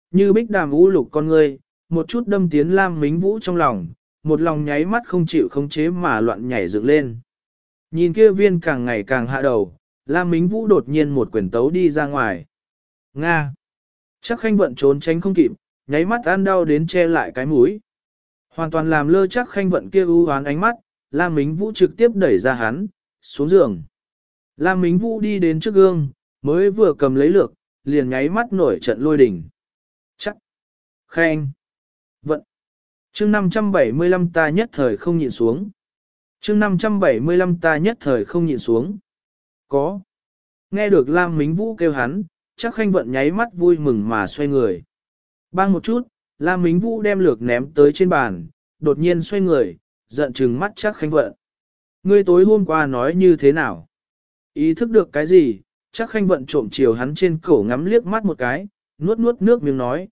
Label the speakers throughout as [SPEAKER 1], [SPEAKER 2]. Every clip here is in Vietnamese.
[SPEAKER 1] Như bích đàm u lục con ngươi, một chút đâm tiến Lam Mính Vũ trong lòng, một lòng nháy mắt không chịu khống chế mà loạn nhảy dựng lên. Nhìn kia viên càng ngày càng hạ đầu, Lam Mính Vũ đột nhiên một quyền tấu đi ra ngoài. Nga! Chắc Khanh Vận trốn tránh không kịp, nháy mắt ăn đau đến che lại cái mũi. Hoàn toàn làm lơ Chắc Khanh Vận kia u hoán ánh mắt, Lam Mính Vũ trực tiếp đẩy ra hắn, xuống giường. Lam Mính Vũ đi đến trước gương, mới vừa cầm lấy lược, liền nháy mắt nổi trận lôi đỉnh. Chắc! Khanh! Vận! Chương 575 ta nhất thời không nhịn xuống. Chương 575 ta nhất thời không nhịn xuống. Có! Nghe được Lam Mính Vũ kêu hắn, Chắc Khanh Vận nháy mắt vui mừng mà xoay người. Bang một chút, Lam Mính Vũ đem lược ném tới trên bàn, đột nhiên xoay người, giận trừng mắt Chắc Khanh Vận. Ngươi tối hôm qua nói như thế nào? Ý thức được cái gì? Chắc Khanh Vận trộm chiều hắn trên cổ ngắm liếc mắt một cái, nuốt nuốt nước miếng nói,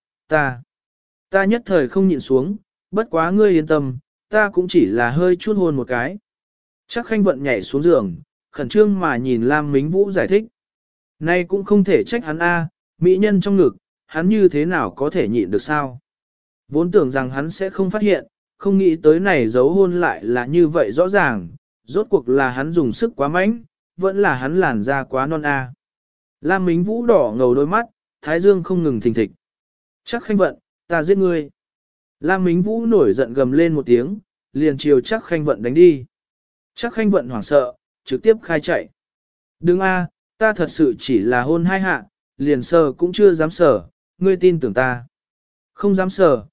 [SPEAKER 1] ta nhất thời không nhịn xuống, bất quá ngươi yên tâm, ta cũng chỉ là hơi chút hôn một cái. Chắc Khanh Vận nhảy xuống giường, khẩn trương mà nhìn Lam Mính Vũ giải thích. Nay cũng không thể trách hắn mỹ nhân trong ngực, hắn như thế nào có thể nhịn được sao? Vốn tưởng rằng hắn sẽ không phát hiện, không nghĩ tới này giấu hôn lại là như vậy rõ ràng, rốt cuộc là hắn dùng sức quá mạnh, vẫn là hắn làn da quá non Lam Mính Vũ đỏ ngầu đôi mắt, thái dương không ngừng thình thịch. Chắc Khanh Vận, ta giết ngươi. Lam Mính Vũ nổi giận gầm lên một tiếng, liền chiều Chắc Khanh Vận đánh đi. Chắc Khanh Vận hoảng sợ, trực tiếp khai chạy. Đừng ta thật sự chỉ là hôn hai hạ, liền sờ cũng chưa dám sờ, ngươi tin tưởng ta. Không dám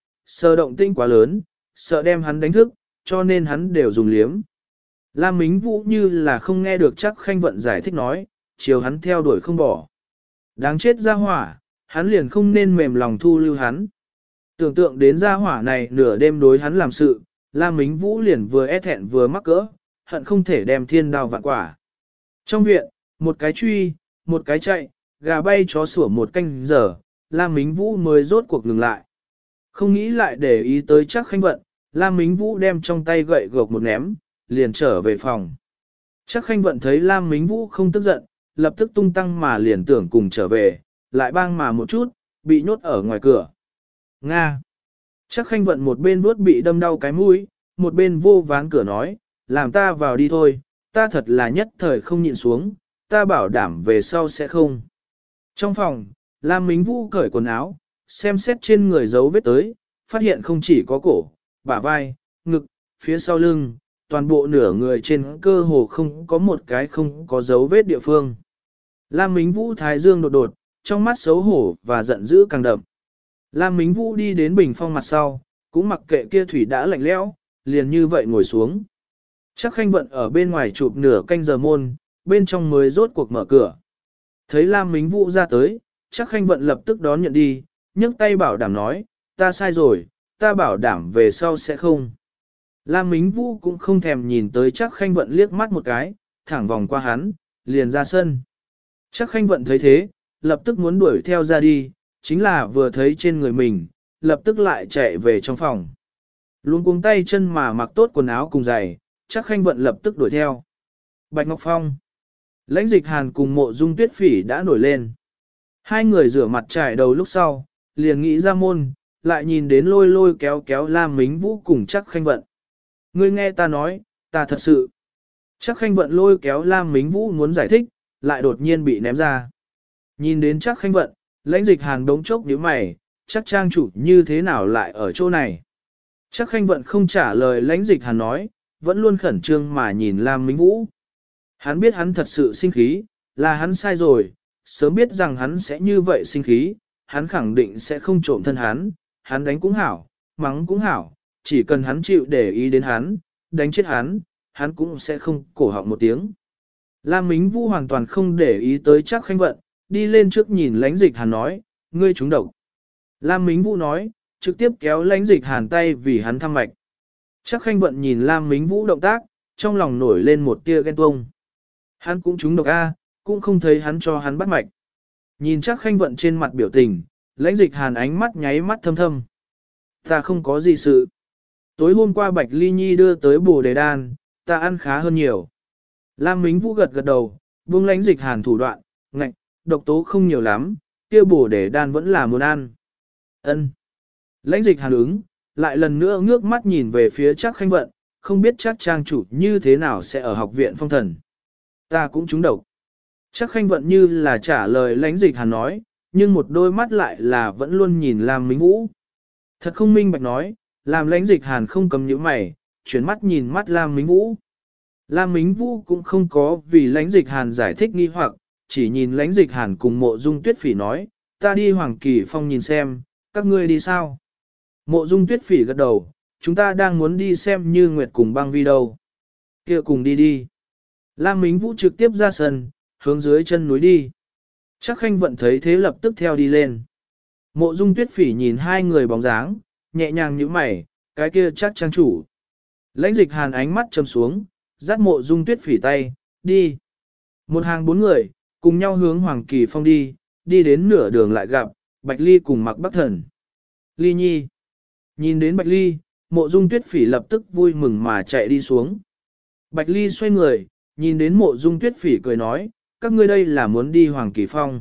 [SPEAKER 1] sờ động tinh quá lớn, sợ đem hắn đánh thức, cho nên hắn đều dùng liếm. Lam Mính Vũ như là không nghe được Chắc Khanh Vận giải thích nói, chiều hắn theo đuổi không bỏ. Đáng chết ra hỏa, hắn liền không nên mềm lòng thu lưu hắn. Tưởng tượng đến ra hỏa này nửa đêm đối hắn làm sự, Lam Mính Vũ liền vừa e thẹn vừa mắc cỡ, hận không thể đem thiên đao vạn quả. Trong viện, một cái truy, một cái chạy, gà bay chó sủa một canh giờ, Lam Mính Vũ mới rốt cuộc ngừng lại. Không nghĩ lại để ý tới Chắc Khanh Vận, Lam Mính Vũ đem trong tay gậy gộc một ném, liền trở về phòng. Chắc Khanh Vận thấy Lam Mính Vũ không tức giận, lập tức tung tăng mà liền tưởng cùng trở về, lại bang mà một chút, bị nhốt ở ngoài cửa. Nga! Chắc Khanh Vận một bên vuốt bị đâm đau cái mũi, một bên vô ván cửa nói, làm ta vào đi thôi, ta thật là nhất thời không nhịn xuống, ta bảo đảm về sau sẽ không. Trong phòng, Lam Mính Vũ cởi quần áo, xem xét trên người dấu vết tới, phát hiện không chỉ có cổ, bả vai, ngực, phía sau lưng, toàn bộ nửa người trên cơ hồ không có một cái không có dấu vết địa phương. Lam Mính Vũ thái dương đột đột, trong mắt xấu hổ và giận dữ càng đậm. Lam Mính Vũ đi đến bình phong mặt sau, cũng mặc kệ kia thủy đã lạnh lẽo, liền như vậy ngồi xuống. Chắc Khanh Vận ở bên ngoài chụp nửa canh giờ môn, bên trong mới rốt cuộc mở cửa. Thấy Lam Mính Vũ ra tới, Chắc Khanh Vận lập tức đón nhận đi, nhấc tay bảo đảm nói, ta sai rồi, ta bảo đảm về sau sẽ không. Lam Mính Vũ cũng không thèm nhìn tới Chắc Khanh Vận liếc mắt một cái, thẳng vòng qua hắn, liền ra sân. Chắc Khanh Vận thấy thế, lập tức muốn đuổi theo ra đi, chính là vừa thấy trên người mình, lập tức lại chạy về trong phòng. Luôn cuống tay chân mà mặc tốt quần áo cùng giày, Chắc Khanh Vận lập tức đuổi theo. Bạch Ngọc Phong, Lãnh Dịch Hàn cùng Mộ Dung Tuyết Phỉ đã nổi lên. Hai người rửa mặt trải đầu lúc sau, liền nghĩ ra môn, lại nhìn đến lôi lôi kéo kéo Lam Mính Vũ cùng Chắc Khanh Vận. Ngươi nghe ta nói, ta thật sự. Chắc Khanh Vận lôi kéo Lam Mính Vũ muốn giải thích, lại đột nhiên bị ném ra. Nhìn đến Chắc Khanh Vận, Lãnh Dịch Hàn đống chốc nhíu mày, chắc trang chủ như thế nào lại ở chỗ này. Chắc Khanh Vận không trả lời Lãnh Dịch Hàn nói, vẫn luôn khẩn trương mà nhìn Lam Mính Vũ. Hắn biết hắn thật sự sinh khí, là hắn sai rồi, sớm biết rằng hắn sẽ như vậy sinh khí, hắn khẳng định sẽ không trộm thân hắn đánh cũng hảo, mắng cũng hảo, chỉ cần hắn chịu để ý đến hắn, đánh chết hắn cũng sẽ không cổ họng một tiếng. Lam Mính Vũ hoàn toàn không để ý tới Chắc Khanh Vận, đi lên trước nhìn Lãnh Dịch Hàn nói, ngươi trúng độc. Lam Mính Vũ nói, trực tiếp kéo Lãnh Dịch Hàn tay vì hắn thăm mạch. Chắc Khanh Vận nhìn Lam Mính Vũ động tác, trong lòng nổi lên một tia ghen tuông. Hắn cũng trúng độc cũng không thấy hắn cho hắn bắt mạch. Nhìn Chắc Khanh Vận trên mặt biểu tình, Lãnh Dịch Hàn ánh mắt nháy mắt thâm thâm. Ta không có gì sự. Tối hôm qua Bạch Ly Nhi đưa tới Bồ Đề Đan, ta ăn khá hơn nhiều. Lam Mính Vũ gật gật đầu, buông Lãnh Dịch Hàn thủ đoạn, ngạch, độc tố không nhiều lắm, kia Bồ Đề Đan vẫn là muốn ăn. Ân. Lãnh dịch hàn ứng, lại lần nữa ngước mắt nhìn về phía Trác Khanh Vận, không biết Trác trang chủ như thế nào sẽ ở học viện phong thần. Ta cũng trúng độc. Trác Khanh Vận như là trả lời lãnh dịch hàn nói, nhưng một đôi mắt lại là vẫn luôn nhìn Lam Mính Vũ. Thật không minh bạch nói, làm lãnh dịch hàn không cầm những mày, chuyển mắt nhìn mắt Lam Mính Vũ. Lam Mính Vũ cũng không có vì lãnh dịch hàn giải thích nghi hoặc, chỉ nhìn lãnh dịch hàn cùng Mộ Dung Tuyết Phỉ nói, ta đi Hoàng Kỳ Phong nhìn xem, các ngươi đi sao? Mộ Dung Tuyết Phỉ gật đầu, chúng ta đang muốn đi xem Như Nguyệt cùng Băng Vi đâu. Kia cùng đi đi. Lam Mính Vũ trực tiếp ra sân, hướng dưới chân núi đi. Trác Khanh Vận thấy thế lập tức theo đi lên. Mộ Dung Tuyết Phỉ nhìn hai người bóng dáng, nhẹ nhàng nhíu mày, cái kia chắc trang chủ. Lãnh dịch hàn ánh mắt trầm xuống, dắt Mộ Dung Tuyết Phỉ tay, đi. Một hàng bốn người, cùng nhau hướng Hoàng Kỳ Phong đi, đi đến nửa đường lại gặp, Bạch Ly cùng Mạc Bắc Thần. Ly Nhi. Nhìn đến Bạch Ly, Mộ Dung Tuyết Phỉ lập tức vui mừng mà chạy đi xuống. Bạch Ly xoay người, nhìn đến Mộ Dung Tuyết Phỉ cười nói, các ngươi đây là muốn đi Hoàng Kỳ Phong.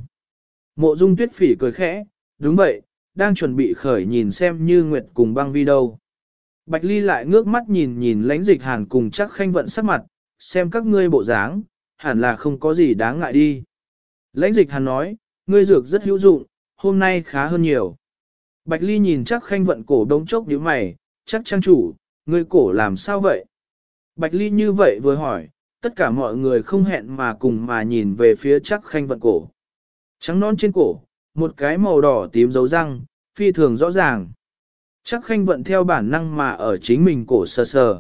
[SPEAKER 1] Mộ Dung Tuyết Phỉ cười khẽ, đúng vậy, đang chuẩn bị khởi nhìn xem Như Nguyệt cùng Băng Vi đâu. Bạch Ly lại ngước mắt nhìn nhìn lãnh dịch hàn cùng Trác Khanh Vận sắc mặt, xem các ngươi bộ dáng, hẳn là không có gì đáng ngại đi. Lãnh dịch hàn nói, ngươi dược rất hữu dụng, hôm nay khá hơn nhiều. Bạch Ly nhìn Trác Khanh Vận cổ đống chốc nhíu mày, Trác trang chủ, ngươi cổ làm sao vậy? Bạch Ly như vậy vừa hỏi, tất cả mọi người không hẹn mà cùng mà nhìn về phía Trác Khanh Vận cổ. Trắng non trên cổ, một cái màu đỏ tím dấu răng, phi thường rõ ràng. Trác Khanh Vận theo bản năng mà ở chính mình cổ sờ sờ.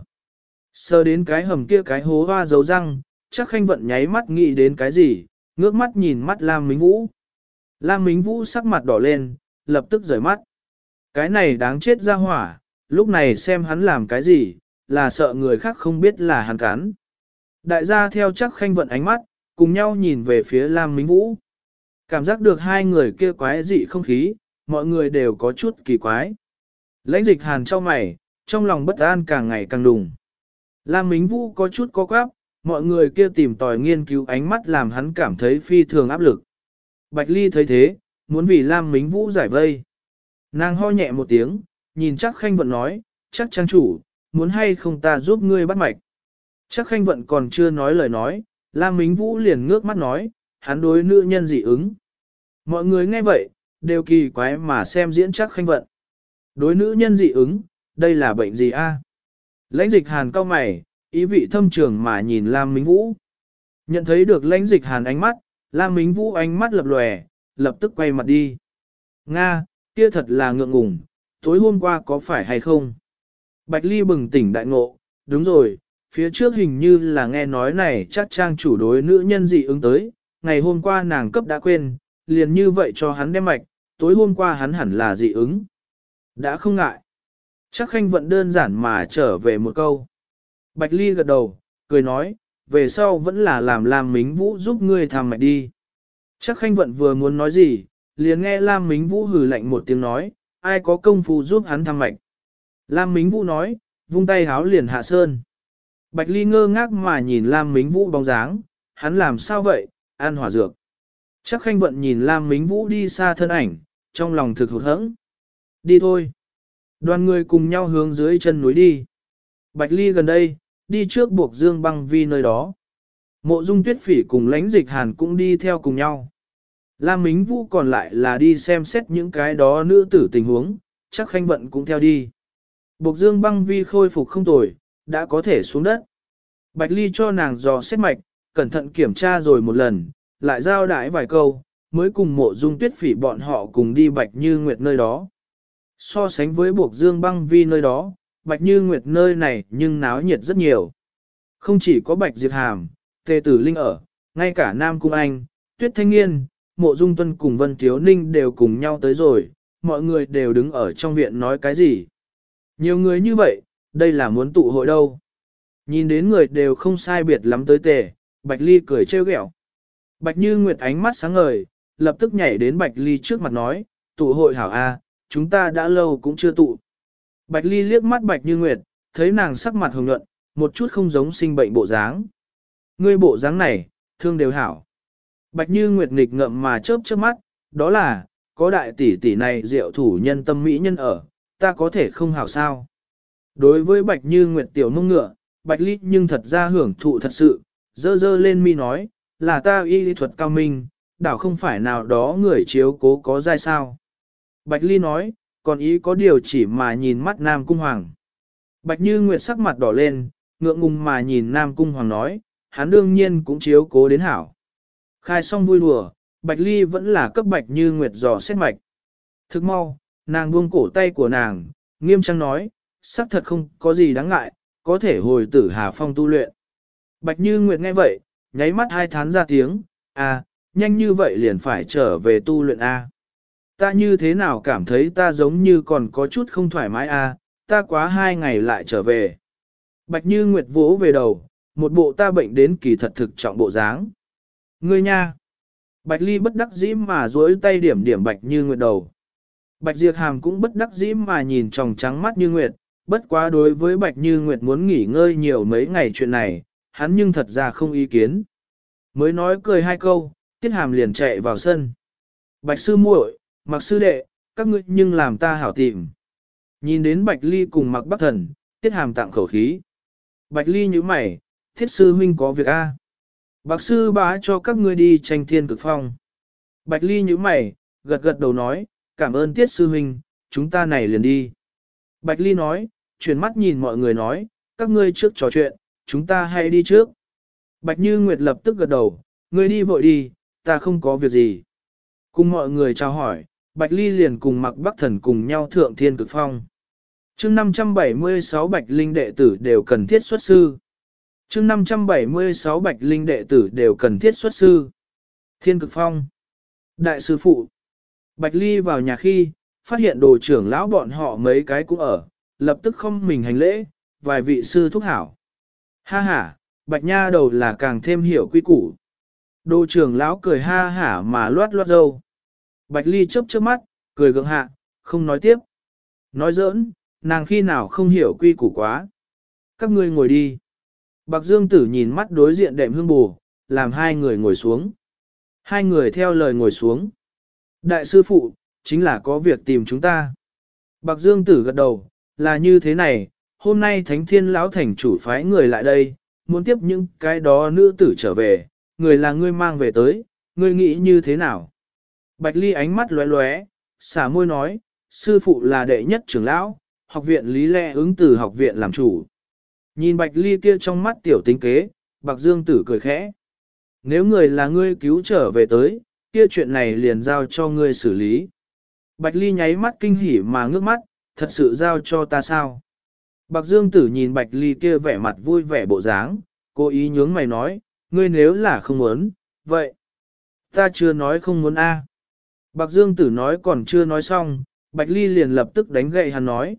[SPEAKER 1] Sờ đến cái hầm kia cái hố hoa dấu răng, Trác Khanh Vận nháy mắt nghĩ đến cái gì, ngước mắt nhìn mắt Lam Mính Vũ. Lam Mính Vũ sắc mặt đỏ lên, lập tức rời mắt. Cái này đáng chết ra hỏa, lúc này xem hắn làm cái gì, là sợ người khác không biết là hắn cắn. Đại gia theo Trác Khanh Vận ánh mắt, cùng nhau nhìn về phía Lam Mính Vũ. Cảm giác được hai người kia quái dị không khí, mọi người đều có chút kỳ quái. Lãnh dịch hàn cho mày, trong lòng bất an càng ngày càng đùng. Lam Mính Vũ có chút co quắp, mọi người kia tìm tòi nghiên cứu ánh mắt làm hắn cảm thấy phi thường áp lực. Bạch Ly thấy thế, muốn vì Lam Mính Vũ giải vây. Nàng ho nhẹ một tiếng, nhìn Trác Khanh Vận nói, chắc trang chủ, muốn hay không ta giúp ngươi bắt mạch. Trác Khanh Vận còn chưa nói lời nói, Lam Mính Vũ liền ngước mắt nói, hắn đối nữ nhân dị ứng. Mọi người nghe vậy, đều kỳ quái mà xem diễn Trác Khanh Vận. Đối nữ nhân dị ứng, đây là bệnh gì a? Lãnh dịch hàn cau mày, ý vị thâm trường mà nhìn Lam Mính Vũ. Nhận thấy được lãnh dịch hàn ánh mắt, Lam Mính Vũ ánh mắt lập lòe, lập tức quay mặt đi. Nga, kia thật là ngượng ngùng, tối hôm qua có phải hay không? Bạch Ly bừng tỉnh đại ngộ, đúng rồi, phía trước hình như là nghe nói này chắc trang chủ đối nữ nhân dị ứng tới, ngày hôm qua nàng cấp đã quên, liền như vậy cho hắn đem mạch, tối hôm qua hắn hẳn là dị ứng. Đã không ngại. Trác Khanh Vận đơn giản mà trở về một câu. Bạch Ly gật đầu, cười nói, về sau vẫn là làm Lam Mính Vũ giúp ngươi tham mạch đi. Trác Khanh Vận vừa muốn nói gì, liền nghe Lam Mính Vũ hừ lạnh một tiếng nói, ai có công phu giúp hắn tham mạch. Lam Mính Vũ nói, vung tay háo liền hạ sơn. Bạch Ly ngơ ngác mà nhìn Lam Mính Vũ bóng dáng, hắn làm sao vậy, ăn hỏa dược. Trác Khanh Vận nhìn Lam Mính Vũ đi xa thân ảnh, trong lòng thực hụt hẫng. Đi thôi. Đoàn người cùng nhau hướng dưới chân núi đi. Bạch Ly gần đây, đi trước buộc Dương Băng Vi nơi đó. Mộ Dung Tuyết Phỉ cùng lãnh dịch hàn cũng đi theo cùng nhau. Lam Mính Vũ còn lại là đi xem xét những cái đó nữ tử tình huống, chắc Khanh Vận cũng theo đi. Buộc Dương Băng Vi khôi phục không tồi, đã có thể xuống đất. Bạch Ly cho nàng dò xét mạch, cẩn thận kiểm tra rồi một lần, lại giao đái vài câu, mới cùng Mộ Dung Tuyết Phỉ bọn họ cùng đi Bạch Như Nguyệt nơi đó. So sánh với buộc Dương Băng Vi nơi đó, Bạch Như Nguyệt nơi này nhưng náo nhiệt rất nhiều. Không chỉ có Bạch Diệp Hàm, Tề Tử Linh ở, ngay cả Nam Cung Anh, Tuyết Thanh Nghiên, Mộ Dung Tuân cùng Vân Thiếu Ninh đều cùng nhau tới rồi, mọi người đều đứng ở trong viện nói cái gì. Nhiều người như vậy, đây là muốn tụ hội đâu. Nhìn đến người đều không sai biệt lắm tới Tề, Bạch Ly cười trêu ghẹo. Bạch Như Nguyệt ánh mắt sáng ngời, lập tức nhảy đến Bạch Ly trước mặt nói, tụ hội hảo a, chúng ta đã lâu cũng chưa tụ. Bạch Ly liếc mắt Bạch Như Nguyệt, thấy nàng sắc mặt hồng nhuận, một chút không giống sinh bệnh bộ dáng. Ngươi bộ dáng này, thương đều hảo. Bạch Như Nguyệt nghịch ngợm mà chớp chớp mắt, đó là, có đại tỷ tỷ này diệu thủ nhân tâm mỹ nhân ở, ta có thể không hảo sao. Đối với Bạch Như Nguyệt tiểu mông ngựa, Bạch Ly nhưng thật ra hưởng thụ thật sự, dơ dơ lên mi nói, là ta y lý thuật cao minh, đảo không phải nào đó người chiếu cố có dai sao. Bạch Ly nói, còn ý có điều chỉ mà nhìn mắt Nam Cung Hoàng. Bạch Như Nguyệt sắc mặt đỏ lên, ngượng ngùng mà nhìn Nam Cung Hoàng nói, hắn đương nhiên cũng chiếu cố đến hảo. Khai xong vui đùa, Bạch Ly vẫn là cấp Bạch Như Nguyệt dò xét mạch. Thức mau, nàng buông cổ tay của nàng, nghiêm trang nói, sắc thật không có gì đáng ngại, có thể hồi tử Hà Phong tu luyện. Bạch Như Nguyệt nghe vậy, nháy mắt hai thán ra tiếng, nhanh như vậy liền phải trở về tu luyện a. Ta như thế nào cảm thấy ta giống như còn có chút không thoải mái ta quá 2 ngày lại trở về. Bạch Như Nguyệt vỗ về đầu, một bộ ta bệnh đến kỳ thật thực trọng bộ dáng. Ngươi nha! Bạch Ly bất đắc dĩ mà duỗi tay điểm điểm Bạch Như Nguyệt đầu. Bạch Diệp Hàm cũng bất đắc dĩ mà nhìn tròng trắng mắt Như Nguyệt, bất quá đối với Bạch Như Nguyệt muốn nghỉ ngơi nhiều mấy ngày chuyện này, hắn nhưng thật ra không ý kiến. Mới nói cười 2 câu, Tiết Hàm liền chạy vào sân. Bạch sư muội, Mặc sư đệ, các ngươi nhưng làm ta hảo tìm. Nhìn đến Bạch Ly cùng Mặc Bắc Thần, Tiết Hàm tặng khẩu khí. Bạch Ly nhíu mày, Thiết sư huynh có việc a? Bạc sư bá cho các ngươi đi tranh thiên cực phong. Bạch Ly nhíu mày, gật gật đầu nói, cảm ơn Tiết sư huynh, chúng ta này liền đi. Bạch Ly nói, chuyển mắt nhìn mọi người nói, các ngươi trước trò chuyện, chúng ta hãy đi trước. Bạch Như Nguyệt lập tức gật đầu, ngươi đi vội đi, ta không có việc gì. Cùng mọi người chào hỏi, Bạch Ly liền cùng Mặc Bắc Thần cùng nhau thượng thiên cực phong. Chương 576 Bạch Linh đệ tử đều cần thiết xuất sư. Chương 576 Bạch Linh đệ tử đều cần thiết xuất sư. Thiên cực phong. Đại sư phụ. Bạch Ly vào nhà khi, phát hiện đồ trưởng lão bọn họ mấy cái cũng ở, lập tức không mình hành lễ, vài vị sư thúc hảo. Ha ha, Bạch Nha đầu là càng thêm hiểu quy củ. Đồ trưởng lão cười ha hả mà loát loát râu. Bạch Ly chớp chớp mắt, cười gượng hạ, không nói tiếp. Nói giỡn, nàng khi nào không hiểu quy củ quá. Các ngươi ngồi đi. Bạc Dương Tử nhìn mắt đối diện đệm hương bù, làm hai người ngồi xuống. Hai người theo lời ngồi xuống. Đại sư phụ, chính là có việc tìm chúng ta. Bạc Dương Tử gật đầu, là như thế này, hôm nay Thánh Thiên Lão Thành chủ phái người lại đây, muốn tiếp những cái đó nữ tử trở về, người là ngươi mang về tới, ngươi nghĩ như thế nào? Bạch Ly ánh mắt lóe lóe, xả môi nói, sư phụ là đệ nhất trưởng lão, học viện lý lẽ ứng từ học viện làm chủ. Nhìn Bạch Ly kia trong mắt tiểu tính kế, Bạc Dương Tử cười khẽ. Nếu người là ngươi cứu trở về tới, kia chuyện này liền giao cho ngươi xử lý. Bạch Ly nháy mắt kinh hỉ mà ngước mắt, thật sự giao cho ta sao? Bạc Dương Tử nhìn Bạch Ly kia vẻ mặt vui vẻ bộ dáng, cố ý nhướng mày nói, ngươi nếu là không muốn, vậy. Ta chưa nói không muốn a. Bạc Dương Tử nói còn chưa nói xong, Bạch Ly liền lập tức đánh gậy hắn nói.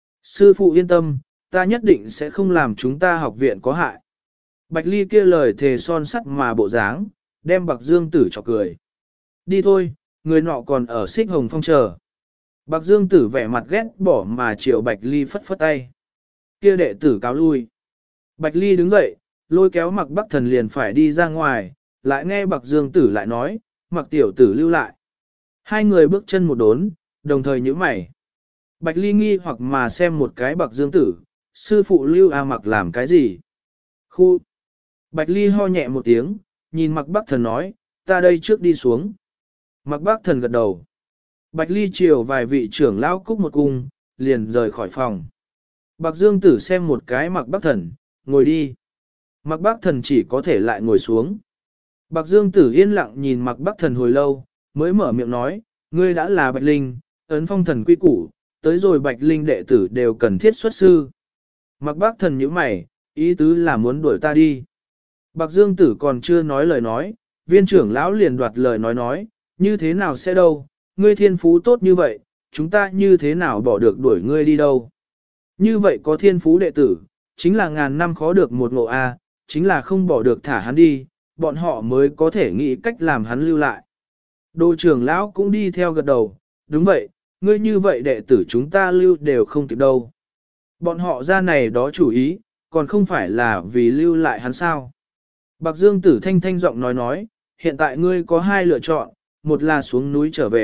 [SPEAKER 1] Sư phụ yên tâm, ta nhất định sẽ không làm chúng ta học viện có hại. Bạch Ly kia lời thề son sắt mà bộ dáng, đem Bạc Dương Tử chọc cười. Đi thôi, người nọ còn ở Xích Hồng Phong chờ. Bạc Dương Tử vẻ mặt ghét bỏ mà chiều Bạch Ly phất phất tay. Kia đệ tử cáo lui. Bạch Ly đứng dậy, lôi kéo Mặc Bắc Thần liền phải đi ra ngoài, lại nghe Bạc Dương Tử lại nói, Mặc tiểu tử lưu lại. Hai người bước chân một đốn, đồng thời nhíu mày. Bạch Ly nghi hoặc mà xem một cái Bạc Dương Tử, sư phụ lưu Mặc làm cái gì? Khu. Bạch Ly ho nhẹ một tiếng, nhìn Mặc Bắc Thần nói, ta đây trước đi xuống. Mặc Bắc Thần gật đầu. Bạch Ly chiều vài vị trưởng lão cúc một cung, liền rời khỏi phòng. Bạc Dương Tử xem một cái Mặc Bắc Thần, ngồi đi. Mặc Bắc Thần chỉ có thể lại ngồi xuống. Bạc Dương Tử yên lặng nhìn Mặc Bắc Thần hồi lâu, mới mở miệng nói, ngươi đã là Bạch Linh, ấn phong thần quy củ, tới rồi Bạch Linh đệ tử đều cần thiết xuất sư. Mặc Bắc Thần nhíu mày, ý tứ là muốn đuổi ta đi. Bạc Dương Tử còn chưa nói lời nói, viên trưởng lão liền đoạt lời nói, như thế nào sẽ đâu, ngươi thiên phú tốt như vậy, chúng ta như thế nào bỏ được đuổi ngươi đi đâu. Như vậy có thiên phú đệ tử, chính là ngàn năm khó được một ngộ A, chính là không bỏ được thả hắn đi, bọn họ mới có thể nghĩ cách làm hắn lưu lại. Đồ trưởng lão cũng đi theo gật đầu, đúng vậy, ngươi như vậy đệ tử chúng ta lưu đều không kịp đâu. Bọn họ ra này đó chủ ý, còn không phải là vì lưu lại hắn sao. Bạc Dương Tử thanh thanh giọng nói, hiện tại ngươi có hai lựa chọn, một là xuống núi trở về,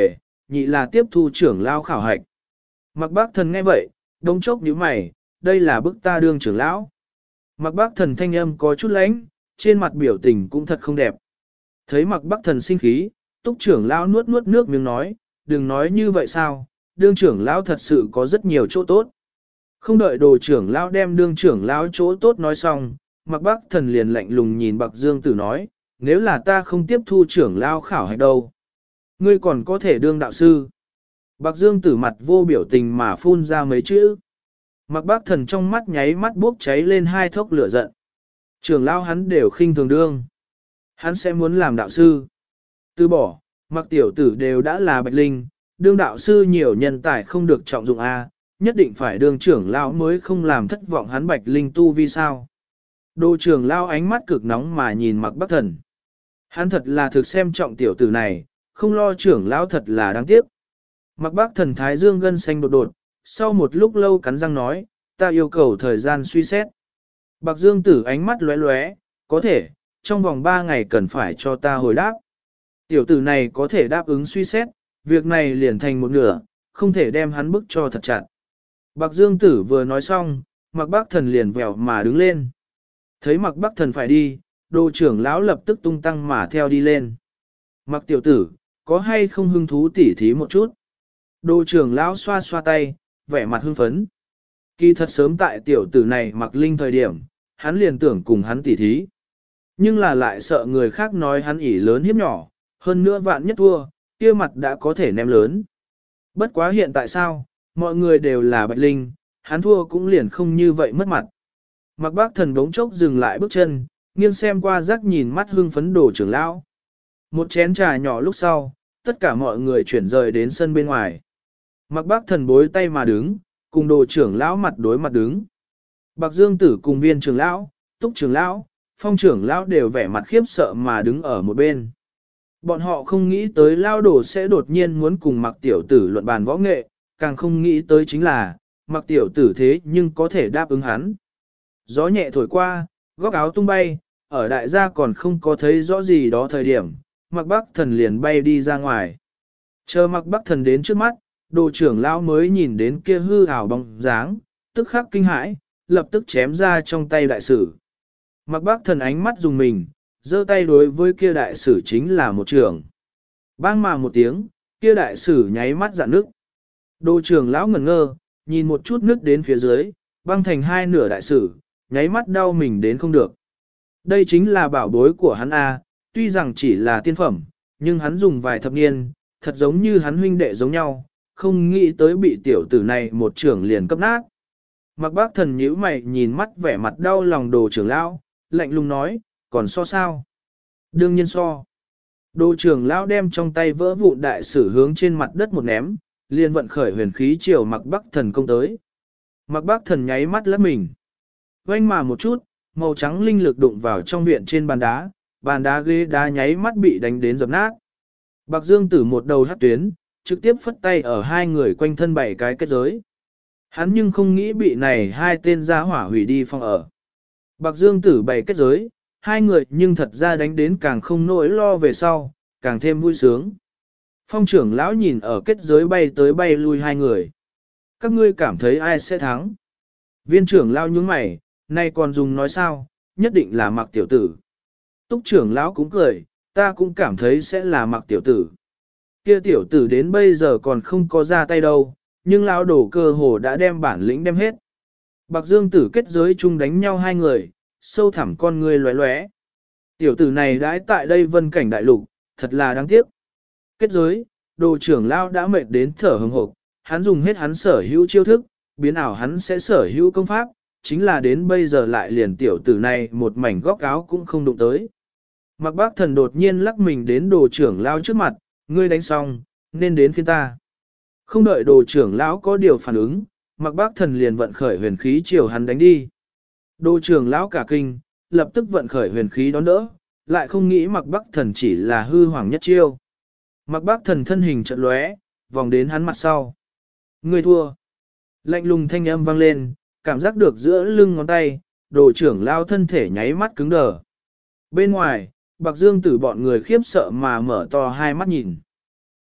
[SPEAKER 1] nhị là tiếp thu trưởng lão khảo hạch. Mạc Bác Thần nghe vậy, đống chốc nhíu mày, đây là bức ta đương trưởng lão. Mạc Bác Thần thanh âm có chút lãnh, trên mặt biểu tình cũng thật không đẹp. Thấy Mạc Bác Thần sinh khí, Túc trưởng lão nuốt nuốt nước miếng nói, đừng nói như vậy sao, đương trưởng lão thật sự có rất nhiều chỗ tốt. Không đợi Đồ trưởng lão đem đương trưởng lão chỗ tốt nói xong, Mạc Bác Thần liền lạnh lùng nhìn Bạc Dương Tử nói, nếu là ta không tiếp thu trưởng lão khảo hạch đâu, ngươi còn có thể đương đạo sư. Bạc Dương Tử mặt vô biểu tình mà phun ra mấy chữ. Mạc Bác Thần trong mắt nháy mắt bốc cháy lên hai thốc lửa giận. Trưởng lão hắn đều khinh thường đương. Hắn sẽ muốn làm đạo sư. Từ bỏ, Mạc tiểu tử đều đã là bạch linh, đương đạo sư nhiều nhân tài không được trọng dụng A, nhất định phải đương trưởng lão mới không làm thất vọng hắn bạch linh tu vi sao. Đồ trưởng lão ánh mắt cực nóng mà nhìn Mạc Bác Thần. Hắn thật là thực xem trọng tiểu tử này, không lo trưởng lão thật là đáng tiếc. Mạc Bác Thần thái dương gân xanh đột đột, sau một lúc lâu cắn răng nói, ta yêu cầu thời gian suy xét. Bạc Dương Tử ánh mắt lóe lóe, có thể, trong vòng 3 ngày cần phải cho ta hồi đáp. Tiểu tử này có thể đáp ứng suy xét, việc này liền thành một nửa, không thể đem hắn bức cho thật chặt. Bạc Dương Tử vừa nói xong, Mạc Bác Thần liền vèo mà đứng lên. Thấy Mạc Bác Thần phải đi, Đồ trưởng lão lập tức tung tăng mà theo đi lên. Mạc tiểu tử, có hay không hứng thú tỉ thí một chút? Đồ trưởng lão xoa xoa tay, vẻ mặt hưng phấn. Kỳ thật sớm tại tiểu tử này Mạc Linh thời điểm, hắn liền tưởng cùng hắn tỉ thí. Nhưng là lại sợ người khác nói hắn ỷ lớn hiếp nhỏ, hơn nữa vạn nhất thua, kia mặt đã có thể ném lớn. Bất quá hiện tại sao, mọi người đều là bạch linh, hắn thua cũng liền không như vậy mất mặt. Mạc Bác Thần đống chốc dừng lại bước chân, nghiêng xem qua rắc nhìn mắt hưng phấn Đồ trưởng lão. Một chén trà nhỏ lúc sau, tất cả mọi người chuyển rời đến sân bên ngoài. Mạc Bác Thần bối tay mà đứng, cùng Đồ trưởng lão mặt đối mặt đứng. Bạc Dương Tử cùng Viên trưởng lão, Túc trưởng lão, Phong trưởng lão đều vẻ mặt khiếp sợ mà đứng ở một bên. Bọn họ không nghĩ tới lao Đồ sẽ đột nhiên muốn cùng Mạc tiểu tử luận bàn võ nghệ, càng không nghĩ tới chính là, Mạc tiểu tử thế nhưng có thể đáp ứng hắn. Gió nhẹ thổi qua, góc áo tung bay, ở đại gia còn không có thấy rõ gì đó thời điểm, Mạc Bác Thần liền bay đi ra ngoài. Chờ Mạc Bác Thần đến trước mắt, Đồ trưởng lão mới nhìn đến kia hư ảo bóng dáng, tức khắc kinh hãi, lập tức chém ra trong tay đại sử. Mạc Bác Thần ánh mắt dùng mình, giơ tay đối với kia đại sử chính là một trường. Bang mà một tiếng, kia đại sử nháy mắt dạn nước. Đồ trưởng lão ngẩn ngơ, nhìn một chút nước đến phía dưới, băng thành hai nửa đại sử, nháy mắt đau mình đến không được. Đây chính là bảo bối của hắn A, tuy rằng chỉ là tiên phẩm, nhưng hắn dùng vài thập niên, thật giống như hắn huynh đệ giống nhau, không nghĩ tới bị tiểu tử này một trưởng liền cấp nát. Mạc Bác Thần nhíu mày nhìn mắt vẻ mặt đau lòng Đồ trưởng lão, lạnh lùng nói, còn so sao? Đương nhiên so. Đồ trưởng lão đem trong tay vỡ vụn đại sử hướng trên mặt đất một ném, liền vận khởi huyền khí chiều Mạc Bác Thần công tới. Mạc Bác Thần nháy mắt lấp mình. Oanh mà một chút, màu trắng linh lực đụng vào trong viện trên bàn đá ghế đá nháy mắt bị đánh đến dập nát. Bạc Dương Tử một đầu hất tuyến, trực tiếp phất tay ở hai người quanh thân 7 cái kết giới. Hắn nhưng không nghĩ bị này hai tên gia hỏa hủy đi phong ở. Bạc Dương Tử 7 kết giới, hai người nhưng thật ra đánh đến càng không nỗi lo về sau, càng thêm vui sướng. Phong trưởng lão nhìn ở kết giới bay tới bay lui hai người. Các ngươi cảm thấy ai sẽ thắng? Viên trưởng lão nhướng mày, nay còn dùng nói sao, nhất định là Mạc tiểu tử. Túc trưởng lão cũng cười, ta cũng cảm thấy sẽ là Mạc tiểu tử. Kia tiểu tử đến bây giờ còn không có ra tay đâu, nhưng lão đổ cơ hồ đã đem bản lĩnh đem hết. Bạc Dương Tử kết giới chung đánh nhau hai người, sâu thẳm con người lóe lóe. Tiểu tử này đãi tại đây vân cảnh đại lục, thật là đáng tiếc. Kết giới, Đồ trưởng lão đã mệt đến thở hừng hực, hắn dùng hết hắn sở hữu chiêu thức, biến ảo hắn sẽ sở hữu công pháp, chính là đến bây giờ lại liền tiểu tử này một mảnh góc áo cũng không đụng tới. Mạc Bác Thần đột nhiên lắc mình đến Đồ trưởng lão trước mặt, ngươi đánh xong, nên đến phiên ta. Không đợi Đồ trưởng lão có điều phản ứng, Mạc Bác Thần liền vận khởi huyền khí chiều hắn đánh đi. Đồ trưởng lão cả kinh, lập tức vận khởi huyền khí đón đỡ, lại không nghĩ Mạc Bác Thần chỉ là hư hoàng nhất chiêu. Mạc Bác Thần thân hình chợt lóe, vòng đến hắn mặt sau. Ngươi thua. Lạnh lùng thanh âm vang lên, cảm giác được giữa lưng ngón tay, Đồ trưởng lão thân thể nháy mắt cứng đờ. Bên ngoài, Bạc Dương Tử bọn người khiếp sợ mà mở to hai mắt nhìn.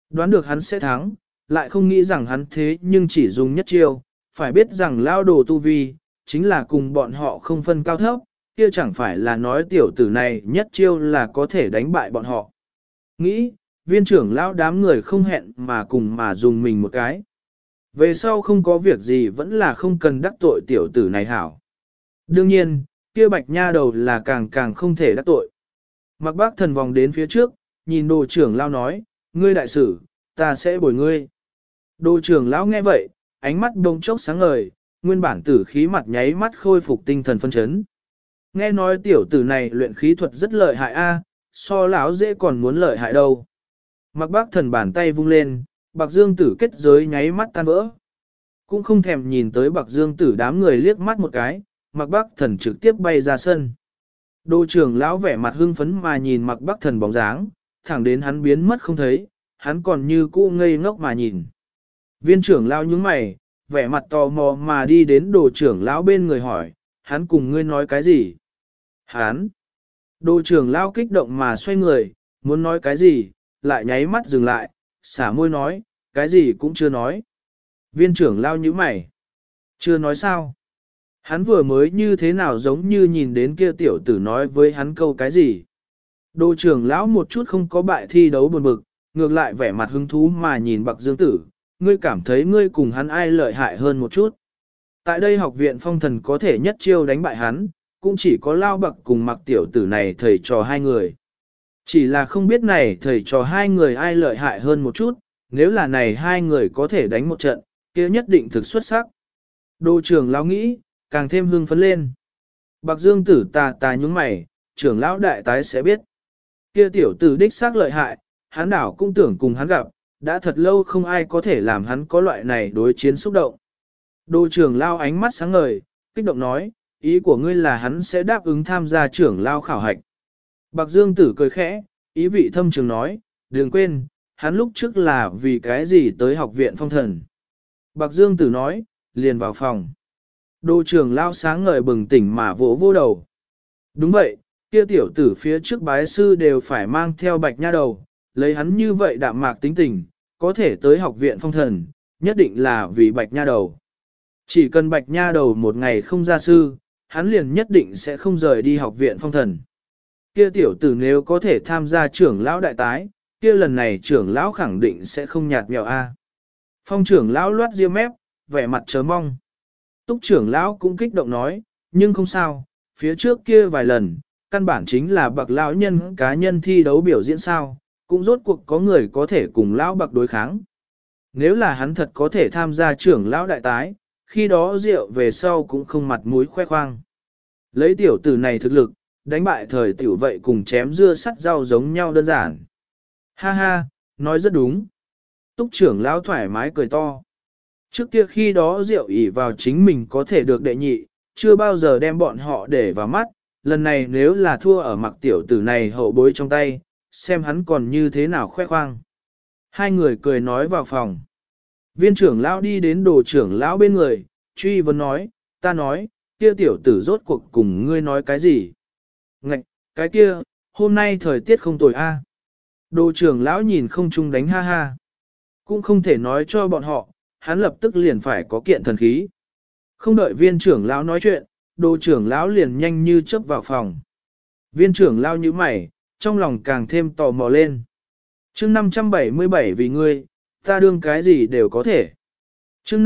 [SPEAKER 1] Đoán được hắn sẽ thắng, lại không nghĩ rằng hắn thế nhưng chỉ dùng nhất chiêu, phải biết rằng lao đồ tu vi, chính là cùng bọn họ không phân cao thấp, kia chẳng phải là nói tiểu tử này nhất chiêu là có thể đánh bại bọn họ. Nghĩ, viên trưởng lão đám người không hẹn mà cùng mà dùng mình một cái. Về sau không có việc gì vẫn là không cần đắc tội tiểu tử này hảo. Đương nhiên, kia bạch nha đầu là càng càng không thể đắc tội. Mặc bác thần vòng đến phía trước, nhìn đồ trưởng lão nói, ngươi đại sử, ta sẽ bồi ngươi. Đồ trưởng lão nghe vậy, ánh mắt đông chốc sáng ngời, nguyên bản tử khí mặt nháy mắt khôi phục tinh thần phân chấn. Nghe nói tiểu tử này luyện khí thuật rất lợi hại a, so lão dễ còn muốn lợi hại đâu. Mặc bác thần bàn tay vung lên, bạc dương tử kết giới nháy mắt tan vỡ. Cũng không thèm nhìn tới bạc dương tử đám người liếc mắt một cái, mặc bác thần trực tiếp bay ra sân. Đô trưởng lão vẻ mặt hưng phấn mà nhìn mặc bác thần bóng dáng, thẳng đến hắn biến mất không thấy, hắn còn như cũ ngây ngốc mà nhìn. Viên trưởng lão nhướng mày, vẻ mặt tò mò mà đi đến đồ trưởng lão bên người hỏi, hắn cùng ngươi nói cái gì? Hắn! Đồ trưởng lão kích động mà xoay người, muốn nói cái gì, lại nháy mắt dừng lại, xả môi nói, cái gì cũng chưa nói. Viên trưởng lão nhíu mày. Chưa nói sao? Hắn vừa mới như thế nào giống như nhìn đến kia tiểu tử nói với hắn câu cái gì? Đồ trưởng lão một chút không có bại thi đấu buồn bực, ngược lại vẻ mặt hứng thú mà nhìn Bạc Dương Tử, ngươi cảm thấy ngươi cùng hắn ai lợi hại hơn một chút. Tại đây học viện phong thần có thể nhất chiêu đánh bại hắn, cũng chỉ có Lao Bạc cùng Mặc tiểu tử này thầy trò hai người. Chỉ là không biết này thầy trò hai người ai lợi hại hơn một chút, nếu là này hai người có thể đánh một trận, kia nhất định thực xuất sắc. Đồ trưởng lão nghĩ, càng thêm hưng phấn lên. Bạc Dương Tử tà nhúng mày, trưởng lão đại tái sẽ biết. Kia tiểu tử đích xác lợi hại, hắn đảo cũng tưởng cùng hắn gặp, đã thật lâu không ai có thể làm hắn có loại này đối chiến xúc động. Đồ trưởng lao ánh mắt sáng ngời, kích động nói, ý của ngươi là hắn sẽ đáp ứng tham gia trưởng lao khảo hạch. Bạc Dương Tử cười khẽ, ý vị thâm trường nói, đừng quên, hắn lúc trước là vì cái gì tới học viện phong thần. Bạc Dương Tử nói, liền vào phòng. Đồ trưởng lao sáng ngời bừng tỉnh mà vỗ vô đầu. Đúng vậy, kia tiểu tử phía trước bái sư đều phải mang theo bạch nha đầu, lấy hắn như vậy đạm mạc tính tình, có thể tới học viện phong thần, nhất định là vì bạch nha đầu. Chỉ cần bạch nha đầu một ngày không ra sư, hắn liền nhất định sẽ không rời đi học viện phong thần. Kia tiểu tử nếu có thể tham gia trưởng lão đại tái, kia lần này trưởng lão khẳng định sẽ không nhạt nhẽo a. Phong trưởng lão loát ria mép, vẻ mặt chớ mong. Túc trưởng lão cũng kích động nói, nhưng không sao, phía trước kia vài lần, căn bản chính là bậc lão nhân cá nhân thi đấu biểu diễn sao, cũng rốt cuộc có người có thể cùng lão bậc đối kháng. Nếu là hắn thật có thể tham gia trưởng lão đại tái, khi đó rượu về sau cũng không mặt mũi khoe khoang. Lấy tiểu tử này thực lực, đánh bại thời tiểu vậy cùng chém dưa sắt rau giống nhau đơn giản. Ha ha, nói rất đúng. Túc trưởng lão thoải mái cười to. Trước kia khi đó rượu ỉ vào chính mình có thể được đệ nhị, chưa bao giờ đem bọn họ để vào mắt, lần này nếu là thua ở mặc tiểu tử này hậu bối trong tay, xem hắn còn như thế nào khoe khoang. Hai người cười nói vào phòng. Viên trưởng lão đi đến đồ trưởng lão bên người, truy vấn nói, ta nói, kia tiểu tử rốt cuộc cùng ngươi nói cái gì? Ngạch, cái kia, hôm nay thời tiết không tồi a. Đồ trưởng lão nhìn không chung đánh ha ha. Cũng không thể nói cho bọn họ, hắn lập tức liền phải có kiện thần khí. Không đợi viên trưởng lão nói chuyện, đồ trưởng lão liền nhanh như chớp vào phòng. Viên trưởng lão như mày, trong lòng càng thêm tò mò lên. Chương 577 vì ngươi, ta đương cái gì đều có thể. Chương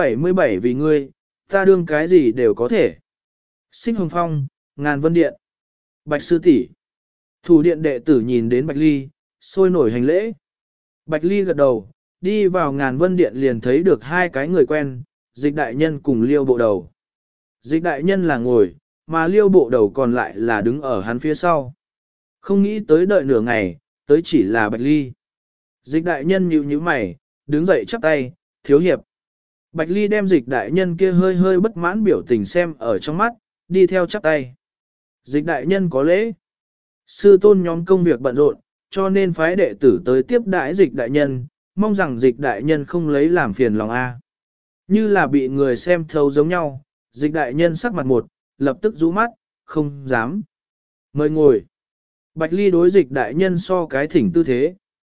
[SPEAKER 1] 577 vì ngươi, ta đương cái gì đều có thể. Xích Hồng Phong, Ngàn Vân Điện. Bạch sư tỷ. Thủ điện đệ tử nhìn đến Bạch Ly, sôi nổi hành lễ. Bạch Ly gật đầu, đi vào Ngàn Vân Điện liền thấy được hai cái người quen, Dịch đại nhân cùng Liêu bộ đầu. Dịch đại nhân là ngồi, mà Liêu bộ đầu còn lại là đứng ở hắn phía sau. Không nghĩ tới đợi nửa ngày, tới chỉ là Bạch Ly. Dịch đại nhân nhíu nhíu mày, đứng dậy chắp tay, thiếu hiệp. Bạch Ly đem dịch đại nhân kia hơi hơi bất mãn biểu tình xem ở trong mắt, đi theo chắp tay. Dịch đại nhân có lễ. Sư tôn nhóm công việc bận rộn, cho nên phái đệ tử tới tiếp đãi dịch đại nhân, mong rằng dịch đại nhân không lấy làm phiền lòng a. Như là bị người xem thấu giống nhau, dịch đại nhân sắc mặt một, lập tức rũ mắt, không dám. Mời ngồi. Bạch Ly đối dịch đại nhân so cái thỉnh tư thế.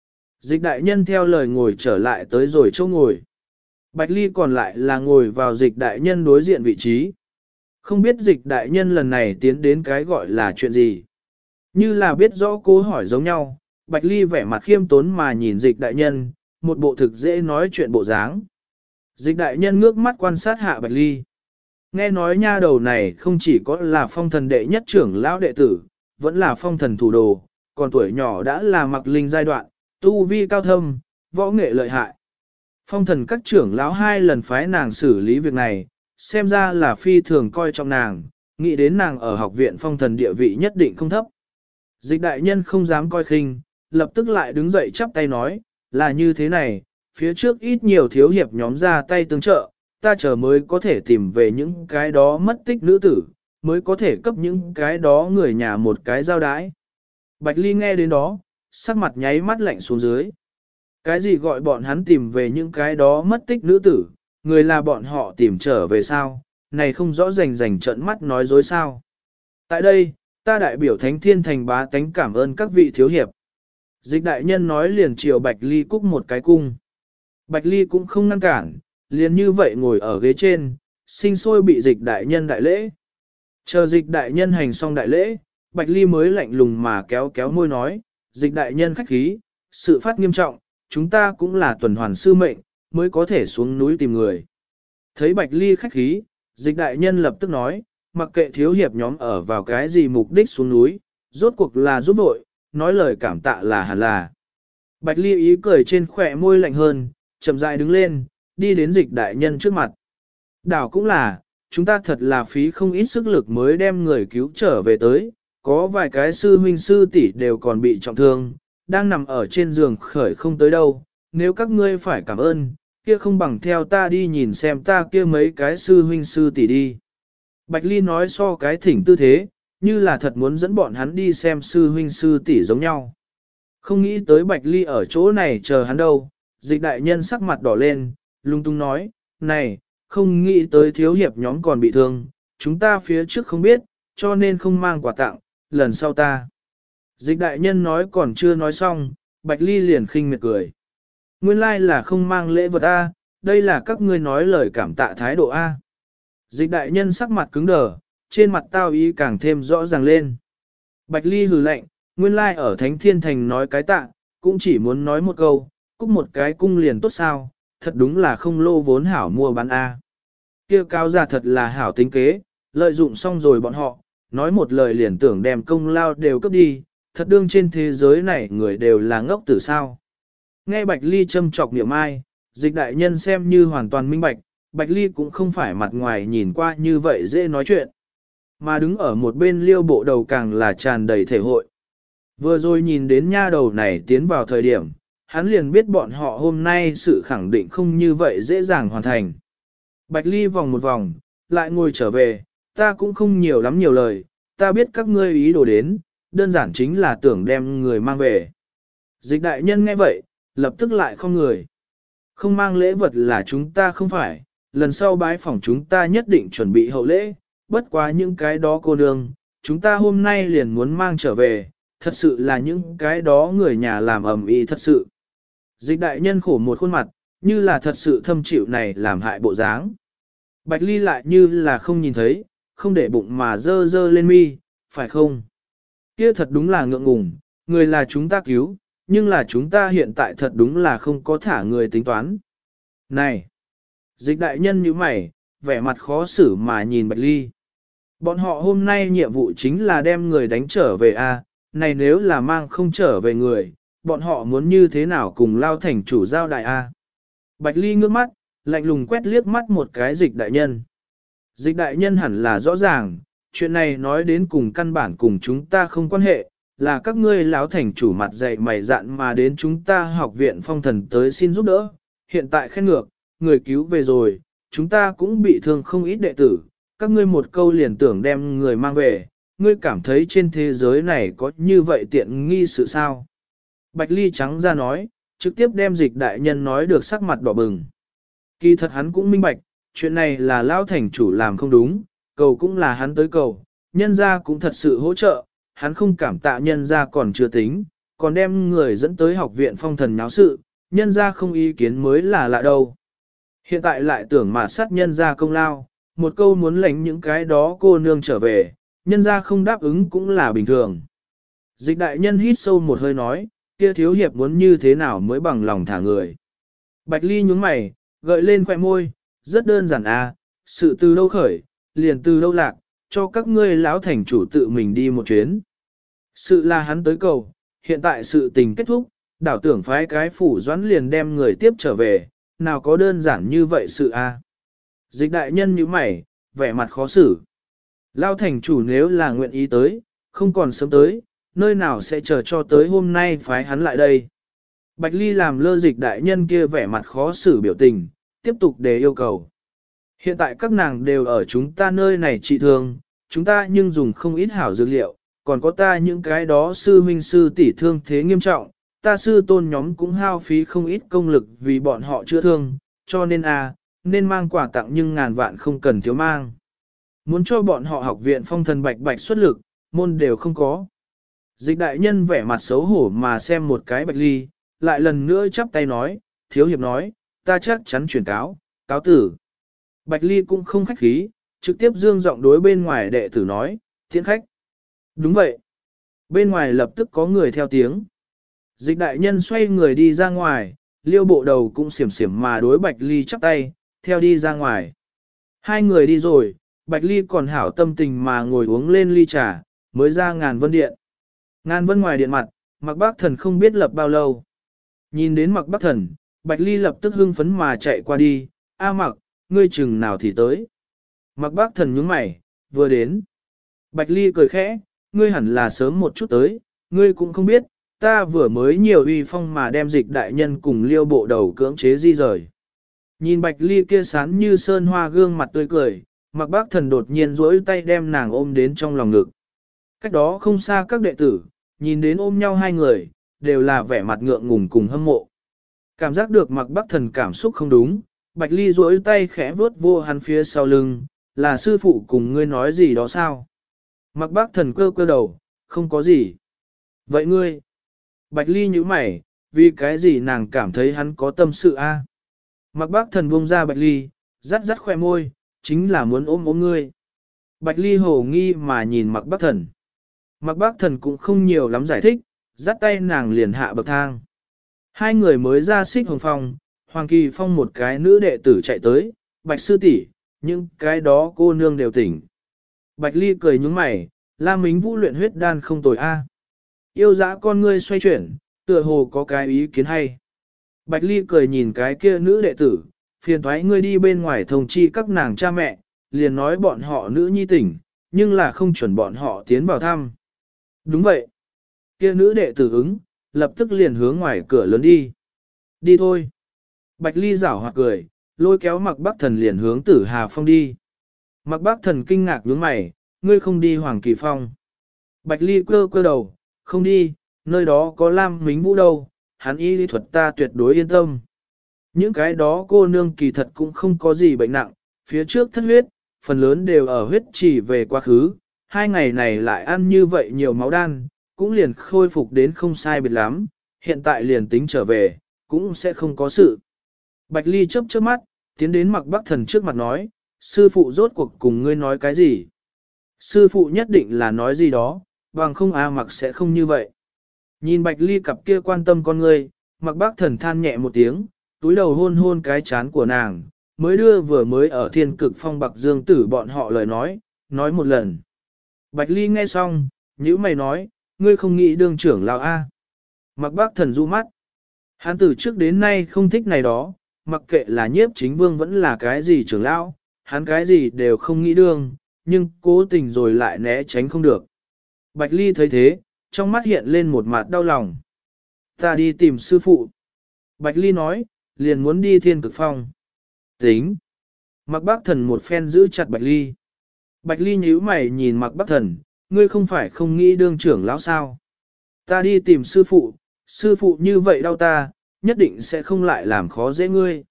[SPEAKER 1] Dịch đại nhân theo lời ngồi trở lại tới rồi chỗ ngồi. Bạch Ly còn lại là ngồi vào dịch đại nhân đối diện vị trí. Không biết dịch đại nhân lần này tiến đến cái gọi là chuyện gì. Như là biết rõ cô hỏi giống nhau, Bạch Ly vẻ mặt khiêm tốn mà nhìn dịch đại nhân, một bộ thực dễ nói chuyện bộ dáng. Dịch đại nhân ngước mắt quan sát hạ Bạch Ly. Nghe nói nha đầu này không chỉ có là phong thần đệ nhất trưởng lão đệ tử, vẫn là phong thần thủ đồ, còn tuổi nhỏ đã là mặc linh giai đoạn, tu vi cao thâm, võ nghệ lợi hại. Phong thần các trưởng lão 2 lần phái nàng xử lý việc này, xem ra là phi thường coi trọng nàng, nghĩ đến nàng ở học viện phong thần địa vị nhất định không thấp. Dịch đại nhân không dám coi khinh, lập tức lại đứng dậy chắp tay nói, là như thế này, phía trước ít nhiều thiếu hiệp nhóm ra tay tương trợ, ta chờ mới có thể tìm về những cái đó mất tích nữ tử, mới có thể cấp những cái đó người nhà một cái giao đái. Bạch Ly nghe đến đó, sắc mặt nháy mắt lạnh xuống dưới. Cái gì gọi bọn hắn tìm về những cái đó mất tích nữ tử, người là bọn họ tìm trở về sao, này không rõ rành trợn mắt nói dối sao. Tại đây, ta đại biểu Thánh Thiên Thành bá tánh cảm ơn các vị thiếu hiệp. Dịch đại nhân nói liền chiều Bạch Ly cúc một cái cung. Bạch Ly cũng không ngăn cản, liền như vậy ngồi ở ghế trên, sinh sôi bị dịch đại nhân đại lễ. Chờ dịch đại nhân hành xong đại lễ, Bạch Ly mới lạnh lùng mà kéo kéo môi nói, dịch đại nhân khách khí, sự phát nghiêm trọng, chúng ta cũng là tuần hoàn sư mệnh, mới có thể xuống núi tìm người. Thấy Bạch Ly khách khí, dịch đại nhân lập tức nói, mặc kệ thiếu hiệp nhóm ở vào cái gì mục đích xuống núi, rốt cuộc là giúp đội, nói lời cảm tạ là hẳn là. Bạch Ly ý cười trên khỏe môi lạnh hơn, chậm rãi đứng lên, đi đến dịch đại nhân trước mặt. Đảo cũng là, chúng ta thật là phí không ít sức lực mới đem người cứu trở về tới, có vài cái sư huynh sư tỷ đều còn bị trọng thương, đang nằm ở trên giường khởi không tới đâu, nếu các ngươi phải cảm ơn, kia không bằng theo ta đi nhìn xem ta kia mấy cái sư huynh sư tỷ đi. Bạch Ly nói so cái thỉnh tư thế, như là thật muốn dẫn bọn hắn đi xem sư huynh sư tỷ giống nhau. Không nghĩ tới Bạch Ly ở chỗ này chờ hắn đâu, dịch đại nhân sắc mặt đỏ lên, lung tung nói, này, không nghĩ tới thiếu hiệp nhóm còn bị thương, chúng ta phía trước không biết, cho nên không mang quà tặng, lần sau ta. Dịch đại nhân nói còn chưa nói xong, Bạch Ly liền khinh miệt cười. Nguyên lai là không mang lễ vật A, đây là các ngươi nói lời cảm tạ thái độ A. Dịch đại nhân sắc mặt cứng đờ, trên mặt tao ý càng thêm rõ ràng lên. Bạch Ly hừ lạnh, nguyên lai ở Thánh Thiên Thành nói cái tạ, cũng chỉ muốn nói một câu, cúc một cái cung liền tốt sao, thật đúng là không lô vốn hảo mua bán A. Kia cao giả thật là hảo tính kế, lợi dụng xong rồi bọn họ, nói một lời liền tưởng đem công lao đều cấp đi, thật đương trên thế giới này người đều là ngốc tử sao. Nghe Bạch Ly châm chọc niệm ai, dịch đại nhân xem như hoàn toàn minh bạch, Bạch Ly cũng không phải mặt ngoài nhìn qua như vậy dễ nói chuyện. Mà đứng ở một bên liêu bộ đầu càng là tràn đầy thể hội. Vừa rồi nhìn đến nha đầu này tiến vào thời điểm, hắn liền biết bọn họ hôm nay sự khẳng định không như vậy dễ dàng hoàn thành. Bạch Ly vòng một vòng, lại ngồi trở về, ta cũng không nhiều lắm nhiều lời, ta biết các ngươi ý đồ đến, đơn giản chính là tưởng đem người mang về. Dịch đại nhân nghe vậy, lập tức lại không người. Không mang lễ vật là chúng ta không phải, lần sau bái phỏng chúng ta nhất định chuẩn bị hậu lễ, bất quá những cái đó cô nương, chúng ta hôm nay liền muốn mang trở về, thật sự là những cái đó người nhà làm ầm ĩ thật sự. Dịch đại nhân khổ một khuôn mặt, như là thật sự thâm chịu này làm hại bộ dáng. Bạch Ly lại như là không nhìn thấy, không để bụng mà dơ dơ lên mi, phải không? Kia thật đúng là ngượng ngùng, người là chúng ta cứu, nhưng là chúng ta hiện tại thật đúng là không có thả người tính toán. Này! Dịch đại nhân như mày, vẻ mặt khó xử mà nhìn Bạch Ly. Bọn họ hôm nay nhiệm vụ chính là đem người đánh trở về a, này nếu là mang không trở về người, bọn họ muốn như thế nào cùng lao thành chủ giao đại a. Bạch Ly ngước mắt, lạnh lùng quét liếc mắt một cái dịch đại nhân. Dịch đại nhân hẳn là rõ ràng, chuyện này nói đến cùng căn bản cùng chúng ta không quan hệ, là các ngươi lão thành chủ mặt dày mày dạn mà đến chúng ta học viện phong thần tới xin giúp đỡ, hiện tại khen ngược, người cứu về rồi, chúng ta cũng bị thương không ít đệ tử, các ngươi một câu liền tưởng đem người mang về, ngươi cảm thấy trên thế giới này có như vậy tiện nghi sự sao? Bạch Ly trắng ra nói, trực tiếp đem dịch đại nhân nói được sắc mặt đỏ bừng. Kỳ thật hắn cũng minh bạch, chuyện này là lão thành chủ làm không đúng, cầu cũng là hắn tới cầu, nhân gia cũng thật sự hỗ trợ, hắn không cảm tạ nhân gia còn chưa tính, còn đem người dẫn tới học viện phong thần nháo sự, nhân ra không ý kiến mới là lạ đâu. Hiện tại lại tưởng mà sát nhân ra công lao, một câu muốn lãnh những cái đó cô nương trở về, nhân ra không đáp ứng cũng là bình thường. Dịch đại nhân hít sâu một hơi nói, kia thiếu hiệp muốn như thế nào mới bằng lòng thả người. Bạch Ly nhúng mày, gợi lên khóe môi, rất đơn giản à, sự từ đâu khởi, liền từ đâu lạc, cho các ngươi lão thành chủ tự mình đi một chuyến. Sự là hắn tới cầu, hiện tại sự tình kết thúc, đảo tưởng phái cái phủ doãn liền đem người tiếp trở về, nào có đơn giản như vậy sự a? Dịch đại nhân như mày, vẻ mặt khó xử. Lao thành chủ nếu là nguyện ý tới, không còn sớm tới, nơi nào sẽ chờ cho tới hôm nay phái hắn lại đây. Bạch Ly làm lơ dịch đại nhân kia vẻ mặt khó xử biểu tình, tiếp tục đề yêu cầu. Hiện tại các nàng đều ở chúng ta nơi này trị thương, chúng ta nhưng dùng không ít hảo dược liệu, còn có ta những cái đó sư huynh sư tỷ thương thế nghiêm trọng, ta sư tôn nhóm cũng hao phí không ít công lực vì bọn họ chữa thương, cho nên nên mang quà tặng nhưng ngàn vạn không cần thiếu mang. Muốn cho bọn họ học viện phong thần bạch bạch xuất lực, môn đều không có. Dịch đại nhân vẻ mặt xấu hổ mà xem một cái Bạch Ly, lại lần nữa chắp tay nói, thiếu hiệp nói, ta chắc chắn chuyển cáo, cáo tử. Bạch Ly cũng không khách khí, trực tiếp dương giọng đối bên ngoài đệ tử nói, tiễn khách. Đúng vậy. Bên ngoài lập tức có người theo tiếng. Dịch đại nhân xoay người đi ra ngoài, liêu bộ đầu cũng xiểm xiểm mà đối Bạch Ly chắp tay, theo đi ra ngoài. Hai người đi rồi, Bạch Ly còn hảo tâm tình mà ngồi uống lên ly trà, mới ra Ngàn Vân Điện. Ngàn Vân ngoài điện mặt, Mạc Bác Thần không biết lập bao lâu. Nhìn đến Mạc Bác Thần, Bạch Ly lập tức hưng phấn mà chạy qua đi, A Mạc, ngươi chừng nào thì tới. Mạc Bác Thần nhướng mày, vừa đến. Bạch Ly cười khẽ, ngươi hẳn là sớm một chút tới, ngươi cũng không biết, ta vừa mới nhiều uy phong mà đem dịch đại nhân cùng liêu bộ đầu cưỡng chế di rời. Nhìn Bạch Ly kia sán như sơn hoa gương mặt tươi cười, Mạc Bác Thần đột nhiên duỗi tay đem nàng ôm đến trong lòng ngực. Cách đó không xa các đệ tử, nhìn đến ôm nhau hai người, đều là vẻ mặt ngượng ngùng cùng hâm mộ. Cảm giác được Mạc Bác Thần cảm xúc không đúng, Bạch Ly duỗi tay khẽ vuốt vô hắn phía sau lưng, là sư phụ cùng ngươi nói gì đó sao? Mạc Bác Thần cơ cơ đầu, không có gì. Vậy ngươi? Bạch Ly nhíu mày, vì cái gì nàng cảm thấy hắn có tâm sự a? Mạc Bác Thần buông ra Bạch Ly, rắt rắt khoe môi, chính là muốn ôm ngươi. Bạch Ly hồ nghi mà nhìn Mạc Bác Thần. Mạc Bác Thần cũng không nhiều lắm giải thích, dắt tay nàng liền hạ bậc thang. Hai người mới ra xích hồng phong, Hoàng Kỳ Phong một cái nữ đệ tử chạy tới, Bạch sư tỷ, những cái đó cô nương đều tỉnh. Bạch Ly cười nhướng mày, La Mính Vũ luyện huyết đan không tồi a. Yêu dã con ngươi xoay chuyển, tựa hồ có cái ý kiến hay. Bạch Ly cười nhìn cái kia nữ đệ tử, phiền thoái ngươi đi bên ngoài thông chi các nàng cha mẹ, liền nói bọn họ nữ nhi tỉnh, nhưng là không chuẩn bọn họ tiến vào thăm. Đúng vậy. Kia nữ đệ tử ứng, lập tức liền hướng ngoài cửa lớn đi. Đi thôi. Bạch Ly giảo hoạt cười, lôi kéo Mạc Bác Thần liền hướng Tử Hà Phong đi. Mạc Bác Thần kinh ngạc nhướng mày, ngươi không đi Hoàng Kỳ Phong. Bạch Ly cơ cơ đầu, không đi, nơi đó có Lam Mính Vũ đâu, hắn y lý thuật ta tuyệt đối yên tâm. Những cái đó cô nương kỳ thật cũng không có gì bệnh nặng, phía trước thất huyết, phần lớn đều ở huyết chỉ về quá khứ, 2 ngày này lại ăn như vậy nhiều máu đan, cũng liền khôi phục đến không sai biệt lắm, hiện tại liền tính trở về, cũng sẽ không có sự. Bạch Ly chớp chớp mắt, tiến đến Mạc Bác Thần trước mặt nói, sư phụ rốt cuộc cùng ngươi nói cái gì? Sư phụ nhất định là nói gì đó, bằng không Mạc sẽ không như vậy. Nhìn Bạch Ly cặp kia quan tâm con ngươi, Mạc Bác Thần than nhẹ một tiếng, túi đầu hôn hôn cái chán của nàng, mới đưa vừa mới ở Thiên Cực Phong Bạc Dương Tử bọn họ lời nói một lần. Bạch Ly nghe xong, nhíu mày nói, ngươi không nghĩ đương trưởng lão a? Mạc Bác Thần du mắt. Hắn từ trước đến nay không thích này đó, mặc kệ là Nhiếp Chính Vương vẫn là cái gì trưởng lão, hắn cái gì đều không nghĩ đương, nhưng cố tình rồi lại né tránh không được. Bạch Ly thấy thế, trong mắt hiện lên một mặt đau lòng. Ta đi tìm sư phụ. Bạch Ly nói, liền muốn đi Thiên Cực Phong. Tính. Mạc Bác Thần một phen giữ chặt Bạch Ly. Bạch Ly nhíu mày nhìn Mạc Bác Thần, ngươi không phải không nghĩ đương trưởng lão sao? Ta đi tìm sư phụ như vậy đau ta, nhất định sẽ không lại làm khó dễ ngươi.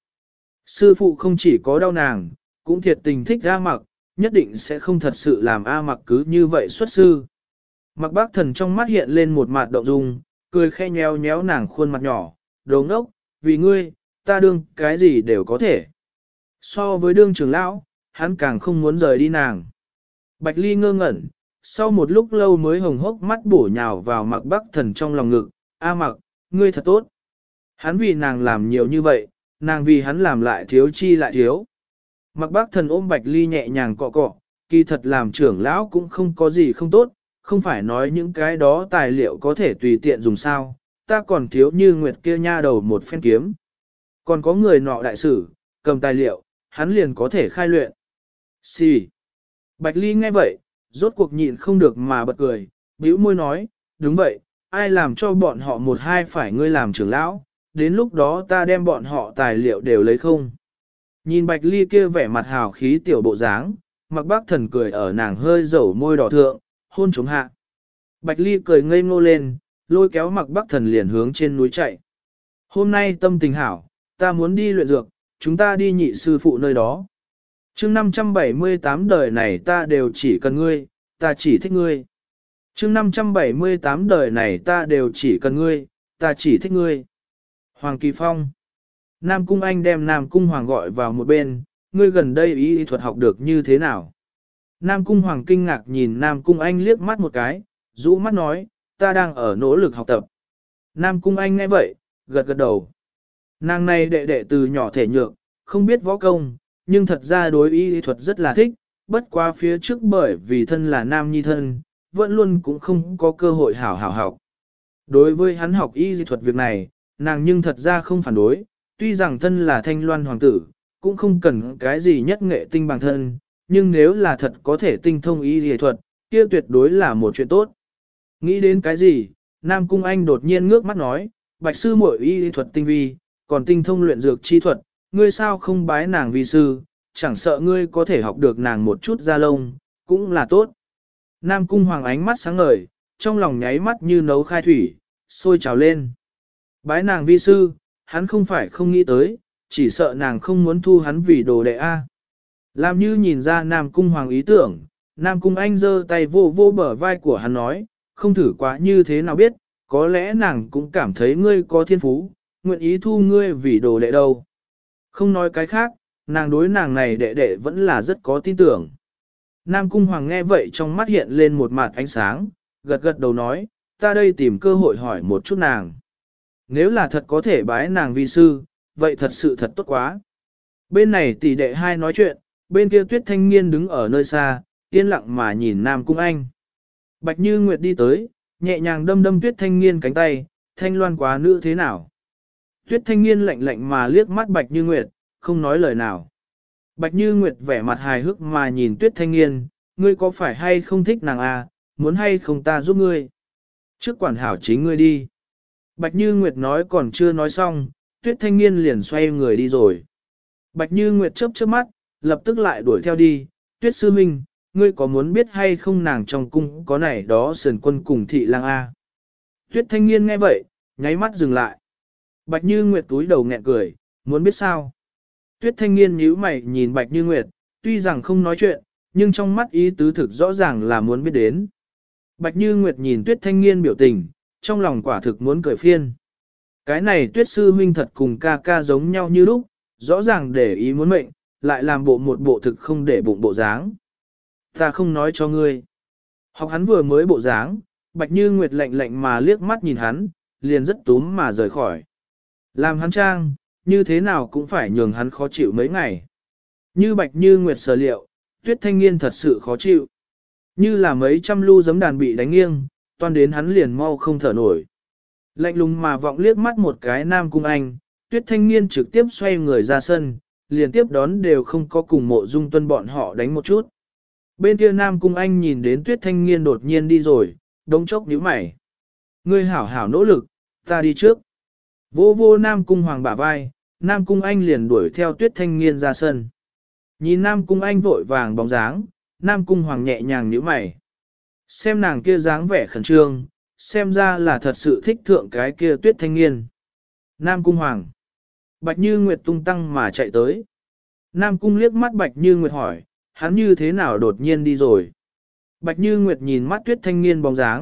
[SPEAKER 1] Sư phụ không chỉ có đau nàng, cũng thiệt tình thích A Mạc, nhất định sẽ không thật sự làm A Mạc cứ như vậy xuất sư. Mạc Bác Thần trong mắt hiện lên một mặt động dung, cười khẽ nhéo nhéo nàng khuôn mặt nhỏ, đồ ngốc, vì ngươi, ta đương cái gì đều có thể. So với đương trưởng lão, hắn càng không muốn rời đi nàng. Bạch Ly ngơ ngẩn, sau một lúc lâu mới hồng hốc mắt bổ nhào vào Mạc Bắc Thần trong lòng ngực, A Mạc, ngươi thật tốt. Hắn vì nàng làm nhiều như vậy, nàng vì hắn làm lại thiếu chi lại thiếu. Mạc Bắc Thần ôm Bạch Ly nhẹ nhàng cọ cọ, kỳ thật làm trưởng lão cũng không có gì không tốt, không phải nói những cái đó tài liệu có thể tùy tiện dùng sao, ta còn thiếu như Nguyệt kia nha đầu một phen kiếm. Còn có người nọ đại sử, cầm tài liệu, hắn liền có thể khai luyện. Xì. Bạch Ly nghe vậy, rốt cuộc nhịn không được mà bật cười, bĩu môi nói, đúng vậy, ai làm cho bọn họ một hai phải ngươi làm trưởng lão, đến lúc đó ta đem bọn họ tài liệu đều lấy không. Nhìn Bạch Ly kia vẻ mặt hào khí tiểu bộ dáng, Mạc Bắc Thần cười ở nàng hơi dầu môi đỏ thượng, hôn chống hạ. Bạch Ly cười ngây ngô lên, lôi kéo Mạc Bắc Thần liền hướng trên núi chạy. Hôm nay tâm tình hảo, ta muốn đi luyện dược, chúng ta đi nhị sư phụ nơi đó. Chương 578 đời này ta đều chỉ cần ngươi, ta chỉ thích ngươi. Chương 578 đời này ta đều chỉ cần ngươi, ta chỉ thích ngươi. Hoàng Kỳ Phong. Nam Cung Anh đem Nam Cung Hoàng gọi vào một bên, ngươi gần đây y thuật học được như thế nào? Nam Cung Hoàng kinh ngạc nhìn Nam Cung Anh liếc mắt một cái, rũ mắt nói, ta đang ở nỗ lực học tập. Nam Cung Anh nghe vậy, gật gật đầu. Nàng này đệ đệ từ nhỏ thể nhược, không biết võ công, nhưng thật ra đối y thuật rất là thích, bất quá phía trước bởi vì thân là nam nhi thân, vẫn luôn cũng không có cơ hội hảo học. Đối với hắn học y thuật việc này, nàng nhưng thật ra không phản đối, tuy rằng thân là thanh loan hoàng tử, cũng không cần cái gì nhất nghệ tinh bằng thân, nhưng nếu là thật có thể tinh thông y thuật, kia tuyệt đối là một chuyện tốt. Nghĩ đến cái gì, Nam Cung Anh đột nhiên ngước mắt nói, bạch sư muội y thuật tinh vi, còn tinh thông luyện dược chi thuật, ngươi sao không bái nàng vi sư, chẳng sợ ngươi có thể học được nàng một chút da lông, cũng là tốt. Nam Cung Hoàng ánh mắt sáng ngời, trong lòng nháy mắt như nấu khai thủy, sôi trào lên. Bái nàng vi sư, hắn không phải không nghĩ tới, chỉ sợ nàng không muốn thu hắn vì đồ đệ A. Làm như nhìn ra Nam Cung Hoàng ý tưởng, Nam Cung Anh giơ tay vô vô bờ vai của hắn nói, không thử quá như thế nào biết, có lẽ nàng cũng cảm thấy ngươi có thiên phú, nguyện ý thu ngươi vì đồ đệ đâu. Không nói cái khác, nàng đối nàng này đệ đệ vẫn là rất có tin tưởng. Nam Cung Hoàng nghe vậy trong mắt hiện lên một mặt ánh sáng, gật gật đầu nói, ta đây tìm cơ hội hỏi một chút nàng. Nếu là thật có thể bái nàng vi sư, vậy thật sự thật tốt quá. Bên này tỷ đệ hai nói chuyện, bên kia Tuyết Thanh Nghiên đứng ở nơi xa, yên lặng mà nhìn Nam Cung Anh. Bạch Như Nguyệt đi tới, nhẹ nhàng đâm đâm Tuyết Thanh Nghiên cánh tay, Thanh Loan quá nữ thế nào? Tuyết Thanh Nghiên lạnh lạnh mà liếc mắt Bạch Như Nguyệt, không nói lời nào. Bạch Như Nguyệt vẻ mặt hài hước mà nhìn Tuyết Thanh Nghiên, ngươi có phải hay không thích nàng à, muốn hay không ta giúp ngươi? Trước quản hảo chính ngươi đi. Bạch Như Nguyệt nói còn chưa nói xong, Tuyết Thanh Nghiên liền xoay người đi rồi. Bạch Như Nguyệt chớp chớp mắt, lập tức lại đuổi theo đi, Tuyết sư huynh, ngươi có muốn biết hay không nàng trong cung có này đó sườn quân cùng thị lang a? Tuyết Thanh Nghiên nghe vậy, nháy mắt dừng lại. Bạch Như Nguyệt túi đầu nghẹn cười, muốn biết sao? Tuyết Thanh Nghiên nhíu mày nhìn Bạch Như Nguyệt, tuy rằng không nói chuyện, nhưng trong mắt ý tứ thực rõ ràng là muốn biết đến. Bạch Như Nguyệt nhìn Tuyết Thanh Nghiên biểu tình, trong lòng quả thực muốn cười phiên. Cái này Tuyết sư huynh thật cùng ca ca giống nhau như lúc, rõ ràng để ý muốn mệnh, lại làm bộ một bộ thực không để bụng bộ dáng. Ta không nói cho ngươi. Học hắn vừa mới bộ dáng, Bạch Như Nguyệt lạnh lạnh mà liếc mắt nhìn hắn, liền rất túm mà rời khỏi. Làm hắn trang, như thế nào cũng phải nhường hắn khó chịu mấy ngày. Như Bạch Như Nguyệt sở liệu, Tuyết Thanh Nghiên thật sự khó chịu. Như là mấy trăm lu giấm đàn bị đánh nghiêng, toan đến hắn liền mau không thở nổi. Lạnh lùng mà vọng liếc mắt một cái Nam Cung Anh, Tuyết Thanh Nghiên trực tiếp xoay người ra sân, liền tiếp đón đều không có cùng Mộ Dung Tuân bọn họ đánh một chút. Bên kia Nam Cung Anh nhìn đến Tuyết Thanh Nghiên đột nhiên đi rồi, đống chốc nhíu mày. Ngươi hảo hảo nỗ lực, ta đi trước. Vô vô Nam Cung Hoàng bả vai, Nam Cung Anh liền đuổi theo Tuyết Thanh Nghiên ra sân. Nhìn Nam Cung Anh vội vàng bóng dáng, Nam Cung Hoàng nhẹ nhàng nhíu mày. Xem nàng kia dáng vẻ khẩn trương, xem ra là thật sự thích thượng cái kia Tuyết Thanh Nghiên. Nam Cung Hoàng. Bạch Như Nguyệt tung tăng mà chạy tới. Nam Cung liếc mắt Bạch Như Nguyệt hỏi, hắn như thế nào đột nhiên đi rồi. Bạch Như Nguyệt nhìn mắt Tuyết Thanh Nghiên bóng dáng,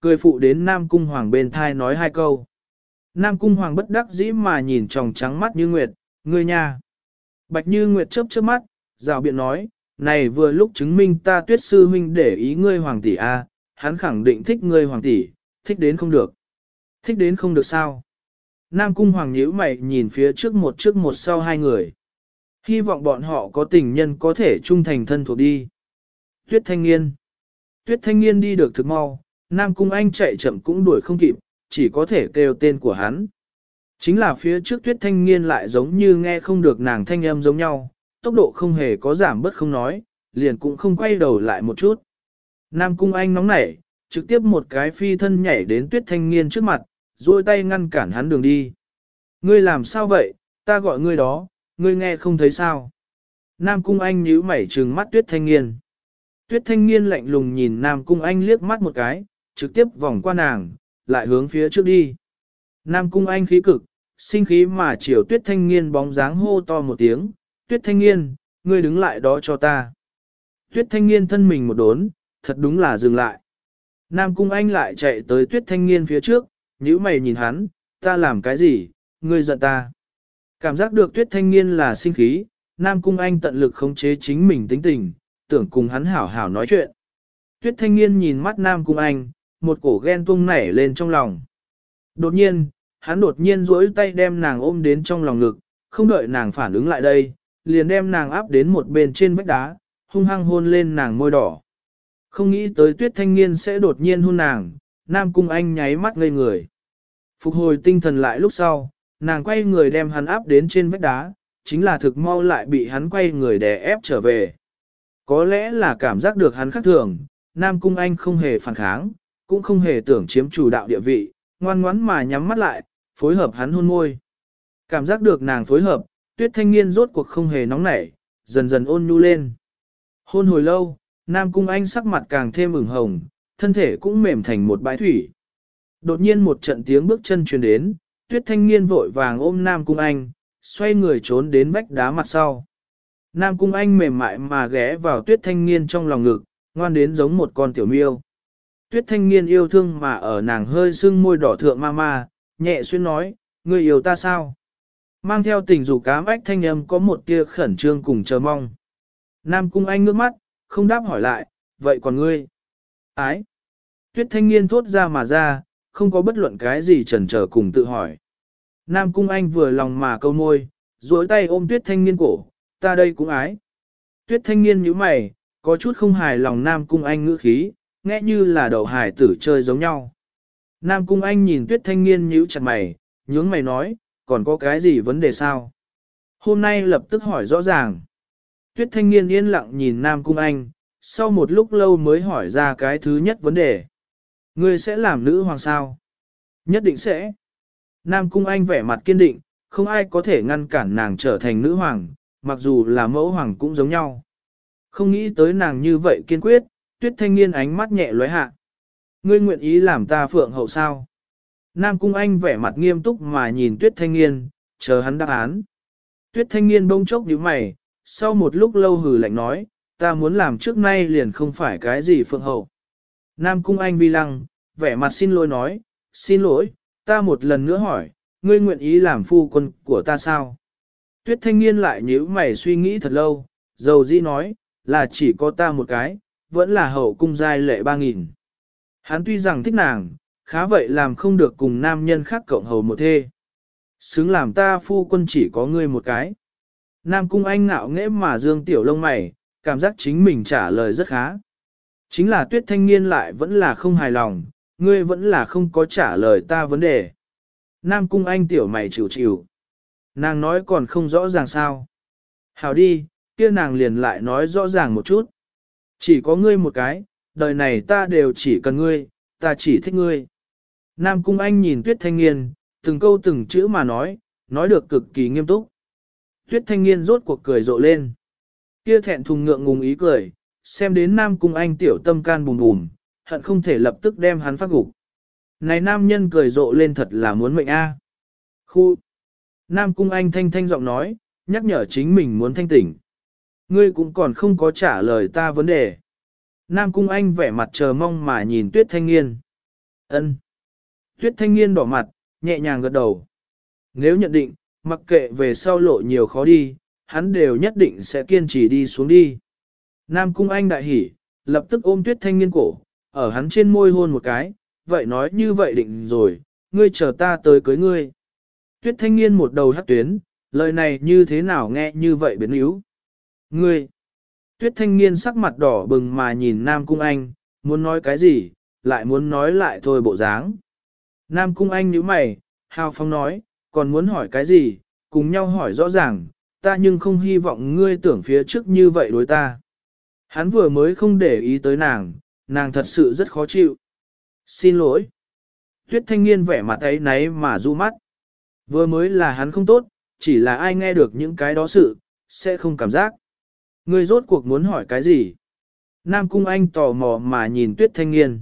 [SPEAKER 1] cười phụ đến Nam Cung Hoàng bên thai nói hai câu. Nam Cung Hoàng bất đắc dĩ mà nhìn tròng trắng mắt Như Nguyệt, ngươi nha. Bạch Như Nguyệt chớp chớp mắt, rào biện nói, này vừa lúc chứng minh ta Tuyết sư huynh để ý ngươi hoàng tỷ a, hắn khẳng định thích ngươi hoàng tỷ, thích đến không được. Thích đến không được sao? Nam Cung Hoàng nhíu mày nhìn phía trước một sau hai người. Hy vọng bọn họ có tình nhân có thể trung thành thân thuộc đi. Tuyết Thanh Nghiên. Tuyết Thanh Nghiên đi được thực mau, Nam Cung Anh chạy chậm cũng đuổi không kịp, chỉ có thể kêu tên của hắn. Chính là phía trước Tuyết Thanh Nghiên lại giống như nghe không được nàng thanh âm giống nhau, tốc độ không hề có giảm bớt không nói, liền cũng không quay đầu lại một chút. Nam Cung Anh nóng nảy, trực tiếp một cái phi thân nhảy đến Tuyết Thanh Nghiên trước mặt, duỗi tay ngăn cản hắn đường đi. Ngươi làm sao vậy, ta gọi ngươi đó, ngươi nghe không thấy sao? Nam Cung Anh nhíu mày trừng mắt Tuyết Thanh Nghiên. Tuyết Thanh Nghiên lạnh lùng nhìn Nam Cung Anh liếc mắt một cái, trực tiếp vòng qua nàng, lại hướng phía trước đi. Nam Cung Anh khí cực, sinh khí mà chiều Tuyết Thanh Nghiên bóng dáng hô to một tiếng, Tuyết Thanh Nghiên, ngươi đứng lại đó cho ta. Tuyết Thanh Nghiên thân mình một đốn, thật đúng là dừng lại. Nam Cung Anh lại chạy tới Tuyết Thanh Nghiên phía trước, nhíu mày nhìn hắn, ta làm cái gì, ngươi giận ta. Cảm giác được Tuyết Thanh Nghiên là sinh khí, Nam Cung Anh tận lực khống chế chính mình tính tình, tưởng cùng hắn hảo hảo nói chuyện. Tuyết Thanh Nghiên nhìn mắt Nam Cung Anh, một cổ ghen tuông nảy lên trong lòng. Đột nhiên, hắn đột nhiên duỗi tay đem nàng ôm đến trong lòng ngực, không đợi nàng phản ứng lại đây, liền đem nàng áp đến một bên trên vách đá, hung hăng hôn lên nàng môi đỏ. Không nghĩ tới Tuyết Thanh Nghiên sẽ đột nhiên hôn nàng, Nam Cung Anh nháy mắt ngây người. Phục hồi tinh thần lại lúc sau, nàng quay người đem hắn áp đến trên vách đá, chính là thực mau lại bị hắn quay người đè ép trở về. Có lẽ là cảm giác được hắn khác thường, Nam Cung Anh không hề phản kháng, cũng không hề tưởng chiếm chủ đạo địa vị, ngoan ngoãn mà nhắm mắt lại, phối hợp hắn hôn môi. Cảm giác được nàng phối hợp, Tuyết Thanh Nghiên rốt cuộc không hề nóng nảy, dần dần ôn nhu lên. Hôn hồi lâu, Nam Cung Anh sắc mặt càng thêm ửng hồng, thân thể cũng mềm thành một bãi thủy. Đột nhiên một trận tiếng bước chân truyền đến, Tuyết Thanh Nghiên vội vàng ôm Nam Cung Anh, xoay người trốn đến vách đá mặt sau. Nam Cung Anh mềm mại mà ghé vào Tuyết Thanh Nghiên trong lòng ngực, ngoan đến giống một con tiểu miêu. Tuyết Thanh Nghiên yêu thương mà ở nàng hơi sưng môi đỏ thượng ma, nhẹ xuyên nói, ngươi yêu ta sao? Mang theo tình dục ám ách thanh âm có một tia khẩn trương cùng chờ mong. Nam Cung Anh ngước mắt, không đáp hỏi lại, vậy còn ngươi? Ái! Tuyết Thanh Nghiên thốt ra mà ra, không có bất luận cái gì chần chờ cùng tự hỏi. Nam Cung Anh vừa lòng mà câu môi, duỗi tay ôm Tuyết Thanh Nghiên cổ, ta đây cũng ái. Tuyết Thanh Nghiên nhíu mày, có chút không hài lòng Nam Cung Anh ngữ khí, nghe như là đầu hải tử chơi giống nhau. Nam Cung Anh nhìn Tuyết Thanh Nghiên nhíu chặt mày, nhướng mày nói, còn có cái gì vấn đề sao? Hôm nay lập tức hỏi rõ ràng. Tuyết Thanh Nghiên yên lặng nhìn Nam Cung Anh, sau một lúc lâu mới hỏi ra cái thứ nhất vấn đề. Ngươi sẽ làm nữ hoàng sao? Nhất định sẽ. Nam Cung Anh vẻ mặt kiên định, không ai có thể ngăn cản nàng trở thành nữ hoàng, mặc dù là mẫu hoàng cũng giống nhau. Không nghĩ tới nàng như vậy kiên quyết, Tuyết Thanh Nghiên ánh mắt nhẹ lóe hạ. Ngươi nguyện ý làm ta phượng hậu sao? Nam Cung Anh vẻ mặt nghiêm túc mà nhìn Tuyết Thanh Nghiên, chờ hắn đáp án. Tuyết Thanh Nghiên bỗng chốc nhíu mày, sau một lúc lâu hừ lạnh nói, ta muốn làm trước nay liền không phải cái gì phượng hậu. Nam Cung Anh vi lăng, vẻ mặt xin lỗi nói, xin lỗi, ta một lần nữa hỏi, ngươi nguyện ý làm phu quân của ta sao? Tuyết Thanh Nghiên lại nhíu mày suy nghĩ thật lâu, dầu dĩ nói, là chỉ có ta một cái, vẫn là hậu cung giai lệ 3.000. Hắn tuy rằng thích nàng, khá vậy làm không được cùng nam nhân khác cộng hầu một thê. Xứng làm ta phu quân chỉ có ngươi một cái. Nam Cung Anh ngạo nghễ mà dương tiểu lông mày, cảm giác chính mình trả lời rất khá. Chính là Tuyết Thanh Nghiên lại vẫn là không hài lòng, ngươi vẫn là không có trả lời ta vấn đề. Nam Cung Anh tiểu mày chịu chịu. Nàng nói còn không rõ ràng sao. Hảo đi, kia nàng liền lại nói rõ ràng một chút. Chỉ có ngươi một cái, đời này ta đều chỉ cần ngươi, ta chỉ thích ngươi. Nam Cung Anh nhìn Tuyết Thanh Nghiên, từng câu từng chữ mà nói được cực kỳ nghiêm túc. Tuyết Thanh Nghiên rốt cuộc cười rộ lên. Kia thẹn thùng ngượng ngùng ý cười, xem đến Nam Cung Anh tiểu tâm can bùm bùm, hận không thể lập tức đem hắn phát gục. Này nam nhân cười rộ lên thật là muốn mệnh a. Khu! Nam Cung Anh thanh thanh giọng nói, nhắc nhở chính mình muốn thanh tỉnh. Ngươi cũng còn không có trả lời ta vấn đề. Nam Cung Anh vẻ mặt chờ mong mà nhìn Tuyết Thanh Nghiên. Ân. Tuyết thanh niên đỏ mặt, nhẹ nhàng gật đầu. Nếu nhận định, mặc kệ về sau lộ nhiều khó đi, hắn đều nhất định sẽ kiên trì đi xuống đi. Nam Cung Anh đại hỉ, lập tức ôm Tuyết thanh niên cổ, ở hắn trên môi hôn một cái, vậy nói như vậy định rồi, ngươi chờ ta tới cưới ngươi. Tuyết thanh niên một đầu hắc tuyến, lời này như thế nào nghe như vậy biến yếu. Ngươi! Tuyết thanh niên sắc mặt đỏ bừng mà nhìn Nam Cung Anh, muốn nói cái gì, lại muốn nói lại thôi bộ dáng. Nam Cung Anh nhíu mày, hào phóng nói, còn muốn hỏi cái gì, cùng nhau hỏi rõ ràng, ta nhưng không hy vọng ngươi tưởng phía trước như vậy đối ta. Hắn vừa mới không để ý tới nàng, nàng thật sự rất khó chịu. Xin lỗi. Tuyết thanh niên vẻ mặt ấy náy mà du mắt. Vừa mới là hắn không tốt, chỉ là ai nghe được những cái đó sự, sẽ không cảm giác. Ngươi rốt cuộc muốn hỏi cái gì? Nam Cung Anh tò mò mà nhìn Tuyết thanh niên.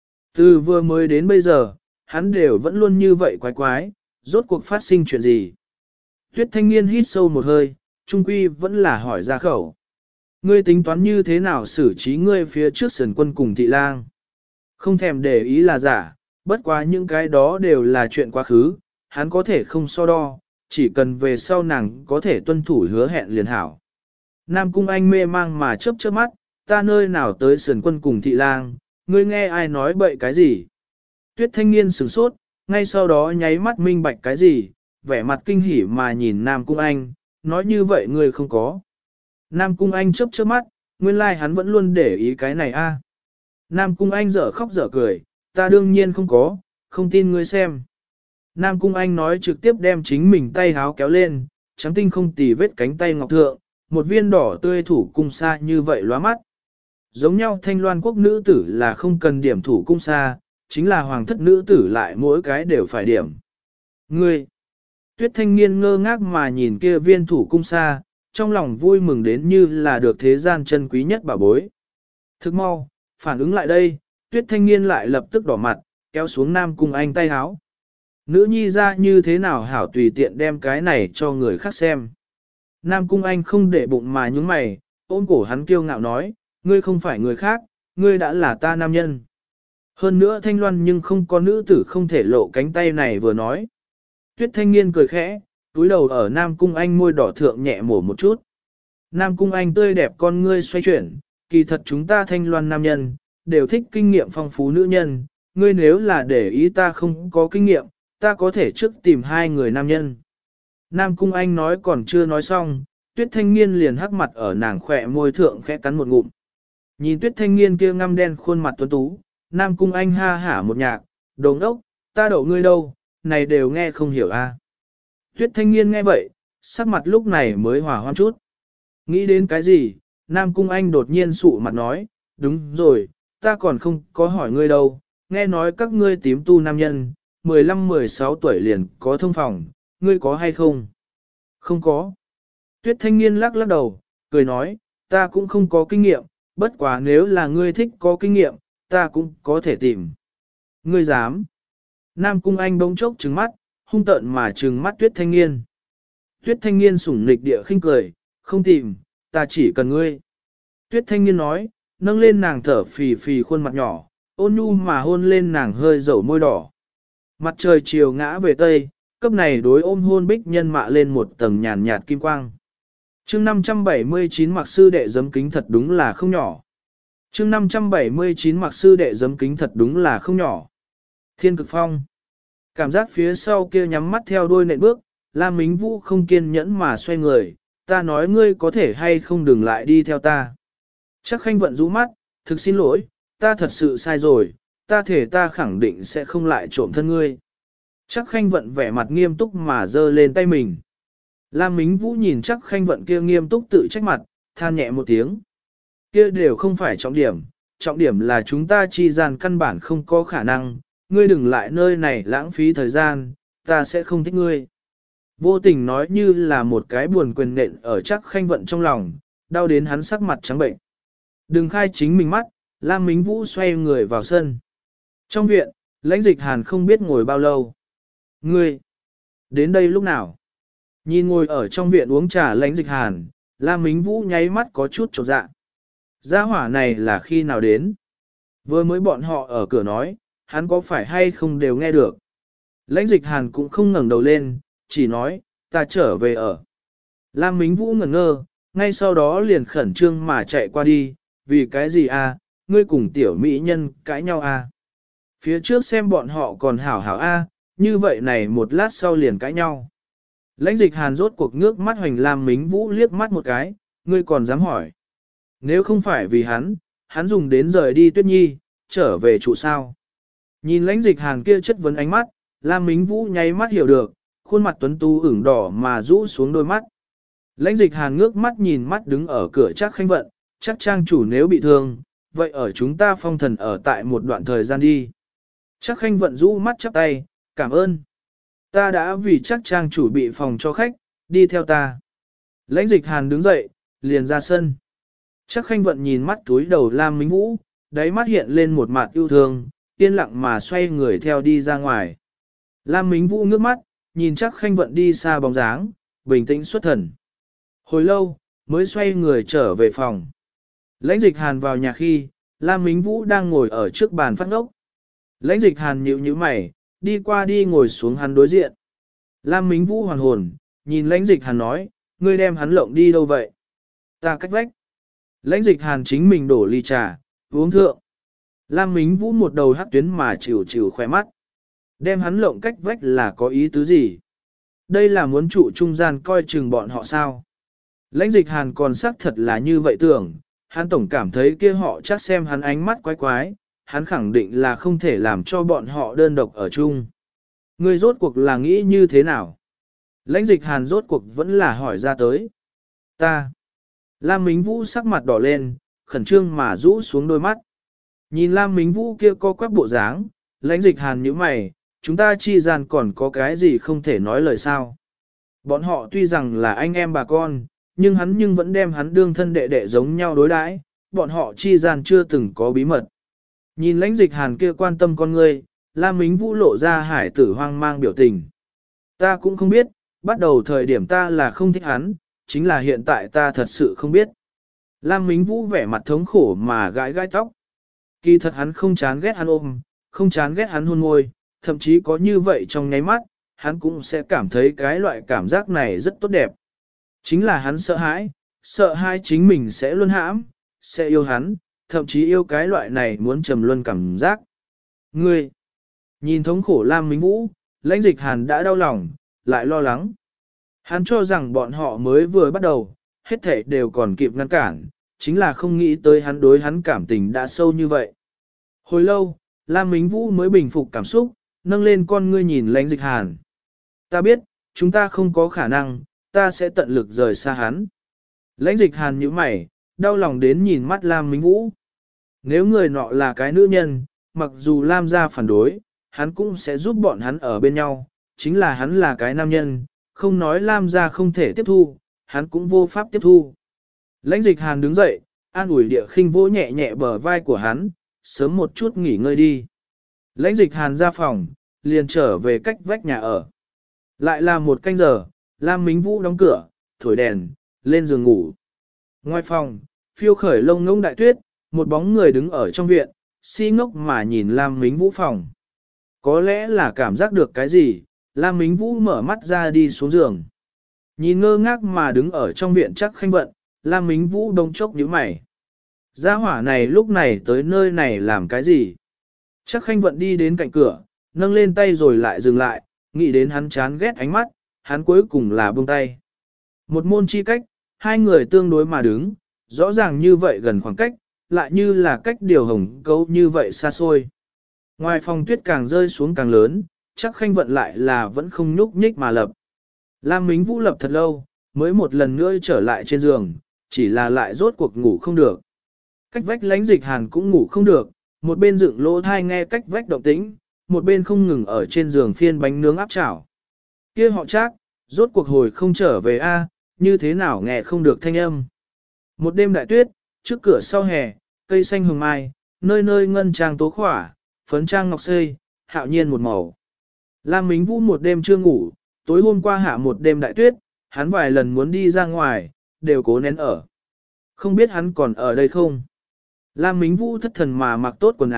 [SPEAKER 1] Từ vừa mới đến bây giờ, hắn đều vẫn luôn như vậy quái quái, rốt cuộc phát sinh chuyện gì? Tuyết thanh niên hít sâu một hơi, trung quy vẫn là hỏi ra khẩu. Ngươi tính toán như thế nào xử trí ngươi phía trước sườn quân cùng thị lang? Không thèm để ý là giả, bất quá những cái đó đều là chuyện quá khứ, hắn có thể không so đo, chỉ cần về sau nàng có thể tuân thủ hứa hẹn liền hảo. Nam Cung Anh mê mang mà chớp chớp mắt, ta nơi nào tới sườn quân cùng thị lang, ngươi nghe ai nói bậy cái gì? Tuyết thanh niên sửng sốt, ngay sau đó nháy mắt minh bạch cái gì, vẻ mặt kinh hỉ mà nhìn Nam Cung Anh, nói như vậy ngươi không có. Nam Cung Anh chớp chớp mắt, nguyên lai like hắn vẫn luôn để ý cái này a. Nam Cung Anh dở khóc dở cười, ta đương nhiên không có, không tin ngươi xem. Nam Cung Anh nói trực tiếp đem chính mình tay háo kéo lên, trắng tinh không tì vết cánh tay ngọc thượng, một viên đỏ tươi thủ cung sa như vậy lóa mắt. Giống nhau Thanh Loan quốc nữ tử là không cần điểm thủ cung sa, chính là hoàng thất nữ tử lại mỗi cái đều phải điểm. Ngươi! Tuyết thanh niên ngơ ngác mà nhìn kia viên thủ cung sa, trong lòng vui mừng đến như là được thế gian chân quý nhất bảo bối. Thức mau, phản ứng lại đây, Tuyết thanh niên lại lập tức đỏ mặt, kéo xuống Nam Cung Anh tay háo. Nữ nhi ra như thế nào hảo tùy tiện đem cái này cho người khác xem. Nam Cung Anh không để bụng mà nhúng mày, ôm cổ hắn kiêu ngạo nói, ngươi không phải người khác, ngươi đã là ta nam nhân. Hơn nữa Thanh Loan nhưng không có nữ tử không thể lộ cánh tay này vừa nói. Tuyết thanh niên cười khẽ, túi đầu ở Nam Cung Anh môi đỏ thượng nhẹ mổ một chút. Nam Cung Anh tươi đẹp con ngươi xoay chuyển, kỳ thật chúng ta Thanh Loan nam nhân, đều thích kinh nghiệm phong phú nữ nhân, ngươi nếu là để ý ta không có kinh nghiệm, ta có thể trước tìm hai người nam nhân. Nam Cung Anh nói còn chưa nói xong, Tuyết thanh niên liền hắc mặt ở nàng khỏe môi thượng khẽ cắn một ngụm. Nhìn Tuyết thanh niên kia ngăm đen khuôn mặt tuấn tú, Nam Cung Anh ha hả một nhạc, đồ ngốc, ta đậu ngươi đâu, này đều nghe không hiểu a. Tuyết thanh niên nghe vậy, sắc mặt lúc này mới hòa hoãn chút. Nghĩ đến cái gì, Nam Cung Anh đột nhiên sụ mặt nói, đúng rồi, ta còn không có hỏi ngươi đâu, nghe nói các ngươi tím tu nam nhân, 15-16 tuổi liền có thông phòng, ngươi có hay không? Không có. Tuyết thanh niên lắc lắc đầu, cười nói, ta cũng không có kinh nghiệm, bất quá nếu là ngươi thích có kinh nghiệm, ta cũng có thể tìm. Ngươi dám. Nam Cung Anh bỗng chốc trừng mắt, hung tợn mà trừng mắt Tuyết thanh niên. Tuyết thanh niên sủng nịch địa khinh cười, không tìm, ta chỉ cần ngươi. Tuyết thanh niên nói, nâng lên nàng thở phì phì khuôn mặt nhỏ, ôn nhu mà hôn lên nàng hơi dầu môi đỏ. Mặt trời chiều ngã về tây, cấp này đối ôm hôn bích nhân mạ lên một tầng nhàn nhạt kim quang. Chương 579 mặc sư đệ giấm kính thật đúng là không nhỏ. Chương 579 mặc sư đệ giấm kính thật đúng là không nhỏ. Thiên cực phong. Cảm giác phía sau kia nhắm mắt theo đuôi nện bước, Lam Mính Vũ không kiên nhẫn mà xoay người, ta nói ngươi có thể hay không đừng lại đi theo ta. Chắc Khanh Vận rũ mắt, thực xin lỗi, ta thật sự sai rồi, ta thể ta khẳng định sẽ không lại trộm thân ngươi. Chắc Khanh Vận vẻ mặt nghiêm túc mà giơ lên tay mình. Lam Mính Vũ nhìn Chắc Khanh Vận kia nghiêm túc tự trách mặt, than nhẹ một tiếng. Kia đều không phải trọng điểm là chúng ta chi gian căn bản không có khả năng, ngươi đừng lại nơi này lãng phí thời gian, ta sẽ không thích ngươi. Vô tình nói như là một cái buồn quyền nện ở Chắc Khanh Vận trong lòng, đau đến hắn sắc mặt trắng bệnh. Đừng khai chính mình mắt, Lam Mính Vũ xoay người vào sân. Trong viện, Lãnh Dịch Hàn không biết ngồi bao lâu. Ngươi, đến đây lúc nào? Nhìn ngồi ở trong viện uống trà Lãnh Dịch Hàn, Lam Mính Vũ nháy mắt có chút chột dạ. Gia hỏa này là khi nào đến? Vừa mới bọn họ ở cửa nói, hắn có phải hay không đều nghe được. Lãnh dịch hàn cũng không ngẩng đầu lên, chỉ nói, ta trở về ở. Lam Mính Vũ ngẩn ngơ, ngay sau đó liền khẩn trương mà chạy qua đi, vì cái gì à, ngươi cùng tiểu mỹ nhân cãi nhau à. Phía trước xem bọn họ còn hảo hảo a, như vậy này một lát sau liền cãi nhau. Lãnh dịch hàn rốt cuộc ngước mắt hoành Lam Mính Vũ liếc mắt một cái, ngươi còn dám hỏi. Nếu không phải vì hắn dùng đến rời đi Tuyết Nhi, trở về trụ sao. Nhìn lãnh dịch hàn kia chất vấn ánh mắt, Lam Mính Vũ nháy mắt hiểu được, khuôn mặt tuấn tú ửng đỏ mà rũ xuống đôi mắt. Lãnh dịch hàn ngước mắt nhìn mắt đứng ở cửa Trác Khanh Vận, chắc trang chủ nếu bị thương, vậy ở chúng ta phong thần ở tại một đoạn thời gian đi. Trác Khanh Vận rũ mắt chắp tay, cảm ơn. Ta đã vì chắc trang chủ bị phòng cho khách, đi theo ta. Lãnh dịch hàn đứng dậy, liền ra sân. Trác Khanh Vận nhìn mắt túi đầu Lam Mính Vũ, đáy mắt hiện lên một mặt yêu thương, yên lặng mà xoay người theo đi ra ngoài. Lam Mính Vũ ngước mắt, nhìn Trác Khanh Vận đi xa bóng dáng, bình tĩnh xuất thần. Hồi lâu, mới xoay người trở về phòng. Lãnh dịch hàn vào nhà khi, Lam Mính Vũ đang ngồi ở trước bàn phát ngốc. Lãnh dịch hàn nhíu nhíu mày, đi qua đi ngồi xuống hắn đối diện. Lam Mính Vũ hoàn hồn, nhìn lãnh dịch hàn nói, ngươi đem hắn lộng đi đâu vậy? Ta cách vách. Lãnh dịch hàn chính mình đổ ly trà, uống thượng. Lam Mính Vũ một đầu hắc tuyến mà chịu chịu khỏe mắt. Đem hắn lộng cách vách là có ý tứ gì? Đây là muốn trụ trung gian coi chừng bọn họ sao? Lãnh dịch hàn còn xác thật là như vậy tưởng, hắn tổng cảm thấy kia họ chắc xem hắn ánh mắt quái quái, hắn khẳng định là không thể làm cho bọn họ đơn độc ở chung. Ngươi rốt cuộc là nghĩ như thế nào? Lãnh dịch hàn rốt cuộc vẫn là hỏi ra tới. Ta. Lam Mính Vũ sắc mặt đỏ lên, khẩn trương mà rũ xuống đôi mắt. Nhìn Lam Mính Vũ kia co quắp bộ dáng, lãnh dịch hàn nhíu mày, chúng ta chi gian còn có cái gì không thể nói lời sao. Bọn họ tuy rằng là anh em bà con, nhưng hắn vẫn đem hắn đương thân đệ đệ giống nhau đối đãi, bọn họ chi gian chưa từng có bí mật. Nhìn lãnh dịch hàn kia quan tâm con ngươi, Lam Mính Vũ lộ ra hải tử hoang mang biểu tình. Ta cũng không biết, bắt đầu thời điểm ta là không thích hắn, chính là hiện tại ta thật sự không biết. Lam Mính Vũ vẻ mặt thống khổ mà gãi gãi tóc. Kỳ thật hắn không chán ghét hắn ôm, không chán ghét hắn hôn môi, thậm chí có như vậy trong nháy mắt, hắn cũng sẽ cảm thấy cái loại cảm giác này rất tốt đẹp. Chính là hắn sợ hãi chính mình sẽ luôn hãm, sẽ yêu hắn, thậm chí yêu cái loại này muốn trầm luân cảm giác. Ngươi, nhìn thống khổ Lam Mính Vũ, lãnh dịch hàn đã đau lòng, lại lo lắng. Hắn cho rằng bọn họ mới vừa bắt đầu, hết thảy đều còn kịp ngăn cản, chính là không nghĩ tới hắn đối hắn cảm tình đã sâu như vậy. Hồi lâu, Lam Mính Vũ mới bình phục cảm xúc, nâng lên con ngươi nhìn lãnh dịch hàn. Ta biết, chúng ta không có khả năng, ta sẽ tận lực rời xa hắn. Lãnh dịch hàn nhíu mày, đau lòng đến nhìn mắt Lam Mính Vũ. Nếu người nọ là cái nữ nhân, mặc dù Lam gia phản đối, hắn cũng sẽ giúp bọn hắn ở bên nhau, chính là hắn là cái nam nhân, không nói Lam gia không thể tiếp thu, hắn cũng vô pháp tiếp thu. Lãnh dịch hàn đứng dậy, an ủi địa khinh vỗ nhẹ nhẹ bờ vai của hắn, sớm một chút nghỉ ngơi đi. Lãnh dịch hàn ra phòng, liền trở về cách vách nhà ở. Lại là một canh giờ, Lam Mính Vũ đóng cửa, thổi đèn, lên giường ngủ. Ngoài phòng, phiêu khởi lông ngỗng đại tuyết, một bóng người đứng ở trong viện, si ngốc mà nhìn Lam Mính Vũ phòng. Có lẽ là cảm giác được cái gì, Lam Mính Vũ mở mắt ra đi xuống giường. Nhìn ngơ ngác mà đứng ở trong viện Trác Khanh Vận, Lam Mính Vũ đông chốc nhíu mày. Gia hỏa này lúc này tới nơi này làm cái gì? Trác Khanh Vận đi đến cạnh cửa, nâng lên tay rồi lại dừng lại, nghĩ đến hắn chán ghét ánh mắt, hắn cuối cùng là buông tay. Một môn chi cách, hai người tương đối mà đứng, rõ ràng như vậy gần khoảng cách, lại như là cách điều hồng câu như vậy xa xôi. Ngoài phòng tuyết càng rơi xuống càng lớn, Trác Khanh Vận lại là vẫn không nhúc nhích mà lập. Lam Mính Vũ lập thật lâu, mới một lần nữa trở lại trên giường, chỉ là lại rốt cuộc ngủ không được. Cách vách lãnh dịch hàn cũng ngủ không được, một bên dựng lỗ thai nghe cách vách động tĩnh, một bên không ngừng ở trên giường phiên bánh nướng áp chảo. Kia họ Trác, rốt cuộc hồi không trở về a, như thế nào nghe không được thanh âm. Một đêm đại tuyết, trước cửa sau hè, cây xanh hồng mai, nơi nơi ngân trang tố khỏa, phấn trang ngọc xây, hạo nhiên một màu. Lam Mính Vũ một đêm chưa ngủ, tối hôm qua hạ một đêm đại tuyết, hắn vài lần muốn đi ra ngoài, đều cố nén ở. Không biết hắn còn ở đây không? Lam Mính Vũ thất thần mà mặc tốt quần áo,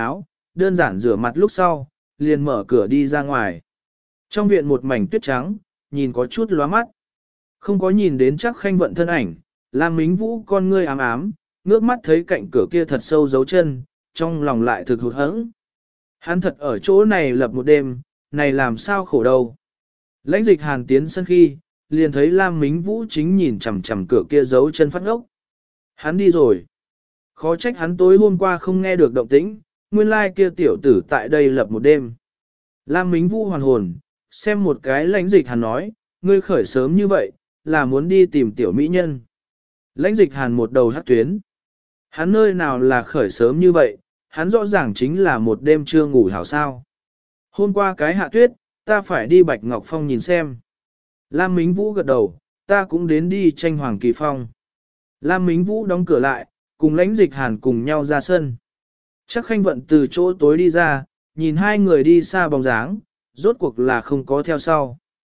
[SPEAKER 1] đơn giản rửa mặt lúc sau, liền mở cửa đi ra ngoài. Trong viện một mảnh tuyết trắng, nhìn có chút lóa mắt. Không có nhìn đến chắc Khanh Vận thân ảnh, Lam Mính Vũ con ngươi ám ám, ngước mắt thấy cạnh cửa kia thật sâu dấu chân, trong lòng lại thực hụt hẫng. Hắn thật ở chỗ này lập một đêm, này làm sao khổ đâu. Lãnh Dịch Hàn tiến sân khi, liền thấy Lam Mính Vũ chính nhìn chằm chằm cửa kia dấu chân phát ngốc. Hắn đi rồi. Khó trách hắn tối hôm qua không nghe được động tĩnh, nguyên lai kia tiểu tử tại đây lập một đêm. Lam Mính Vũ hoàn hồn, xem một cái Lãnh Dịch Hàn nói, ngươi khởi sớm như vậy, là muốn đi tìm tiểu mỹ nhân. Lãnh Dịch Hàn một đầu hắc tuyến. Hắn nơi nào là khởi sớm như vậy, hắn rõ ràng chính là một đêm chưa ngủ hảo sao. Hôm qua cái hạ tuyết, ta phải đi Bạch Ngọc Phong nhìn xem. Lam Mính Vũ gật đầu, ta cũng đến đi tranh Hoàng Kỳ Phong. Lam Mính Vũ đóng cửa lại, cùng Lãnh Dịch Hàn cùng nhau ra sân. Chắc Khanh Vận từ chỗ tối đi ra, nhìn hai người đi xa bóng dáng, rốt cuộc là không có theo sau.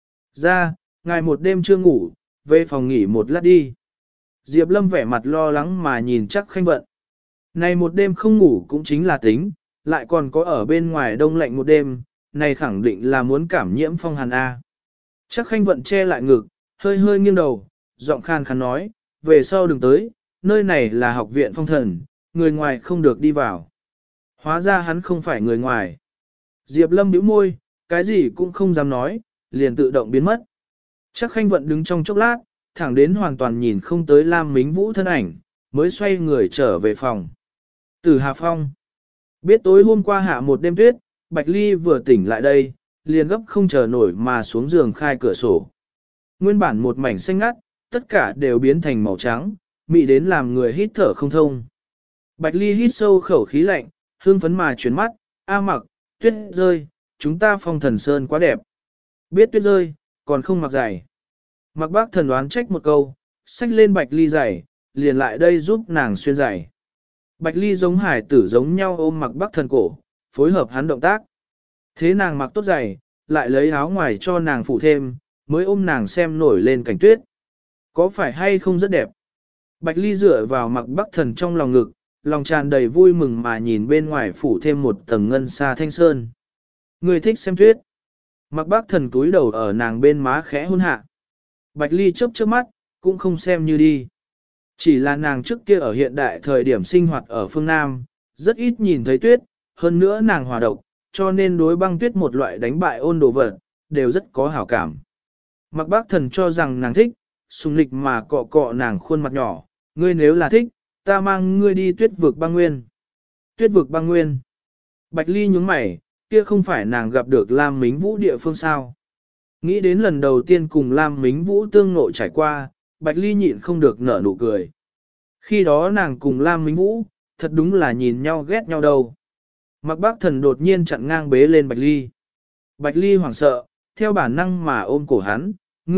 [SPEAKER 1] Ra, ngài một đêm chưa ngủ, về phòng nghỉ một lát đi. Diệp Lâm vẻ mặt lo lắng mà nhìn chắc Khanh Vận. Này một đêm không ngủ cũng chính là tính, lại còn có ở bên ngoài đông lạnh một đêm, này khẳng định là muốn cảm nhiễm phong hàn A. Chắc Khanh Vận che lại ngực, hơi hơi nghiêng đầu, giọng khan khàn nói, về sau đừng tới, nơi này là học viện phong thần, người ngoài không được đi vào. Hóa ra hắn không phải người ngoài. Diệp Lâm bĩu môi, cái gì cũng không dám nói, liền tự động biến mất. Chắc Khanh Vận đứng trong chốc lát, thẳng đến hoàn toàn nhìn không tới Lam Mính Vũ thân ảnh, mới xoay người trở về phòng. Từ Hà Phong. Biết tối hôm qua hạ một đêm tuyết, Bạch Ly vừa tỉnh lại đây, liền gấp không chờ nổi mà xuống giường khai cửa sổ. Nguyên bản một mảnh xanh ngắt, tất cả đều biến thành màu trắng, mị đến làm người hít thở không thông. Bạch Ly hít sâu khẩu khí lạnh, hương phấn mà chuyển mắt, A Mặc, tuyết rơi, chúng ta Phong Thần Sơn quá đẹp. Biết tuyết rơi, còn không mặc giày. Mặc Bác Thần đoán trách một câu, xách lên Bạch Ly giày, liền lại đây giúp nàng xuyên giày. Bạch Ly giống hải tử giống nhau ôm Mặc Bác Thần cổ, phối hợp hắn động tác. Thế nàng mặc tốt giày, lại lấy áo ngoài cho nàng phủ thêm, mới ôm nàng xem nổi lên cảnh tuyết. Có phải hay không rất đẹp? Bạch Ly dựa vào Mặc Bác Thần trong lòng ngực, lòng tràn đầy vui mừng mà nhìn bên ngoài phủ thêm một tầng ngân sa thanh sơn. Người thích xem tuyết. Mặc Bác Thần túi đầu ở nàng bên má khẽ hôn hạ. Bạch Ly chớp chớp mắt, cũng không xem như đi. Chỉ là nàng trước kia ở hiện đại thời điểm sinh hoạt ở phương Nam, rất ít nhìn thấy tuyết, hơn nữa nàng hòa độc, cho nên đối băng tuyết một loại đánh bại ôn đồ vật, đều rất có hảo cảm. Mặc Bác Thần cho rằng nàng thích, sùng lịch mà cọ cọ nàng khuôn mặt nhỏ, ngươi nếu là thích, ta mang ngươi đi tuyết vực băng nguyên. Tuyết vực băng nguyên. Bạch Ly nhướng mày, kia không phải nàng gặp được Lam Mính Vũ địa phương sao. Nghĩ đến lần đầu tiên cùng Lam Mính Vũ tương ngộ trải qua, Bạch Ly nhịn không được nở nụ cười. Khi đó nàng cùng Lam Mính Vũ, thật đúng là nhìn nhau ghét nhau đâu. Mặc Bác Thần đột nhiên chặn ngang bế lên Bạch Ly. Bạch Ly hoảng sợ, theo bản năng mà ôm cổ hắn,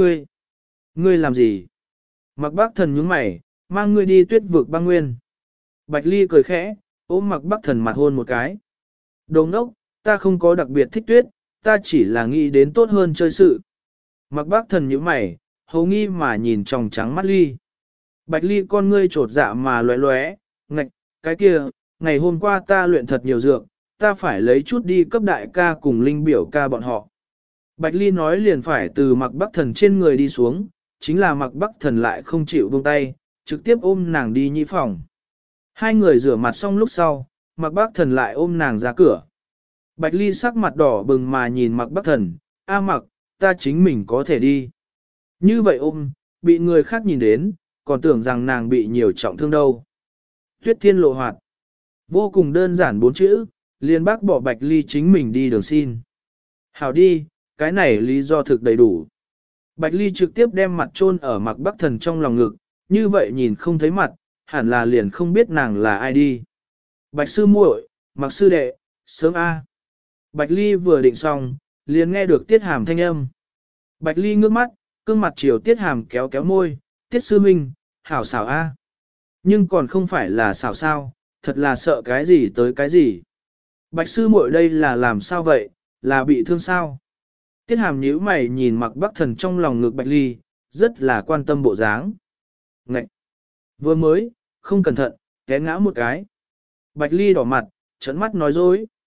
[SPEAKER 1] ngươi làm gì? Mặc Bác Thần nhướng mày, mang ngươi đi tuyết vực băng nguyên. Bạch Ly cười khẽ, ôm Mặc Bác Thần mặt hôn một cái. Đồ ngốc, ta không có đặc biệt thích tuyết, ta chỉ là nghĩ đến tốt hơn chơi sự. Mặc Bác Thần nhíu mày, hầu nghi mà nhìn tròng trắng mắt Ly. Bạch Ly con ngươi trột dạ mà lóe lóe, ngạch, cái kia, ngày hôm qua ta luyện thật nhiều dược, ta phải lấy chút đi cấp đại ca cùng linh biểu ca bọn họ. Bạch Ly nói liền phải từ Mặc Bác Thần trên người đi xuống, chính là Mặc Bác Thần lại không chịu buông tay, trực tiếp ôm nàng đi nhị phòng. Hai người rửa mặt xong lúc sau, Mặc Bác Thần lại ôm nàng ra cửa. Bạch Ly sắc mặt đỏ bừng mà nhìn Mặc Bác Thần, A Mặc, ta chính mình có thể đi. Như vậy ôm, bị người khác nhìn đến, còn tưởng rằng nàng bị nhiều trọng thương đâu. Tuyết Thiên Lộ Hoạt. Vô cùng đơn giản 4 chữ, liền bác bỏ Bạch Ly chính mình đi đường xin. Hảo đi, cái này lý do thực đầy đủ. Bạch Ly trực tiếp đem mặt chôn ở Mặc Bác Thần trong lòng ngực, như vậy nhìn không thấy mặt, hẳn là liền không biết nàng là ai đi. Bạch sư muội, Mặc sư đệ, sớm A. Bạch Ly vừa định xong, liền nghe được Tiết Hàm thanh âm. Bạch Ly ngước mắt, cương mặt chiều Tiết Hàm kéo kéo môi, Tiết sư minh, hảo xảo A. Nhưng còn không phải là xảo sao, thật là sợ cái gì tới cái gì. Bạch sư muội đây là làm sao vậy, là bị thương sao? Tiết Hàm nhíu mày nhìn Mặc Bác Thần trong lòng ngực Bạch Ly, rất là quan tâm bộ dáng. Ngậy! Vừa mới, không cẩn thận, té ngã một cái. Bạch Ly đỏ mặt, trợn mắt nói dối.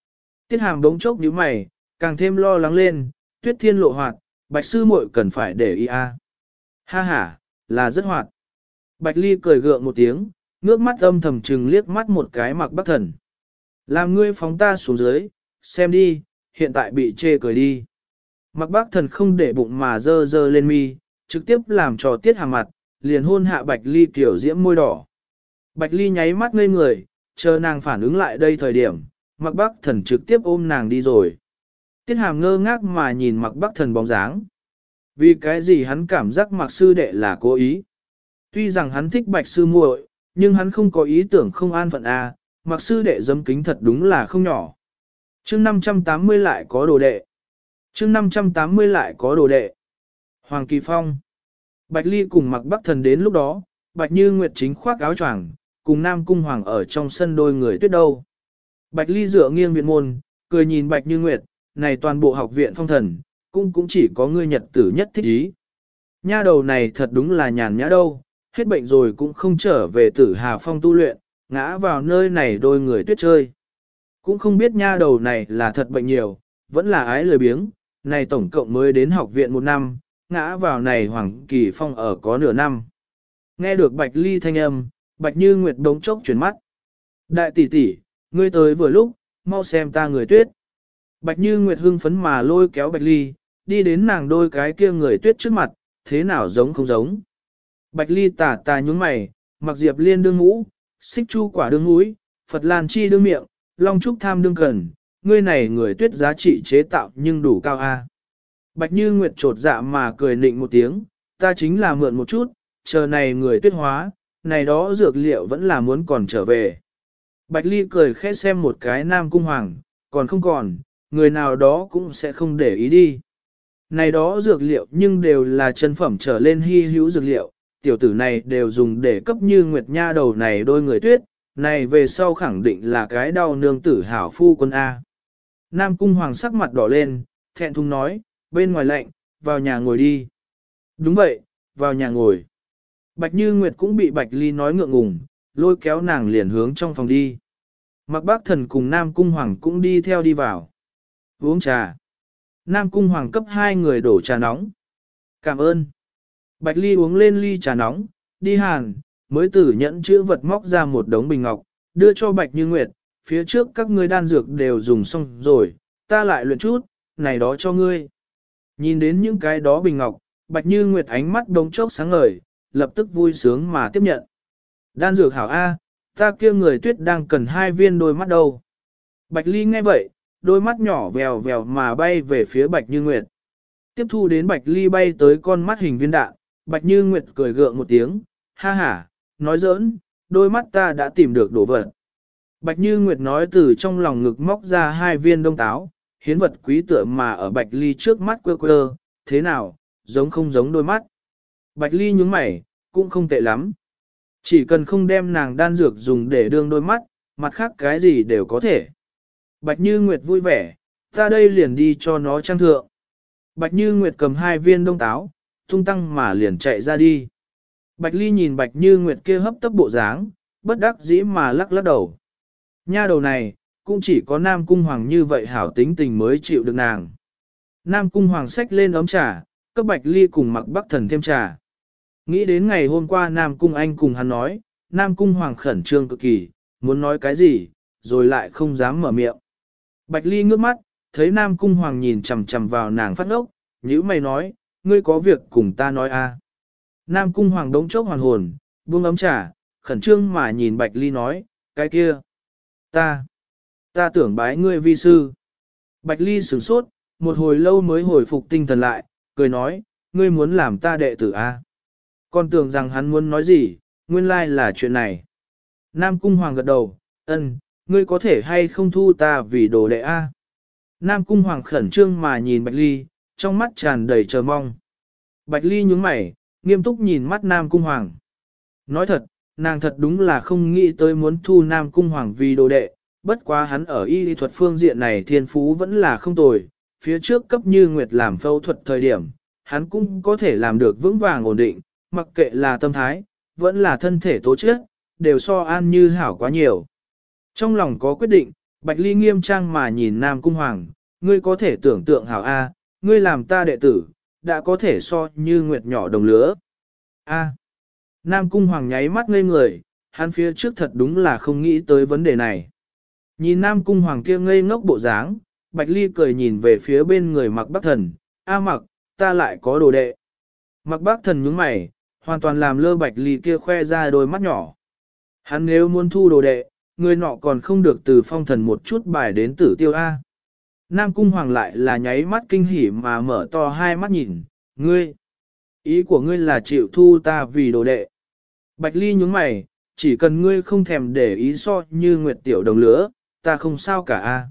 [SPEAKER 1] Tiết Hàm đống chốc nhíu mày, càng thêm lo lắng lên, Tuyết Thiên lộ hoạt, Bạch sư muội cần phải để ý a. Ha ha, là rất hoạt. Bạch Ly cười gượng một tiếng, ngước mắt âm thầm trừng liếc mắt một cái Mạc Bắc Thần. Làm ngươi phóng ta xuống dưới, xem đi, hiện tại bị chê cười đi. Mạc Bắc Thần không để bụng mà dơ dơ lên mi, trực tiếp làm cho Tiết Hàm mặt, liền hôn hạ Bạch Ly kiểu diễm môi đỏ. Bạch Ly nháy mắt ngây người, chờ nàng phản ứng lại đây thời điểm, Mạc Bắc Thần trực tiếp ôm nàng đi rồi. Tiết Hàm ngơ ngác mà nhìn Mạc Bắc Thần bóng dáng. Vì cái gì hắn cảm giác Mạc sư đệ là cố ý. Tuy rằng hắn thích Bạch sư muội, nhưng hắn không có ý tưởng không an phận a. Mạc sư đệ dấm kính thật đúng là không nhỏ. Chương 580 lại có đồ đệ. Chương 580 lại có đồ đệ. Hoàng Kỳ Phong. Bạch Ly cùng Mạc Bắc Thần đến lúc đó, Bạch Như Nguyệt chính khoác áo choàng, cùng Nam Cung Hoàng ở trong sân đôi người tuyết đâu. Bạch Ly dựa nghiêng viện môn, cười nhìn Bạch Như Nguyệt, này toàn bộ học viện phong thần, cũng chỉ có ngươi nhật tử nhất thích ý. Nha đầu này thật đúng là nhàn nhã đâu, hết bệnh rồi cũng không trở về Tử Hà Phong tu luyện, ngã vào nơi này đôi người tuyết chơi. Cũng không biết nha đầu này là thật bệnh nhiều, vẫn là ái lười biếng, này tổng cộng mới đến học viện 1 năm, ngã vào này Hoàng Kỳ Phong ở có nửa năm. Nghe được Bạch Ly thanh âm, Bạch Như Nguyệt đống chốc chuyển mắt. Đại tỷ tỷ, ngươi tới vừa lúc, mau xem ta người tuyết. Bạch Như Nguyệt hưng phấn mà lôi kéo Bạch Ly, đi đến nàng đôi cái kia người tuyết trước mặt, thế nào giống không giống. Bạch Ly tà tà nhúng mày, Mặc Diệp Liên đương ngũ, Xích Chu quả đương mũi, Phật Lan Chi đương miệng, Long Trúc tham đương cần, ngươi này người tuyết giá trị chế tạo nhưng đủ cao a. Bạch Như Nguyệt trột dạ mà cười nịnh một tiếng, ta chính là mượn một chút, chờ này người tuyết hóa, này đó dược liệu vẫn là muốn còn trở về. Bạch Ly cười khẽ xem một cái Nam Cung Hoàng, còn không còn, người nào đó cũng sẽ không để ý đi. Này đó dược liệu nhưng đều là chân phẩm trở lên hy hữu dược liệu, tiểu tử này đều dùng để cấp Như Nguyệt nha đầu này đôi người tuyết, này về sau khẳng định là cái đau nương tử hảo phu quân A. Nam Cung Hoàng sắc mặt đỏ lên, thẹn thùng nói, bên ngoài lạnh, vào nhà ngồi đi. Đúng vậy, vào nhà ngồi. Bạch Như Nguyệt cũng bị Bạch Ly nói ngượng ngùng, lôi kéo nàng liền hướng trong phòng đi. Mạc Bắc Thần cùng Nam Cung Hoàng cũng đi theo đi vào. Uống trà. Nam Cung Hoàng cấp 2 người đổ trà nóng. Cảm ơn. Bạch Ly uống lên ly trà nóng, đi hàn, mới từ nhẫn chữ vật móc ra một đống bình ngọc, đưa cho Bạch Như Nguyệt, phía trước các ngươi đan dược đều dùng xong rồi, ta lại luyện chút, này đó cho ngươi. Nhìn đến những cái đó bình ngọc, Bạch Như Nguyệt ánh mắt đống chốc sáng ngời, lập tức vui sướng mà tiếp nhận. Đan dược hảo A, ta kia người tuyết đang cần 2 viên đôi mắt đâu. Bạch Ly nghe vậy, đôi mắt nhỏ vèo vèo mà bay về phía Bạch Như Nguyệt. Tiếp thu đến Bạch Ly bay tới con mắt hình viên đạn, Bạch Như Nguyệt cười gượng một tiếng, ha ha, nói giỡn, đôi mắt ta đã tìm được đồ vật. Bạch Như Nguyệt nói từ trong lòng ngực móc ra 2 viên đông táo, hiến vật quý tựa mà ở Bạch Ly trước mắt quơ quơ, thế nào, giống không giống đôi mắt. Bạch Ly nhướng mày, cũng không tệ lắm. Chỉ cần không đem nàng đan dược dùng để đương đôi mắt, mặt khác cái gì đều có thể. Bạch Như Nguyệt vui vẻ, ta đây liền đi cho nó trang thượng. Bạch Như Nguyệt cầm 2 viên đông táo, tung tăng mà liền chạy ra đi. Bạch Ly nhìn Bạch Như Nguyệt kia hấp tấp bộ dáng, bất đắc dĩ mà lắc lắc đầu. Nha đầu này, cũng chỉ có Nam Cung Hoàng như vậy hảo tính tình mới chịu được nàng. Nam Cung Hoàng xách lên ấm trà, cấp Bạch Ly cùng Mạc Bắc Thần thêm trà. Nghĩ đến ngày hôm qua Nam Cung Anh cùng hắn nói, Nam Cung Hoàng khẩn trương cực kỳ, muốn nói cái gì, rồi lại không dám mở miệng. Bạch Ly ngước mắt, thấy Nam Cung Hoàng nhìn chằm chằm vào nàng phát ốc, nhữ mày nói, ngươi có việc cùng ta nói a. Nam Cung Hoàng đống chốc hoàn hồn, buông ấm trà, khẩn trương mà nhìn Bạch Ly nói, cái kia, ta tưởng bái ngươi vi sư. Bạch Ly sửng sốt, một hồi lâu mới hồi phục tinh thần lại, cười nói, ngươi muốn làm ta đệ tử a? Còn tưởng rằng hắn muốn nói gì, nguyên lai là chuyện này. Nam Cung Hoàng gật đầu, ân, ngươi có thể hay không thu ta vì đồ đệ a? Nam Cung Hoàng khẩn trương mà nhìn Bạch Ly, trong mắt tràn đầy chờ mong. Bạch Ly nhướng mày, nghiêm túc nhìn mắt Nam Cung Hoàng. Nói thật, nàng thật đúng là không nghĩ tới muốn thu Nam Cung Hoàng vì đồ đệ, bất quá hắn ở y lý thuật phương diện này thiên phú vẫn là không tồi, phía trước cấp Như Nguyệt làm phẫu thuật thời điểm, hắn cũng có thể làm được vững vàng ổn định, mặc kệ là tâm thái, vẫn là thân thể tố chất, đều so An Như hảo quá nhiều. Trong lòng có quyết định, Bạch Ly nghiêm trang mà nhìn Nam Cung Hoàng, ngươi có thể tưởng tượng hảo A, ngươi làm ta đệ tử, đã có thể so như nguyệt nhỏ đồng lứa. A. Nam Cung Hoàng nháy mắt ngây người, hắn phía trước thật đúng là không nghĩ tới vấn đề này. Nhìn Nam Cung Hoàng kia ngây ngốc bộ dáng, Bạch Ly cười nhìn về phía bên người Mặc Bắc Thần, A Mặc, ta lại có đồ đệ. Mặc Bắc Thần nhướng mày, hoàn toàn làm lơ Bạch Ly kia khoe ra đôi mắt nhỏ. Hắn nếu muốn thu đồ đệ, người nọ còn không được từ phong thần một chút bài đến tử tiêu A. Nam Cung Hoàng lại là nháy mắt kinh hỉ mà mở to hai mắt nhìn, ngươi. Ý của ngươi là chịu thu ta vì đồ đệ. Bạch Ly nhướng mày, chỉ cần ngươi không thèm để ý so như Nguyệt Tiểu đồng lứa, ta không sao cả A.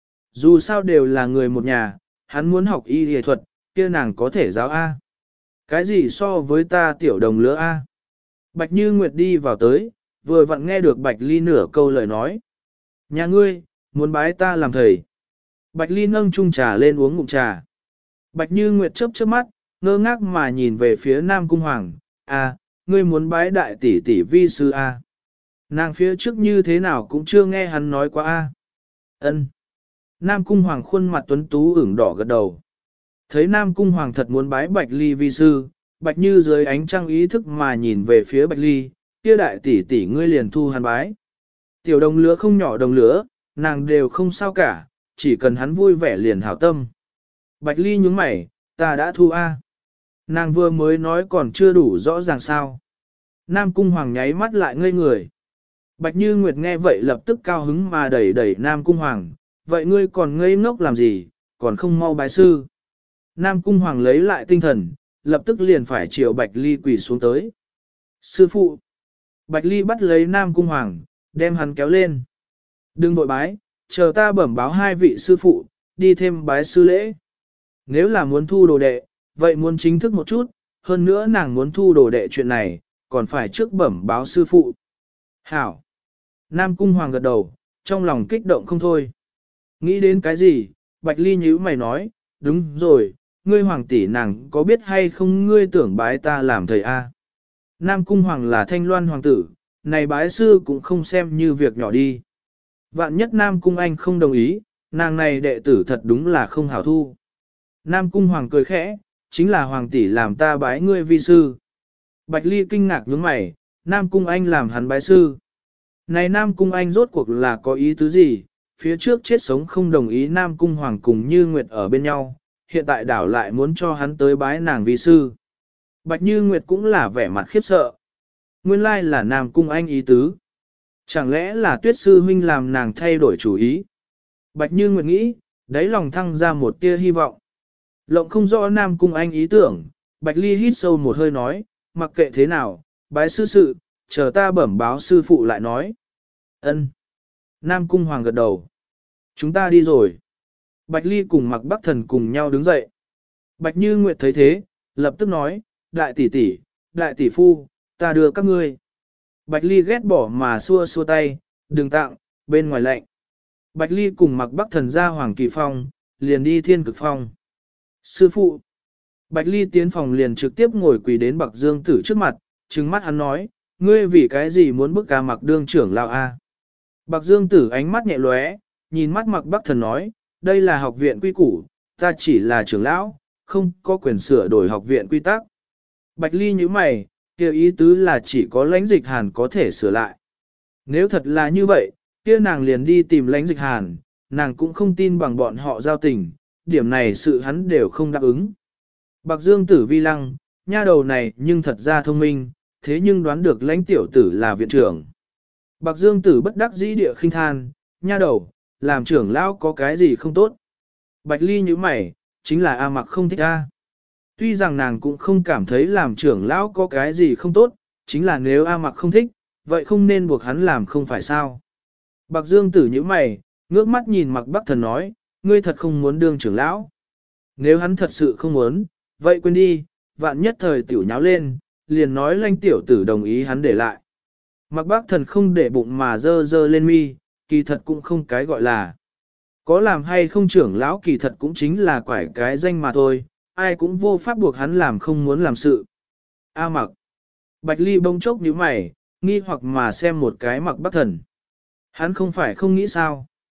[SPEAKER 1] Dù sao đều là người một nhà, hắn muốn học y y thuật, kia nàng có thể giáo A. Cái gì so với ta Tiểu đồng lứa A? Bạch Như Nguyệt đi vào tới, vừa vặn nghe được Bạch Ly nửa câu lời nói. Nhà ngươi, muốn bái ta làm thầy. Bạch Ly nâng chung trà lên uống ngụm trà. Bạch Như Nguyệt chớp chớp mắt, ngơ ngác mà nhìn về phía Nam Cung Hoàng. À, ngươi muốn bái đại tỷ tỷ vi sư A. Nàng phía trước như thế nào cũng chưa nghe hắn nói qua A. Ân. Nam Cung Hoàng khuôn mặt tuấn tú ửng đỏ gật đầu. Thấy Nam Cung Hoàng thật muốn bái Bạch Ly vi sư, Bạch Như dưới ánh trăng ý thức mà nhìn về phía Bạch Ly, kia đại tỷ tỷ ngươi liền thu hắn bái. Tiểu đồng lứa không nhỏ đồng lứa, nàng đều không sao cả, chỉ cần hắn vui vẻ liền hảo tâm. Bạch Ly nhướng mày, ta đã thu A. Nàng vừa mới nói còn chưa đủ rõ ràng sao. Nam Cung Hoàng nháy mắt lại ngây người. Bạch Như Nguyệt nghe vậy lập tức cao hứng mà đẩy đẩy Nam Cung Hoàng, vậy ngươi còn ngây ngốc làm gì, còn không mau bái sư. Nam Cung Hoàng lấy lại tinh thần, lập tức liền phải chiều Bạch Ly quỳ xuống tới. Sư phụ. Bạch Ly bắt lấy Nam Cung Hoàng, đem hắn kéo lên. Đừng vội bái, chờ ta bẩm báo hai vị sư phụ, đi thêm bái sư lễ. Nếu là muốn thu đồ đệ, vậy muốn chính thức một chút, hơn nữa nàng muốn thu đồ đệ chuyện này, còn phải trước bẩm báo sư phụ. Hảo. Nam Cung Hoàng gật đầu, trong lòng kích động không thôi. Nghĩ đến cái gì, Bạch Ly nhíu mày nói, đúng rồi, ngươi hoàng tỷ nàng có biết hay không ngươi tưởng bái ta làm thầy A. Nam Cung Hoàng là Thanh Loan hoàng tử, này bái sư cũng không xem như việc nhỏ đi. Vạn nhất Nam Cung Anh không đồng ý, nàng này đệ tử thật đúng là không hảo thu. Nam Cung Hoàng cười khẽ, chính là hoàng tỷ làm ta bái ngươi vi sư. Bạch Ly kinh ngạc nhướng mày, Nam Cung Anh làm hắn bái sư. Này Nam Cung Anh rốt cuộc là có ý tứ gì, phía trước chết sống không đồng ý Nam Cung Hoàng cùng Như Nguyệt ở bên nhau, hiện tại đảo lại muốn cho hắn tới bái nàng vi sư. Bạch Như Nguyệt cũng là vẻ mặt khiếp sợ. Nguyên lai là Nam Cung Anh ý tứ. Chẳng lẽ là Tuyết sư huynh làm nàng thay đổi chủ ý? Bạch Như Nguyệt nghĩ, đáy lòng thăng ra một tia hy vọng. Lộng không rõ Nam Cung Anh ý tưởng, Bạch Ly hít sâu một hơi nói, mặc kệ thế nào, bái sư sự, chờ ta bẩm báo sư phụ lại nói. Ân. Nam Cung Hoàng gật đầu. Chúng ta đi rồi. Bạch Ly cùng Mặc Bắc Thần cùng nhau đứng dậy. Bạch Như Nguyệt thấy thế, lập tức nói, đại tỷ tỷ, đại tỷ phu, ta đưa các ngươi. Bạch Ly ghét bỏ mà xua xua tay, đừng tặng, bên ngoài lạnh. Bạch Ly cùng Mặc Bắc Thần ra Hoàng Kỳ Phong, liền đi Thiên Cực Phong. Sư phụ. Bạch Ly tiến phòng liền trực tiếp ngồi quỳ đến Bạc Dương Tử trước mặt, trừng mắt hắn nói, ngươi vì cái gì muốn bức ca Mặc đương trưởng lão a? Bạc Dương Tử ánh mắt nhẹ lóe, nhìn mắt Mặc Bắc Thần nói, đây là học viện quy củ, ta chỉ là trưởng lão, không có quyền sửa đổi học viện quy tắc. Bạch Ly như mày, kêu ý tứ là chỉ có lãnh dịch hàn có thể sửa lại. Nếu thật là như vậy, kia nàng liền đi tìm lãnh dịch hàn, nàng cũng không tin bằng bọn họ giao tình, điểm này sự hắn đều không đáp ứng. Bạc Dương Tử vi lăng, nha đầu này nhưng thật ra thông minh, thế nhưng đoán được lãnh tiểu tử là viện trưởng. Bạc Dương Tử bất đắc dĩ địa khinh than, nha đầu, làm trưởng lão có cái gì không tốt. Bạch Ly như mày, chính là A Mặc không thích A. Tuy rằng nàng cũng không cảm thấy làm trưởng lão có cái gì không tốt, chính là nếu A Mặc không thích, vậy không nên buộc hắn làm không phải sao. Bạc Dương Tử như mày, ngước mắt nhìn Mặc Bắc Thần nói, ngươi thật không muốn đương trưởng lão. Nếu hắn thật sự không muốn, vậy quên đi, vạn nhất thời tiểu nháo lên, liền nói lãnh tiểu tử đồng ý hắn để lại. Mặc Bắc Thần không để bụng mà dơ dơ lên mi, kỳ thật cũng không cái gọi là. Có làm hay không trưởng lão kỳ thật cũng chính là quải cái danh mà thôi, ai cũng vô pháp buộc hắn làm không muốn làm sự. A Mặc. Bạch Ly bông chốc nhíu mày, nghi hoặc mà xem một cái Mặc Bắc Thần. Hắn không phải không nghĩ sao.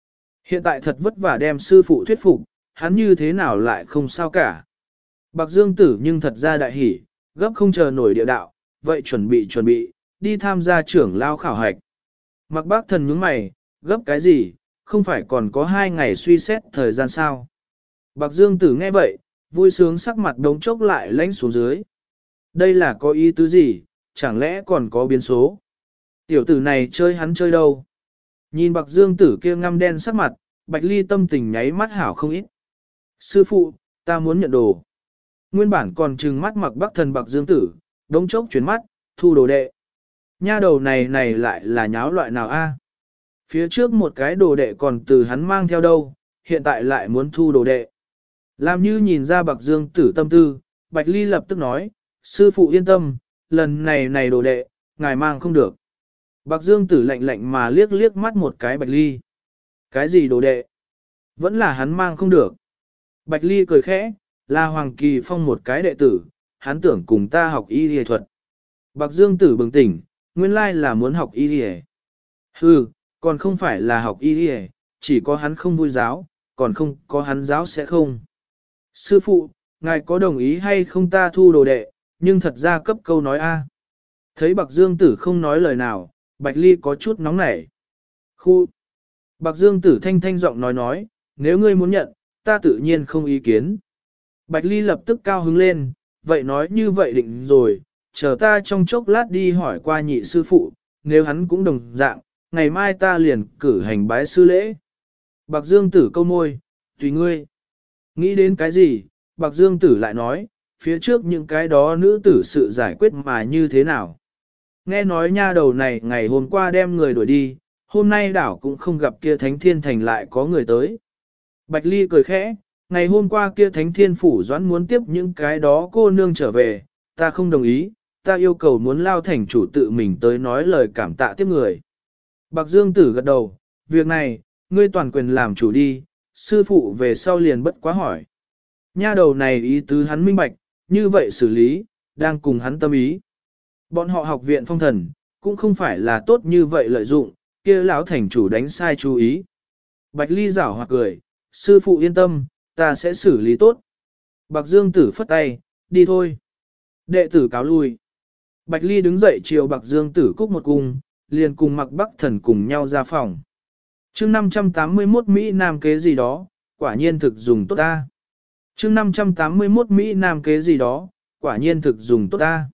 [SPEAKER 1] Hiện tại thật vất vả đem sư phụ thuyết phục, hắn như thế nào lại không sao cả. Bạc Dương Tử nhưng thật ra đại hỉ, gấp không chờ nổi địa đạo, vậy chuẩn bị, đi tham gia trưởng lao khảo hạch. Mặc Bác Thần nhướng mày, gấp cái gì, không phải còn có 2 ngày suy xét thời gian sao. Bạc Dương Tử nghe vậy, vui sướng sắc mặt đống chốc lại lánh xuống dưới. Đây là có ý tứ gì, chẳng lẽ còn có biến số? Tiểu tử này chơi hắn chơi đâu? Nhìn Bạc Dương Tử kia ngăm đen sắc mặt, Bạch Ly tâm tình nháy mắt hảo không ít. Sư phụ, ta muốn nhận đồ. Nguyên bản còn trừng mắt Mặc Bác Thần Bạc Dương Tử, đống chốc chuyển mắt, thu đồ đệ. Nha đầu này lại là nháo loại nào a? Phía trước một cái đồ đệ còn từ hắn mang theo đâu, hiện tại lại muốn thu đồ đệ. Làm như nhìn ra Bạc Dương Tử tâm tư, Bạch Ly lập tức nói, sư phụ yên tâm, lần này đồ đệ, ngài mang không được. Bạc Dương Tử lạnh lạnh mà liếc mắt một cái Bạch Ly. Cái gì đồ đệ? Vẫn là hắn mang không được. Bạch Ly cười khẽ, là Hoàng Kỳ Phong một cái đệ tử, hắn tưởng cùng ta học y y thuật. Bạc Dương Tử bừng tỉnh, nguyên lai là muốn học y y. Hừ, còn không phải là học y y, chỉ có hắn không vui giáo, còn không có hắn giáo sẽ không. Sư phụ, ngài có đồng ý hay không ta thu đồ đệ, nhưng thật ra cấp câu nói a. Thấy Bạc Dương Tử không nói lời nào, Bạch Ly có chút nóng nảy. Khu. Bạc Dương Tử thanh giọng nói, nếu ngươi muốn nhận, ta tự nhiên không ý kiến. Bạch Ly lập tức cao hứng lên, vậy nói như vậy định rồi, chờ ta trong chốc lát đi hỏi qua nhị sư phụ, nếu hắn cũng đồng dạng, ngày mai ta liền cử hành bái sư lễ. Bạc Dương Tử câu môi, tùy ngươi. Nghĩ đến cái gì, Bạc Dương Tử lại nói, phía trước những cái đó nữ tử sự giải quyết mà như thế nào. Nghe nói nha đầu này ngày hôm qua đem người đuổi đi, hôm nay đảo cũng không gặp kia Thánh Thiên Thành lại có người tới. Bạch Ly cười khẽ, ngày hôm qua kia Thánh Thiên Phủ Doãn muốn tiếp những cái đó cô nương trở về, ta không đồng ý, ta yêu cầu muốn lao thành chủ tự mình tới nói lời cảm tạ tiếp người. Bạc Dương Tử gật đầu, việc này, ngươi toàn quyền làm chủ đi, sư phụ về sau liền bất quá hỏi. Nha đầu này ý tứ hắn minh bạch, như vậy xử lý, đang cùng hắn tâm ý. Bọn họ học viện phong thần, cũng không phải là tốt như vậy lợi dụng, kia lão thành chủ đánh sai chú ý. Bạch Ly giảo hoặc cười, sư phụ yên tâm, ta sẽ xử lý tốt. Bạc Dương Tử phất tay, đi thôi. Đệ tử cáo lui. Bạch Ly đứng dậy chiều Bạc Dương Tử cúc một cung, liền cùng Mặc Bắc Thần cùng nhau ra phòng. Chương 581 Mỹ Nam kế gì đó, quả nhiên thực dùng tốt ta. Chương 581 Mỹ Nam kế gì đó, quả nhiên thực dùng tốt ta.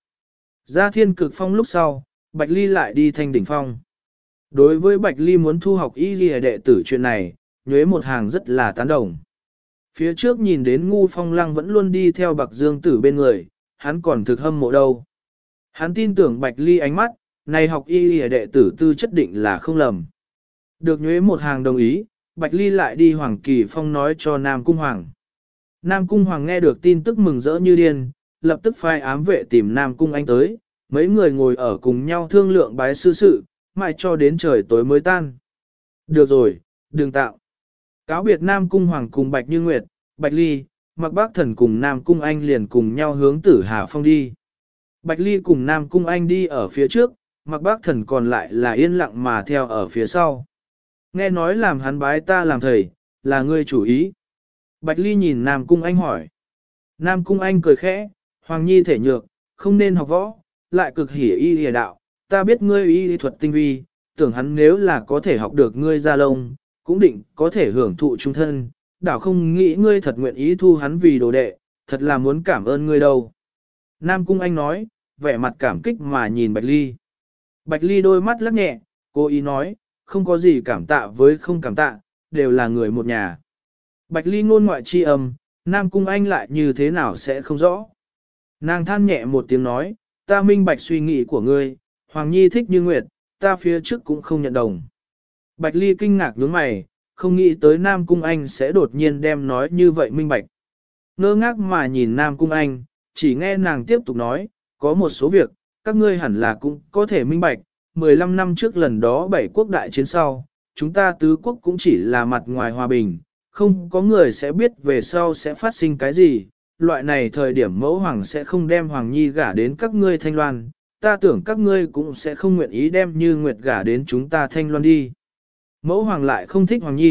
[SPEAKER 1] Ra Thiên Cực Phong lúc sau, Bạch Ly lại đi Thanh Đỉnh Phong. Đối với Bạch Ly muốn thu học y ghi đệ tử chuyện này, Nhuế một hàng rất là tán đồng. Phía trước nhìn đến Ngu Phong Lăng vẫn luôn đi theo Bạc Dương Tử bên người, hắn còn thực hâm mộ đâu. Hắn tin tưởng Bạch Ly ánh mắt, này học y ghi đệ tử tư chất định là không lầm. Được Nhuế một hàng đồng ý, Bạch Ly lại đi Hoàng Kỳ Phong nói cho Nam Cung Hoàng. Nam Cung Hoàng nghe được tin tức mừng rỡ như điên, lập tức phái ám vệ tìm Nam Cung Anh tới, mấy người ngồi ở cùng nhau thương lượng bái sư sự, mãi cho đến trời tối mới tan. Được rồi, đừng tạo. Cáo biệt Nam Cung Hoàng cùng Bạch Như Nguyệt, Bạch Ly, Mặc Bác Thần cùng Nam Cung Anh liền cùng nhau hướng Tử Hà Phong đi. Bạch Ly cùng Nam Cung Anh đi ở phía trước, Mặc Bác Thần còn lại là yên lặng mà theo ở phía sau. Nghe nói làm hắn bái ta làm thầy, là ngươi chủ ý. Bạch Ly nhìn Nam Cung Anh hỏi. Nam Cung Anh cười khẽ, Hoàng Nhi thể nhược, không nên học võ, lại cực hỉ y lìa đạo. Ta biết ngươi y thuật tinh vi, tưởng hắn nếu là có thể học được ngươi ra lông, cũng định có thể hưởng thụ trung thân. Đảo không nghĩ ngươi thật nguyện ý thu hắn vì đồ đệ, thật là muốn cảm ơn ngươi đâu. Nam Cung Anh nói, vẻ mặt cảm kích mà nhìn Bạch Ly. Bạch Ly đôi mắt lắc nhẹ, cô ý nói, không có gì cảm tạ với không cảm tạ, đều là người một nhà. Bạch Ly ngôn ngoại chi âm, Nam Cung Anh lại như thế nào sẽ không rõ. Nàng than nhẹ một tiếng nói, ta minh bạch suy nghĩ của ngươi, Hoàng Nhi thích như Nguyệt, ta phía trước cũng không nhận đồng. Bạch Ly kinh ngạc nhướng mày, không nghĩ tới Nam Cung Anh sẽ đột nhiên đem nói như vậy minh bạch. Ngơ ngác mà nhìn Nam Cung Anh, chỉ nghe nàng tiếp tục nói, có một số việc, các ngươi hẳn là cũng có thể minh bạch, 15 năm trước lần đó 7 quốc đại chiến sau, chúng ta tứ quốc cũng chỉ là mặt ngoài hòa bình, không có người sẽ biết về sau sẽ phát sinh cái gì, loại này thời điểm mẫu hoàng sẽ không đem Hoàng Nhi gả đến các ngươi Thanh Loan, ta tưởng các ngươi cũng sẽ không nguyện ý đem Như Nguyệt gả đến chúng ta Thanh Loan đi. Mẫu hoàng lại không thích Hoàng Nhi,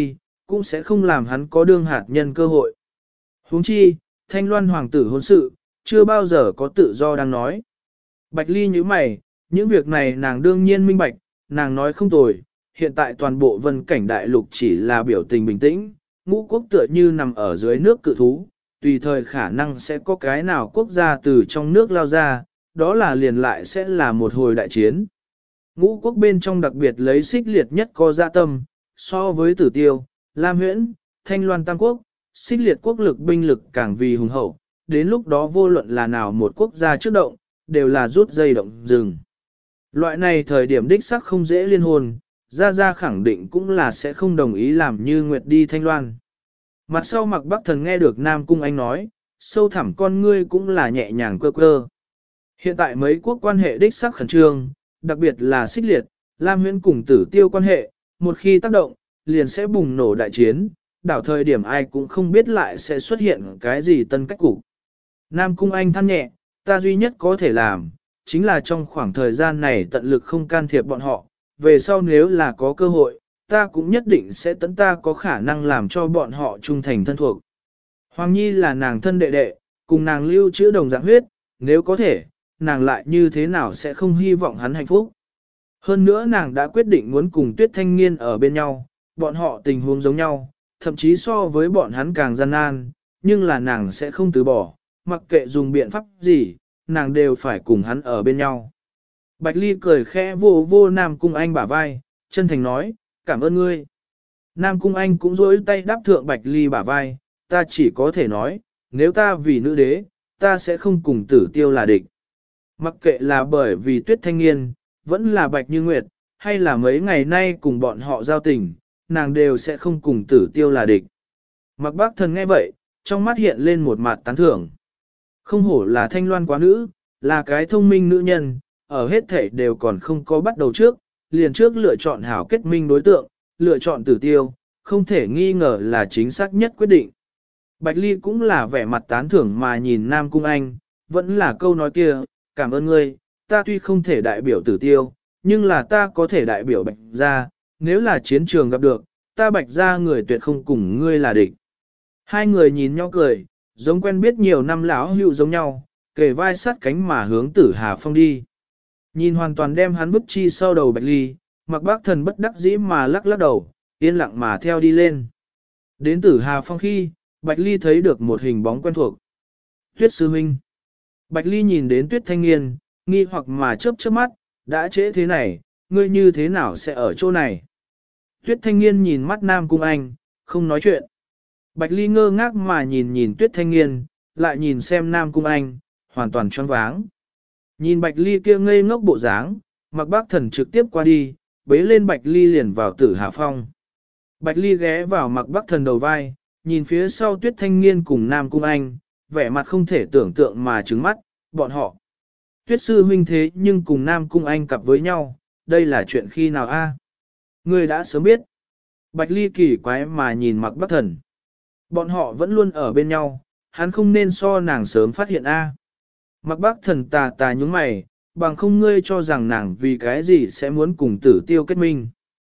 [SPEAKER 1] cũng sẽ không làm hắn có đương hạt nhân cơ hội. Huống chi, Thanh Loan hoàng tử hôn sự, chưa bao giờ có tự do đang nói. Bạch Ly như mày, những việc này nàng đương nhiên minh bạch, nàng nói không tồi, hiện tại toàn bộ vân cảnh đại lục chỉ là biểu tình bình tĩnh, ngũ quốc tựa như nằm ở dưới nước cự thú, tùy thời khả năng sẽ có cái nào quốc gia từ trong nước lao ra, đó là liền lại sẽ là một hồi đại chiến. Ngũ quốc bên trong đặc biệt lấy xích liệt nhất có dạ tâm, so với Tử Tiêu, Lam Huyễn, Thanh Loan Tam Quốc, xích liệt quốc lực binh lực càng vì hùng hậu, đến lúc đó vô luận là nào một quốc gia trước động, đều là rút dây động rừng. Loại này thời điểm đích sắc không dễ liên hôn, Gia khẳng định cũng là sẽ không đồng ý làm như Nguyệt đi Thanh Loan. Mặt sau Mặc Bắc Thần nghe được Nam Cung Anh nói, sâu thẳm con ngươi cũng là nhẹ nhàng quơ quơ. Hiện tại mấy quốc quan hệ đích sắc khẩn trương, đặc biệt là xích liệt, Lam Huyễn cùng Tử Tiêu quan hệ, một khi tác động, liền sẽ bùng nổ đại chiến, đảo thời điểm ai cũng không biết lại sẽ xuất hiện cái gì tân cách cục. Nam Cung Anh than nhẹ, ta duy nhất có thể làm, chính là trong khoảng thời gian này tận lực không can thiệp bọn họ, về sau nếu là có cơ hội, ta cũng nhất định sẽ tận ta có khả năng làm cho bọn họ trung thành thân thuộc. Hoàng Nhi là nàng thân đệ đệ, cùng nàng lưu trữ đồng dạng huyết, nếu có thể, nàng lại như thế nào sẽ không hy vọng hắn hạnh phúc. Hơn nữa nàng đã quyết định muốn cùng Tuyết Thanh Nghiên ở bên nhau, bọn họ tình huống giống nhau, thậm chí so với bọn hắn càng gian nan, nhưng là nàng sẽ không từ bỏ, mặc kệ dùng biện pháp gì, nàng đều phải cùng hắn ở bên nhau. Bạch Ly cười khẽ vô vô Nam Cung Anh bả vai, chân thành nói, cảm ơn ngươi. Nam Cung Anh cũng rỗi tay đáp thượng Bạch Ly bả vai, ta chỉ có thể nói, nếu ta vì nữ đế, ta sẽ không cùng Tử Tiêu là địch. Mặc kệ là bởi vì Tuyết Thanh Nghiên, vẫn là Bạch Như Nguyệt, hay là mấy ngày nay cùng bọn họ giao tình, nàng đều sẽ không cùng Tử Tiêu là địch. Mặc Bác Thần nghe vậy, trong mắt hiện lên một mặt tán thưởng. Không hổ là Thanh Loan quá nữ, là cái thông minh nữ nhân, ở hết thể đều còn không có bắt đầu trước, liền trước lựa chọn hảo kết minh đối tượng, lựa chọn Tử Tiêu, không thể nghi ngờ là chính xác nhất quyết định. Bạch Ly cũng là vẻ mặt tán thưởng mà nhìn Nam Cung Anh, vẫn là câu nói kia, cảm ơn ngươi, ta tuy không thể đại biểu Tử Tiêu, nhưng là ta có thể đại biểu Bạch Gia, nếu là chiến trường gặp được, ta Bạch Gia người tuyệt không cùng ngươi là địch. Hai người nhìn nhau cười, giống quen biết nhiều năm lão hữu giống nhau, kề vai sát cánh mà hướng Tử Hà Phong đi. Nhìn hoàn toàn đem hắn bức chi sau đầu Bạch Ly, Mặc Bác Thần bất đắc dĩ mà lắc lắc đầu, yên lặng mà theo đi lên. Đến Tử Hà Phong khi, Bạch Ly thấy được một hình bóng quen thuộc. Tuyết sư huynh. Bạch Ly nhìn đến Tuyết Thanh Nghiên, nghi hoặc mà chớp chớp mắt, đã trễ thế này, ngươi như thế nào sẽ ở chỗ này? Tuyết Thanh Nghiên nhìn mắt Nam Cung Anh, không nói chuyện. Bạch Ly ngơ ngác mà nhìn Tuyết Thanh Nghiên, lại nhìn xem Nam Cung Anh, hoàn toàn choáng váng. Nhìn Bạch Ly kia ngây ngốc bộ dáng, Mặc Bác Thần trực tiếp qua đi, bế lên Bạch Ly liền vào Tử Hà Phong. Bạch Ly ghé vào Mặc Bác Thần đầu vai, nhìn phía sau Tuyết Thanh Nghiên cùng Nam Cung Anh, vẻ mặt không thể tưởng tượng mà trứng mắt, bọn họ. Tuyết sư huynh thế nhưng cùng Nam Cung Anh cặp với nhau, đây là chuyện khi nào a? Ngươi đã sớm biết. Bạch Ly kỳ quái mà nhìn Mặc Bác Thần. Bọn họ vẫn luôn ở bên nhau, hắn không nên so nàng sớm phát hiện a. Mặc Bác Thần tà tà nhúng mày, bằng không ngươi cho rằng nàng vì cái gì sẽ muốn cùng Tử Tiêu kết minh.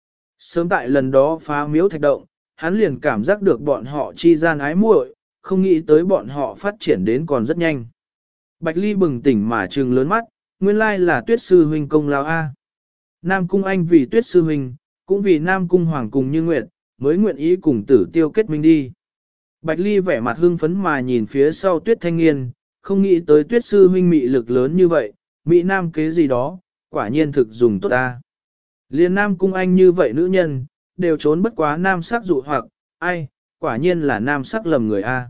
[SPEAKER 1] Sớm tại lần đó phá miếu thạch động, hắn liền cảm giác được bọn họ chi gian ái muội, không nghĩ tới bọn họ phát triển đến còn rất nhanh. Bạch Ly bừng tỉnh mà trừng lớn mắt, nguyên lai là Tuyết sư huynh công lao a. Nam Cung Anh vì Tuyết sư huynh, cũng vì Nam Cung Hoàng cùng Như Nguyệt, mới nguyện ý cùng Tử Tiêu kết minh đi. Bạch Ly vẻ mặt hưng phấn mà nhìn phía sau Tuyết Thanh Nghiên, không nghĩ tới Tuyết sư huynh mị lực lớn như vậy, mỹ nam kế gì đó, quả nhiên thực dùng tốt ta. Liên Nam Cung Anh như vậy nữ nhân, đều trốn bất quá nam sắc dụ hoặc, ai, quả nhiên là nam sắc lầm người a.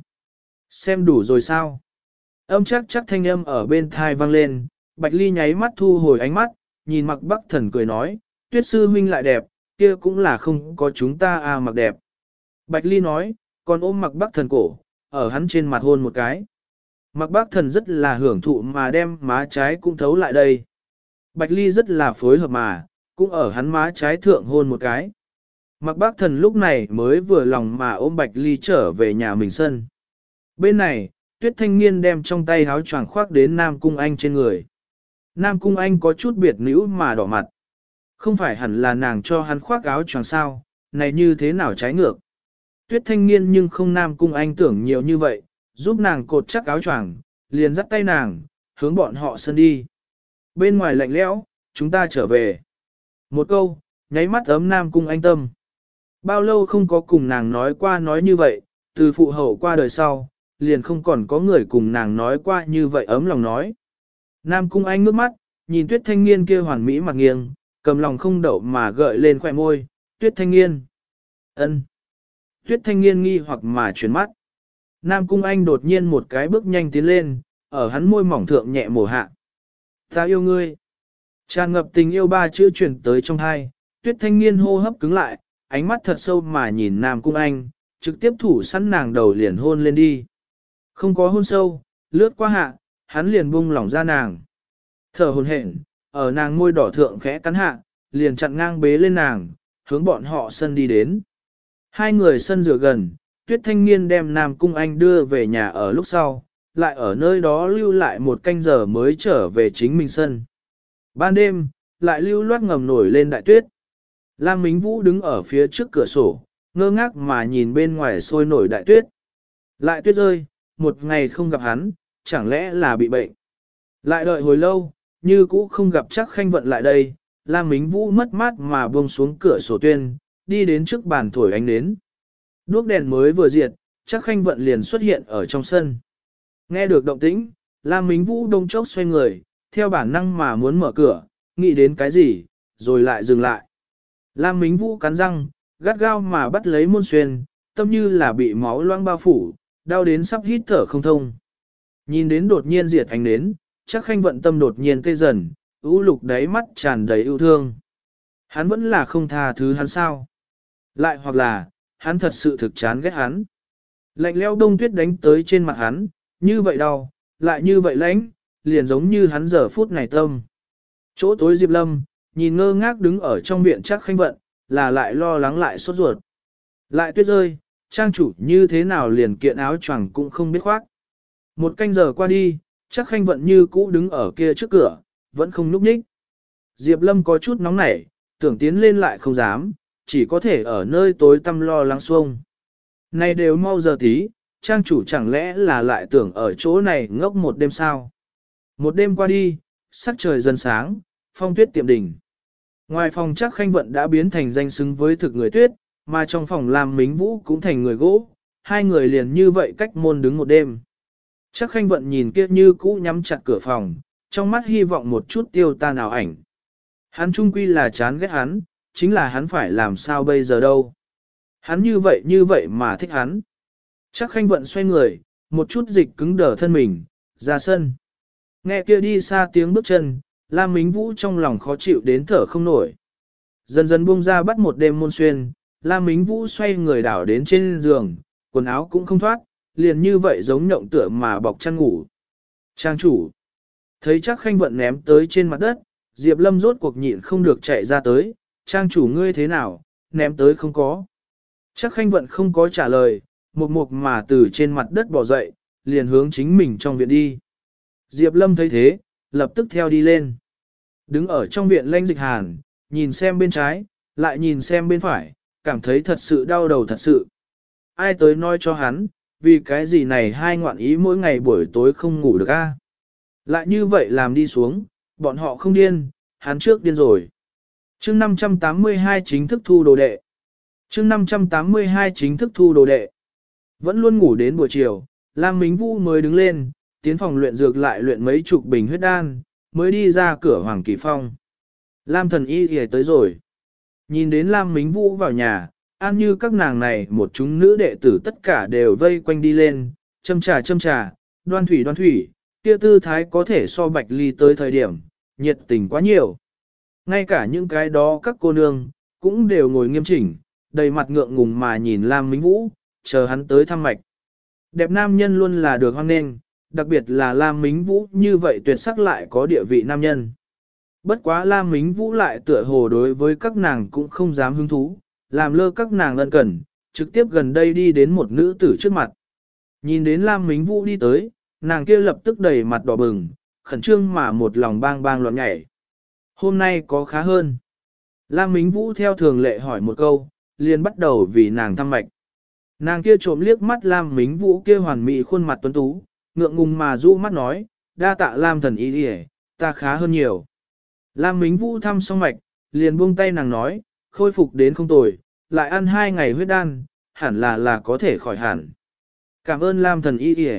[SPEAKER 1] Xem đủ rồi sao? Âm chắc thanh âm ở bên thai vang lên, Bạch Ly nháy mắt thu hồi ánh mắt, nhìn Mặc Bắc Thần cười nói, Tuyết sư huynh lại đẹp, kia cũng là không có chúng ta mặc đẹp. Bạch Ly nói, còn ôm Mặc Bắc Thần cổ, ở hắn trên mặt hôn một cái. Mặc Bắc Thần rất là hưởng thụ mà đem má trái cũng thấu lại đây. Bạch Ly rất là phối hợp mà, cũng ở hắn má trái thượng hôn một cái. Mặc Bắc Thần lúc này mới vừa lòng mà ôm Bạch Ly trở về nhà mình sân. Bên này, Tuyết Thanh Nghiên đem trong tay áo choàng khoác đến Nam Cung Anh trên người. Nam Cung Anh có chút biệt nữ mà đỏ mặt. Không phải hẳn là nàng cho hắn khoác áo choàng sao, này như thế nào trái ngược. Tuyết Thanh Niên nhưng không Nam Cung Anh tưởng nhiều như vậy, giúp nàng cột chắc áo choàng, liền dắt tay nàng, hướng bọn họ sân đi. Bên ngoài lạnh lẽo, chúng ta trở về. Một câu, nháy mắt ấm Nam Cung Anh tâm. Bao lâu không có cùng nàng nói qua nói như vậy, từ phụ hậu qua đời sau, liền không còn có người cùng nàng nói qua như vậy ấm lòng nói. Nam Cung Anh ngước mắt, nhìn Tuyết Thanh Niên kia hoàn mỹ mặt nghiêng, cầm lòng không đậu mà gợi lên khỏe môi, Tuyết Thanh Niên. Ân. Tuyết Thanh Niên nghi hoặc mà chuyển mắt. Nam Cung Anh đột nhiên một cái bước nhanh tiến lên, ở hắn môi mỏng thượng nhẹ mổ hạ. Ta yêu ngươi. Tràn ngập tình yêu ba chữ chuyển tới trong hai, Tuyết Thanh Niên hô hấp cứng lại, ánh mắt thật sâu mà nhìn Nam Cung Anh, trực tiếp thủ sẵn nàng đầu liền hôn lên đi. Không có hôn sâu, lướt qua hạ, hắn liền buông lỏng ra nàng. Thở hồn hển, ở nàng môi đỏ thượng khẽ cắn hạ, liền chặn ngang bế lên nàng, hướng bọn họ sân đi đến. Hai người sân rửa gần, Tuyết Thanh Niên đem Nam Cung Anh đưa về nhà ở lúc sau, lại ở nơi đó lưu lại một canh giờ mới trở về chính mình sân. Ban đêm, lại lưu loát ngầm nổi lên đại tuyết. Lam Mính Vũ đứng ở phía trước cửa sổ, ngơ ngác mà nhìn bên ngoài sôi nổi đại tuyết. Lại tuyết rơi, một ngày không gặp hắn, chẳng lẽ là bị bệnh. Lại đợi hồi lâu, như cũ không gặp chắc Khanh Vận lại đây, Lam Mính Vũ mất mát mà buông xuống cửa sổ tuyên, đi đến trước bàn thổi ánh nến. Đuốc đèn mới vừa diệt, chắc Khanh Vận liền xuất hiện ở trong sân. Nghe được động tĩnh, Lam Mính Vũ đông chốc xoay người, theo bản năng mà muốn mở cửa, nghĩ đến cái gì, rồi lại dừng lại. Lam Mính Vũ cắn răng, gắt gao mà bắt lấy môn xuyên, tâm như là bị máu loang bao phủ, đau đến sắp hít thở không thông. Nhìn đến đột nhiên diệt ánh nến, chắc Khanh Vận tâm đột nhiên tê dần, ưu lục đáy mắt tràn đầy yêu thương. Hắn vẫn là không tha thứ hắn sao? Lại hoặc là, hắn thật sự thực chán ghét hắn. Lạnh leo đông tuyết đánh tới trên mặt hắn, như vậy đau, lại như vậy lãnh, liền giống như hắn giờ phút này tâm. Chỗ tối Diệp Lâm, nhìn ngơ ngác đứng ở trong viện chắc Khanh Vận, là lại lo lắng lại sốt ruột. Lại tuyết rơi, trang chủ như thế nào liền kiện áo choàng cũng không biết khoác. Một canh giờ qua đi, chắc Khanh Vận như cũ đứng ở kia trước cửa, vẫn không núp ních. Diệp Lâm có chút nóng nảy, tưởng tiến lên lại không dám, chỉ có thể ở nơi tối tăm lo lắng xuông. Này đều mau giờ tí, trang chủ chẳng lẽ là lại tưởng ở chỗ này ngốc một đêm sao? Một đêm qua đi, sắc trời dần sáng, phong tuyết tiệm đỉnh. Ngoài phòng chắc Khanh Vận đã biến thành danh xứng với thực người tuyết, mà trong phòng Lam Mính Vũ cũng thành người gỗ, hai người liền như vậy cách môn đứng một đêm. Chắc Khanh Vận nhìn kia như cũ nhắm chặt cửa phòng, trong mắt hy vọng một chút tiêu tan ảo ảnh. Hắn trung quy là chán ghét hắn, chính là hắn phải làm sao bây giờ đâu. Hắn như vậy mà thích hắn. Chắc Khanh Vận xoay người, một chút dịch cứng đờ thân mình, ra sân. Nghe kia đi xa tiếng bước chân, Lam Mính Vũ trong lòng khó chịu đến thở không nổi. Dần dần buông ra bắt một đêm môn xuyên, Lam Mính Vũ xoay người đảo đến trên giường, quần áo cũng không thoát, liền như vậy giống nhộng tựa mà bọc chăn ngủ. Trang chủ, thấy chắc Khanh Vận ném tới trên mặt đất, Diệp Lâm rốt cuộc nhịn không được chạy ra tới, trang chủ ngươi thế nào, ném tới không có. Chắc Khanh Vận không có trả lời, một mà từ trên mặt đất bò dậy, liền hướng chính mình trong viện đi. Diệp Lâm thấy thế, lập tức theo đi lên. Đứng ở trong viện Lãnh Dịch Hàn, nhìn xem bên trái, lại nhìn xem bên phải, cảm thấy thật sự đau đầu thật sự. Ai tới nói cho hắn, vì cái gì này hai ngoạn ý mỗi ngày buổi tối không ngủ được a? Lại như vậy làm đi xuống, bọn họ không điên, hắn trước điên rồi. Chương 582 chính thức thu đồ đệ. Chương 582 chính thức thu đồ đệ. Vẫn luôn ngủ đến buổi chiều, Lam Mính Vũ mới đứng lên, tiến phòng luyện dược lại luyện mấy chục bình huyết đan, mới đi ra cửa Hoàng Kỳ Phong. Lam Thần Y thì tới rồi. Nhìn đến Lam Mính Vũ vào nhà, an như các nàng này một chúng nữ đệ tử tất cả đều vây quanh đi lên, châm trà, đoan thủy, kia tư thái có thể so Bạch Ly tới thời điểm, nhiệt tình quá nhiều. Ngay cả những cái đó các cô nương, cũng đều ngồi nghiêm chỉnh, đầy mặt ngượng ngùng mà nhìn Lam Mính Vũ, chờ hắn tới thăm mạch. Đẹp nam nhân luôn là được hoan nghênh, đặc biệt là Lam Mính Vũ như vậy tuyệt sắc lại có địa vị nam nhân. Bất quá Lam Mính Vũ lại tựa hồ đối với các nàng cũng không dám hứng thú, làm lơ các nàng ân cần, trực tiếp gần đây đi đến một nữ tử trước mặt. Nhìn đến Lam Mính Vũ đi tới, nàng kia lập tức đầy mặt đỏ bừng, khẩn trương mà một lòng bang bang loạn nhảy. Hôm nay có khá hơn. Lam Mính Vũ theo thường lệ hỏi một câu, liền bắt đầu vì nàng thăm mạch. Nàng kia trộm liếc mắt Lam Mính Vũ kia hoàn mỹ khuôn mặt tuấn tú, ngượng ngùng mà du mắt nói, đa tạ Lam thần y đi, ta khá hơn nhiều. Lam Mính Vũ thăm xong mạch, liền buông tay nàng nói, khôi phục đến không tồi, lại ăn 2 ngày huyết đan, hẳn là có thể khỏi hẳn. Cảm ơn Lam thần y đi.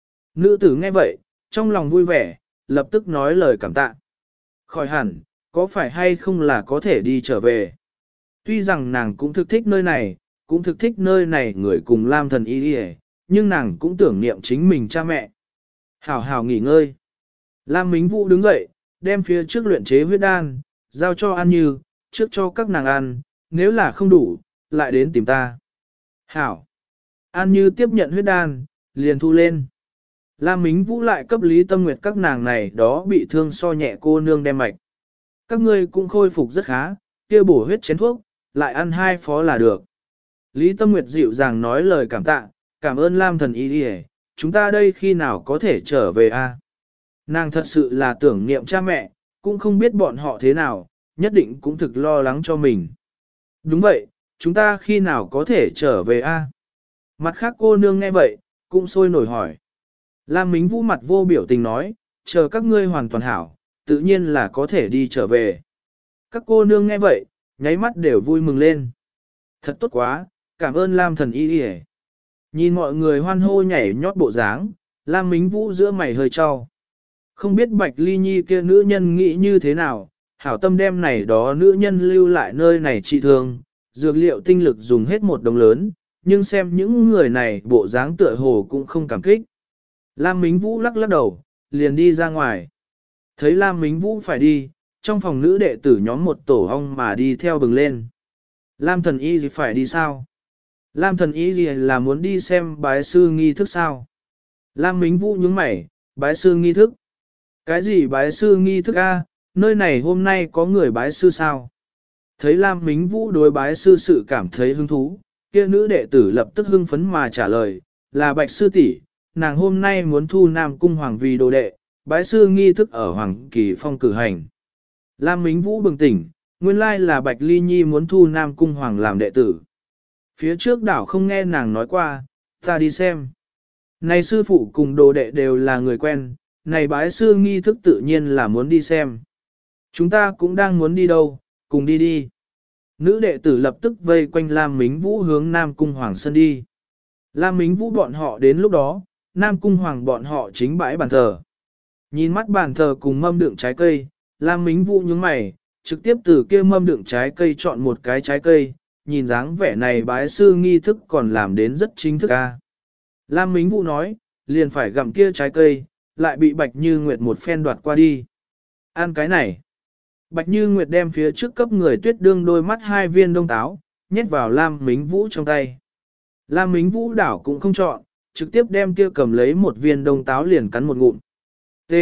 [SPEAKER 1] Nữ tử nghe vậy, trong lòng vui vẻ, lập tức nói lời cảm tạ. Khỏi hẳn, có phải hay không là có thể đi trở về. Tuy rằng nàng cũng thực thích nơi này, cũng thực thích nơi này người cùng Lam thần y đi, nhưng nàng cũng tưởng niệm chính mình cha mẹ. Hảo hảo nghỉ ngơi. Lam Mính Vũ đứng dậy, đem phía trước luyện chế huyết đan, giao cho An Như, trước cho các nàng ăn, nếu là không đủ, lại đến tìm ta. Hảo. An Như tiếp nhận huyết đan, liền thu lên. Lam Mính Vũ lại cấp Lý Tâm Nguyệt các nàng này đó bị thương so nhẹ cô nương đem mạch. Các ngươi cũng khôi phục rất khá, kia bổ huyết chén thuốc, lại ăn 2 phó là được. Lý Tâm Nguyệt dịu dàng nói lời cảm tạ, cảm ơn Lam thần y đi, chúng ta đây khi nào có thể trở về a? Nàng thật sự là tưởng niệm cha mẹ, cũng không biết bọn họ thế nào, nhất định cũng thực lo lắng cho mình. Đúng vậy, chúng ta khi nào có thể trở về a? Mặt khác cô nương nghe vậy, cũng sôi nổi hỏi. Lam Mính Vũ mặt vô biểu tình nói, chờ các ngươi hoàn toàn hảo, tự nhiên là có thể đi trở về. Các cô nương nghe vậy, nháy mắt đều vui mừng lên. Thật tốt quá, cảm ơn Lam thần y đi. Nhìn mọi người hoan hô nhảy nhót bộ dáng, Lam Mính Vũ giữa mày hơi trao. Không biết Bạch Ly Nhi kia nữ nhân nghĩ như thế nào, hảo tâm đem này đó nữ nhân lưu lại nơi này trị thương, dược liệu tinh lực dùng hết một đồng lớn, nhưng xem những người này bộ dáng tựa hồ cũng không cảm kích. Lam Mính Vũ lắc lắc đầu, liền đi ra ngoài. Thấy Lam Mính Vũ phải đi, trong phòng nữ đệ tử nhóm một tổ ong mà đi theo bừng lên. Lam thần y gì phải đi sao? Lam thần y gì là muốn đi xem bái sư nghi thức sao? Lam Mính Vũ nhướng mày, bái sư nghi thức? Cái gì bái sư nghi thức a? Nơi này hôm nay có người bái sư sao? Thấy Lam Mính Vũ đối bái sư sự cảm thấy hứng thú, kia nữ đệ tử lập tức hưng phấn mà trả lời, là Bạch sư tỷ, nàng hôm nay muốn thu Nam Cung Hoàng vì đồ đệ, bái sư nghi thức ở Hoàng Kỳ Phong cử hành. Lam Mính Vũ bừng tỉnh, nguyên lai là Bạch Ly Nhi muốn thu Nam Cung Hoàng làm đệ tử. Phía trước đảo không nghe nàng nói qua, ta đi xem. Này sư phụ cùng đồ đệ đều là người quen, này bái sư nghi thức tự nhiên là muốn đi xem. Chúng ta cũng đang muốn đi đâu, cùng đi đi. Nữ đệ tử lập tức vây quanh Lam Mính Vũ hướng Nam Cung Hoàng sân đi. Lam Mính Vũ bọn họ đến lúc đó, Nam Cung Hoàng bọn họ chính bãi bàn thờ. Nhìn mắt bàn thờ cùng mâm đựng trái cây, Lam Mính Vũ nhướng mày, trực tiếp từ kia mâm đựng trái cây chọn một cái trái cây, nhìn dáng vẻ này bái sư nghi thức còn làm đến rất chính thức a. Lam Mính Vũ nói, liền phải gặm kia trái cây, lại bị Bạch Như Nguyệt một phen đoạt qua đi. Ăn cái này. Bạch Như Nguyệt đem phía trước cấp người tuyết đương đôi mắt 2 viên đông táo, nhét vào Lam Mính Vũ trong tay. Lam Mính Vũ đảo cũng không chọn, trực tiếp đem kia cầm lấy một viên đông táo liền cắn một ngụm. T.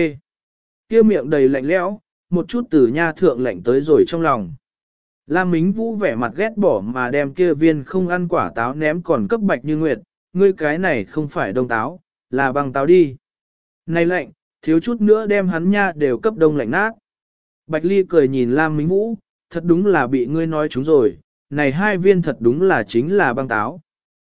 [SPEAKER 1] Kia miệng đầy lạnh lẽo, một chút từ nha thượng lạnh tới rồi trong lòng. Lam Mính Vũ vẻ mặt ghét bỏ mà đem kia viên không ăn quả táo ném còn cấp Bạch Như Nguyệt, ngươi cái này không phải đông táo, là băng táo đi. Này lạnh, thiếu chút nữa đem hắn nha đều cấp đông lạnh nát. Bạch Ly cười nhìn Lam Mính Vũ, thật đúng là bị ngươi nói chúng rồi, này 2 viên thật đúng là chính là băng táo.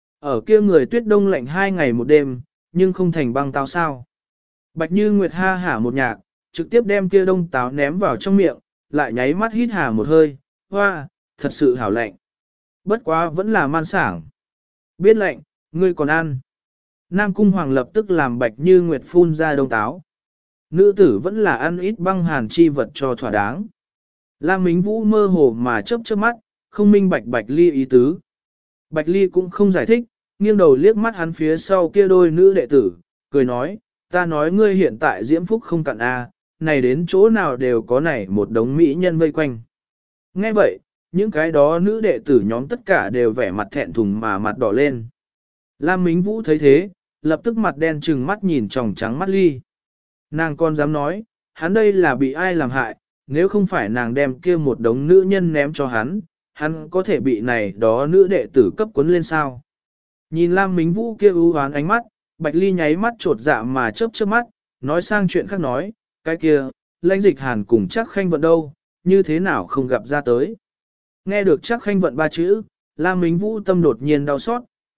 [SPEAKER 1] Ở kia người tuyết đông lạnh 2 ngày một đêm, nhưng không thành băng táo sao. Bạch Như Nguyệt ha hả một nhạc, trực tiếp đem kia đông táo ném vào trong miệng, lại nháy mắt hít hà một hơi, hoa, thật sự hảo lạnh. Bất quá vẫn là man sảng. Biết lạnh, ngươi còn ăn. Nam Cung Hoàng lập tức làm Bạch Như Nguyệt phun ra đông táo. Nữ tử vẫn là ăn ít băng hàn chi vật cho thỏa đáng. Lam Mính Vũ mơ hồ mà chớp chớp mắt, không minh bạch Bạch Ly ý tứ. Bạch Ly cũng không giải thích, nghiêng đầu liếc mắt hắn phía sau kia đôi nữ đệ tử, cười nói, ta nói ngươi hiện tại diễm phúc không cạn a, này đến chỗ nào đều có này một đống mỹ nhân vây quanh. Nghe vậy, những cái đó nữ đệ tử nhóm tất cả đều vẻ mặt thẹn thùng mà mặt đỏ lên. Lam Mính Vũ thấy thế, lập tức mặt đen trừng mắt nhìn tròng trắng mắt Ly. Nàng còn dám nói, hắn đây là bị ai làm hại, nếu không phải nàng đem kia một đống nữ nhân ném cho hắn có thể bị này đó nữ đệ tử cấp cuốn lên sao. Nhìn Lam Mính Vũ kia ưu hoán ánh mắt, Bạch Ly nháy mắt trột dạ mà chớp chớp mắt, nói sang chuyện khác nói, cái kia, Lãnh Dịch Hàn cùng Trác Khanh Vận đâu, như thế nào không gặp ra tới. Nghe được Trác Khanh Vận 3 chữ, Lam Mính Vũ tâm đột nhiên đau xót,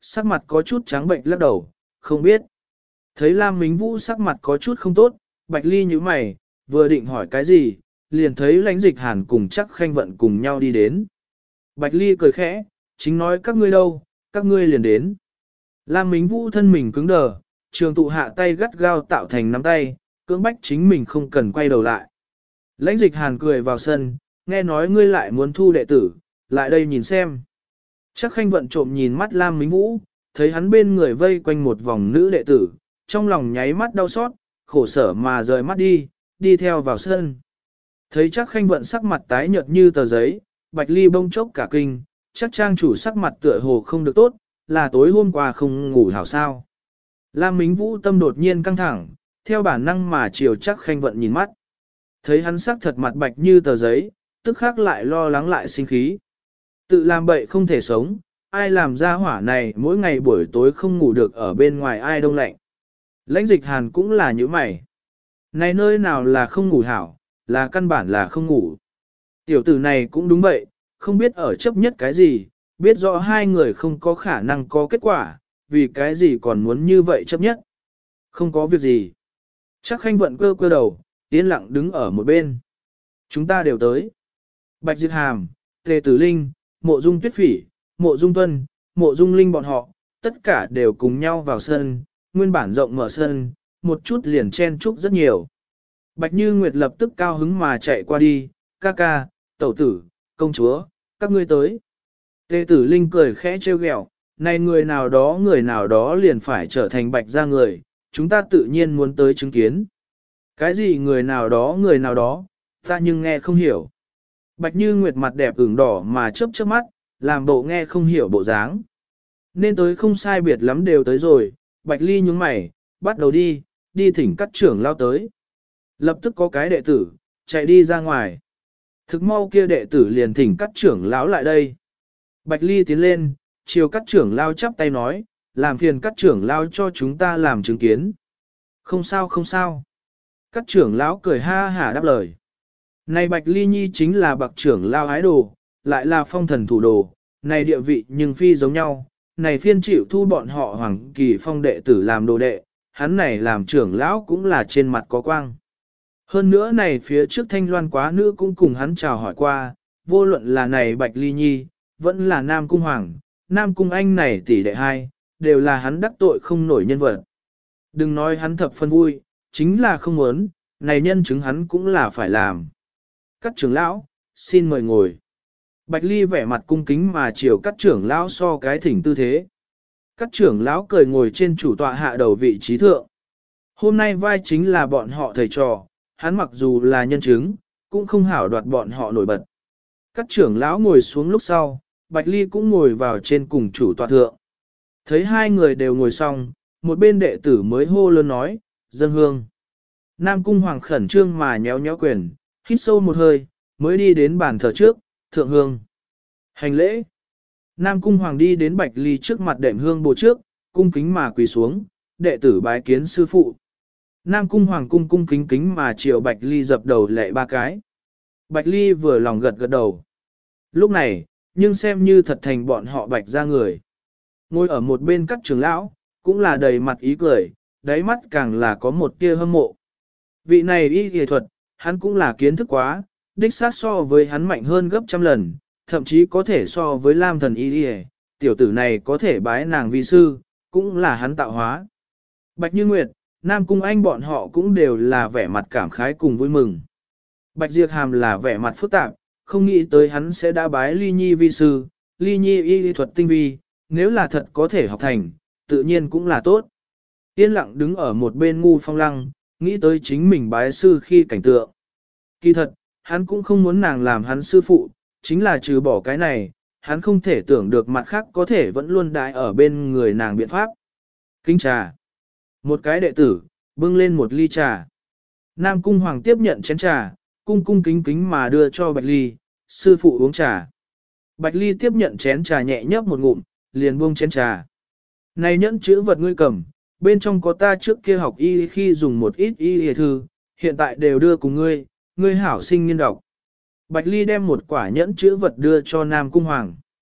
[SPEAKER 1] sắc mặt có chút trắng bệnh lắc đầu, không biết. Thấy Lam Mính Vũ sắc mặt có chút không tốt, Bạch Ly nhíu mày, vừa định hỏi cái gì, liền thấy Lãnh Dịch Hàn cùng Chắc Khanh Vận cùng nhau đi đến. Bạch Ly cười khẽ, chính nói các ngươi đâu, các ngươi liền đến. Lam Mính Vũ thân mình cứng đờ, trường tụ hạ tay gắt gao tạo thành nắm tay, cưỡng bách chính mình không cần quay đầu lại. Lãnh Dịch Hàn cười vào sân, nghe nói ngươi lại muốn thu đệ tử, lại đây nhìn xem. Chắc Khanh Vận trộm nhìn mắt Lam Mính Vũ, thấy hắn bên người vây quanh một vòng nữ đệ tử, trong lòng nháy mắt đau xót, khổ sở mà rời mắt đi theo vào sân. Thấy Chắc Khanh Vận sắc mặt tái nhợt như tờ giấy, Bạch Ly bông chốc cả kinh, chắc trang chủ sắc mặt tựa hồ không được tốt, là tối hôm qua không ngủ hảo sao. Lam Mính Vũ tâm đột nhiên căng thẳng, theo bản năng mà chiều Chắc Khanh Vận nhìn mắt. Thấy hắn sắc thật mặt bạch như tờ giấy, tức khắc lại lo lắng lại sinh khí. Tự làm bậy không thể sống, ai làm ra hỏa này mỗi ngày buổi tối không ngủ được ở bên ngoài ai đông lạnh. Lãnh Dịch Hàn cũng là như mày. Này nơi nào là không ngủ hảo, là căn bản là không ngủ. Tiểu tử này cũng đúng vậy, không biết ở chấp nhất cái gì, biết rõ hai người không có khả năng có kết quả, vì cái gì còn muốn như vậy chấp nhất. Không có việc gì. Chắc Khanh Vận cơ đầu, yên lặng đứng ở một bên. Chúng ta đều tới. Bạch Diệt Hàm, Tề Tử Linh, Mộ Dung Tuyết Phỉ, Mộ Dung Tuân, Mộ Dung Linh bọn họ, tất cả đều cùng nhau vào sân, nguyên bản rộng mở sân, một chút liền chen chúc rất nhiều. Bạch Như Nguyệt lập tức cao hứng mà chạy qua đi, ca ca, tẩu tử, công chúa, các ngươi tới. Tề Tử Linh cười khẽ trêu ghẹo, này người nào đó liền phải trở thành Bạch gia người, chúng ta tự nhiên muốn tới chứng kiến. Cái gì người nào đó, ta nhưng nghe không hiểu. Bạch Như Nguyệt mặt đẹp ửng đỏ mà chớp chớp mắt, làm bộ nghe không hiểu bộ dáng. Nên tới không sai biệt lắm đều tới rồi, Bạch Ly nhướng mày, bắt đầu đi thỉnh các trưởng lao tới. Lập tức có cái đệ tử, chạy đi ra ngoài. Thực mau kia đệ tử liền thỉnh các trưởng lão lại đây. Bạch Ly tiến lên, chiều các trưởng lao chắp tay nói, làm phiền các trưởng lao cho chúng ta làm chứng kiến. Không sao không sao. Các trưởng lão cười ha hả đáp lời. Này Bạch Ly Nhi chính là bậc trưởng lao ái đồ, lại là phong thần thủ đồ, này địa vị nhưng phi giống nhau, này phiên chịu thu bọn họ Hoàng Kỳ Phong đệ tử làm đồ đệ, hắn này làm trưởng lão cũng là trên mặt có quang. Hơn nữa này phía trước Thanh Loan quá nữ cũng cùng hắn chào hỏi qua, vô luận là này Bạch Ly Nhi, vẫn là Nam Cung Hoàng, Nam Cung Anh này tỷ đệ hai, đều là hắn đắc tội không nổi nhân vật. Đừng nói hắn thập phân vui, chính là không muốn, này nhân chứng hắn cũng là phải làm. Các trưởng lão, xin mời ngồi. Bạch Ly vẻ mặt cung kính mà chiều các trưởng lão so cái thỉnh tư thế. Các trưởng lão cười ngồi trên chủ tọa hạ đầu vị trí thượng. Hôm nay vai chính là bọn họ thầy trò, hắn mặc dù là nhân chứng, cũng không hảo đoạt bọn họ nổi bật. Các trưởng lão ngồi xuống lúc sau, Bạch Ly cũng ngồi vào trên cùng chủ tọa thượng. Thấy hai người đều ngồi xong, một bên đệ tử mới hô lớn nói, dân hương. Nam Cung Hoàng khẩn trương mà nhéo nhéo quyền, hít sâu một hơi, mới đi đến bàn thờ trước, thượng hương. Hành lễ. Nam Cung Hoàng đi đến Bạch Ly trước mặt đệm hương bồ trước, cung kính mà quỳ xuống, đệ tử bái kiến sư phụ. Nam Cung Hoàng cung kính kính mà chiều Bạch Ly dập đầu lệ ba cái. Bạch Ly vừa lòng gật gật đầu. Lúc này, nhưng xem như thật thành bọn họ Bạch ra người. Ngồi ở một bên các trưởng lão, cũng là đầy mặt ý cười, đáy mắt càng là có một tia hâm mộ. Vị này y y thuật, hắn cũng là kiến thức quá, đích xác so với hắn mạnh hơn gấp trăm lần, thậm chí có thể so với Lam thần y y, tiểu tử này có thể bái nàng vi sư, cũng là hắn tạo hóa. Bạch Như Nguyệt, Nam Cung Anh bọn họ cũng đều là vẻ mặt cảm khái cùng vui mừng. Bạch Diệp Hàm là vẻ mặt phức tạp, không nghĩ tới hắn sẽ đã bái Ly Nhi vi sư, Ly Nhi y thuật tinh vi, nếu là thật có thể học thành, tự nhiên cũng là tốt. Yên lặng đứng ở một bên Ngu Phong Lăng, nghĩ tới chính mình bái sư khi cảnh tượng. Kỳ thật, hắn cũng không muốn nàng làm hắn sư phụ, chính là trừ bỏ cái này, hắn không thể tưởng được mặt khác có thể vẫn luôn đái ở bên người nàng biện pháp. Kính trà. Một cái đệ tử, bưng lên một ly trà. Nam Cung Hoàng tiếp nhận chén trà, cung kính kính mà đưa cho Bạch Ly, sư phụ uống trà. Bạch Ly tiếp nhận chén trà nhẹ nhấp một ngụm, liền buông chén trà. Này nhẫn chữ vật ngươi cầm, bên trong có ta trước kia học y khi dùng một ít y thư, hiện tại đều đưa cùng ngươi, ngươi hảo sinh nghiên đọc. Bạch Ly đem một quả nhẫn chữ vật đưa cho Nam Cung Hoàng.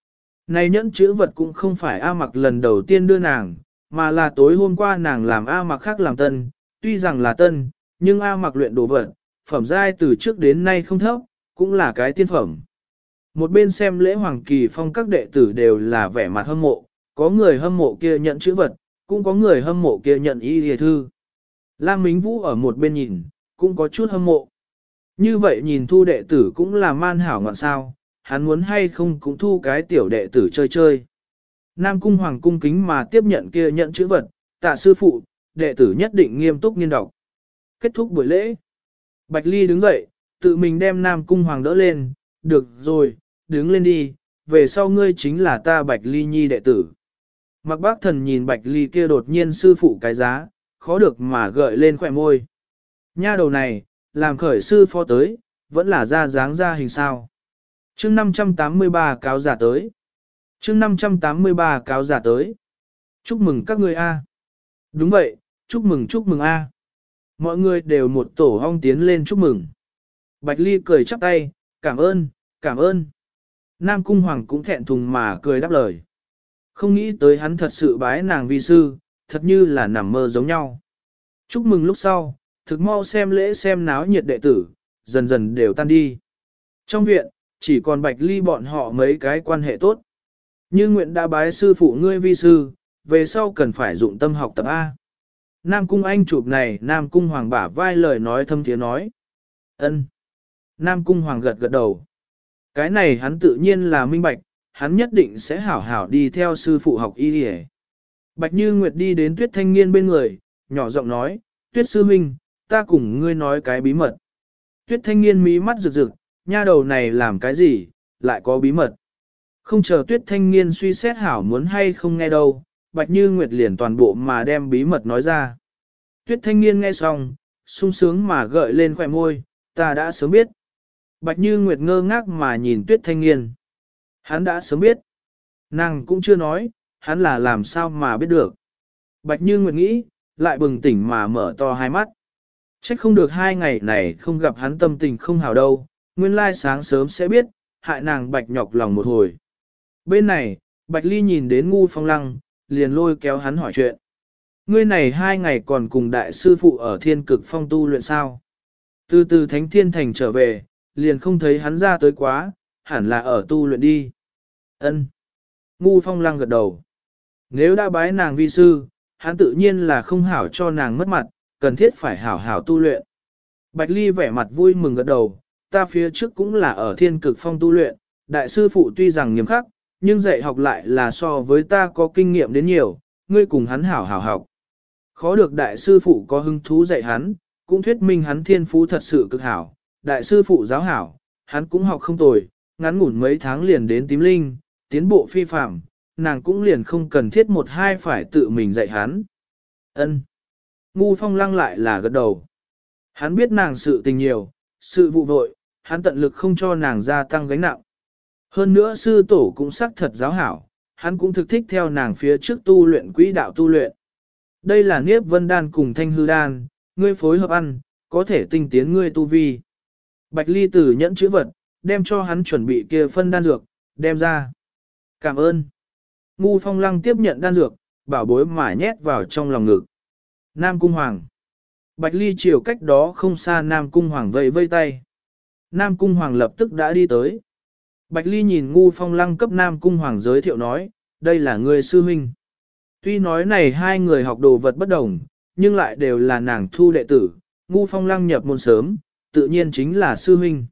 [SPEAKER 1] Này nhẫn chữ vật cũng không phải A Mặc lần đầu tiên đưa nàng, mà là tối hôm qua nàng làm A Mặc khác làm tân, tuy rằng là tân, nhưng A Mặc luyện đồ vật, phẩm giai từ trước đến nay không thấp, cũng là cái tiên phẩm. Một bên xem lễ Hoàng Kỳ Phong các đệ tử đều là vẻ mặt hâm mộ, có người hâm mộ kia nhận chữ vật, cũng có người hâm mộ kia nhận y hề thư. Lam Mính Vũ ở một bên nhìn, cũng có chút hâm mộ. Như vậy nhìn thu đệ tử cũng là man hảo ngọn sao, hắn muốn hay không cũng thu cái tiểu đệ tử chơi chơi. Nam Cung Hoàng cung kính mà tiếp nhận kia nhận chữ vật, tạ sư phụ, đệ tử nhất định nghiêm túc nghiên đọc. Kết thúc buổi lễ. Bạch Ly đứng dậy, tự mình đem Nam Cung Hoàng đỡ lên, được rồi, đứng lên đi, về sau ngươi chính là ta Bạch Ly nhi đệ tử. Mặc Bác Thần nhìn Bạch Ly kia đột nhiên sư phụ cái giá, khó được mà gợi lên khỏe môi. Nha đầu này, làm khởi sư phó tới, vẫn là ra dáng ra hình sao. chương 583 cáo giả tới. chương 583 cáo giả tới. Chúc mừng các ngươi A. Đúng vậy, chúc mừng A. Mọi người đều một tổ hong tiến lên chúc mừng. Bạch Ly cười chắp tay, cảm ơn, cảm ơn. Nam Cung Hoàng cũng thẹn thùng mà cười đáp lời. Không nghĩ tới hắn thật sự bái nàng vi sư, thật như là nằm mơ giống nhau. Chúc mừng lúc sau, thực mau xem lễ xem náo nhiệt đệ tử, dần dần đều tan đi. Trong viện, chỉ còn Bạch Ly bọn họ mấy cái quan hệ tốt. Như nguyện đã bái sư phụ ngươi vi sư, về sau cần phải dụng tâm học tập A. Nam Cung Anh chụp này, Nam Cung Hoàng bả vai lời nói thâm tiếng nói. Ân. Nam Cung Hoàng gật gật đầu. Cái này hắn tự nhiên là minh bạch, hắn nhất định sẽ hảo hảo đi theo sư phụ học y hề. Bạch Như Nguyệt đi đến Tuyết Thanh Nghiên bên người, nhỏ giọng nói, Tuyết sư huynh, ta cùng ngươi nói cái bí mật. Tuyết Thanh Nghiên mí mắt rực rực, nha đầu này làm cái gì, lại có bí mật. Không chờ Tuyết Thanh Nghiên suy xét hảo muốn hay không nghe đâu, Bạch Như Nguyệt liền toàn bộ mà đem bí mật nói ra. Tuyết Thanh Nghiên nghe xong, sung sướng mà gợi lên khỏe môi, ta đã sớm biết. Bạch Như Nguyệt ngơ ngác mà nhìn Tuyết Thanh Nghiên. Hắn đã sớm biết. Nàng cũng chưa nói, hắn là làm sao mà biết được. Bạch Như Nguyệt nghĩ, lại bừng tỉnh mà mở to hai mắt. Trách không được 2 ngày này không gặp hắn tâm tình không hào đâu, nguyên lai sáng sớm sẽ biết, hại nàng Bạch nhọc lòng một hồi. Bên này, Bạch Ly nhìn đến Ngu Phong Lăng, liền lôi kéo hắn hỏi chuyện. Ngươi này 2 ngày còn cùng đại sư phụ ở Thiên Cực Phong tu luyện sao? Từ từ Thánh Thiên Thành trở về, liền không thấy hắn ra tới quá, hẳn là ở tu luyện đi. Ân. Ngu Phong Lăng gật đầu. Nếu đã bái nàng vi sư, hắn tự nhiên là không hảo cho nàng mất mặt, cần thiết phải hảo hảo tu luyện. Bạch Ly vẻ mặt vui mừng gật đầu, ta phía trước cũng là ở Thiên Cực Phong tu luyện, đại sư phụ tuy rằng nghiêm khắc, nhưng dạy học lại là so với ta có kinh nghiệm đến nhiều, ngươi cùng hắn hảo hảo học. Khó được đại sư phụ có hứng thú dạy hắn, cũng thuyết minh hắn thiên phú thật sự cực hảo, đại sư phụ giáo hảo, hắn cũng học không tồi, ngắn ngủn mấy tháng liền đến tím linh, tiến bộ phi phạm, nàng cũng liền không cần thiết một hai phải tự mình dạy hắn. Ân. Ngu Phong Lăng lại là gật đầu. Hắn biết nàng sự tình nhiều, sự vụ vội, hắn tận lực không cho nàng gia tăng gánh nặng. Hơn nữa sư tổ cũng xác thật giáo hảo, hắn cũng thực thích theo nàng phía trước tu luyện quỹ đạo tu luyện. Đây là Niếp Vân Đan cùng Thanh Hư Đan, ngươi phối hợp ăn, có thể tinh tiến ngươi tu vi. Bạch Ly Tử nhẫn chữ vật, đem cho hắn chuẩn bị kia phân đan dược, đem ra. Cảm ơn. Ngu Phong Lăng tiếp nhận đan dược, bảo bối mà nhét vào trong lòng ngực. Nam Cung Hoàng. Bạch Ly chiều cách đó không xa Nam Cung Hoàng vẫy vây tay. Nam Cung Hoàng lập tức đã đi tới. Bạch Ly nhìn Ngu Phong Lăng cấp Nam Cung Hoàng giới thiệu nói, đây là người sư huynh. Tuy nói này hai người học đồ vật bất đồng, nhưng lại đều là nàng thu đệ tử, Ngu Phong Lăng nhập môn sớm, tự nhiên chính là sư huynh.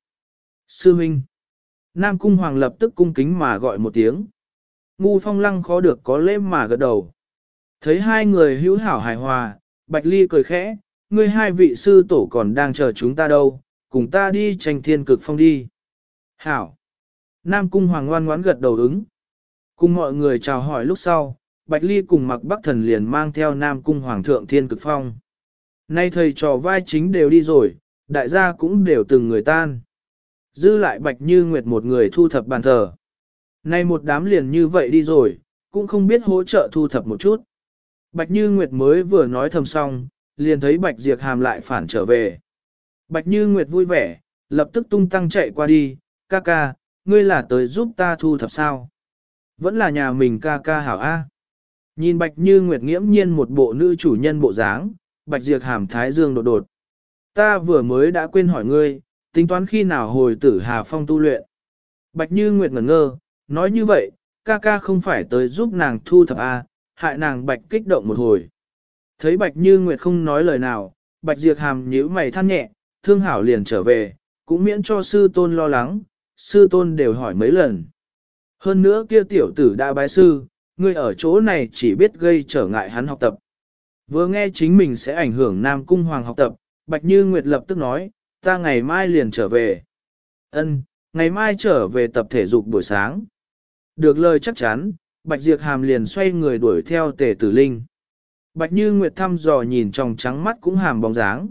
[SPEAKER 1] Sư huynh. Nam Cung Hoàng lập tức cung kính mà gọi một tiếng. Ngu Phong Lăng khó được có lễ mà gật đầu. Thấy hai người hữu hảo hài hòa, Bạch Ly cười khẽ, ngươi hai vị sư tổ còn đang chờ chúng ta đâu, cùng ta đi tranh Thiên Cực Phong đi. Hảo. Nam Cung Hoàng ngoan ngoãn gật đầu ứng. Cùng mọi người chào hỏi lúc sau, Bạch Ly cùng Mặc Bắc Thần liền mang theo Nam Cung Hoàng thượng Thiên Cực Phong. Nay thầy trò vai chính đều đi rồi, đại gia cũng đều từng người tan. Dư lại Bạch Như Nguyệt một người thu thập bàn thờ. Nay một đám liền như vậy đi rồi, cũng không biết hỗ trợ thu thập một chút. Bạch Như Nguyệt mới vừa nói thầm xong, liền thấy Bạch Diệp Hàm lại phản trở về. Bạch Như Nguyệt vui vẻ, lập tức tung tăng chạy qua đi, ca ca, ngươi là tới giúp ta thu thập sao? Vẫn là nhà mình ca ca hảo A. Nhìn Bạch Như Nguyệt nghiễm nhiên một bộ nữ chủ nhân bộ dáng, Bạch Diệp hàm thái dương đột đột. Ta vừa mới đã quên hỏi ngươi, tính toán khi nào hồi tử Hà Phong tu luyện. Bạch Như Nguyệt ngẩn ngơ, nói như vậy, ca ca không phải tới giúp nàng thu thập A, hại nàng Bạch kích động một hồi. Thấy Bạch Như Nguyệt không nói lời nào, Bạch Diệp hàm nhíu mày than nhẹ, thương hảo liền trở về, cũng miễn cho sư tôn lo lắng, sư tôn đều hỏi mấy lần. Hơn nữa kia tiểu tử đã bái sư, ngươi ở chỗ này chỉ biết gây trở ngại hắn học tập. Vừa nghe chính mình sẽ ảnh hưởng Nam Cung Hoàng học tập, Bạch Như Nguyệt lập tức nói, ta ngày mai liền trở về. Ân, ngày mai trở về tập thể dục buổi sáng. Được lời chắc chắn, Bạch Diệp Hàm liền xoay người đuổi theo Tề Tử Linh. Bạch Như Nguyệt thăm dò nhìn tròng trắng mắt cũng hàm bóng dáng.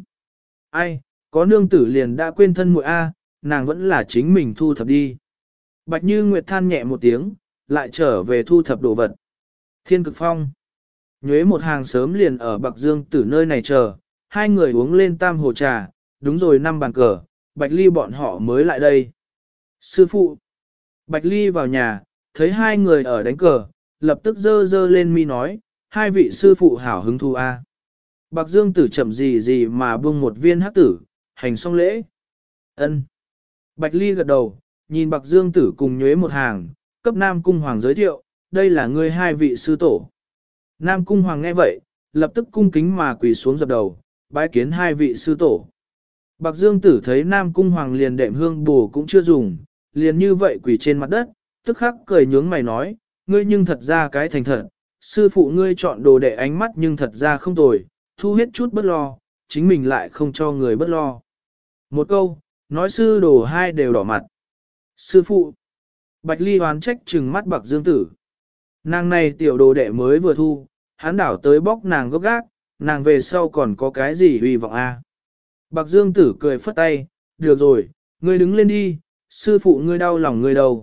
[SPEAKER 1] Ai, có nương tử liền đã quên thân muội A, nàng vẫn là chính mình thu thập đi. Bạch Như Nguyệt than nhẹ một tiếng, lại trở về thu thập đồ vật. Thiên Cực Phong. Nhuế một hàng sớm liền ở Bạc Dương Tử nơi này chờ, hai người uống lên tam hồ trà, đúng rồi 5 bàn cờ, Bạch Ly bọn họ mới lại đây. Sư phụ. Bạch Ly vào nhà, thấy hai người ở đánh cờ, lập tức dơ dơ lên mi nói, hai vị sư phụ hảo hứng thú a. Bạc Dương Tử chậm gì gì mà buông một viên hắc tử, hành xong lễ. Ân. Bạch Ly gật đầu, nhìn Bạc Dương Tử cùng nhuế một hàng, cấp Nam Cung Hoàng giới thiệu, đây là ngươi hai vị sư tổ. Nam Cung Hoàng nghe vậy, lập tức cung kính mà quỳ xuống dập đầu, bái kiến hai vị sư tổ. Bạc Dương Tử thấy Nam Cung Hoàng liền đệm hương bù cũng chưa dùng, liền như vậy quỳ trên mặt đất, tức khắc cười nhướng mày nói, ngươi nhưng thật ra cái thành thật, sư phụ ngươi chọn đồ đệ ánh mắt nhưng thật ra không tồi, thu hết chút bất lo, chính mình lại không cho người bất lo. Một câu, nói sư đồ hai đều đỏ mặt. Sư phụ, Bạch Ly hoán trách trừng mắt Bạc Dương Tử. Nàng này tiểu đồ đệ mới vừa thu, hắn đảo tới bóc nàng gốc gác, nàng về sau còn có cái gì hy vọng a? Bạc Dương Tử cười phất tay, được rồi, ngươi đứng lên đi, sư phụ ngươi đau lòng ngươi đâu.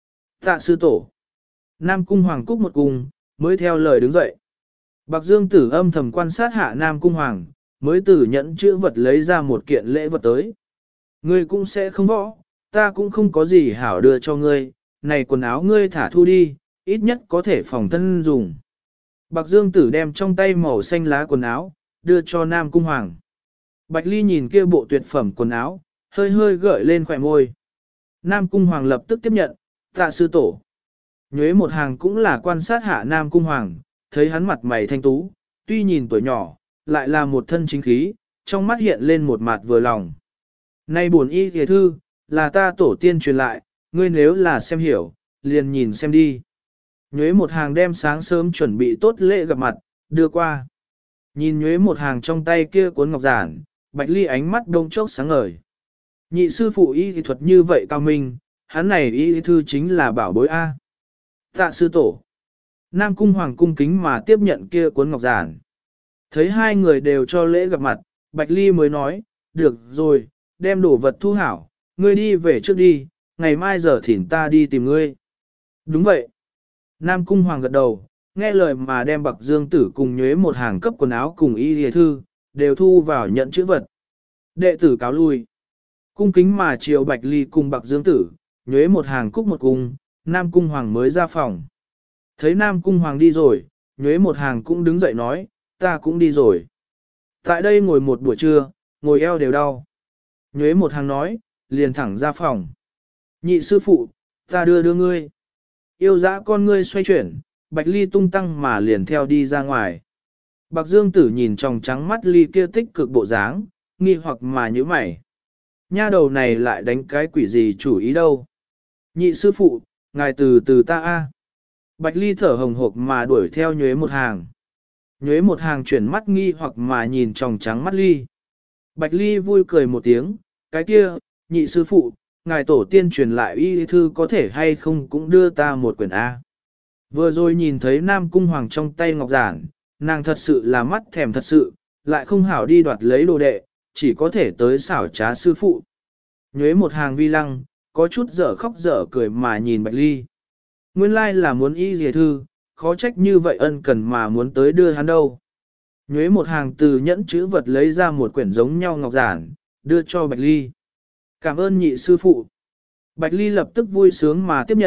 [SPEAKER 1] Tạ sư tổ. Nam Cung Hoàng cúc một cung, mới theo lời đứng dậy. Bạc Dương Tử âm thầm quan sát hạ Nam Cung Hoàng, mới từ nhẫn chữ vật lấy ra một kiện lễ vật tới. Ngươi cũng sẽ không võ, ta cũng không có gì hảo đưa cho ngươi, này quần áo ngươi thả thu đi, ít nhất có thể phòng thân dùng. Bạc Dương Tử đem trong tay màu xanh lá quần áo, đưa cho Nam Cung Hoàng. Bạch Ly nhìn kia bộ tuyệt phẩm quần áo, hơi hơi gợi lên khỏe môi. Nam Cung Hoàng lập tức tiếp nhận, tạ sư tổ. Nhuế một hàng cũng là quan sát hạ Nam Cung Hoàng, thấy hắn mặt mày thanh tú, tuy nhìn tuổi nhỏ, lại là một thân chính khí, trong mắt hiện lên một mặt vừa lòng. Nay buồn y thề thư, là ta tổ tiên truyền lại, ngươi nếu là xem hiểu, liền nhìn xem đi. Nhuế một hàng đem sáng sớm chuẩn bị tốt lễ gặp mặt, đưa qua. Nhìn nhuế một hàng trong tay kia cuốn ngọc giản, Bạch Ly ánh mắt đông chốc sáng ngời. Nhị sư phụ y thì thuật như vậy cao minh, hắn này y thư chính là bảo bối A. Tạ sư tổ. Nam Cung Hoàng cung kính mà tiếp nhận kia cuốn ngọc giản. Thấy hai người đều cho lễ gặp mặt, Bạch Ly mới nói, được rồi, đem đồ vật thu hảo, ngươi đi về trước đi, ngày mai giờ thỉnh ta đi tìm ngươi. Đúng vậy. Nam Cung Hoàng gật đầu, nghe lời mà đem Bạc Dương Tử cùng nhuế một hàng cấp quần áo cùng y lìa thư, đều thu vào nhận chữ vật. Đệ tử cáo lui. Cung kính mà chiều Bạch Ly cùng Bạc Dương Tử, nhuế một hàng cúc một cung, Nam Cung Hoàng mới ra phòng. Thấy Nam Cung Hoàng đi rồi, nhuế một hàng cũng đứng dậy nói, ta cũng đi rồi. Tại đây ngồi một buổi trưa, ngồi eo đều đau. Nhuế một hàng nói, liền thẳng ra phòng. Nhị sư phụ, ta đưa ngươi. Yêu dã con ngươi xoay chuyển, Bạch Ly tung tăng mà liền theo đi ra ngoài. Bạc Dương Tử nhìn tròng trắng mắt Ly kia tích cực bộ dáng, nghi hoặc mà nhíu mày. Nha đầu này lại đánh cái quỷ gì chủ ý đâu. Nhị sư phụ, ngài từ từ ta a. Bạch Ly thở hồng hộc mà đuổi theo nhuế một hàng. Nhuế một hàng chuyển mắt nghi hoặc mà nhìn tròng trắng mắt Ly. Bạch Ly vui cười một tiếng, cái kia, nhị sư phụ, ngài tổ tiên truyền lại y thư có thể hay không cũng đưa ta một quyển A. Vừa rồi nhìn thấy Nam Cung Hoàng trong tay ngọc giản, nàng thật sự là mắt thèm thật sự, lại không hảo đi đoạt lấy đồ đệ, chỉ có thể tới xảo trá sư phụ. Nhuế một hàng vi lăng, có chút dở khóc dở cười mà nhìn Bạch Ly. Nguyên lai là muốn y dìa thư, khó trách như vậy ân cần mà muốn tới đưa hắn đâu. Nhuế một hàng từ nhẫn chữ vật lấy ra một quyển giống nhau ngọc giản, đưa cho Bạch Ly. Cảm ơn nhị sư phụ. Bạch Ly lập tức vui sướng mà tiếp nhận,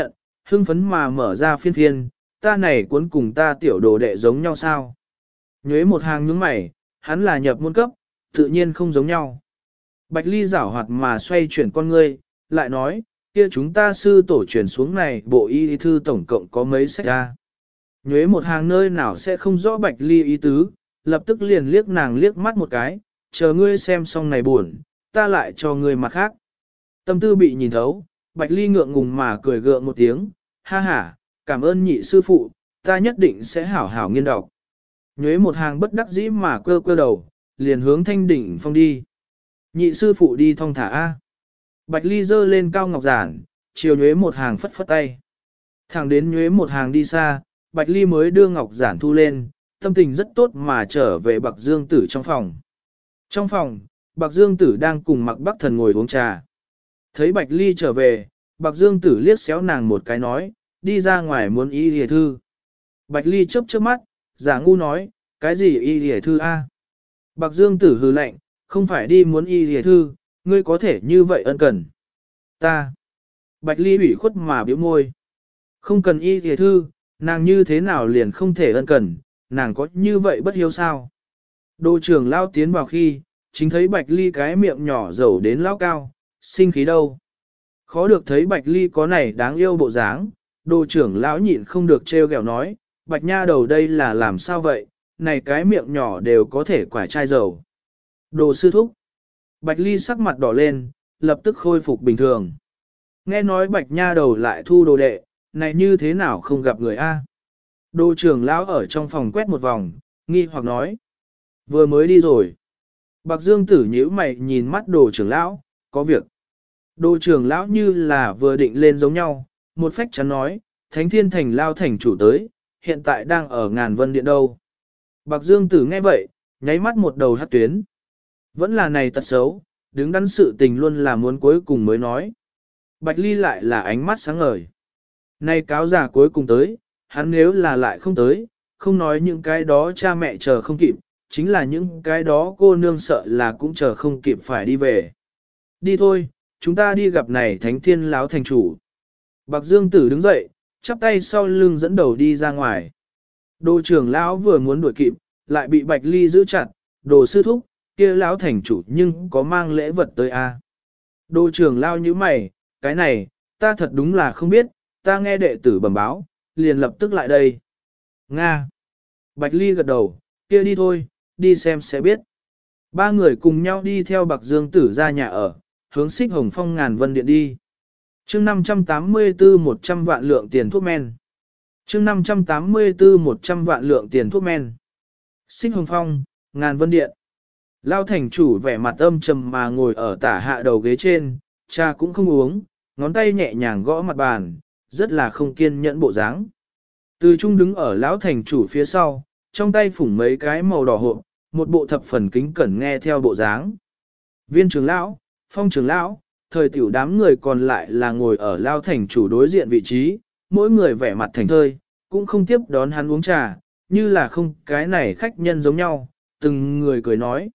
[SPEAKER 1] hưng phấn mà mở ra phiên phiên, ta này cuốn cùng ta tiểu đồ đệ giống nhau sao? Nhuế một hàng nhướng mày, hắn là nhập môn cấp, tự nhiên không giống nhau. Bạch Ly giảo hoạt mà xoay chuyển con ngươi, lại nói, kia chúng ta sư tổ chuyển xuống này bộ y thư tổng cộng có mấy sách ra. Nhuế một hàng nơi nào sẽ không rõ Bạch Ly ý tứ, lập tức liền liếc nàng liếc mắt một cái, chờ ngươi xem xong này buồn, ta lại cho ngươi mặt khác. Tâm tư bị nhìn thấu, Bạch Ly ngượng ngùng mà cười gượng một tiếng, ha ha, cảm ơn nhị sư phụ, ta nhất định sẽ hảo hảo nghiên đọc. Nhuế một hàng bất đắc dĩ mà quơ quơ đầu, liền hướng Thanh Đỉnh Phong đi. Nhị sư phụ đi thong thả A. Bạch Ly giơ lên cao ngọc giản, chiều Nhuế một hàng phất phất tay. Thẳng đến Nhuế một hàng đi xa, Bạch Ly mới đưa ngọc giản thu lên, tâm tình rất tốt mà trở về Bạc Dương Tử trong phòng. Trong phòng, Bạc Dương Tử đang cùng Mạc Bắc Thần ngồi uống trà. Thấy Bạch Ly trở về, Bạc Dương Tử liếc xéo nàng một cái nói, đi ra ngoài muốn y lìa thư. Bạch Ly chớp chớp mắt, giả ngu nói, cái gì y lìa thư a? Bạc Dương Tử hừ lạnh, không phải đi muốn y lìa thư, ngươi có thể như vậy ân cần. Ta. Bạch Ly ủy khuất mà biểu môi. Không cần y lìa thư, nàng như thế nào liền không thể ân cần, nàng có như vậy bất hiếu sao? Đô trưởng lao tiến vào khi, chính thấy Bạch Ly cái miệng nhỏ dầu đến lao cao, sinh khí đâu. Khó được thấy Bạch Ly có này đáng yêu bộ dáng, đô trưởng lão nhịn không được trêu ghẹo nói, Bạch nha đầu đây là làm sao vậy, này cái miệng nhỏ đều có thể quải chai dầu. Đồ sư thúc. Bạch Ly sắc mặt đỏ lên, lập tức khôi phục bình thường. Nghe nói Bạch nha đầu lại thu đồ đệ, này như thế nào không gặp người a? Đô trưởng lão ở trong phòng quét một vòng, nghi hoặc nói. Vừa mới đi rồi. Bạc Dương Tử nhíu mày nhìn mắt đồ trưởng lão, có việc. Đồ trưởng lão như là vừa định lên giống nhau, một phách chắn nói, Thánh Thiên Thành lao thành chủ tới, hiện tại đang ở Ngàn Vân Điện đâu. Bạc Dương Tử nghe vậy, nháy mắt một đầu hát tuyến. Vẫn là này tật xấu, đứng đắn sự tình luôn là muốn cuối cùng mới nói. Bạch Ly lại là ánh mắt sáng ngời. Nay cáo giả cuối cùng tới, hắn nếu là lại không tới, không nói những cái đó cha mẹ chờ không kịp, chính là những cái đó cô nương sợ là cũng chờ không kịp phải đi về. Đi thôi, chúng ta đi gặp này Thánh Thiên Láo thành chủ. Bạc Dương Tử đứng dậy, chắp tay sau lưng dẫn đầu đi ra ngoài. Đồ trưởng lão vừa muốn đuổi kịp, lại bị Bạch Ly giữ chặt, đồ sư thúc, kia lão thành chủ nhưng có mang lễ vật tới a. Đồ trưởng lão như mày, cái này, ta thật đúng là không biết, ta nghe đệ tử bẩm báo, liền lập tức lại đây. Nga. Bạch Ly gật đầu, kia đi thôi, đi xem sẽ biết. Ba người cùng nhau đi theo Bạc Dương Tử ra nhà ở, hướng Xích Hồng Phong Ngàn Vân Điện đi. Chương 584 100 vạn lượng tiền thuốc men. Chương 584 100 vạn lượng tiền thuốc men. Xích Hồng Phong, Ngàn Vân Điện. Lao thành chủ vẻ mặt âm trầm mà ngồi ở tả hạ đầu ghế trên, cha cũng không uống, ngón tay nhẹ nhàng gõ mặt bàn, rất là không kiên nhẫn bộ dáng. Từ Trung đứng ở lão thành chủ phía sau, trong tay phủng mấy cái màu đỏ hộp, một bộ thập phần kính cẩn nghe theo bộ dáng. Viên trưởng lão, Phong trưởng lão, thời tiểu đám người còn lại là ngồi ở lao thành chủ đối diện vị trí, mỗi người vẻ mặt thành thơi, cũng không tiếp đón hắn uống trà, như là không cái này khách nhân giống nhau, từng người cười nói.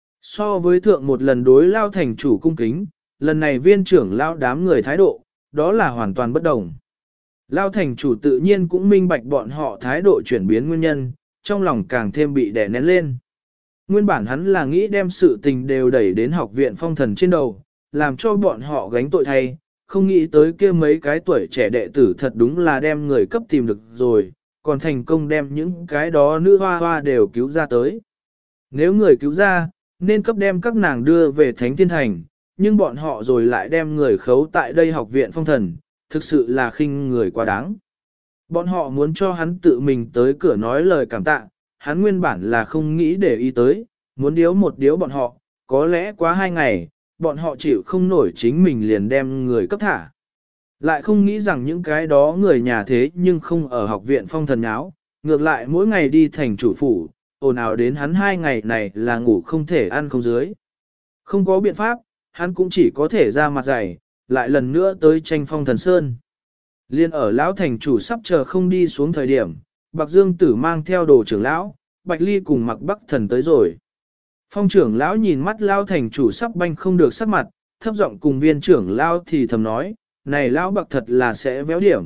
[SPEAKER 1] So với thượng một lần đối lao thành chủ cung kính, lần này viên trưởng lao đám người thái độ, đó là hoàn toàn bất đồng. Lao thành chủ tự nhiên cũng minh bạch bọn họ thái độ chuyển biến nguyên nhân, trong lòng càng thêm bị đè nén lên. Nguyên bản hắn là nghĩ đem sự tình đều đẩy đến học viện phong thần trên đầu, làm cho bọn họ gánh tội thay, không nghĩ tới kia mấy cái tuổi trẻ đệ tử thật đúng là đem người cấp tìm được rồi, còn thành công đem những cái đó nữ hoa hoa đều cứu ra tới. Nếu người cứu ra, nên cấp đem các nàng đưa về Thánh Thiên Thành, nhưng bọn họ rồi lại đem người khấu tại đây học viện phong thần, thực sự là khinh người quá đáng. Bọn họ muốn cho hắn tự mình tới cửa nói lời cảm tạ, hắn nguyên bản là không nghĩ để ý tới, muốn điếu một điếu bọn họ, có lẽ quá 2 ngày, bọn họ chịu không nổi chính mình liền đem người cấp thả. Lại không nghĩ rằng những cái đó người nhà thế nhưng không ở học viện phong thần nháo, ngược lại mỗi ngày đi thành chủ phủ, ồn ào đến hắn 2 ngày này là ngủ không thể ăn không dưới. Không có biện pháp, hắn cũng chỉ có thể ra mặt dày, lại lần nữa tới tranh phong thần sơn. Liên ở lão thành chủ sắp chờ không đi xuống thời điểm, Bạc Dương Tử mang theo đồ trưởng lão, Bạch Ly cùng Mạc Bắc Thần tới rồi. Phong trưởng lão nhìn mắt lão thành chủ sắp banh không được sắc mặt, thấp giọng cùng viên trưởng lão thì thầm nói, này lão Bạc thật là sẽ véo điểm,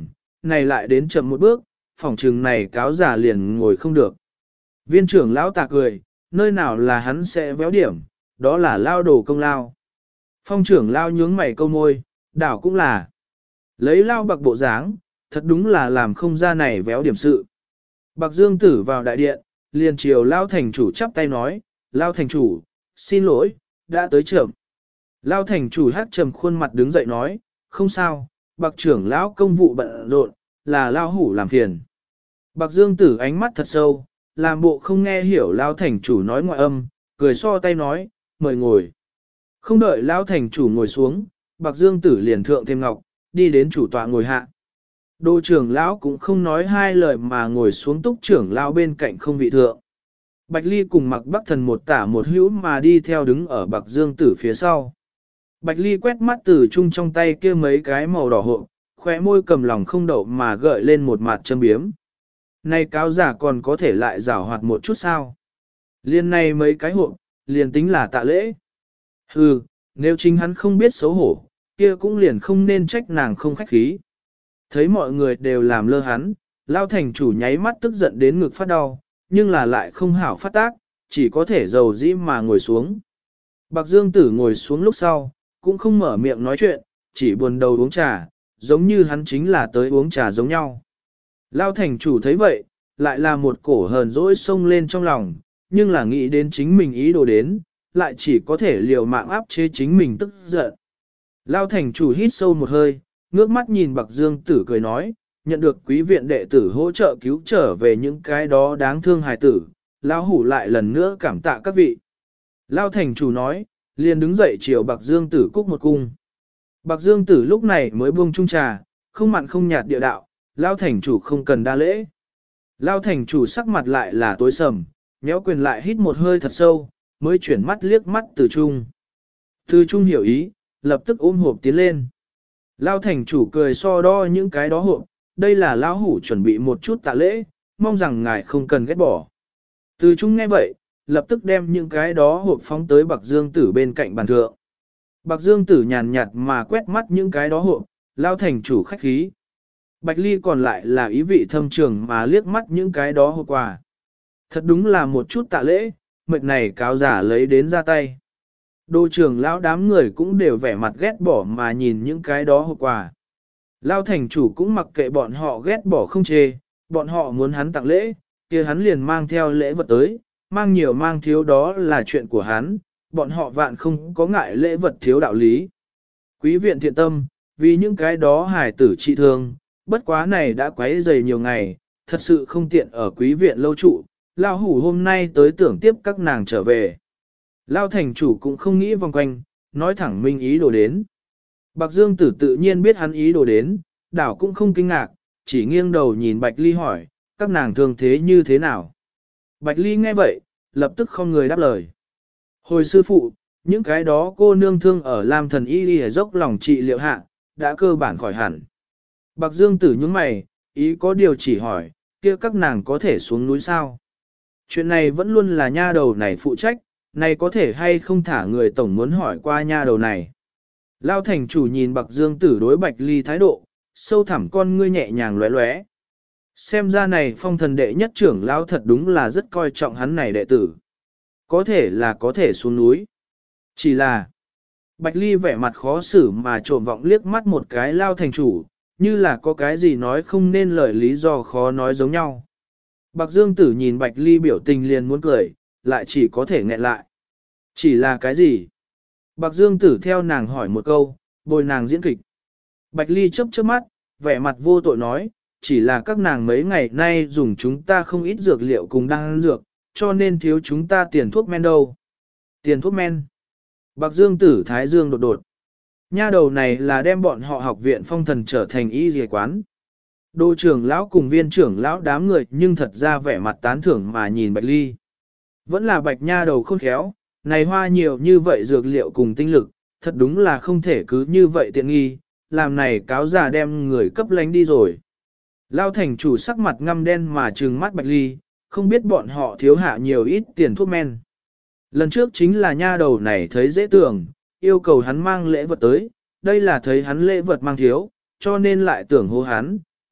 [SPEAKER 1] này lại đến chậm một bước, phòng trừng này cáo giả liền ngồi không được. Viên trưởng lão tà cười, nơi nào là hắn sẽ véo điểm, đó là lao đồ công lao. Phong trưởng lao nhướng mày câu môi, đảo cũng là. Lấy lao bạc bộ dáng, thật đúng là làm không ra này véo điểm sự. Bạc Dương Tử vào đại điện, liền chiều lao thành chủ chắp tay nói, lao thành chủ, xin lỗi, đã tới trưởng. Lao thành chủ hát trầm khuôn mặt đứng dậy nói, không sao, bạc trưởng lão công vụ bận rộn, là lao hủ làm phiền. Bạc Dương Tử ánh mắt thật sâu, làm bộ không nghe hiểu lao thành chủ nói ngoại âm, cười so tay nói, mời ngồi. Không đợi lao thành chủ ngồi xuống, Bạc Dương Tử liền thượng thêm ngọc, đi đến chủ tọa ngồi hạ. Đô trưởng lão cũng không nói hai lời mà ngồi xuống túc trưởng lão bên cạnh không vị thượng. Bạch Ly cùng Mặc Bắc Thần một tả một hữu mà đi theo đứng ở Bạc Dương Tử phía sau. Bạch Ly quét mắt từ chung trong tay kia mấy cái màu đỏ hộp, khóe môi cầm lòng không đậu mà gợi lên một mặt châm biếm. Này cáo giả còn có thể lại giảo hoạt một chút sao? Liên này mấy cái hộp, liền tính là tạ lễ. Hừ, nếu chính hắn không biết xấu hổ, kia cũng liền không nên trách nàng không khách khí. Thấy mọi người đều làm lơ hắn, Lao thành chủ nháy mắt tức giận đến ngực phát đau, nhưng là lại không hảo phát tác, chỉ có thể dầu dĩ mà ngồi xuống. Bạc Dương Tử ngồi xuống lúc sau, cũng không mở miệng nói chuyện, chỉ buồn đầu uống trà, giống như hắn chính là tới uống trà giống nhau. Lao thành chủ thấy vậy, lại là một cổ hờn dỗi sông lên trong lòng, nhưng là nghĩ đến chính mình ý đồ đến, lại chỉ có thể liều mạng áp chế chính mình tức giận. Lao thành chủ hít sâu một hơi, ngước mắt nhìn Bạc Dương Tử cười nói, nhận được quý viện đệ tử hỗ trợ cứu trở về những cái đó đáng thương hài tử, Lao hủ lại lần nữa cảm tạ các vị. Lao thành chủ nói, liền đứng dậy chiều Bạc Dương Tử cúc một cung. Bạc Dương Tử lúc này mới buông chung trà, không mặn không nhạt địa đạo, Lao thành chủ không cần đa lễ. Lao thành chủ sắc mặt lại là tối sầm, nhéo quyền lại hít một hơi thật sâu, mới chuyển mắt liếc mắt Từ Trung. Từ Trung hiểu ý, lập tức ôm hộp tiến lên. Lao thành chủ cười so đo những cái đó hộp, đây là Lao hủ chuẩn bị một chút tạ lễ, mong rằng ngài không cần ghét bỏ. Từ Trung nghe vậy, lập tức đem những cái đó hộp phóng tới Bạc Dương Tử bên cạnh bàn thượng. Bạc Dương Tử nhàn nhạt mà quét mắt những cái đó hộp, Lao thành chủ khách khí. Bạch Ly còn lại là ý vị thâm trường mà liếc mắt những cái đó hộp quà. Thật đúng là một chút tạ lễ, mệt này cáo giả lấy đến ra tay. Đô trưởng lão đám người cũng đều vẻ mặt ghét bỏ mà nhìn những cái đó hộp quà. Lao thành chủ cũng mặc kệ bọn họ ghét bỏ không chê, bọn họ muốn hắn tặng lễ, kia hắn liền mang theo lễ vật tới, mang nhiều mang thiếu đó là chuyện của hắn, bọn họ vạn không có ngại lễ vật thiếu đạo lý. Quý viện thiện tâm, vì những cái đó hài tử trị thương, bất quá này đã quấy dày nhiều ngày, thật sự không tiện ở quý viện lâu trụ, Lao hủ hôm nay tới tưởng tiếp các nàng trở về. Lao thành chủ cũng không nghĩ vòng quanh, nói thẳng minh ý đồ đến. Bạc Dương Tử tự nhiên biết hắn ý đồ đến, đảo cũng không kinh ngạc, chỉ nghiêng đầu nhìn Bạch Ly hỏi, các nàng thương thế như thế nào. Bạch Ly nghe vậy, lập tức không người đáp lời. Hồi sư phụ, những cái đó cô nương thương ở Lam Thần Y Y dốc lòng trị liệu hạ, đã cơ bản khỏi hẳn. Bạc Dương Tử nhướng mày, ý có điều chỉ hỏi, kia các nàng có thể xuống núi sao? Chuyện này vẫn luôn là nha đầu này phụ trách, này có thể hay không thả người tổng muốn hỏi qua nha đầu này. Lao thành chủ nhìn Bạc Dương Tử đối Bạch Ly thái độ, sâu thẳm con ngươi nhẹ nhàng lóe lóe. Xem ra này phong thần đệ nhất trưởng lão thật đúng là rất coi trọng hắn này đệ tử. Có thể là có thể xuống núi. Chỉ là Bạch Ly vẻ mặt khó xử mà trộm vọng liếc mắt một cái Lao thành chủ, như là có cái gì nói không nên lời lý do khó nói giống nhau. Bạc Dương Tử nhìn Bạch Ly biểu tình liền muốn cười, lại chỉ có thể nghẹn lại. Chỉ là cái gì? Bạc Dương Tử theo nàng hỏi một câu, bồi nàng diễn kịch. Bạch Ly chớp chớp mắt, vẻ mặt vô tội nói, chỉ là các nàng mấy ngày nay dùng chúng ta không ít dược liệu cùng đang ăn dược, cho nên thiếu chúng ta tiền thuốc men đâu. Tiền thuốc men. Bạc Dương Tử thái dương đột đột. Nha đầu này là đem bọn họ học viện phong thần trở thành y dì quán. Đô trưởng lão cùng viên trưởng lão đám người nhưng thật ra vẻ mặt tán thưởng mà nhìn Bạch Ly. Vẫn là Bạch nha đầu khôn khéo, này hoa nhiều như vậy dược liệu cùng tinh lực, thật đúng là không thể cứ như vậy tiện nghi, làm này cáo già đem người cấp lánh đi rồi. Lao thành chủ sắc mặt ngăm đen mà trừng mắt Bạch Ly, không biết bọn họ thiếu hạ nhiều ít tiền thuốc men. Lần trước chính là nha đầu này thấy dễ tưởng, yêu cầu hắn mang lễ vật tới, đây là thấy hắn lễ vật mang thiếu, cho nên lại tưởng hô hắn,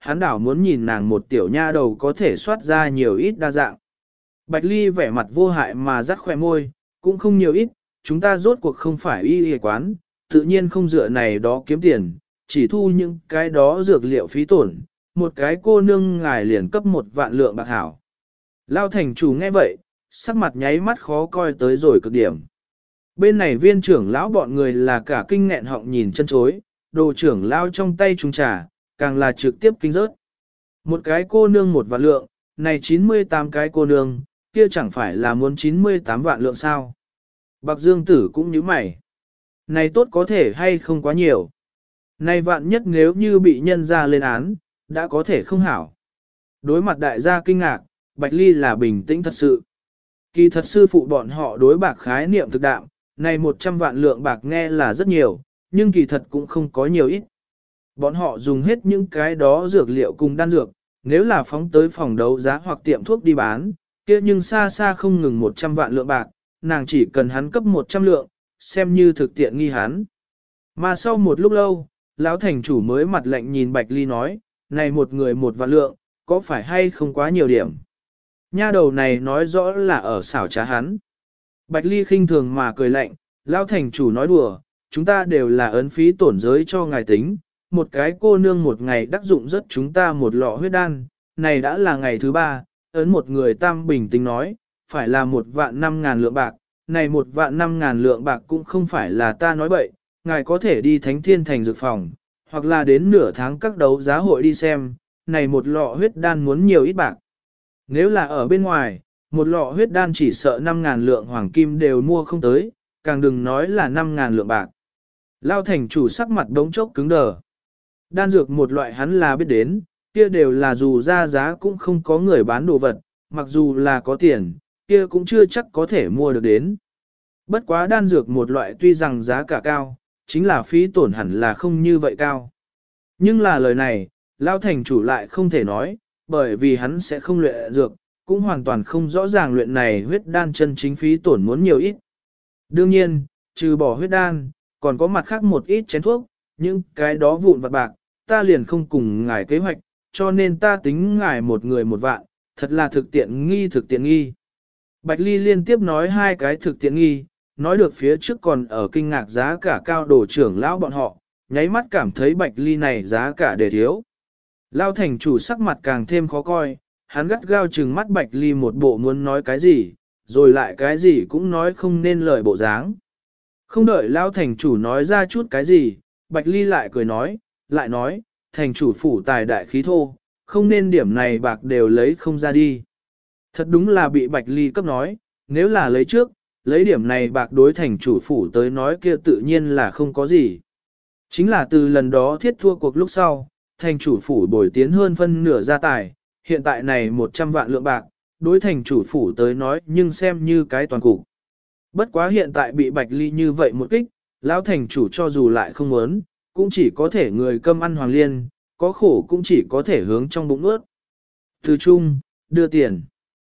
[SPEAKER 1] hắn đảo muốn nhìn nàng một tiểu nha đầu có thể soát ra nhiều ít đa dạng. Bạch Ly vẻ mặt vô hại mà rắc khoe môi, cũng không nhiều ít, chúng ta rốt cuộc không phải y y quán, tự nhiên không dựa này đó kiếm tiền, chỉ thu những cái đó dược liệu phí tổn, một cái cô nương ngài liền cấp 1 vạn lượng bạc hảo. Lao thành chủ nghe vậy, sắc mặt nháy mắt khó coi tới rồi cực điểm. Bên này viên trưởng lão bọn người là cả kinh nghẹn họng nhìn chân chối, đồ trưởng lao trong tay trung trà, càng là trực tiếp kinh rớt. Một cái cô nương 1 vạn lượng, này 98 cái cô nương, kia chẳng phải là muốn 98 vạn lượng sao. Bạc Dương Tử cũng như mày. Này tốt có thể hay không quá nhiều. Này vạn nhất nếu như bị nhân ra lên án, đã có thể không hảo. Đối mặt đại gia kinh ngạc, Bạch Ly là bình tĩnh thật sự. Kỳ thật sư phụ bọn họ đối bạc khái niệm thực đạo, này 100 vạn lượng bạc nghe là rất nhiều, nhưng kỳ thật cũng không có nhiều ít. Bọn họ dùng hết những cái đó dược liệu cùng đan dược, nếu là phóng tới phòng đấu giá hoặc tiệm thuốc đi bán, kia nhưng xa xa không ngừng 100 vạn lượng bạc, nàng chỉ cần hắn cấp 100 lượng, xem như thực tiện nghi hắn. Mà sau một lúc lâu, lão thành chủ mới mặt lạnh nhìn Bạch Ly nói, này một người 1 vạn lượng, có phải hay không quá nhiều điểm? Nha đầu này nói rõ là ở xảo trá hắn. Bạch Ly khinh thường mà cười lạnh, lão thành chủ nói đùa, chúng ta đều là ấn phí tổn giới cho ngài tính, một cái cô nương một ngày đắc dụng rất chúng ta một lọ huyết đan, này đã là ngày thứ 3, ấn một người tam bình tính nói, phải là 1 vạn 5.000 lượng bạc, này 1 vạn 5.000 lượng bạc cũng không phải là ta nói bậy, ngài có thể đi Thánh Thiên Thành dược phòng, hoặc là đến nửa tháng các đấu giá hội đi xem, này một lọ huyết đan muốn nhiều ít bạc. Nếu là ở bên ngoài, một lọ huyết đan chỉ sợ 5.000 lượng hoàng kim đều mua không tới, càng đừng nói là 5.000 lượng bạc. Lao thành chủ sắc mặt đống chốc cứng đờ. Đan dược một loại hắn là biết đến, kia đều là dù ra giá cũng không có người bán đồ vật, mặc dù là có tiền, kia cũng chưa chắc có thể mua được đến. Bất quá đan dược một loại tuy rằng giá cả cao, chính là phí tổn hẳn là không như vậy cao. Nhưng là lời này, Lao thành chủ lại không thể nói, bởi vì hắn sẽ không luyện dược, cũng hoàn toàn không rõ ràng luyện này huyết đan chân chính phí tổn muốn nhiều ít. Đương nhiên, trừ bỏ huyết đan, còn có mặt khác một ít chén thuốc, nhưng cái đó vụn vặt bạc, ta liền không cùng ngài kế hoạch, cho nên ta tính ngài một người 1 vạn, thật là thực tiện nghi. Bạch Ly liên tiếp nói 2 cái thực tiện nghi, nói được phía trước còn ở kinh ngạc giá cả cao đồ trưởng lão bọn họ, nháy mắt cảm thấy Bạch Ly này giá cả để thiếu. Lao thành chủ sắc mặt càng thêm khó coi, hắn gắt gao trừng mắt Bạch Ly một bộ muốn nói cái gì, rồi lại cái gì cũng nói không nên lời bộ dáng. Không đợi Lao thành chủ nói ra chút cái gì, Bạch Ly lại cười nói, thành chủ phủ tài đại khí thô, không nên điểm này bạc đều lấy không ra đi. Thật đúng là bị Bạch Ly cấp nói, nếu là lấy trước, lấy điểm này bạc đối thành chủ phủ tới nói kia tự nhiên là không có gì. Chính là từ lần đó thiết thua cuộc lúc sau, thành chủ phủ bồi tiến hơn phân nửa gia tài, hiện tại này 100 vạn lượng bạc, đối thành chủ phủ tới nói nhưng xem như cái toàn cục. Bất quá hiện tại bị Bạch Ly như vậy một kích, lão thành chủ cho dù lại không muốn, cũng chỉ có thể người cơm ăn hoàng liên, có khổ cũng chỉ có thể hướng trong bụng ướt. Từ Trung, đưa tiền.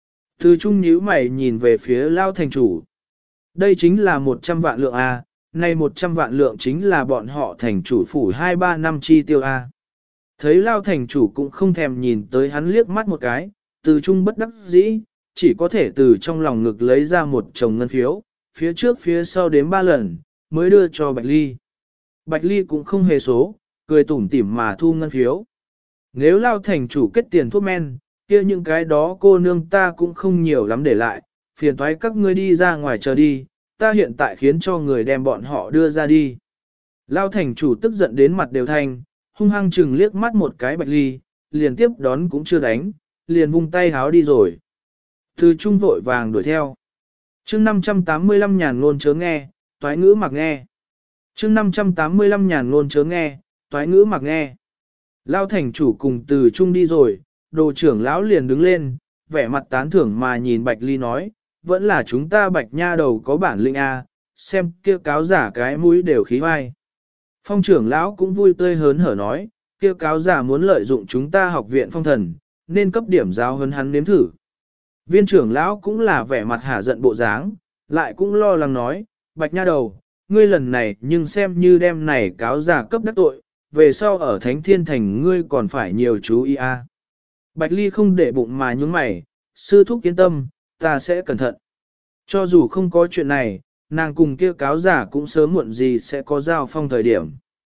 [SPEAKER 1] Từ Trung nhíu mày nhìn về phía lão thành chủ. Đây chính là 100 vạn lượng A, nay 100 vạn lượng chính là bọn họ thành chủ phủ 2-3 năm chi tiêu A. Thấy Lao thành chủ cũng không thèm nhìn tới hắn liếc mắt một cái, Từ Trung bất đắc dĩ, chỉ có thể từ trong lòng ngực lấy ra một chồng ngân phiếu, phía trước phía sau đếm 3 lần, mới đưa cho Bạch Ly. Bạch Ly cũng không hề số, cười tủm tỉm mà thu ngân phiếu. Nếu Lao thành chủ kết tiền thuốc men, kia những cái đó cô nương ta cũng không nhiều lắm để lại, phiền thoái các ngươi đi ra ngoài chờ đi, ta hiện tại khiến cho người đem bọn họ đưa ra đi. Lao thành chủ tức giận đến mặt đều thanh, hung hăng chừng liếc mắt một cái Bạch Ly, liền tiếp đón cũng chưa đánh, liền vung tay háo đi rồi. Từ Trung vội vàng đuổi theo. chương 585 nhàn ngôn chớ nghe, toái ngữ mặc nghe. chương 585 nhàn ngôn chớ nghe, toái ngữ mặc nghe. Lao thành chủ cùng Từ Trung đi rồi, đồ trưởng lão liền đứng lên, vẻ mặt tán thưởng mà nhìn Bạch Ly nói, vẫn là chúng ta Bạch nha đầu có bản lĩnh A, xem kia cáo giả cái mũi đều khí vai. Phong trưởng lão cũng vui tươi hớn hở nói, kia cáo giả muốn lợi dụng chúng ta học viện phong thần, nên cấp điểm giáo hơn hắn nếm thử. Viên trưởng lão cũng là vẻ mặt hả giận bộ dáng, lại cũng lo lắng nói, Bạch nha đầu, ngươi lần này nhưng xem như đem này cáo giả cấp đắc tội, về sau ở Thánh Thiên Thành ngươi còn phải nhiều chú ý a. Bạch Ly không để bụng mà nhún mày, sư thúc yên tâm, ta sẽ cẩn thận. Cho dù không có chuyện này, nàng cùng kia cáo giả cũng sớm muộn gì sẽ có giao phong thời điểm.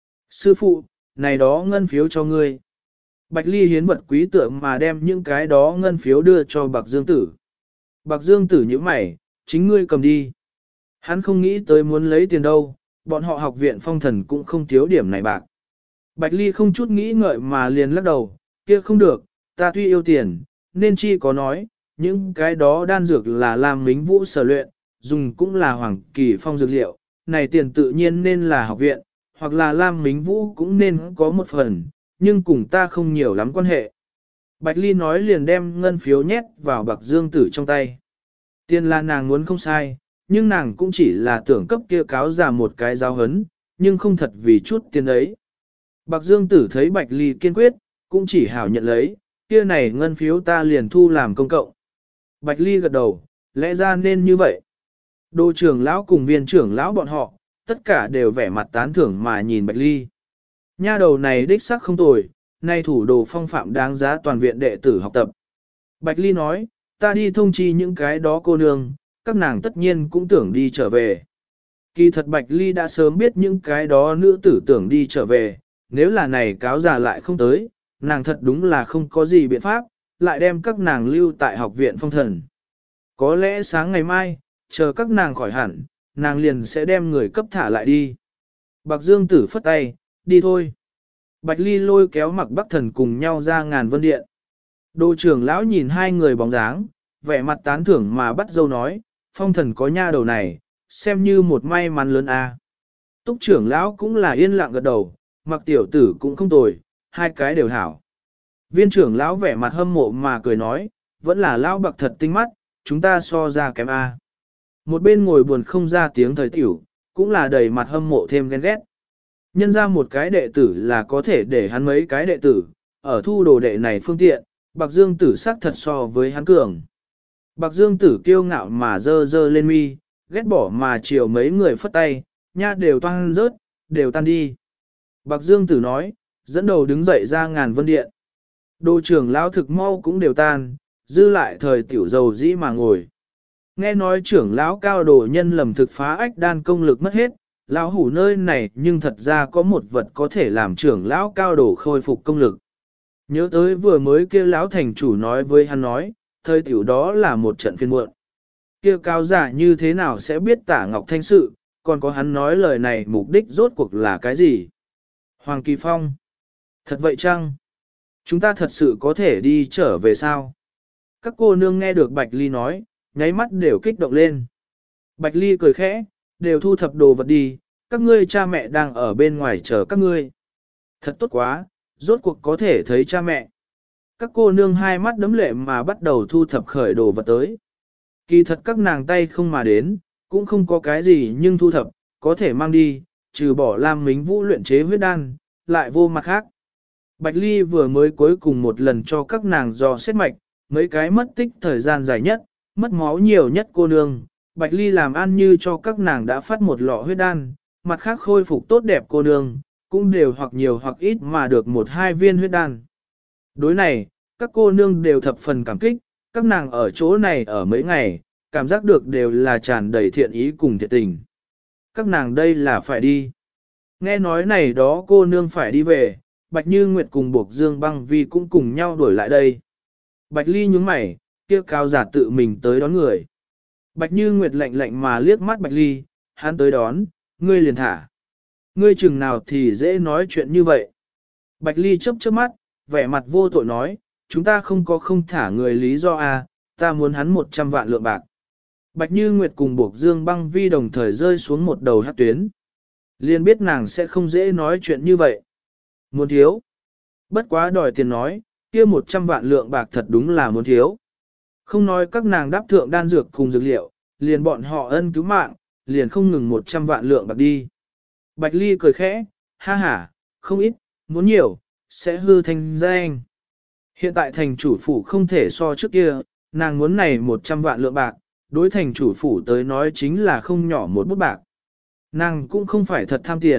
[SPEAKER 1] Sư phụ, này đó ngân phiếu cho ngươi. Bạch Ly hiến vật quý tượng mà đem những cái đó ngân phiếu đưa cho Bạc Dương Tử. Bạc Dương Tử như mày, chính ngươi cầm đi. Hắn không nghĩ tới muốn lấy tiền đâu, bọn họ học viện phong thần cũng không thiếu điểm này bạc. Bạch Ly không chút nghĩ ngợi mà liền lắc đầu, kia không được, ta tuy yêu tiền, nên chi có nói, những cái đó đan dược là làm mính vũ sở luyện, dùng cũng là hoàng kỳ phong dược liệu, này tiền tự nhiên nên là học viện, hoặc là Lam Mính Vũ cũng nên có một phần, nhưng cùng ta không nhiều lắm quan hệ. Bạch Ly nói liền đem ngân phiếu nhét vào Bạc Dương Tử trong tay. Tiền là nàng muốn không sai, nhưng nàng cũng chỉ là tưởng cấp kia cáo giả một cái giáo hấn, nhưng không thật vì chút tiền ấy. Bạc Dương Tử thấy Bạch Ly kiên quyết, cũng chỉ hảo nhận lấy, kia này ngân phiếu ta liền thu làm công cộng. Bạch Ly gật đầu, lẽ ra nên như vậy. Đô trưởng lão cùng viên trưởng lão bọn họ, tất cả đều vẻ mặt tán thưởng mà nhìn Bạch Ly. Nha đầu này đích sắc không tồi, nay thủ đồ phong phạm đáng giá toàn viện đệ tử học tập. Bạch Ly nói, ta đi thông chi những cái đó cô nương, các nàng tất nhiên cũng tưởng đi trở về. Kỳ thật Bạch Ly đã sớm biết những cái đó nữ tử tưởng đi trở về, nếu là này cáo già lại không tới, nàng thật đúng là không có gì biện pháp, lại đem các nàng lưu tại học viện phong thần. Có lẽ sáng ngày mai, chờ các nàng khỏi hẳn, nàng liền sẽ đem người cấp thả lại đi. Bạc Dương Tử phất tay, đi thôi. Bạch Ly lôi kéo Mặc Bắc Thần cùng nhau ra Ngàn Vân Điện. Đô trưởng lão nhìn hai người bóng dáng, vẻ mặt tán thưởng mà bắt dâu nói, phong thần có nha đầu này, xem như một may mắn lớn a. Túc trưởng lão cũng là yên lặng gật đầu, Mặc tiểu tử cũng không tồi, hai cái đều hảo. Viên trưởng lão vẻ mặt hâm mộ mà cười nói, vẫn là lão Bạc thật tinh mắt, chúng ta so ra kém a. Một bên ngồi buồn không ra tiếng thời tiểu, cũng là đầy mặt hâm mộ thêm ghen ghét. Nhân ra một cái đệ tử là có thể để hắn mấy cái đệ tử, ở thu đồ đệ này phương tiện, Bạc Dương Tử sắc thật so với hắn cường. Bạc Dương Tử kiêu ngạo mà dơ dơ lên mi, ghét bỏ mà chiều mấy người phất tay, nha đều toan rớt, đều tan đi. Bạc Dương Tử nói, dẫn đầu đứng dậy ra Ngàn Vân Điện. Đô trưởng lão thực mau cũng đều tan, dư lại thời tiểu dầu dĩ mà ngồi. Nghe nói trưởng lão cao đồ nhân lầm thực phá ách đan công lực mất hết, lão hủ nơi này nhưng thật ra có một vật có thể làm trưởng lão cao đồ khôi phục công lực. Nhớ tới vừa mới kia lão thành chủ nói với hắn nói, thời tiểu đó là một trận phiên muộn. Kia cao giả như thế nào sẽ biết tả ngọc thanh sự, còn có hắn nói lời này mục đích rốt cuộc là cái gì? Hoàng Kỳ Phong. Thật vậy chăng? Chúng ta thật sự có thể đi trở về sao? Các cô nương nghe được Bạch Ly nói, nháy mắt đều kích động lên. Bạch Ly cười khẽ, đều thu thập đồ vật đi, các ngươi cha mẹ đang ở bên ngoài chờ các ngươi. Thật tốt quá, rốt cuộc có thể thấy cha mẹ. Các cô nương hai mắt đấm lệ mà bắt đầu thu thập khởi đồ vật tới. Kỳ thật các nàng tay không mà đến, cũng không có cái gì nhưng thu thập, có thể mang đi, trừ bỏ Lam Mính Vũ luyện chế huyết đan, lại vô mặt khác. Bạch Ly vừa mới cuối cùng một lần cho các nàng dò xét mạch, mấy cái mất tích thời gian dài nhất, mất máu nhiều nhất cô nương, Bạch Ly làm ăn như cho các nàng đã phát một lọ huyết đan, mặt khác khôi phục tốt đẹp cô nương, cũng đều hoặc nhiều hoặc ít mà được một hai viên huyết đan. Đối này, các cô nương đều thập phần cảm kích, các nàng ở chỗ này ở mấy ngày, cảm giác được đều là tràn đầy thiện ý cùng thiện tình. Các nàng đây là phải đi. Nghe nói này đó cô nương phải đi về, Bạch Như Nguyệt cùng Bộc Dương Băng Vi cũng cùng nhau đuổi lại đây. Bạch Ly nhướng mày, kia cao giả tự mình tới đón người. Bạch Như Nguyệt lạnh lạnh mà liếc mắt Bạch Ly, hắn tới đón, ngươi liền thả. Ngươi chừng nào thì dễ nói chuyện như vậy. Bạch Ly chớp chớp mắt, vẻ mặt vô tội nói, chúng ta không có không thả người lý do à, ta muốn hắn 100 vạn lượng bạc. Bạch Như Nguyệt cùng Bộc Dương Băng Vi đồng thời rơi xuống một đầu hắc tuyến. Liền biết nàng sẽ không dễ nói chuyện như vậy. Muốn thiếu. Bất quá đòi tiền nói, kia 100 vạn lượng bạc thật đúng là muốn thiếu. Không nói các nàng đáp thượng đan dược cùng dược liệu, liền bọn họ ân cứu mạng, liền không ngừng 100 vạn lượng bạc đi. Bạch Ly cười khẽ, ha ha, không ít, muốn nhiều, sẽ hư thành danh. Hiện tại thành chủ phủ không thể so trước kia, nàng muốn này 100 vạn lượng bạc, đối thành chủ phủ tới nói chính là không nhỏ một bút bạc. Nàng cũng không phải thật tham tiền,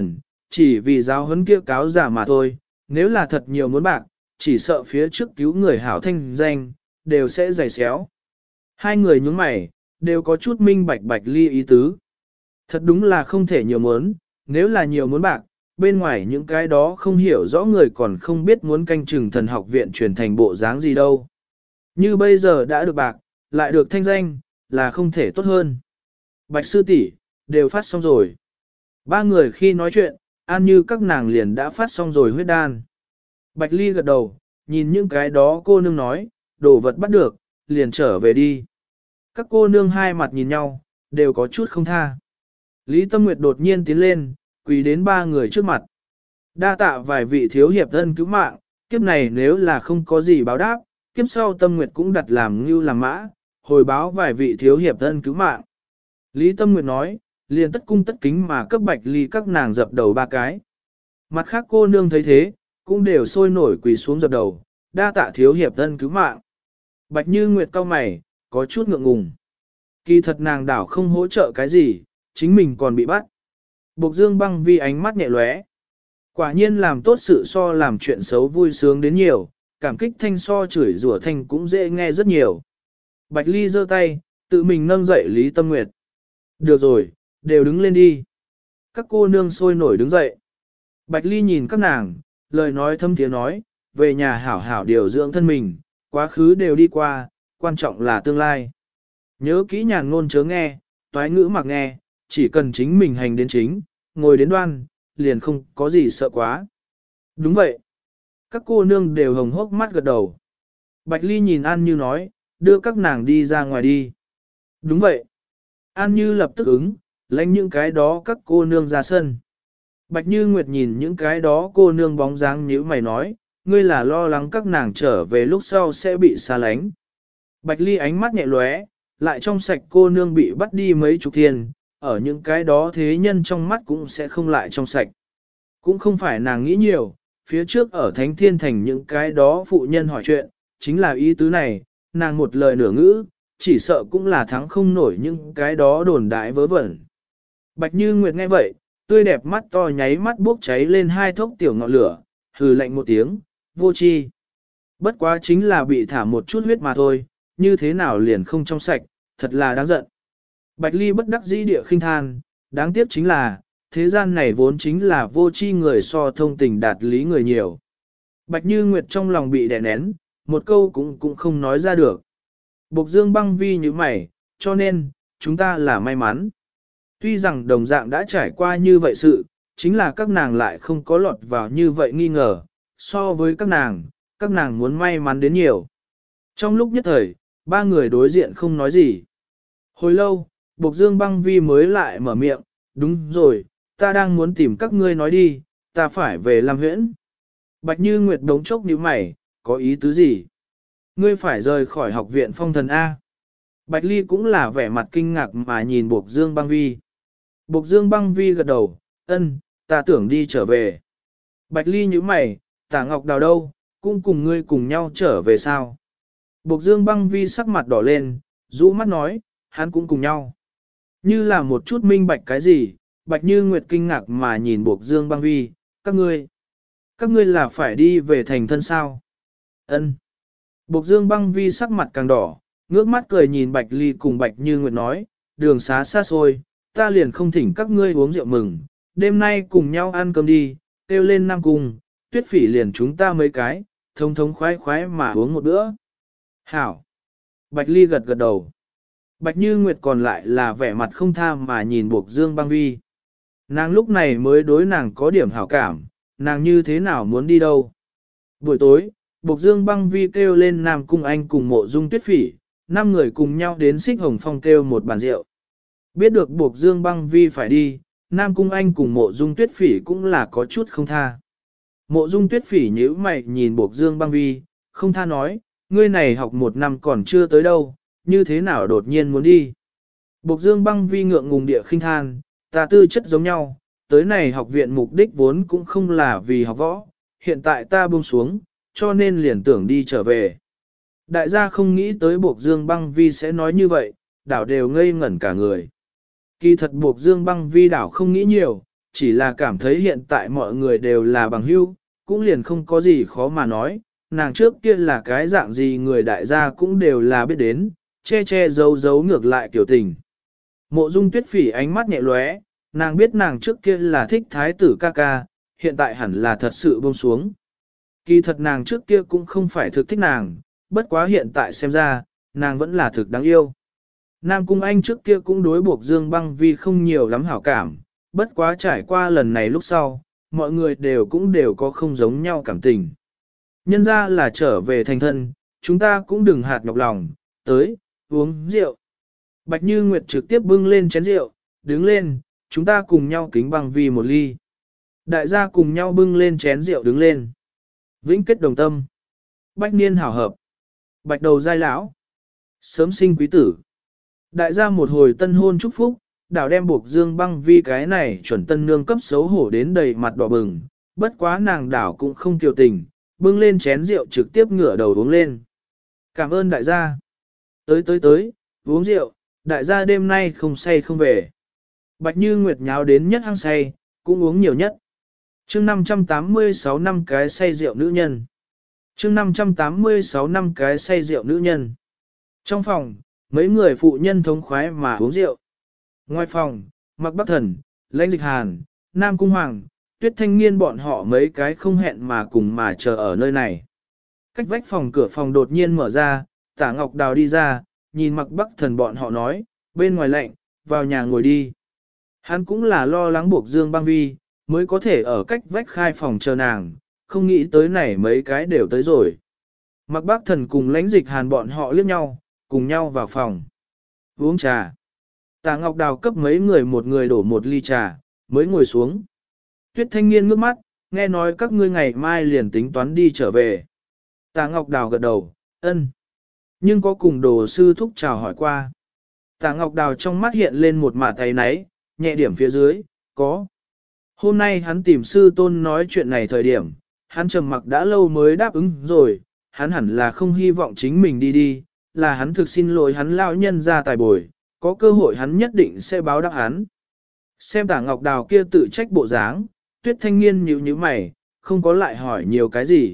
[SPEAKER 1] chỉ vì giáo huấn kia cáo giả mà thôi, nếu là thật nhiều muốn bạc, chỉ sợ phía trước cứu người hảo thanh danh, đều sẽ giày xéo. Hai người nhướng mày, đều có chút minh bạch Bạch Ly ý tứ. Thật đúng là không thể nhiều muốn, nếu là nhiều muốn bạc, bên ngoài những cái đó không hiểu rõ người còn không biết muốn canh chừng thần học viện truyền thành bộ dáng gì đâu. Như bây giờ đã được bạc, lại được thanh danh, là không thể tốt hơn. Bạch sư tỷ đều phát xong rồi. Ba người khi nói chuyện, An Như các nàng liền đã phát xong rồi huyết đan. Bạch Ly gật đầu, nhìn những cái đó cô nương nói, đồ vật bắt được, liền trở về đi. Các cô nương hai mặt nhìn nhau, đều có chút không tha. Lý Tâm Nguyệt đột nhiên tiến lên, quỳ đến ba người trước mặt. Đa tạ vài vị thiếu hiệp thân cứu mạng, kiếp này nếu là không có gì báo đáp, kiếp sau Tâm Nguyệt cũng đặt làm ngưu làm mã, hồi báo vài vị thiếu hiệp thân cứu mạng. Lý Tâm Nguyệt nói, liền tất cung tất kính mà cấp Bạch Ly các nàng dập đầu ba cái. Mặt khác cô nương thấy thế, cũng đều sôi nổi quỳ xuống dập đầu, đa tạ thiếu hiệp thân cứu mạng. Bạch Như Nguyệt cau mày, có chút ngượng ngùng. Kỳ thật nàng đảo không hỗ trợ cái gì, chính mình còn bị bắt. Bộc Dương Băng Vi ánh mắt nhẹ lóe. Quả nhiên làm tốt sự so làm chuyện xấu vui sướng đến nhiều, cảm kích thanh so chửi rủa thanh cũng dễ nghe rất nhiều. Bạch Ly giơ tay, tự mình nâng dậy Lý Tâm Nguyệt. Được rồi, đều đứng lên đi. Các cô nương sôi nổi đứng dậy. Bạch Ly nhìn các nàng, lời nói thâm tiếng nói, về nhà hảo hảo điều dưỡng thân mình, quá khứ đều đi qua, quan trọng là tương lai. Nhớ kỹ nhàn ngôn chớ nghe, toái ngữ mặc nghe, chỉ cần chính mình hành đến chính, ngồi đến đoan, liền không có gì sợ quá. Đúng vậy. Các cô nương đều hồng hốc mắt gật đầu. Bạch Ly nhìn An Như nói, đưa các nàng đi ra ngoài đi. Đúng vậy. An Như lập tức ứng, lãnh những cái đó các cô nương ra sân. Bạch Như Nguyệt nhìn những cái đó cô nương bóng dáng nhíu mày nói, ngươi là lo lắng các nàng trở về lúc sau sẽ bị xa lánh. Bạch Ly ánh mắt nhẹ lóe, lại trong sạch cô nương bị bắt đi mấy chục thiên, ở những cái đó thế nhân trong mắt cũng sẽ không lại trong sạch. Cũng không phải nàng nghĩ nhiều, phía trước ở Thánh Thiên Thành những cái đó phụ nhân hỏi chuyện, chính là ý tứ này, nàng một lời nửa ngữ, chỉ sợ cũng là thắng không nổi những cái đó đồn đại vớ vẩn. Bạch Như Nguyệt nghe vậy, tươi đẹp mắt to nháy mắt bốc cháy lên hai thốc tiểu ngọn lửa, hừ lạnh một tiếng, vô chi. Bất quá chính là bị thả một chút huyết mà thôi, như thế nào liền không trong sạch, thật là đáng giận. Bạch Ly bất đắc dĩ địa khinh than, đáng tiếc chính là, thế gian này vốn chính là vô chi người so thông tình đạt lý người nhiều. Bạch Như Nguyệt trong lòng bị đè nén, một câu cũng không nói ra được. Bộc Dương Băng Vi như mày, cho nên, chúng ta là may mắn. Tuy rằng đồng dạng đã trải qua như vậy sự, chính là các nàng lại không có lọt vào như vậy nghi ngờ, so với các nàng muốn may mắn đến nhiều. Trong lúc nhất thời, ba người đối diện không nói gì. Hồi lâu, Bộc Dương Băng Vi mới lại mở miệng, đúng rồi, ta đang muốn tìm các ngươi nói đi, ta phải về Lam Huyễn. Bạch Như Nguyệt đống chốc nhíu mày, có ý tứ gì? Ngươi phải rời khỏi học viện phong thần A. Bạch Ly cũng là vẻ mặt kinh ngạc mà nhìn Bộc Dương Băng Vi. Bộc Dương Băng Vi gật đầu, ân, ta tưởng đi trở về. Bạch Ly nhíu mày, Tả Ngọc Đào đâu, cũng cùng ngươi cùng nhau trở về sao? Bộc Dương Băng Vi sắc mặt đỏ lên, rũ mắt nói, hắn cũng cùng nhau. Như là một chút minh bạch cái gì, Bạch Như Nguyệt kinh ngạc mà nhìn Bộc Dương Băng Vi, các ngươi là phải đi về thành thân sao? Ân. Bộc Dương Băng Vi sắc mặt càng đỏ, ngước mắt cười nhìn Bạch Ly cùng Bạch Như Nguyệt nói, đường xá xa xôi, ta liền không thỉnh các ngươi uống rượu mừng, đêm nay cùng nhau ăn cơm đi, kêu lên Nam Cung, Tuyết Phỉ liền chúng ta mấy cái, thông thống khoái khoái mà uống một bữa. Hảo. Bạch Ly gật gật đầu. Bạch Như Nguyệt còn lại là vẻ mặt không tha mà nhìn Bộc Dương Băng Vi. Nàng lúc này mới đối nàng có điểm hảo cảm, nàng như thế nào muốn đi đâu. Buổi tối, Bộc Dương Băng Vi kêu lên Nam Cung Anh cùng Mộ Dung Tuyết Phỉ, 5 người cùng nhau đến Xích Hồng Phong kêu một bàn rượu. Biết được Bộc Dương Băng Vi phải đi, Nam Cung Anh cùng Mộ Dung Tuyết Phỉ cũng là có chút không tha. Mộ Dung Tuyết Phỉ nhíu mày nhìn Bộc Dương Băng Vi, không tha nói, ngươi này học 1 năm còn chưa tới đâu, như thế nào đột nhiên muốn đi. Bộc Dương Băng Vi ngượng ngùng địa khinh than, ta tư chất giống nhau, tới này học viện mục đích vốn cũng không là vì học võ, hiện tại ta buông xuống, cho nên liền tưởng đi trở về. Đại gia không nghĩ tới Bộc Dương Băng Vi sẽ nói như vậy, đảo đều ngây ngẩn cả người. Kỳ thật Bộc Dương Băng Vi đảo không nghĩ nhiều, chỉ là cảm thấy hiện tại mọi người đều là bằng hữu, cũng liền không có gì khó mà nói, nàng trước kia là cái dạng gì người đại gia cũng đều là biết đến, che che giấu giấu ngược lại kiểu tình. Mộ Dung Tuyết Phỉ ánh mắt nhẹ lóe, nàng biết nàng trước kia là thích thái tử ca ca, hiện tại hẳn là thật sự buông xuống. Kỳ thật nàng trước kia cũng không phải thực thích nàng, bất quá hiện tại xem ra, nàng vẫn là thực đáng yêu. Nam Cung Anh trước kia cũng đối buộc Dương Băng Vi không nhiều lắm hảo cảm, bất quá trải qua lần này lúc sau, mọi người đều có không giống nhau cảm tình. Nhân ra là trở về thành thân, chúng ta cũng đừng hạt nhọc lòng, tới, uống rượu. Bạch Như Nguyệt trực tiếp bưng lên chén rượu, đứng lên, chúng ta cùng nhau kính Băng Vi một ly. Đại gia cùng nhau bưng lên chén rượu đứng lên. Vĩnh kết đồng tâm. Bách niên hảo hợp. Bạch đầu giai lão. Sớm sinh quý tử. Đại gia một hồi tân hôn chúc phúc, đảo đem buộc Dương Băng Vi cái này chuẩn tân nương cấp xấu hổ đến đầy mặt đỏ bừng, bất quá nàng đảo cũng không kiêu tình, bưng lên chén rượu trực tiếp ngửa đầu uống lên. Cảm ơn đại gia. Tới, uống rượu, đại gia đêm nay không say không về. Bạch Như Nguyệt nháo đến nhất hăng say, cũng uống nhiều nhất. Chương 586 năm cái say rượu nữ nhân. Chương 586 năm cái say rượu nữ nhân. Trong phòng, mấy người phụ nhân thống khoái mà uống rượu. Ngoài phòng, Mạc Bắc Thần, Lãnh Dịch Hàn, Nam Cung Hoàng, Tuyết Thanh Nghiên bọn họ mấy cái không hẹn mà cùng mà chờ ở nơi này. Cách vách phòng cửa phòng đột nhiên mở ra, Tả Ngọc Đào đi ra, nhìn Mạc Bắc Thần bọn họ nói, bên ngoài lạnh, vào nhà ngồi đi. Hắn cũng là lo lắng buộc Dương Băng Vi, mới có thể ở cách vách khai phòng chờ nàng, không nghĩ tới này mấy cái đều tới rồi. Mạc Bắc Thần cùng Lãnh Dịch Hàn bọn họ liếc nhau, cùng nhau vào phòng. Uống trà. Tả Ngọc Đào cấp mấy người một người đổ một ly trà, mới ngồi xuống. Tuyết Thanh Nghiên ngước mắt, nghe nói các ngươi ngày mai liền tính toán đi trở về. Tả Ngọc Đào gật đầu, ân. Nhưng có cùng đồ sư thúc chào hỏi qua. Tả Ngọc Đào trong mắt hiện lên một mả tay náy, nhẹ điểm phía dưới, có. Hôm nay hắn tìm sư tôn nói chuyện này thời điểm, hắn trầm mặc đã lâu mới đáp ứng rồi, hắn hẳn là không hy vọng chính mình đi, là hắn thực xin lỗi hắn lão nhân ra tài bồi, có cơ hội hắn nhất định sẽ báo đáp hắn. Xem Tả Ngọc Đào kia tự trách bộ dáng, Tuyết Thanh Nghiên nhíu nhíu mày, không có lại hỏi nhiều cái gì.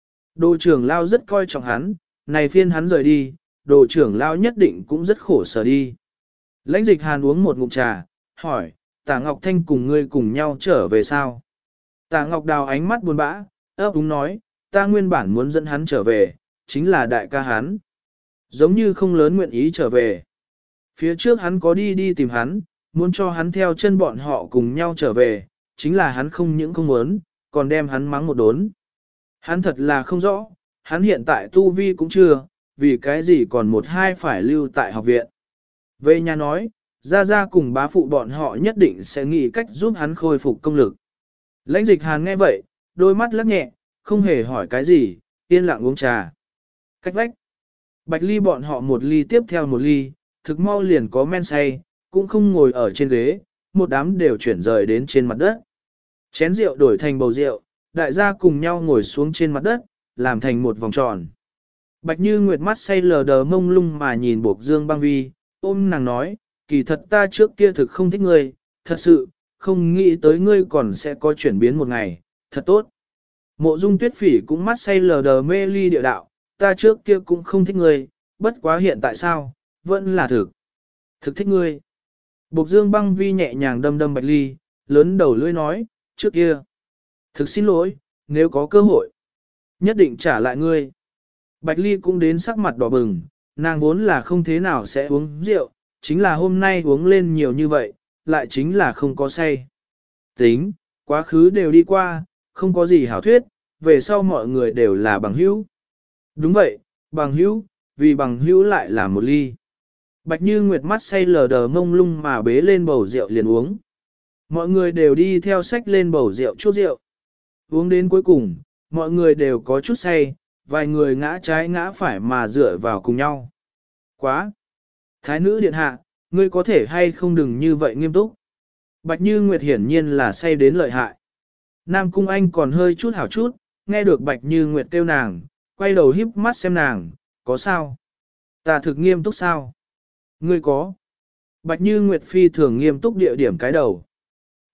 [SPEAKER 1] Đồ trưởng lao rất coi trọng hắn, này phiên hắn rời đi, đồ trưởng lao nhất định cũng rất khổ sở đi. Lãnh Dịch Hàn uống một ngụm trà, hỏi, Tả Ngọc Thanh cùng ngươi cùng nhau trở về sao? Tả Ngọc Đào ánh mắt buồn bã, ấp úng nói, ta nguyên bản muốn dẫn hắn trở về, chính là đại ca hắn. Giống như không lớn nguyện ý trở về. Phía trước hắn có đi tìm hắn, muốn cho hắn theo chân bọn họ cùng nhau trở về, chính là hắn không những không muốn, còn đem hắn mắng một đốn. Hắn thật là không rõ, hắn hiện tại tu vi cũng chưa, vì cái gì còn một hai phải lưu tại học viện. Về nhà nói, Gia cùng bá phụ bọn họ nhất định sẽ nghĩ cách giúp hắn khôi phục công lực. Lãnh Dịch Hàn nghe vậy, đôi mắt lắc nhẹ, không hề hỏi cái gì, yên lặng uống trà. Cách vách. Bạch Ly bọn họ một ly tiếp theo một ly, thực mau liền có men say, cũng không ngồi ở trên ghế, một đám đều chuyển rời đến trên mặt đất. Chén rượu đổi thành bầu rượu, đại gia cùng nhau ngồi xuống trên mặt đất, làm thành một vòng tròn. Bạch Như Nguyệt mắt say lờ đờ mông lung mà nhìn Bộc Dương Băng Vi, ôm nàng nói, kỳ thật ta trước kia thực không thích ngươi, thật sự, không nghĩ tới ngươi còn sẽ có chuyển biến một ngày, thật tốt. Mộ Dung Tuyết Phỉ cũng mắt say lờ đờ mê ly địa đạo, ta trước kia cũng không thích ngươi, bất quá hiện tại sao, vẫn là thực thích ngươi. Bộc Dương Băng Vi nhẹ nhàng đâm đâm Bạch Ly, lớn đầu lưỡi nói, trước kia, thực xin lỗi, nếu có cơ hội, nhất định trả lại ngươi. Bạch Ly cũng đến sắc mặt đỏ bừng, nàng vốn là không thế nào sẽ uống rượu, chính là hôm nay uống lên nhiều như vậy, lại chính là không có say. Tính, quá khứ đều đi qua, không có gì hảo thuyết, về sau mọi người đều là bằng hữu. Đúng vậy, bằng hữu, vì bằng hữu lại là một ly. Bạch Như Nguyệt mắt say lờ đờ mông lung mà bế lên bầu rượu liền uống. Mọi người đều đi theo sách lên bầu rượu chút rượu. Uống đến cuối cùng, mọi người đều có chút say, vài người ngã trái ngã phải mà dựa vào cùng nhau. Quá! Thái nữ điện hạ, ngươi có thể hay không đừng như vậy nghiêm túc. Bạch Như Nguyệt hiển nhiên là say đến lợi hại. Nam Cung Anh còn hơi chút hảo chút, nghe được Bạch Như Nguyệt kêu nàng, quay đầu híp mắt xem nàng, có sao? Ta thực nghiêm túc sao? Ngươi có. Bạch Như Nguyệt phi thường nghiêm túc địa điểm cái đầu.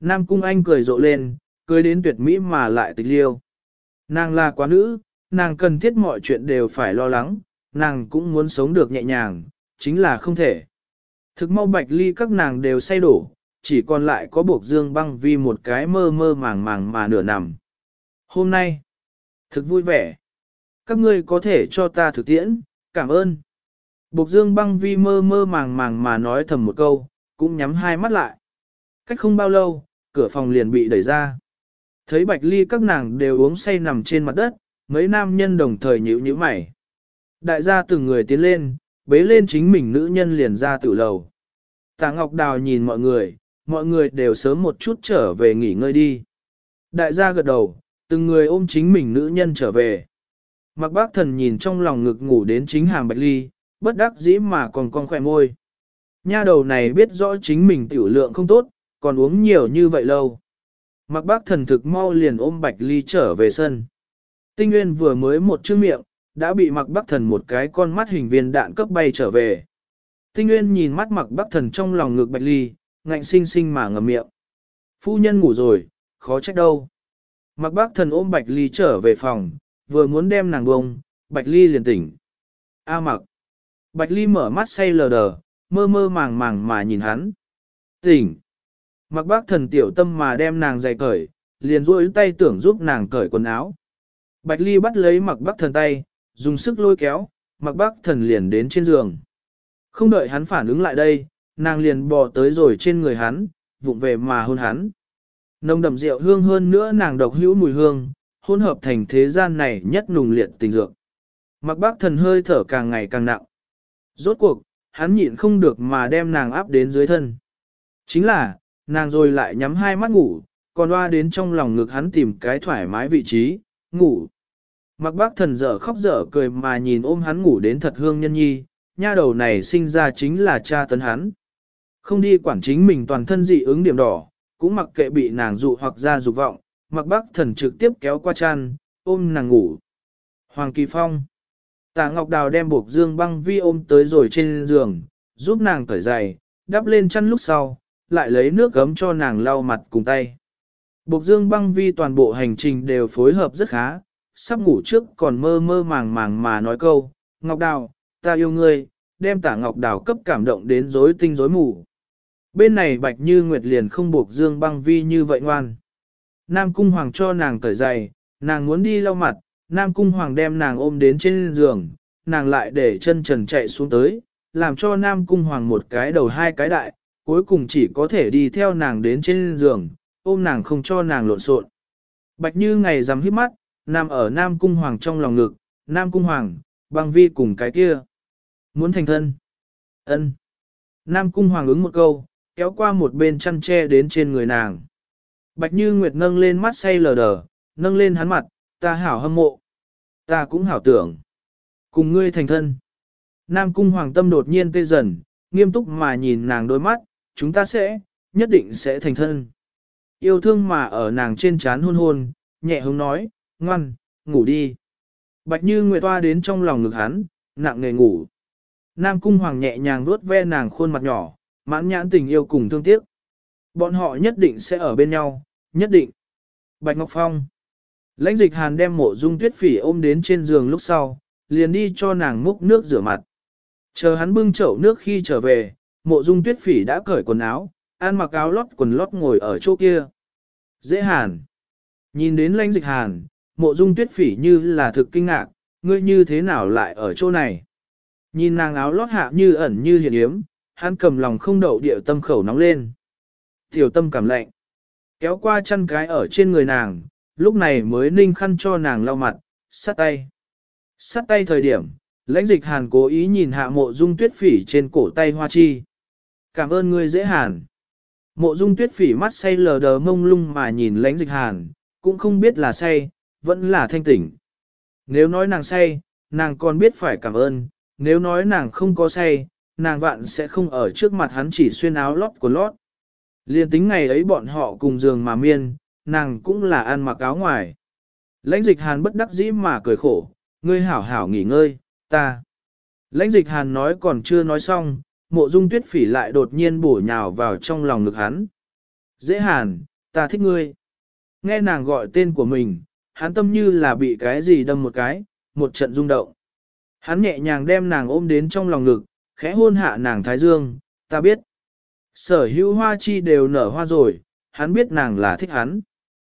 [SPEAKER 1] Nam Cung Anh cười rộ lên, cười đến tuyệt mỹ mà lại tịch liêu. Nàng là quá nữ, nàng cần thiết mọi chuyện đều phải lo lắng, nàng cũng muốn sống được nhẹ nhàng, chính là không thể. Thực mau Bạch Ly các nàng đều say đổ, chỉ còn lại có Bộc Dương Băng Vi một cái mơ mơ màng màng mà nửa nằm. Hôm nay, thực vui vẻ. Các ngươi có thể cho ta thực tiễn, cảm ơn. Bộc Dương Băng Vi mơ mơ màng màng mà nói thầm một câu, cũng nhắm hai mắt lại. Cách không bao lâu, cửa phòng liền bị đẩy ra. Thấy Bạch Ly các nàng đều uống say nằm trên mặt đất, mấy nam nhân đồng thời nhíu nhíu mày. Đại gia từng người tiến lên, bế lên chính mình nữ nhân liền ra tử lầu. Tạ Ngọc Đào nhìn mọi người đều sớm một chút trở về nghỉ ngơi đi. Đại gia gật đầu, từng người ôm chính mình nữ nhân trở về. Mạc Bác Thần nhìn trong lòng ngực ngủ đến chính hàm Bạch Ly, bất đắc dĩ mà còn con khỏe môi. Nha đầu này biết rõ chính mình tiểu lượng không tốt, còn uống nhiều như vậy lâu. Mạc Bác Thần thực mau liền ôm Bạch Ly trở về sân. Tinh Nguyên vừa mới một chữ miệng, đã bị Mạc Bác Thần một cái con mắt hình viên đạn cấp bay trở về. Tinh Nguyên nhìn mắt Mạc Bác Thần trong lòng ngực Bạch Ly, ngạnh sinh sinh mà ngậm miệng. Phu nhân ngủ rồi, khó trách đâu. Mạc Bác Thần ôm Bạch Ly trở về phòng, vừa muốn đem nàng bông, Bạch Ly liền tỉnh. A Mặc. Bạch Ly mở mắt say lờ đờ, mơ mơ màng màng mà nhìn hắn. Tỉnh. Mạc Bác Thần tiểu tâm mà đem nàng giày cởi, liền duỗi tay tưởng giúp nàng cởi quần áo. Bạch Ly bắt lấy Mạc Bác Thần tay, dùng sức lôi kéo, Mạc Bác Thần liền đến trên giường. Không đợi hắn phản ứng lại đây, nàng liền bò tới rồi trên người hắn, vụng về mà hôn hắn. Nồng đậm rượu hương hơn nữa nàng độc hữu mùi hương, hỗn hợp thành thế gian này nhất nùng liệt tình dược. Mạc Bác Thần hơi thở càng ngày càng nặng. Rốt cuộc, hắn nhịn không được mà đem nàng áp đến dưới thân. Chính là, nàng rồi lại nhắm hai mắt ngủ, còn loa đến trong lòng ngực hắn tìm cái thoải mái vị trí, ngủ. Mạc Bác Thần dở khóc dở cười mà nhìn ôm hắn ngủ đến thật hương nhân nhi, nha đầu này sinh ra chính là cha tấn hắn. Không đi quản chính mình toàn thân dị ứng điểm đỏ, cũng mặc kệ bị nàng dụ hoặc ra dục vọng, Mạc Bác Thần trực tiếp kéo qua chăn, ôm nàng ngủ. Hoàng Kỳ Phong. Tạ Ngọc Đào đem Bộc Dương Băng Vi ôm tới rồi trên giường, giúp nàng cởi giày, đắp lên chăn lúc sau, lại lấy nước gấm cho nàng lau mặt cùng tay. Bộc Dương Băng Vi toàn bộ hành trình đều phối hợp rất khá, sắp ngủ trước còn mơ mơ màng màng mà nói câu, Ngọc Đào, ta yêu ngươi, đem Tạ Ngọc Đào cấp cảm động đến rối tinh rối mù. Bên này Bạch Như Nguyệt liền không Bộc Dương Băng Vi như vậy ngoan. Nam Cung Hoàng cho nàng cởi giày, nàng muốn đi lau mặt, Nam Cung Hoàng đem nàng ôm đến trên giường, nàng lại để chân trần chạy xuống tới, làm cho Nam Cung Hoàng một cái đầu hai cái đại, cuối cùng chỉ có thể đi theo nàng đến trên giường, ôm nàng không cho nàng lộn xộn. Bạch Như ngày rằm híp mắt, nằm ở Nam Cung Hoàng trong lòng ngực, Nam Cung Hoàng, Băng Vi cùng cái kia. Muốn thành thân. Ân. Nam Cung Hoàng ứng một câu, kéo qua một bên chăn tre đến trên người nàng. Bạch Như Nguyệt nâng lên mắt say lờ đờ, nâng lên hắn mặt, ta hảo hâm mộ. Ta cũng hảo tưởng. Cùng ngươi thành thân. Nam Cung Hoàng tâm đột nhiên tê dần, nghiêm túc mà nhìn nàng đôi mắt, chúng ta nhất định sẽ thành thân. Yêu thương mà ở nàng trên trán hôn hôn, nhẹ hứng nói, ngoan, ngủ đi. Bạch Như Nguyệt toa đến trong lòng ngực hắn, nặng nề ngủ. Nam Cung Hoàng nhẹ nhàng vuốt ve nàng khuôn mặt nhỏ, mãn nhãn tình yêu cùng thương tiếc. Bọn họ nhất định sẽ ở bên nhau, nhất định. Bạch Ngọc Phong. Lãnh Dịch Hàn đem Mộ Dung Tuyết Phỉ ôm đến trên giường lúc sau, liền đi cho nàng múc nước rửa mặt. Chờ hắn bưng chậu nước khi trở về, Mộ Dung Tuyết Phỉ đã cởi quần áo, ăn mặc áo lót quần lót ngồi ở chỗ kia. Dễ Hàn. Nhìn đến Lãnh Dịch Hàn, Mộ Dung Tuyết Phỉ như là thực kinh ngạc, ngươi như thế nào lại ở chỗ này? Nhìn nàng áo lót hạ như ẩn như hiện yếm, hắn cầm lòng không đậu địa tâm khẩu nóng lên. Tiểu tâm cảm lạnh. Kéo qua chăn cái ở trên người nàng, lúc này mới ninh khăn cho nàng lau mặt, sát tay. Sát tay thời điểm, Lãnh Dịch Hàn cố ý nhìn hạ Mộ Dung Tuyết Phỉ trên cổ tay hoa chi. Cảm ơn ngươi Dễ Hàn. Mộ Dung Tuyết Phỉ mắt say lờ đờ mông lung mà nhìn Lãnh Dịch Hàn, cũng không biết là say, vẫn là thanh tỉnh. Nếu nói nàng say, nàng còn biết phải cảm ơn, nếu nói nàng không có say, nàng vạn sẽ không ở trước mặt hắn chỉ xuyên áo lót của lót. Liên tính ngày ấy bọn họ cùng giường mà miên, nàng cũng là ăn mặc áo ngoài. Lãnh Dịch Hàn bất đắc dĩ mà cười khổ, ngươi hảo hảo nghỉ ngơi, ta. Lãnh Dịch Hàn nói còn chưa nói xong, Mộ Dung Tuyết Phỉ lại đột nhiên bổ nhào vào trong lòng ngực hắn. Dễ Hàn, ta thích ngươi. Nghe nàng gọi tên của mình, hắn tâm như là bị cái gì đâm một cái, một trận rung động. Hắn nhẹ nhàng đem nàng ôm đến trong lòng ngực, khẽ hôn hạ nàng thái dương, ta biết. Sở hữu hoa chi đều nở hoa rồi, hắn biết nàng là thích hắn.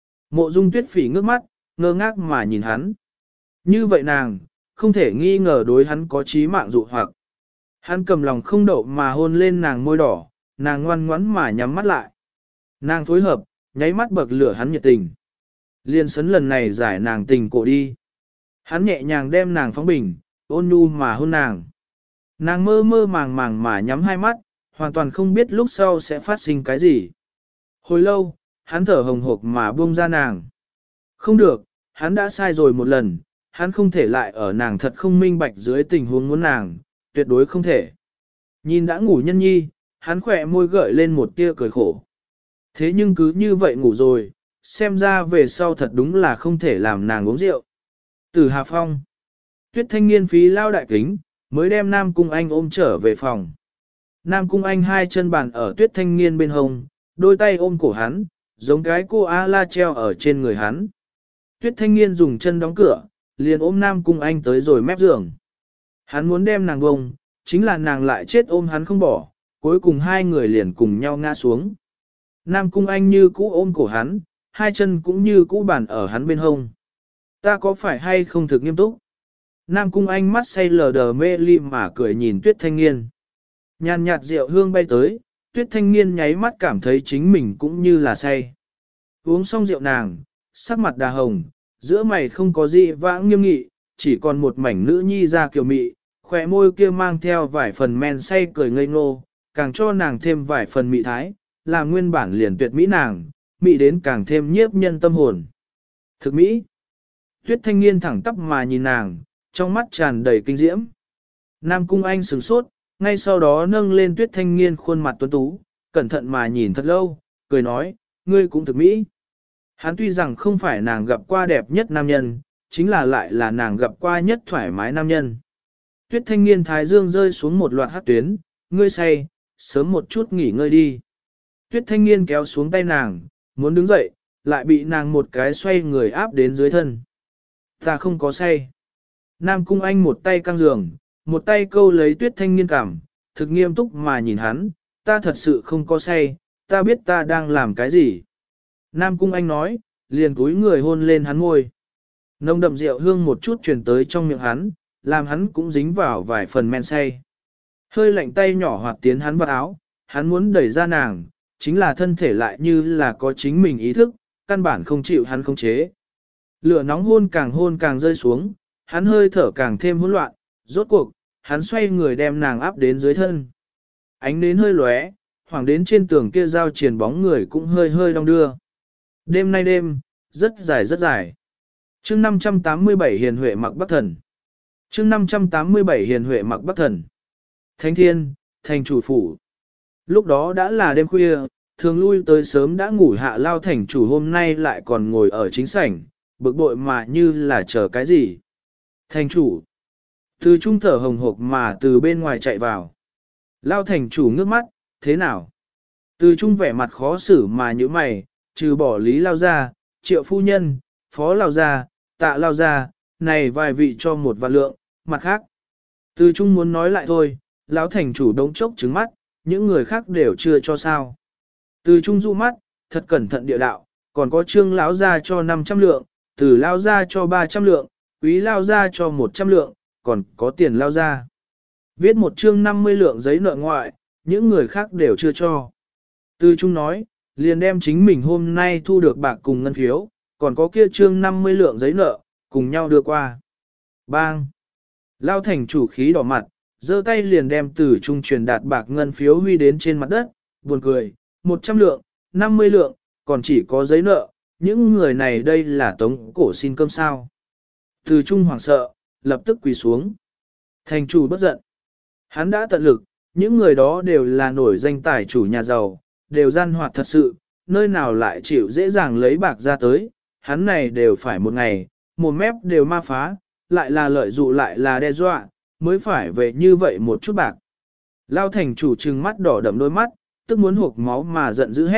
[SPEAKER 1] Mộ Dung Tuyết Phỉ ngước mắt, ngơ ngác mà nhìn hắn. Như vậy nàng, không thể nghi ngờ đối hắn có chí mạng dụ hoặc. Hắn cầm lòng không đậu mà hôn lên nàng môi đỏ, nàng ngoan ngoãn mà nhắm mắt lại. Nàng phối hợp, nháy mắt bậc lửa hắn nhiệt tình. Liên sấn lần này giải nàng tình cổ đi. Hắn nhẹ nhàng đem nàng phóng bình, ôn nhu mà hôn nàng. Nàng mơ mơ màng màng mà nhắm hai mắt, hoàn toàn không biết lúc sau sẽ phát sinh cái gì. Hồi lâu, hắn thở hồng hộc mà buông ra nàng. Không được, hắn đã sai rồi một lần, hắn không thể lại ở nàng thật không minh bạch dưới tình huống muốn nàng, tuyệt đối không thể. Nhìn đã ngủ nhân nhi, hắn khỏe môi gợi lên một tia cười khổ. Thế nhưng cứ như vậy ngủ rồi, xem ra về sau thật đúng là không thể làm nàng uống rượu. Từ Hà Phong, Tuyết Thanh Niên phí lao đại kính, mới đem Nam Cung Anh ôm trở về phòng. Nam Cung Anh hai chân bàn ở Tuyết Thanh Niên bên hông, đôi tay ôm cổ hắn, giống cái cô A-la treo ở trên người hắn. Tuyết Thanh Niên dùng chân đóng cửa, liền ôm Nam Cung Anh tới rồi mép giường. Hắn muốn đem nàng bông, chính là nàng lại chết ôm hắn không bỏ, cuối cùng hai người liền cùng nhau ngã xuống. Nam Cung Anh như cũ ôm cổ hắn, hai chân cũng như cũ bàn ở hắn bên hông. Ta có phải hay không thực nghiêm túc? Nam Cung Anh mắt say lờ đờ mê ly mà cười nhìn Tuyết Thanh Niên. Nhàn nhạt rượu hương bay tới, Tuyết Thanh Niên nháy mắt cảm thấy chính mình cũng như là say. Uống xong rượu nàng, sắc mặt đà hồng, giữa mày không có gì vãng nghiêm nghị, chỉ còn một mảnh nữ nhi ra kiều mị, khỏe môi kia mang theo vài phần men say cười ngây ngô, càng cho nàng thêm vài phần mị thái, là nguyên bản liền tuyệt mỹ nàng, mị đến càng thêm nhiếp nhân tâm hồn. Thực mỹ, Tuyết Thanh Niên thẳng tắp mà nhìn nàng, trong mắt tràn đầy kinh diễm. Nam Cung Anh sửng sốt, ngay sau đó nâng lên Tuyết Thanh Niên khuôn mặt tuấn tú, cẩn thận mà nhìn thật lâu, cười nói, ngươi cũng thực mỹ. Hắn tuy rằng không phải nàng gặp qua đẹp nhất nam nhân, chính là lại là nàng gặp qua nhất thoải mái nam nhân. Tuyết Thanh Niên thái dương rơi xuống một loạt hát tuyến, ngươi say, sớm một chút nghỉ ngơi đi. Tuyết Thanh Niên kéo xuống tay nàng, muốn đứng dậy, lại bị nàng một cái xoay người áp đến dưới thân. Ta không có say. Nam Cung Anh một tay căng giường, một tay câu lấy Tuyết Thanh Niên cảm, thực nghiêm túc mà nhìn hắn, ta thật sự không có say, ta biết ta đang làm cái gì. Nam Cung Anh nói, liền cúi người hôn lên hắn môi. Nồng đậm rượu hương một chút truyền tới trong miệng hắn, làm hắn cũng dính vào vài phần men say. Hơi lạnh tay nhỏ hoạt tiến hắn vào áo, hắn muốn đẩy ra nàng, chính là thân thể lại như là có chính mình ý thức, căn bản không chịu hắn khống chế. Lửa nóng hôn càng rơi xuống, hắn hơi thở càng thêm hỗn loạn, rốt cuộc, hắn xoay người đem nàng áp đến dưới thân. Ánh nến hơi lóe, hoàng đến trên tường kia giao triền bóng người cũng hơi hơi đong đưa. Đêm nay đêm, rất dài rất dài. Chương 587 Hiền Huệ mặc Bắc Thần. Chương 587 Hiền Huệ mặc Bắc Thần. Thánh Thiên, thành chủ phủ. Lúc đó đã là đêm khuya, thường lui tới sớm đã ngủ hạ lao thành chủ hôm nay lại còn ngồi ở chính sảnh, bực bội mà như là chờ cái gì. Thành chủ. Từ trung thở hồng hộc mà từ bên ngoài chạy vào. Lao thành chủ ngước mắt, thế nào? Từ trung vẻ mặt khó xử mà như mày, trừ bỏ lý lao ra, triệu phu nhân, phó lao ra, tạ lao ra, này vài vị cho một vạn lượng, mặt khác. Từ trung muốn nói lại thôi, lão thành chủ đống chốc trứng mắt, những người khác đều chưa cho sao. Từ trung dụ mắt, thật cẩn thận địa đạo, còn có trương lão ra cho 500 lượng, từ lao ra cho 300 lượng, quý lao ra cho 100 lượng, còn có tiền lao ra. Viết một chương 50 lượng giấy nợ ngoại, những người khác đều chưa cho. Từ trung nói, liền đem chính mình hôm nay thu được bạc cùng ngân phiếu, còn có kia trương 50 lượng giấy nợ, cùng nhau đưa qua. Bang! Lao thành chủ khí đỏ mặt, giơ tay liền đem từ trung truyền đạt bạc ngân phiếu huy đến trên mặt đất, buồn cười, 100 lượng, 50 lượng, còn chỉ có giấy nợ, những người này đây là tống cổ xin cơm sao. Từ trung hoảng sợ, lập tức quỳ xuống. Thành chủ bất giận. Hắn đã tận lực, những người đó đều là nổi danh tài chủ nhà giàu, đều gian hoạt thật sự, nơi nào lại chịu dễ dàng lấy bạc ra tới, hắn này đều phải một ngày, một mép đều ma phá, lại là lợi dụng lại là đe dọa, mới phải về như vậy một chút bạc. Lao thành chủ trừng mắt đỏ đậm đôi mắt, tức muốn hộc máu mà giận dữ hét,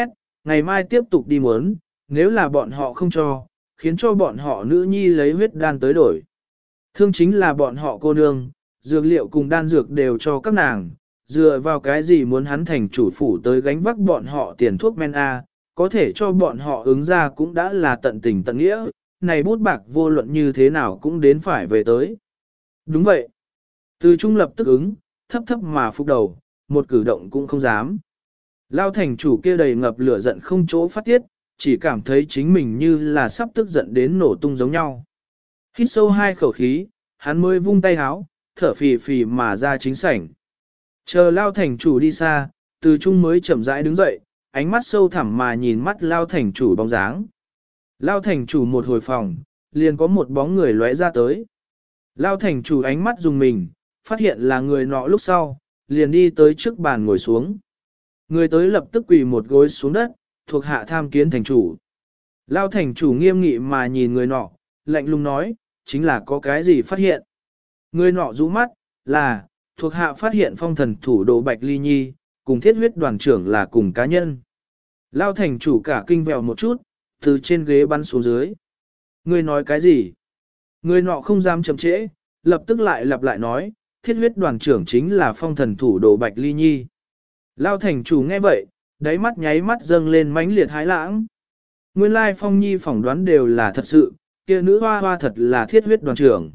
[SPEAKER 1] ngày mai tiếp tục đi muốn, nếu là bọn họ không cho, khiến cho bọn họ nữ nhi lấy huyết đan tới đổi. Thương chính là bọn họ cô nương, dược liệu cùng đan dược đều cho các nàng, dựa vào cái gì muốn hắn thành chủ phủ tới gánh vác bọn họ tiền thuốc men A, có thể cho bọn họ ứng ra cũng đã là tận tình tận nghĩa, này bút bạc vô luận như thế nào cũng đến phải về tới. Đúng vậy. Từ trung lập tức ứng, thấp thấp mà phục đầu, một cử động cũng không dám. Lao thành chủ kia đầy ngập lửa giận không chỗ phát tiết, chỉ cảm thấy chính mình như là sắp tức giận đến nổ tung giống nhau. Hít sâu hai khẩu khí, hắn mới vung tay háo, thở phì phì mà ra chính sảnh. Chờ Lao thành chủ đi xa, từ trung mới chậm rãi đứng dậy, ánh mắt sâu thẳm mà nhìn mắt Lao thành chủ bóng dáng. Lao thành chủ một hồi phòng, liền có một bóng người lóe ra tới. Lao thành chủ ánh mắt dùng mình, phát hiện là người nọ lúc sau, liền đi tới trước bàn ngồi xuống. Người tới lập tức quỳ một gối xuống đất, thuộc hạ tham kiến thành chủ. Lao thành chủ nghiêm nghị mà nhìn người nọ, lạnh lùng nói, chính là có cái gì phát hiện. Người nọ rũ mắt, là, thuộc hạ phát hiện phong thần thủ đồ Bạch Ly Nhi, cùng thiết huyết đoàn trưởng là cùng cá nhân. Lao thành chủ cả kinh vèo một chút, từ trên ghế bắn xuống dưới. Người nói cái gì? Người nọ không dám chậm trễ, lập tức lại lặp lại nói, thiết huyết đoàn trưởng chính là phong thần thủ đồ Bạch Ly Nhi. Lao thành chủ nghe vậy, đáy mắt nháy mắt dâng lên mãnh liệt hái lãng. Nguyên lai Phong Nhi phỏng đoán đều là thật sự, kia nữ hoa hoa thật là thiết huyết đoàn trưởng.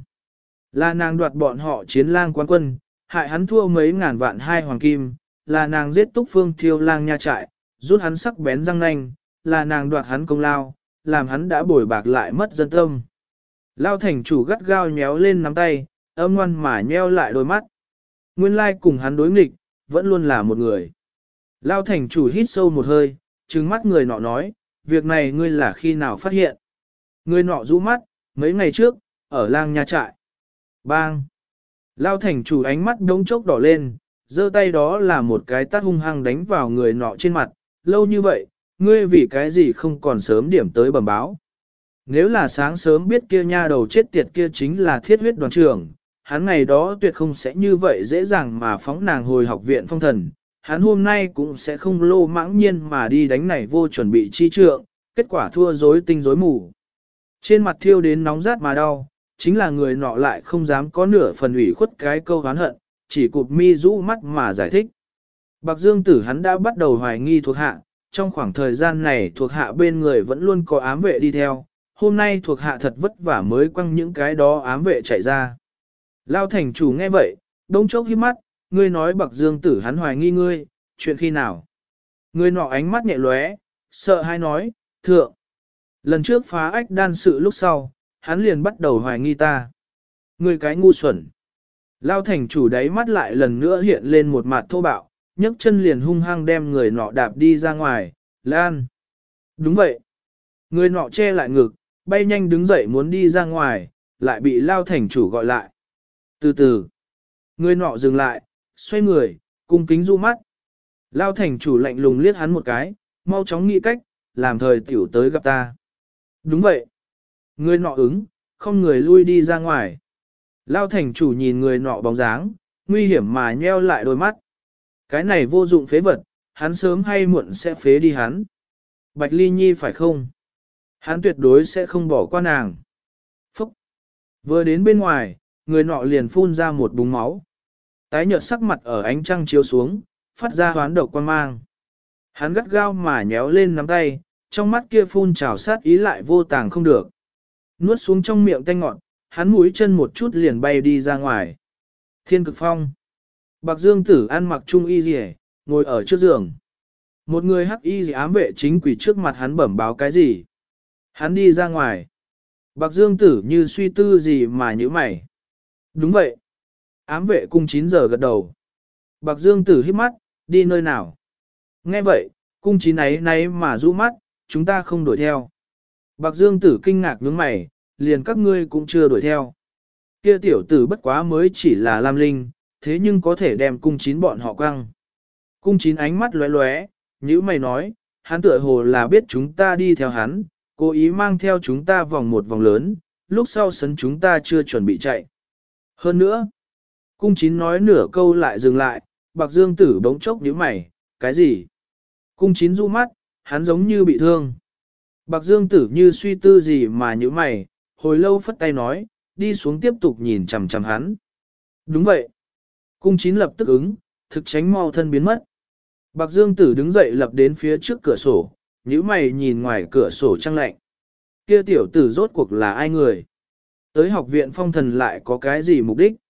[SPEAKER 1] Là nàng đoạt bọn họ chiến lang quán quân, hại hắn thua mấy ngàn vạn hai hoàng kim, là nàng giết Túc Phương Thiêu lang nha trại, rút hắn sắc bén răng nanh, là nàng đoạt hắn công lao, làm hắn đã bồi bạc lại mất dân tâm. Lao thành chủ gắt gao nhéo lên nắm tay, âm ngoan mà nheo lại đôi mắt. Nguyên lai cùng hắn đối nghịch, vẫn luôn là một người. Lao thành chủ hít sâu một hơi, trừng mắt người nọ nói, việc này ngươi là khi nào phát hiện. Người nọ rũ mắt, mấy ngày trước, ở lang nha trại. Bang! Lao thành chủ ánh mắt đống chốc đỏ lên, giơ tay đó là một cái tát hung hăng đánh vào người nọ trên mặt. Lâu như vậy, ngươi vì cái gì không còn sớm điểm tới bẩm báo. Nếu là sáng sớm biết kia nha đầu chết tiệt kia chính là thiết huyết đoàn trưởng, hắn ngày đó tuyệt không sẽ như vậy dễ dàng mà phóng nàng hồi học viện phong thần, hắn hôm nay cũng sẽ không lô mãng nhiên mà đi đánh này vô chuẩn bị chi trượng, kết quả thua rối tinh rối mù. Trên mặt thiêu đến nóng rát mà đau, chính là người nọ lại không dám có nửa phần ủy khuất cái câu oán hận, chỉ cụp mi rũ mắt mà giải thích. Bạc Dương Tử hắn đã bắt đầu hoài nghi thuộc hạ, trong khoảng thời gian này thuộc hạ bên người vẫn luôn có ám vệ đi theo, hôm nay thuộc hạ thật vất vả mới quăng những cái đó ám vệ chạy ra. Lao thành chủ nghe vậy, đông chốc hít mắt, ngươi nói Bạc Dương Tử hắn hoài nghi ngươi, chuyện khi nào? Ngươi nọ ánh mắt nhẹ lóe, sợ hai nói, thượng. Lần trước phá ách đan sự lúc sau, hắn liền bắt đầu hoài nghi ta. Ngươi cái ngu xuẩn. Lao thành chủ đáy mắt lại lần nữa hiện lên một mặt thô bạo, nhấc chân liền hung hăng đem người nọ đạp đi ra ngoài, Lan. Đúng vậy. Người nọ che lại ngực, bay nhanh đứng dậy muốn đi ra ngoài, lại bị Lao thành chủ gọi lại. Từ từ, người nọ dừng lại, xoay người, cung kính du mắt. Lao thành chủ lạnh lùng liếc hắn một cái, mau chóng nghĩ cách, làm thời tiểu tới gặp ta. Đúng vậy. Người nọ ứng, không người lui đi ra ngoài. Lao thành chủ nhìn người nọ bóng dáng, nguy hiểm mà nheo lại đôi mắt. Cái này vô dụng phế vật, hắn sớm hay muộn sẽ phế đi hắn. Bạch Ly Nhi phải không? Hắn tuyệt đối sẽ không bỏ qua nàng. Phúc! Vừa đến bên ngoài, người nọ liền phun ra một búng máu. Tái nhợt sắc mặt ở ánh trăng chiếu xuống, phát ra hoán độc quan mang. Hắn gắt gao mà nhéo lên nắm tay, trong mắt kia phun trào sát ý lại vô tàng không được. Nuốt xuống trong miệng tanh ngọt, hắn mũi chân một chút liền bay đi ra ngoài. Thiên cực phong. Bạc Dương Tử ăn mặc trung y rỉ, ngồi ở trước giường. Một người hắc y rỉ ám vệ chính quỷ trước mặt hắn bẩm báo cái gì. Hắn đi ra ngoài. Bạc Dương Tử như suy tư gì mà nhíu mày. Đúng vậy. Ám vệ cung 9 giờ gật đầu. Bạc Dương Tử hít mắt, đi nơi nào? Nghe vậy, cung 9 ấy mà rũ mắt, chúng ta không đuổi theo. Bạc Dương Tử kinh ngạc nhướng mày, liền các ngươi cũng chưa đuổi theo. Kia tiểu tử bất quá mới chỉ là Lam Linh, thế nhưng có thể đem cung 9 bọn họ quăng. Cung 9 ánh mắt lóe lóe, nhíu mày nói, hắn tựa hồ là biết chúng ta đi theo hắn, cố ý mang theo chúng ta vòng một vòng lớn, lúc sau sấn chúng ta chưa chuẩn bị chạy. Hơn nữa, cung 9 nói nửa câu lại dừng lại, Bạc Dương Tử bỗng chốc nhíu mày, cái gì? Cung 9 du mắt, Hắn giống như bị thương. Bạc Dương Tử như suy tư gì mà như mày, hồi lâu phất tay nói, đi xuống tiếp tục nhìn chằm chằm hắn. Đúng vậy. Cung Chín lập tức ứng, thực tránh mau thân biến mất. Bạc Dương Tử đứng dậy lập đến phía trước cửa sổ, nhíu mày nhìn ngoài cửa sổ trăng lạnh. Kia tiểu tử rốt cuộc là ai người? Tới học viện phong thần lại có cái gì mục đích?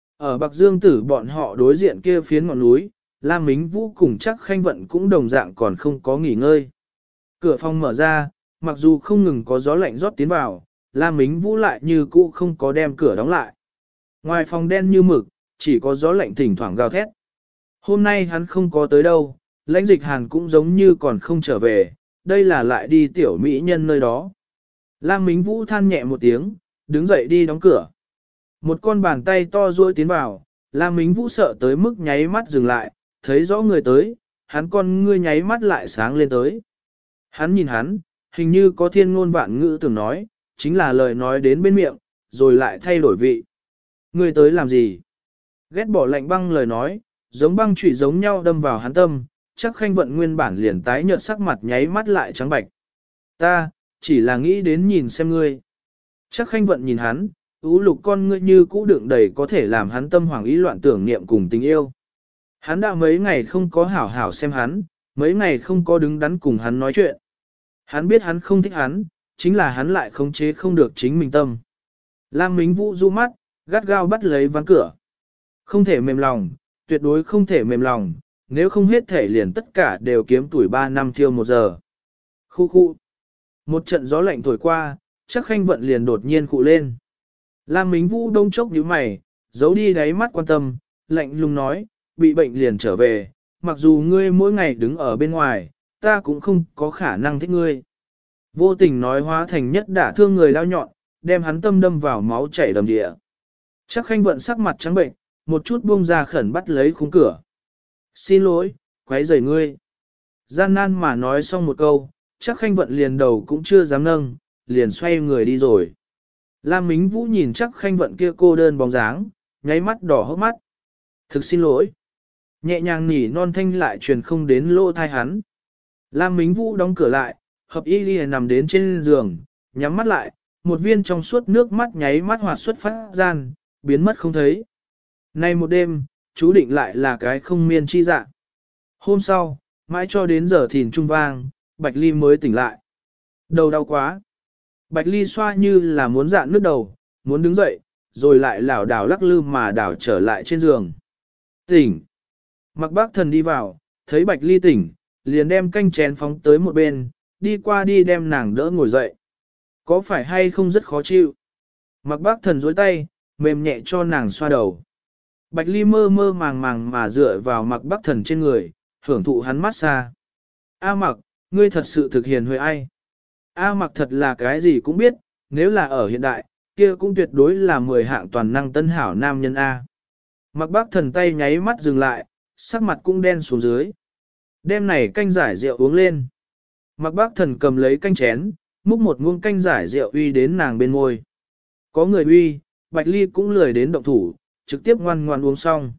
[SPEAKER 1] Ở Bạc Dương Tử bọn họ đối diện kia phiến ngọn núi, Lam Mính Vũ cùng chắc Khanh Vận cũng đồng dạng còn không có nghỉ ngơi. Cửa phòng mở ra, mặc dù không ngừng có gió lạnh rót tiến vào, Lam Mính Vũ lại như cũ không có đem cửa đóng lại. Ngoài phòng đen như mực, chỉ có gió lạnh thỉnh thoảng gào thét. Hôm nay hắn không có tới đâu, lãnh dịch hàn cũng giống như còn không trở về, đây là lại đi tiểu mỹ nhân nơi đó. Lam Mính Vũ than nhẹ một tiếng, đứng dậy đi đóng cửa. Một con bàn tay to duỗi tiến vào, Lam Mính Vũ sợ tới mức nháy mắt dừng lại, thấy rõ người tới, hắn con ngươi nháy mắt lại sáng lên tới. Hắn nhìn hắn, hình như có thiên ngôn vạn ngữ tưởng nói, chính là lời nói đến bên miệng, rồi lại thay đổi vị. Người tới làm gì? Ghét bỏ lạnh băng lời nói, giống băng chủy giống nhau đâm vào hắn tâm, chắc Khanh Vận nguyên bản liền tái nhợt sắc mặt nháy mắt lại trắng bạch. Ta, chỉ là nghĩ đến nhìn xem ngươi. Chắc Khanh Vận nhìn hắn, ú lục con ngươi như cũ đựng đầy có thể làm hắn tâm hoảng ý loạn tưởng niệm cùng tình yêu. Hắn đã mấy ngày không có hảo hảo xem hắn, mấy ngày không có đứng đắn cùng hắn nói chuyện. Hắn biết hắn không thích hắn, chính là hắn lại khống chế không được chính mình tâm. Lam Mính Vũ du mắt, gắt gao bắt lấy ván cửa. Không thể mềm lòng, tuyệt đối không thể mềm lòng, nếu không hết thể liền tất cả đều kiếm tuổi 3 năm thiêu 1 giờ. Khu khu. Một trận gió lạnh thổi qua, chắc Khanh Vận liền đột nhiên khụ lên. Lam Mính Vũ đông chốc nhíu mày, giấu đi đáy mắt quan tâm, lạnh lùng nói, bị bệnh liền trở về, mặc dù ngươi mỗi ngày đứng ở bên ngoài, ta cũng không có khả năng thích ngươi. Vô tình nói hóa thành nhất đả thương người đau nhọn, đem hắn tâm đâm vào máu chảy đầm địa. Chắc Khanh Vận sắc mặt trắng bệnh, một chút buông ra khẩn bắt lấy khung cửa. Xin lỗi, quấy rầy ngươi. Gian nan mà nói xong một câu, chắc Khanh Vận liền đầu cũng chưa dám nâng, liền xoay người đi rồi. Lam Mính Vũ nhìn chắc Khanh Vận kia cô đơn bóng dáng, nháy mắt đỏ hốc mắt. Thực xin lỗi. Nhẹ nhàng nỉ non thanh lại truyền không đến lỗ thai hắn. Lam Mính Vũ đóng cửa lại, hợp y ghi nằm đến trên giường, nhắm mắt lại, một viên trong suốt nước mắt nháy mắt hoạt xuất phát gian, biến mất không thấy. Nay một đêm, chú định lại là cái không miên chi dạ. Hôm sau, mãi cho đến giờ thìn trung vang, Bạch Ly mới tỉnh lại. Đầu đau quá. Bạch Ly xoa như là muốn dạn nước đầu, muốn đứng dậy, rồi lại lảo đảo lắc lư mà đảo trở lại trên giường. Tỉnh. Mặc Bác Thần đi vào, thấy Bạch Ly tỉnh, liền đem canh chén phóng tới một bên, đi qua đi đem nàng đỡ ngồi dậy. Có phải hay không rất khó chịu? Mặc Bác Thần dối tay, mềm nhẹ cho nàng xoa đầu. Bạch Ly mơ mơ màng màng mà dựa vào Mặc Bác Thần trên người, hưởng thụ hắn massage. A Mặc, ngươi thật sự thực hiền huệ ai? A Mặc thật là cái gì cũng biết, nếu là ở hiện đại, kia cũng tuyệt đối là 10 hạng toàn năng tân hảo nam nhân A. Mặc Bác Thần tay nháy mắt dừng lại, sắc mặt cũng đen xuống dưới. Đêm này canh giải rượu uống lên. Mặc Bác Thần cầm lấy canh chén, múc một muỗng canh giải rượu uy đến nàng bên môi. Có người uy, Bạch Ly cũng lười đến động thủ, trực tiếp ngoan ngoan uống xong.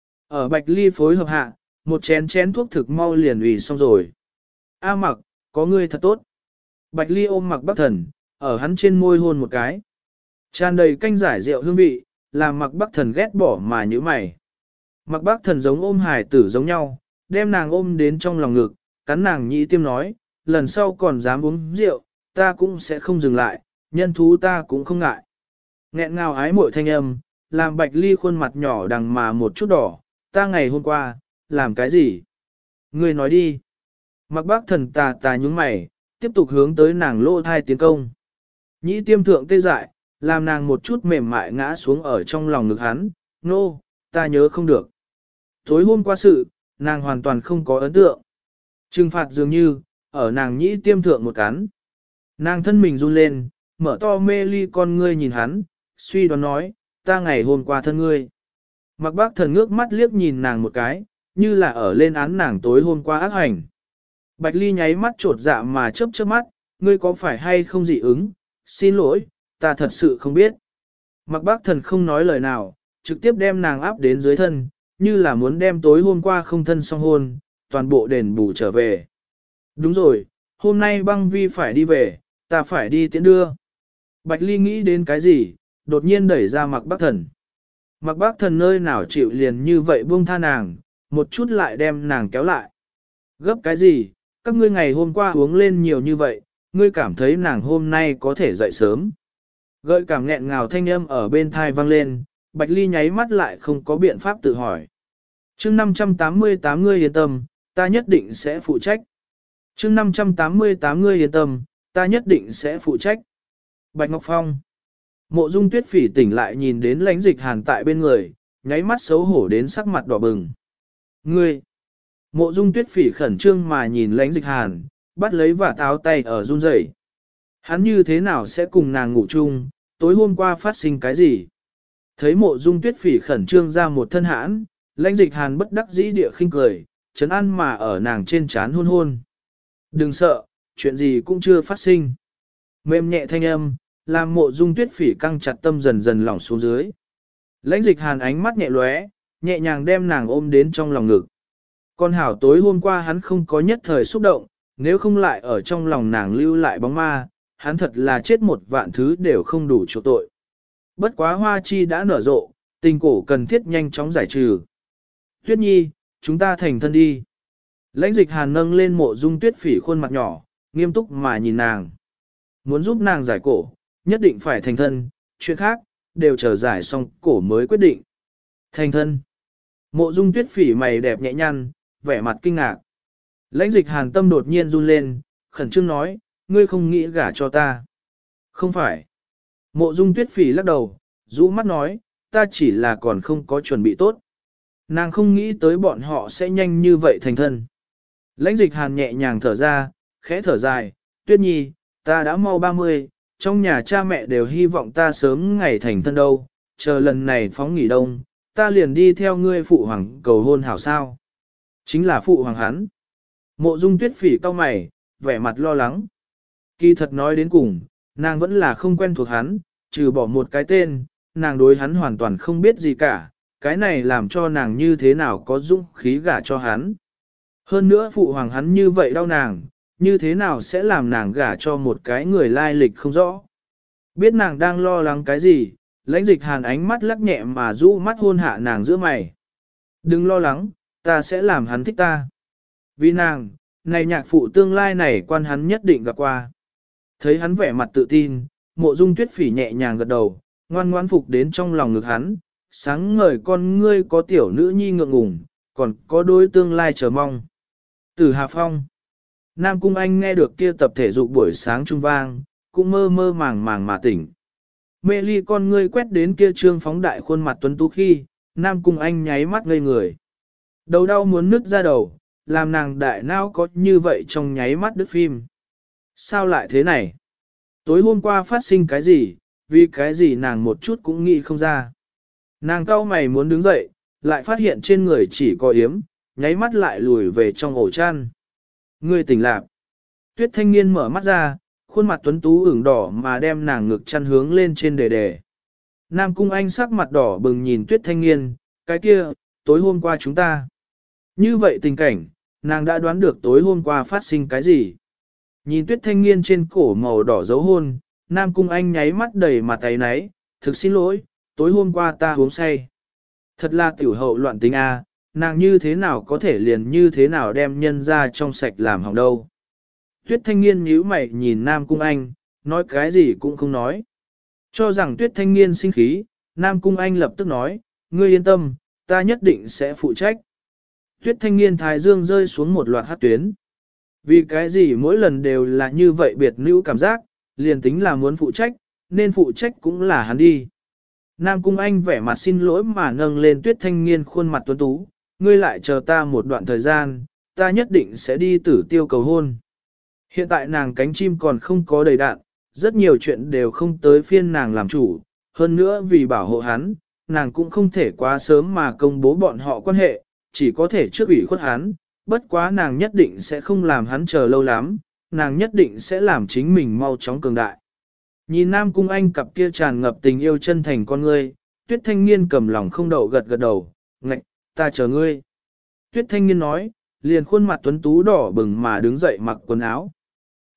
[SPEAKER 1] Ở Bạch Ly phối hợp hạ, một chén thuốc thực mau liền uy xong rồi. A Mặc, có ngươi thật tốt. Bạch Ly ôm Mặc Bác Thần, ở hắn trên môi hôn một cái. Tràn đầy canh giải rượu hương vị, làm Mặc Bác Thần ghét bỏ mà nhíu mày. Mặc Bác Thần giống ôm hài tử giống nhau, đem nàng ôm đến trong lòng ngực, cắn nàng nhĩ tiêm nói, lần sau còn dám uống rượu, ta cũng sẽ không dừng lại, nhân thú ta cũng không ngại. Nghẹn ngào ái mội thanh âm, làm Bạch Ly khuôn mặt nhỏ đằng mà một chút đỏ, ta ngày hôm qua, làm cái gì? Ngươi nói đi. Mặc Bác Thần tà tà nhúng mày, tiếp tục hướng tới nàng lỗ thai tiến công. Nhĩ tiêm thượng tê dại, làm nàng một chút mềm mại ngã xuống ở trong lòng ngực hắn, nô, ta nhớ không được. Tối hôm qua sự, nàng hoàn toàn không có ấn tượng. Trừng phạt dường như, ở nàng nhĩ tiêm thượng một cắn. Nàng thân mình run lên, mở to mê ly con ngươi nhìn hắn, suy đoán nói, ta ngày hôm qua thân ngươi. Mặc Bác Thần ngước mắt liếc nhìn nàng một cái, như là ở lên án nàng tối hôm qua ác hành. Bạch Ly nháy mắt trột dạ mà chớp chớp mắt, ngươi có phải hay không dị ứng, xin lỗi, ta thật sự không biết. Mặc Bác Thần không nói lời nào, trực tiếp đem nàng áp đến dưới thân, như là muốn đem tối hôm qua không thân song hôn, toàn bộ đền bù trở về. Đúng rồi, hôm nay băng vi phải đi về, ta phải đi tiễn đưa. Bạch Ly nghĩ đến cái gì, đột nhiên đẩy ra Mạc Bác Thần. Mạc Bác Thần nơi nào chịu liền như vậy buông tha nàng, một chút lại đem nàng kéo lại. Gấp cái gì, các ngươi ngày hôm qua uống lên nhiều như vậy, ngươi cảm thấy nàng hôm nay có thể dậy sớm. Gợi cảm nghẹn ngào thanh âm ở bên thai vang lên, Bạch Ly nháy mắt lại không có biện pháp tự hỏi. chương 588 ngươi yên tâm, ta nhất định sẽ phụ trách. chương 588 ngươi yên tâm, ta nhất định sẽ phụ trách. Bạch Ngọc Phong. Mộ Dung Tuyết Phỉ tỉnh lại nhìn đến Lãnh Dịch Hàn tại bên người, nháy mắt xấu hổ đến sắc mặt đỏ bừng. Ngươi. Mộ Dung Tuyết Phỉ khẩn trương mà nhìn Lãnh Dịch Hàn, bắt lấy và táo tay ở run rẩy. Hắn như thế nào sẽ cùng nàng ngủ chung, tối hôm qua phát sinh cái gì? Thấy Mộ Dung Tuyết Phỉ khẩn trương ra một thân hãn, Lãnh Dịch Hàn bất đắc dĩ địa khinh cười, trấn an mà ở nàng trên trán hôn hôn. Đừng sợ, chuyện gì cũng chưa phát sinh. Mềm nhẹ thanh âm, làm Mộ Dung Tuyết Phỉ căng chặt tâm dần dần lỏng xuống dưới. Lãnh Dịch Hàn ánh mắt nhẹ lóe, nhẹ nhàng đem nàng ôm đến trong lòng ngực. Con hảo tối hôm qua hắn không có nhất thời xúc động, nếu không lại ở trong lòng nàng lưu lại bóng ma, hắn thật là chết một vạn thứ đều không đủ chỗ tội. Bất quá hoa chi đã nở rộ, tình cổ cần thiết nhanh chóng giải trừ. Tuyết Nhi, chúng ta thành thân đi. Lãnh Dịch Hàn nâng lên Mộ Dung Tuyết Phỉ khuôn mặt nhỏ, nghiêm túc mà nhìn nàng. Muốn giúp nàng giải cổ, nhất định phải thành thân, chuyện khác, đều chờ giải xong cổ mới quyết định. Thành thân. Mộ Dung Tuyết Phỉ mày đẹp nhẹ nhăn, vẻ mặt kinh ngạc. Lãnh Dịch Hàn tâm đột nhiên run lên, khẩn trương nói, ngươi không nghĩ gả cho ta. Không phải. Mộ Dung Tuyết Phỉ lắc đầu, rũ mắt nói, ta chỉ là còn không có chuẩn bị tốt. Nàng không nghĩ tới bọn họ sẽ nhanh như vậy thành thân. Lãnh Dịch Hàn nhẹ nhàng thở ra, khẽ thở dài, Tuyết Nhi, ta đã mau 30, trong nhà cha mẹ đều hy vọng ta sớm ngày thành thân đâu, chờ lần này phóng nghỉ đông, ta liền đi theo ngươi phụ hoàng cầu hôn hảo sao. Chính là phụ hoàng hắn. Mộ Dung Tuyết Phỉ cau mày, vẻ mặt lo lắng. Kỳ thật nói đến cùng, nàng vẫn là không quen thuộc hắn, trừ bỏ một cái tên, nàng đối hắn hoàn toàn không biết gì cả, cái này làm cho nàng như thế nào có dũng khí gả cho hắn. Hơn nữa phụ hoàng hắn như vậy đau nàng, như thế nào sẽ làm nàng gả cho một cái người lai lịch không rõ. Biết nàng đang lo lắng cái gì, Lãnh Dịch Hàn ánh mắt lắc nhẹ mà rũ mắt hôn hạ nàng giữa mày. Đừng lo lắng, ta sẽ làm hắn thích ta. Vì nàng, này nhạc phụ tương lai này quan hắn nhất định gặp qua. Thấy hắn vẻ mặt tự tin, Mộ Dung Tuyết Phỉ nhẹ nhàng gật đầu, ngoan ngoãn phục đến trong lòng ngực hắn, sáng ngời con ngươi có tiểu nữ nhi ngượng ngùng, còn có đôi tương lai chờ mong. Từ Hà Phong, Nam Cung Anh nghe được kia tập thể dục buổi sáng trung vang, cũng mơ mơ màng màng mà tỉnh. Mê ly con ngươi quét đến kia trương phóng đại khuôn mặt tuấn tú khi, Nam Cung Anh nháy mắt ngây người. Đầu đau muốn nứt ra đầu, làm nàng đại não có như vậy trong nháy mắt đứt phim. Sao lại thế này? Tối hôm qua phát sinh cái gì, vì cái gì nàng một chút cũng nghĩ không ra. Nàng cau mày muốn đứng dậy, lại phát hiện trên người chỉ có yếm, nháy mắt lại lùi về trong ổ chăn. Ngươi tỉnh lạc. Tuyết Thanh Niên mở mắt ra, khuôn mặt tuấn tú ửng đỏ mà đem nàng ngực chăn hướng lên trên đề đề. Nam Cung Anh sắc mặt đỏ bừng nhìn Tuyết Thanh Niên, cái kia, tối hôm qua chúng ta. Như vậy tình cảnh, nàng đã đoán được tối hôm qua phát sinh cái gì. Nhìn Tuyết Thanh Niên trên cổ màu đỏ dấu hôn, Nam Cung Anh nháy mắt đầy mặt tay náy, thực xin lỗi, tối hôm qua ta uống say. Thật là tiểu hậu loạn tính a, nàng như thế nào có thể liền như thế nào đem nhân ra trong sạch làm hỏng đâu. Tuyết Thanh Niên nhíu mày nhìn Nam Cung Anh, nói cái gì cũng không nói. Cho rằng Tuyết Thanh Niên sinh khí, Nam Cung Anh lập tức nói, ngươi yên tâm, ta nhất định sẽ phụ trách. Tuyết Thanh Niên thái dương rơi xuống một loạt hát tuyến. Vì cái gì mỗi lần đều là như vậy biệt nữ cảm giác, liền tính là muốn phụ trách, nên phụ trách cũng là hắn đi. Nam Cung Anh vẻ mặt xin lỗi mà nâng lên Tuyết Thanh Niên khuôn mặt tuấn tú, ngươi lại chờ ta một đoạn thời gian, ta nhất định sẽ đi Tử Tiêu cầu hôn. Hiện tại nàng cánh chim còn không có đầy đạn, rất nhiều chuyện đều không tới phiên nàng làm chủ, hơn nữa vì bảo hộ hắn, nàng cũng không thể quá sớm mà công bố bọn họ quan hệ, chỉ có thể trước ủy khuất hắn, bất quá nàng nhất định sẽ không làm hắn chờ lâu lắm, nàng nhất định sẽ làm chính mình mau chóng cường đại. Nhìn Nam Cung Anh cặp kia tràn ngập tình yêu chân thành con ngươi, Tuyết Thanh Niên cầm lòng không đậu gật gật đầu, ngạch, ta chờ ngươi. Tuyết Thanh Niên nói, liền khuôn mặt tuấn tú đỏ bừng mà đứng dậy mặc quần áo.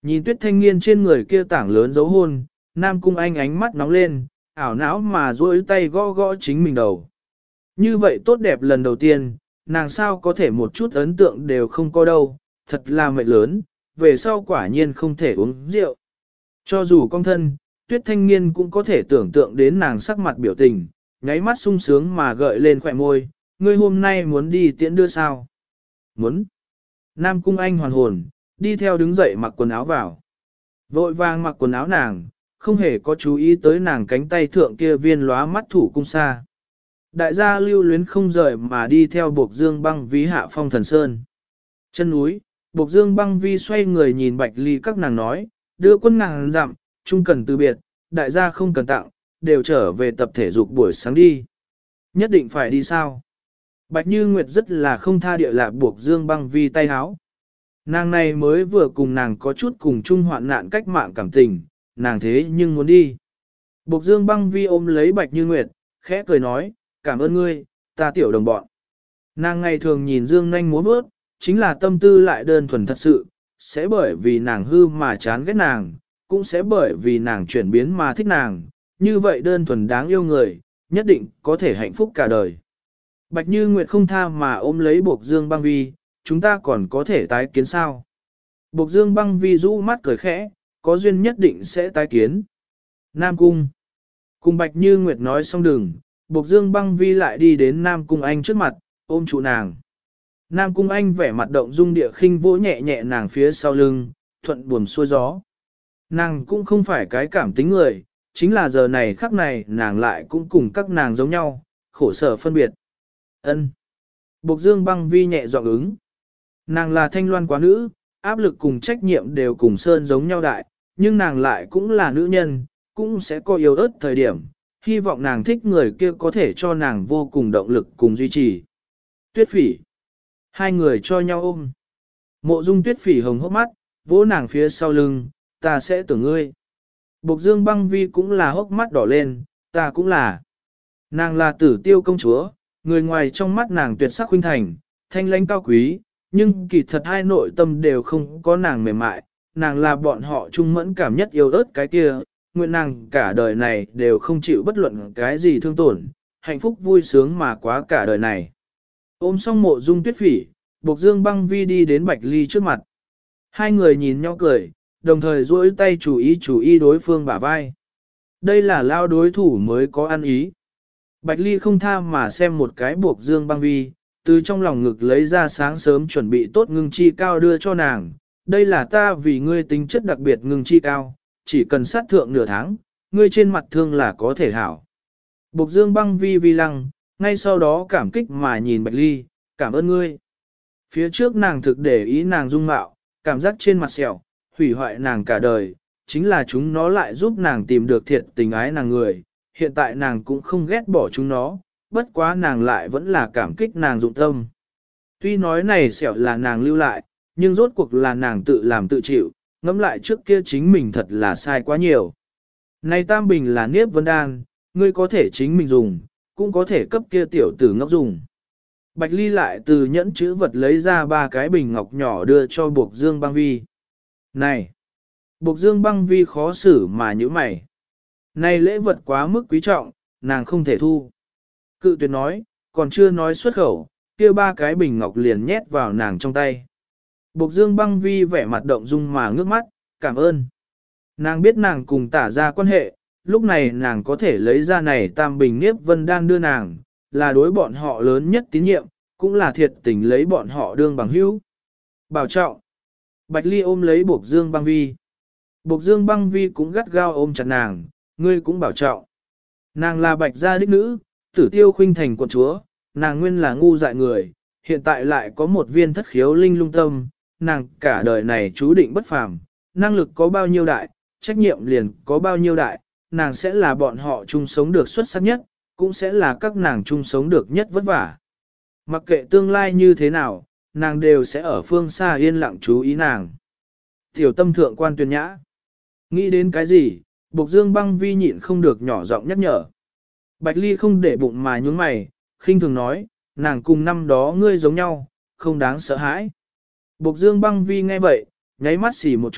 [SPEAKER 1] Nhìn Tuyết Thanh Nghiên trên người kia tảng lớn dấu hôn, Nam Cung Anh ánh mắt nóng lên, ảo não mà duỗi tay gõ gõ chính mình đầu. Như vậy tốt đẹp lần đầu tiên, nàng sao có thể một chút ấn tượng đều không có đâu, thật là mệnh lớn, về sau quả nhiên không thể uống rượu. Cho dù con thân, Tuyết Thanh Nghiên cũng có thể tưởng tượng đến nàng sắc mặt biểu tình, nháy mắt sung sướng mà gợi lên khỏe môi, ngươi hôm nay muốn đi tiễn đưa sao? Muốn. Nam Cung Anh hoàn hồn, đi theo đứng dậy mặc quần áo vào. Vội vàng mặc quần áo nàng, không hề có chú ý tới nàng cánh tay thượng kia viên lóa mắt thủ cung xa. Đại gia lưu luyến không rời mà đi theo Bộc Dương Băng Vi hạ phong thần sơn. Chân núi, Bộc Dương Băng Vi xoay người nhìn Bạch Ly các nàng nói, đưa quân ngàn dặm, chung cần từ biệt, đại gia không cần tặng, đều trở về tập thể dục buổi sáng đi. Nhất định phải đi sao? Bạch Như Nguyệt rất là không tha địa lạc Bộc Dương Băng Vi tay háo. Nàng này mới vừa cùng nàng có chút cùng chung hoạn nạn cách mạng cảm tình, nàng thế nhưng muốn đi. Bộc Dương Băng Vi ôm lấy Bạch Như Nguyệt, khẽ cười nói, cảm ơn ngươi, ta tiểu đồng bọn. Nàng ngày thường nhìn Dương Nanh múa bước, chính là tâm tư lại đơn thuần thật sự, sẽ bởi vì nàng hư mà chán ghét nàng, cũng sẽ bởi vì nàng chuyển biến mà thích nàng, như vậy đơn thuần đáng yêu người, nhất định có thể hạnh phúc cả đời. Bạch Như Nguyệt không tha mà ôm lấy Bộc Dương Băng Vi, chúng ta còn có thể tái kiến sao? Bộc Dương Băng Vi rũ mắt cười khẽ, có duyên nhất định sẽ tái kiến. Nam Cung. Cùng Bạch Như Nguyệt nói xong đừng, Bộc Dương Băng Vi lại đi đến Nam Cung Anh trước mặt, ôm trụ nàng. Nam Cung Anh vẻ mặt động dung địa khinh vỗ nhẹ nhẹ nàng phía sau lưng, thuận buồm xuôi gió. Nàng cũng không phải cái cảm tính người, chính là giờ này khắc này nàng lại cũng cùng các nàng giống nhau, khổ sở phân biệt. Ân. Bộc Dương Băng Vi nhẹ giọng ứng. Nàng là thanh loan quá nữ, áp lực cùng trách nhiệm đều cùng Sơn giống nhau đại, nhưng nàng lại cũng là nữ nhân, cũng sẽ có yếu ớt thời điểm, hy vọng nàng thích người kia có thể cho nàng vô cùng động lực cùng duy trì. Tuyết Phỉ. Hai người cho nhau ôm. Mộ Dung Tuyết Phỉ hồng hốc mắt, vỗ nàng phía sau lưng, ta sẽ tưởng ngươi. Bộc Dương Băng Vi cũng là hốc mắt đỏ lên, ta cũng là. Nàng là Tử Tiêu công chúa, người ngoài trong mắt nàng tuyệt sắc khuynh thành, thanh lãnh cao quý, nhưng kỳ thật hai nội tâm đều không có nàng mềm mại, nàng là bọn họ trung mẫn cảm nhất yêu ớt cái kia, nguyện nàng cả đời này đều không chịu bất luận cái gì thương tổn, hạnh phúc vui sướng mà quá cả đời này. Ôm xong Mộ Dung Tuyết Phỉ, Bộc Dương Băng Vi đi đến Bạch Ly trước mặt. Hai người nhìn nhau cười, đồng thời duỗi tay chú ý đối phương bả vai. Đây là lao đối thủ mới có ăn ý. Bạch Ly không tha mà xem một cái Bộc Dương Băng Vi, từ trong lòng ngực lấy ra sáng sớm chuẩn bị tốt ngưng chi cao đưa cho nàng. Đây là ta vì ngươi tính chất đặc biệt ngưng chi cao, chỉ cần sát thượng nửa tháng, ngươi trên mặt thương là có thể hảo. Bộc Dương Băng Vi vi lăng, ngay sau đó cảm kích mà nhìn Bạch Ly, cảm ơn ngươi. Phía trước nàng thực để ý nàng dung mạo, cảm giác trên mặt sẹo, hủy hoại nàng cả đời, chính là chúng nó lại giúp nàng tìm được thiệt tình ái nàng người, hiện tại nàng cũng không ghét bỏ chúng nó, bất quá nàng lại vẫn là cảm kích nàng dụng tâm. Tuy nói này sẹo là nàng lưu lại, nhưng rốt cuộc là nàng tự làm tự chịu, ngẫm lại trước kia chính mình thật là sai quá nhiều. Này tam bình là niếp vân đan, ngươi có thể chính mình dùng, cũng có thể cấp kia tiểu tử ngốc dùng. Bạch Ly lại từ nhẫn chữ vật lấy ra 3 cái bình ngọc nhỏ đưa cho Bộc Dương Băng Vi. Này! Bộc Dương Băng Vi khó xử mà như mày. Này lễ vật quá mức quý trọng, nàng không thể thu. Cự tuyệt nói, còn chưa nói xuất khẩu, kia 3 cái bình ngọc liền nhét vào nàng trong tay. Bộc Dương Băng Vi vẻ mặt động dung mà ngước mắt, cảm ơn. Nàng biết nàng cùng tả ra quan hệ, lúc này nàng có thể lấy ra này tam bình niếp vân đan đưa nàng, là đối bọn họ lớn nhất tín nhiệm, cũng là thiệt tình lấy bọn họ đương bằng hữu. Bảo trọng. Bạch Ly ôm lấy Bộc Dương Băng Vi. Bộc Dương Băng Vi cũng gắt gao ôm chặt nàng, ngươi cũng bảo trọng. Nàng là Bạch gia đích nữ, Tử Tiêu khuynh thành quận chúa, nàng nguyên là ngu dại người, hiện tại lại có một viên thất khiếu linh lung tâm, nàng cả đời này chú định bất phàm, năng lực có bao nhiêu đại, trách nhiệm liền có bao nhiêu đại, nàng sẽ là bọn họ chung sống được xuất sắc nhất, cũng sẽ là các nàng chung sống được nhất vất vả. Mặc kệ tương lai như thế nào, nàng đều sẽ ở phương xa yên lặng chú ý nàng. Tiểu tâm thượng quan tuyên nhã. Nghĩ đến cái gì, Bộc Dương Băng Vi nhịn không được nhỏ giọng nhắc nhở. Bạch Ly không để bụng mà nhún mày, khinh thường nói, nàng cùng năm đó ngươi giống nhau, không đáng sợ hãi. Bộc Dương Băng Vi nghe vậy, nháy mắt xỉ một chút,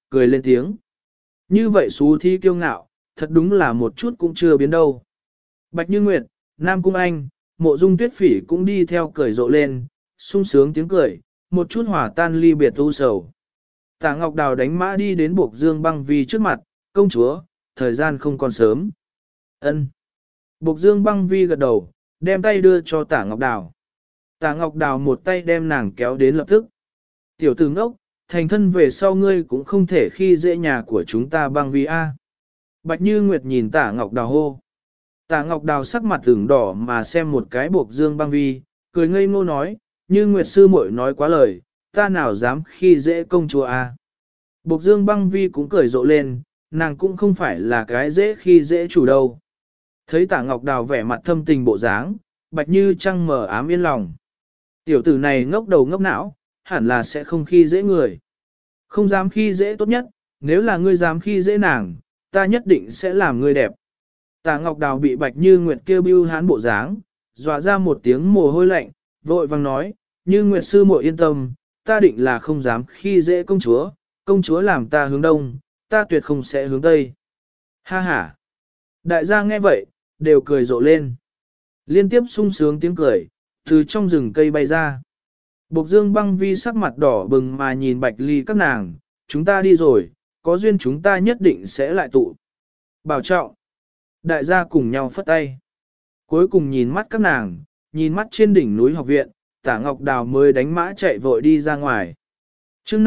[SPEAKER 1] cười lên tiếng. Như vậy xú thi kiêu ngạo, thật đúng là một chút cũng chưa biến đâu. Bạch Như Nguyệt, Nam Cung Anh, Mộ Dung Tuyết Phỉ cũng đi theo cười rộ lên, sung sướng tiếng cười, một chút hỏa tan ly biệt u sầu. Tả Ngọc Đào đánh mã đi đến Bộc Dương Băng Vi trước mặt, công chúa, thời gian không còn sớm. Ân. Bộc Dương Băng Vi gật đầu, đem tay đưa cho Tả Ngọc Đào. Tả Ngọc Đào một tay đem nàng kéo đến lập tức. Tiểu tử ngốc, thành thân về sau ngươi cũng không thể khi dễ nhà của chúng ta Băng Vi a. Bạch Như Nguyệt nhìn Tả Ngọc Đào hô. Tả Ngọc Đào sắc mặt ửng đỏ mà xem một cái Bộc Dương Băng Vi, cười ngây ngô nói, Như Nguyệt sư muội nói quá lời, ta nào dám khi dễ công chúa a. Bộc Dương Băng Vi cũng cười rộ lên, nàng cũng không phải là cái dễ khi dễ chủ đâu. Thấy Tả Ngọc Đào vẻ mặt thâm tình bộ dáng, Bạch Như trăng mờ ám yên lòng. Tiểu tử này ngốc đầu ngốc não, hẳn là sẽ không khi dễ người. Không dám khi dễ tốt nhất, nếu là ngươi dám khi dễ nàng, ta nhất định sẽ làm ngươi đẹp. Tả Ngọc Đào bị Bạch Như Nguyệt kêu bưu hán bộ dáng, dọa ra một tiếng mồ hôi lạnh, vội vang nói, Như Nguyệt sư muội yên tâm, ta định là không dám khi dễ công chúa làm ta hướng đông, ta tuyệt không sẽ hướng tây. Ha ha! Đại gia nghe vậy, đều cười rộ lên. Liên tiếp sung sướng tiếng cười, từ trong rừng cây bay ra. Bộc Dương Băng Vi sắc mặt đỏ bừng mà nhìn Bạch Ly các nàng, chúng ta đi rồi, có duyên chúng ta nhất định sẽ lại tụ. Bảo trọng. Đại gia cùng nhau phất tay. Cuối cùng nhìn mắt các nàng, nhìn mắt trên đỉnh núi học viện, Tả Ngọc Đào mới đánh mã chạy vội đi ra ngoài. Chương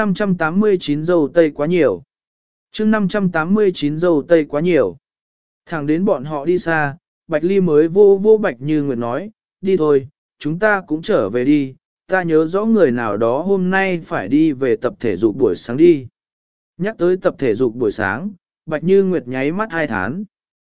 [SPEAKER 1] 589 dâu tây quá nhiều. Chương 589 dâu tây quá nhiều. Thẳng đến bọn họ đi xa, Bạch Ly mới vô Bạch Như Nguyệt nói, đi thôi, chúng ta cũng trở về đi, ta nhớ rõ người nào đó hôm nay phải đi về tập thể dục buổi sáng đi. Nhắc tới tập thể dục buổi sáng, Bạch Như Nguyệt nháy mắt hai thán.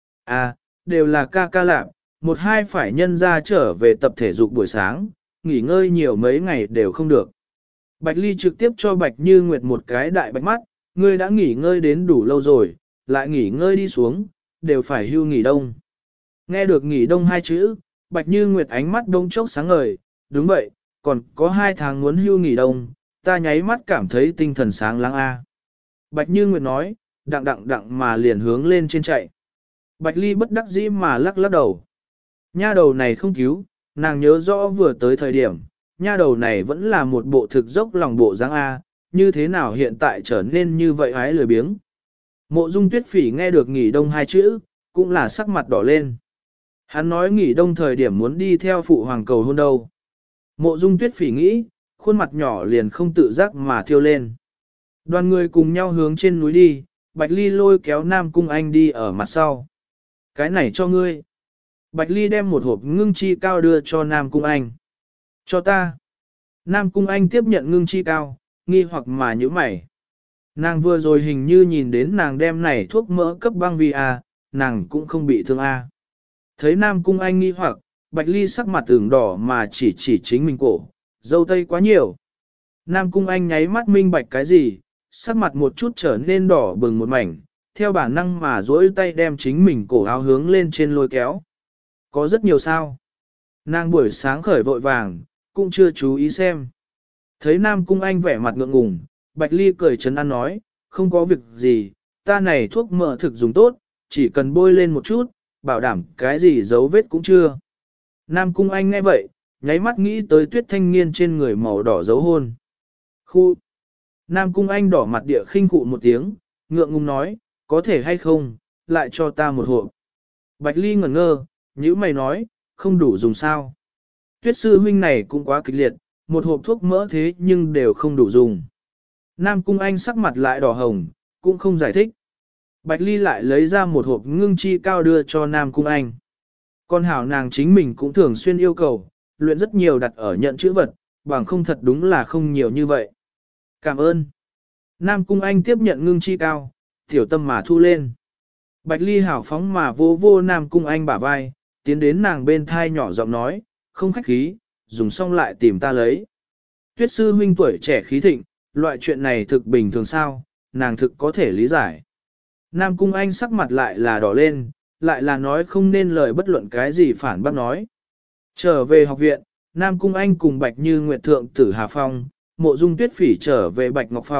[SPEAKER 1] À, đều là ca ca lạc, một hai phải nhân ra trở về tập thể dục buổi sáng, nghỉ ngơi nhiều mấy ngày đều không được. Bạch Ly trực tiếp cho Bạch Như Nguyệt một cái đại bạch mắt, ngươi đã nghỉ ngơi đến đủ lâu rồi, lại nghỉ ngơi đi xuống, đều phải hưu nghỉ đông. Nghe được nghỉ đông hai chữ, Bạch Như Nguyệt ánh mắt đông chốc sáng ngời, đúng vậy, còn có 2 tháng muốn hưu nghỉ đông, ta nháy mắt cảm thấy tinh thần sáng láng a. Bạch Như Nguyệt nói, đặng mà liền hướng lên trên chạy. Bạch Ly bất đắc dĩ mà lắc đầu. Nha đầu này không cứu, nàng nhớ rõ vừa tới thời điểm, nha đầu này vẫn là một bộ thực dốc lòng bộ dáng A, như thế nào hiện tại trở nên như vậy ái lười biếng. Mộ Dung Tuyết Phỉ nghe được nghỉ đông hai chữ, cũng là sắc mặt đỏ lên. Hắn nói nghỉ đông thời điểm muốn đi theo phụ hoàng cầu hôn đâu. Mộ Dung Tuyết Phỉ nghĩ, khuôn mặt nhỏ liền không tự giác mà thiêu lên. Đoàn người cùng nhau hướng trên núi đi, Bạch Ly lôi kéo Nam Cung Anh đi ở mặt sau. Cái này cho ngươi. Bạch Ly đem một hộp ngưng chi cao đưa cho Nam Cung Anh. Cho ta. Nam Cung Anh tiếp nhận ngưng chi cao, nghi hoặc mà nhíu mày. Nàng vừa rồi hình như nhìn đến nàng đem này thuốc mỡ cấp băng vi a, nàng cũng không bị thương a. Thấy Nam Cung Anh nghi hoặc, Bạch Ly sắc mặt ửng đỏ mà chỉ chính mình cổ, dâu tây quá nhiều. Nam Cung Anh nháy mắt minh bạch cái gì, sắc mặt một chút trở nên đỏ bừng một mảnh, theo bản năng mà duỗi tay đem chính mình cổ áo hướng lên trên lôi kéo. Có rất nhiều sao. Nàng buổi sáng khởi vội vàng, cũng chưa chú ý xem. Thấy Nam Cung Anh vẻ mặt ngượng ngùng, Bạch Ly cười trấn an nói, không có việc gì, ta này thuốc mỡ thực dùng tốt, chỉ cần bôi lên một chút, bảo đảm cái gì dấu vết cũng chưa. Nam Cung Anh nghe vậy, nháy mắt nghĩ tới Tuyết Thanh Nghiên trên người màu đỏ dấu hôn. Khu! Nam Cung Anh đỏ mặt địa khinh cụ một tiếng, ngượng ngùng nói, có thể hay không, lại cho ta một hộp. Bạch Ly ngẩn ngơ, nhữ mày nói, không đủ dùng sao. Tuyết sư huynh này cũng quá kịch liệt, một hộp thuốc mỡ thế nhưng đều không đủ dùng. Nam Cung Anh sắc mặt lại đỏ hồng, cũng không giải thích. Bạch Ly lại lấy ra một hộp ngưng chi cao đưa cho Nam Cung Anh. Con hảo nàng chính mình cũng thường xuyên yêu cầu, luyện rất nhiều đặt ở nhận chữ vật, bằng không thật đúng là không nhiều như vậy. Cảm ơn. Nam Cung Anh tiếp nhận ngưng chi cao, tiểu tâm mà thu lên. Bạch Ly hảo phóng mà vô Nam Cung Anh bả vai, tiến đến nàng bên thai nhỏ giọng nói, không khách khí, dùng xong lại tìm ta lấy. Tuyết sư huynh tuổi trẻ khí thịnh, loại chuyện này thực bình thường sao, nàng thực có thể lý giải. Nam Cung Anh sắc mặt lại là đỏ lên, lại là nói không nên lời bất luận cái gì phản bác nói. Trở về học viện, Nam Cung Anh cùng Bạch Như Nguyệt Thượng tử Hà Phong, Mộ Dung Tuyết Phỉ trở về Bạch Ngọc Phong,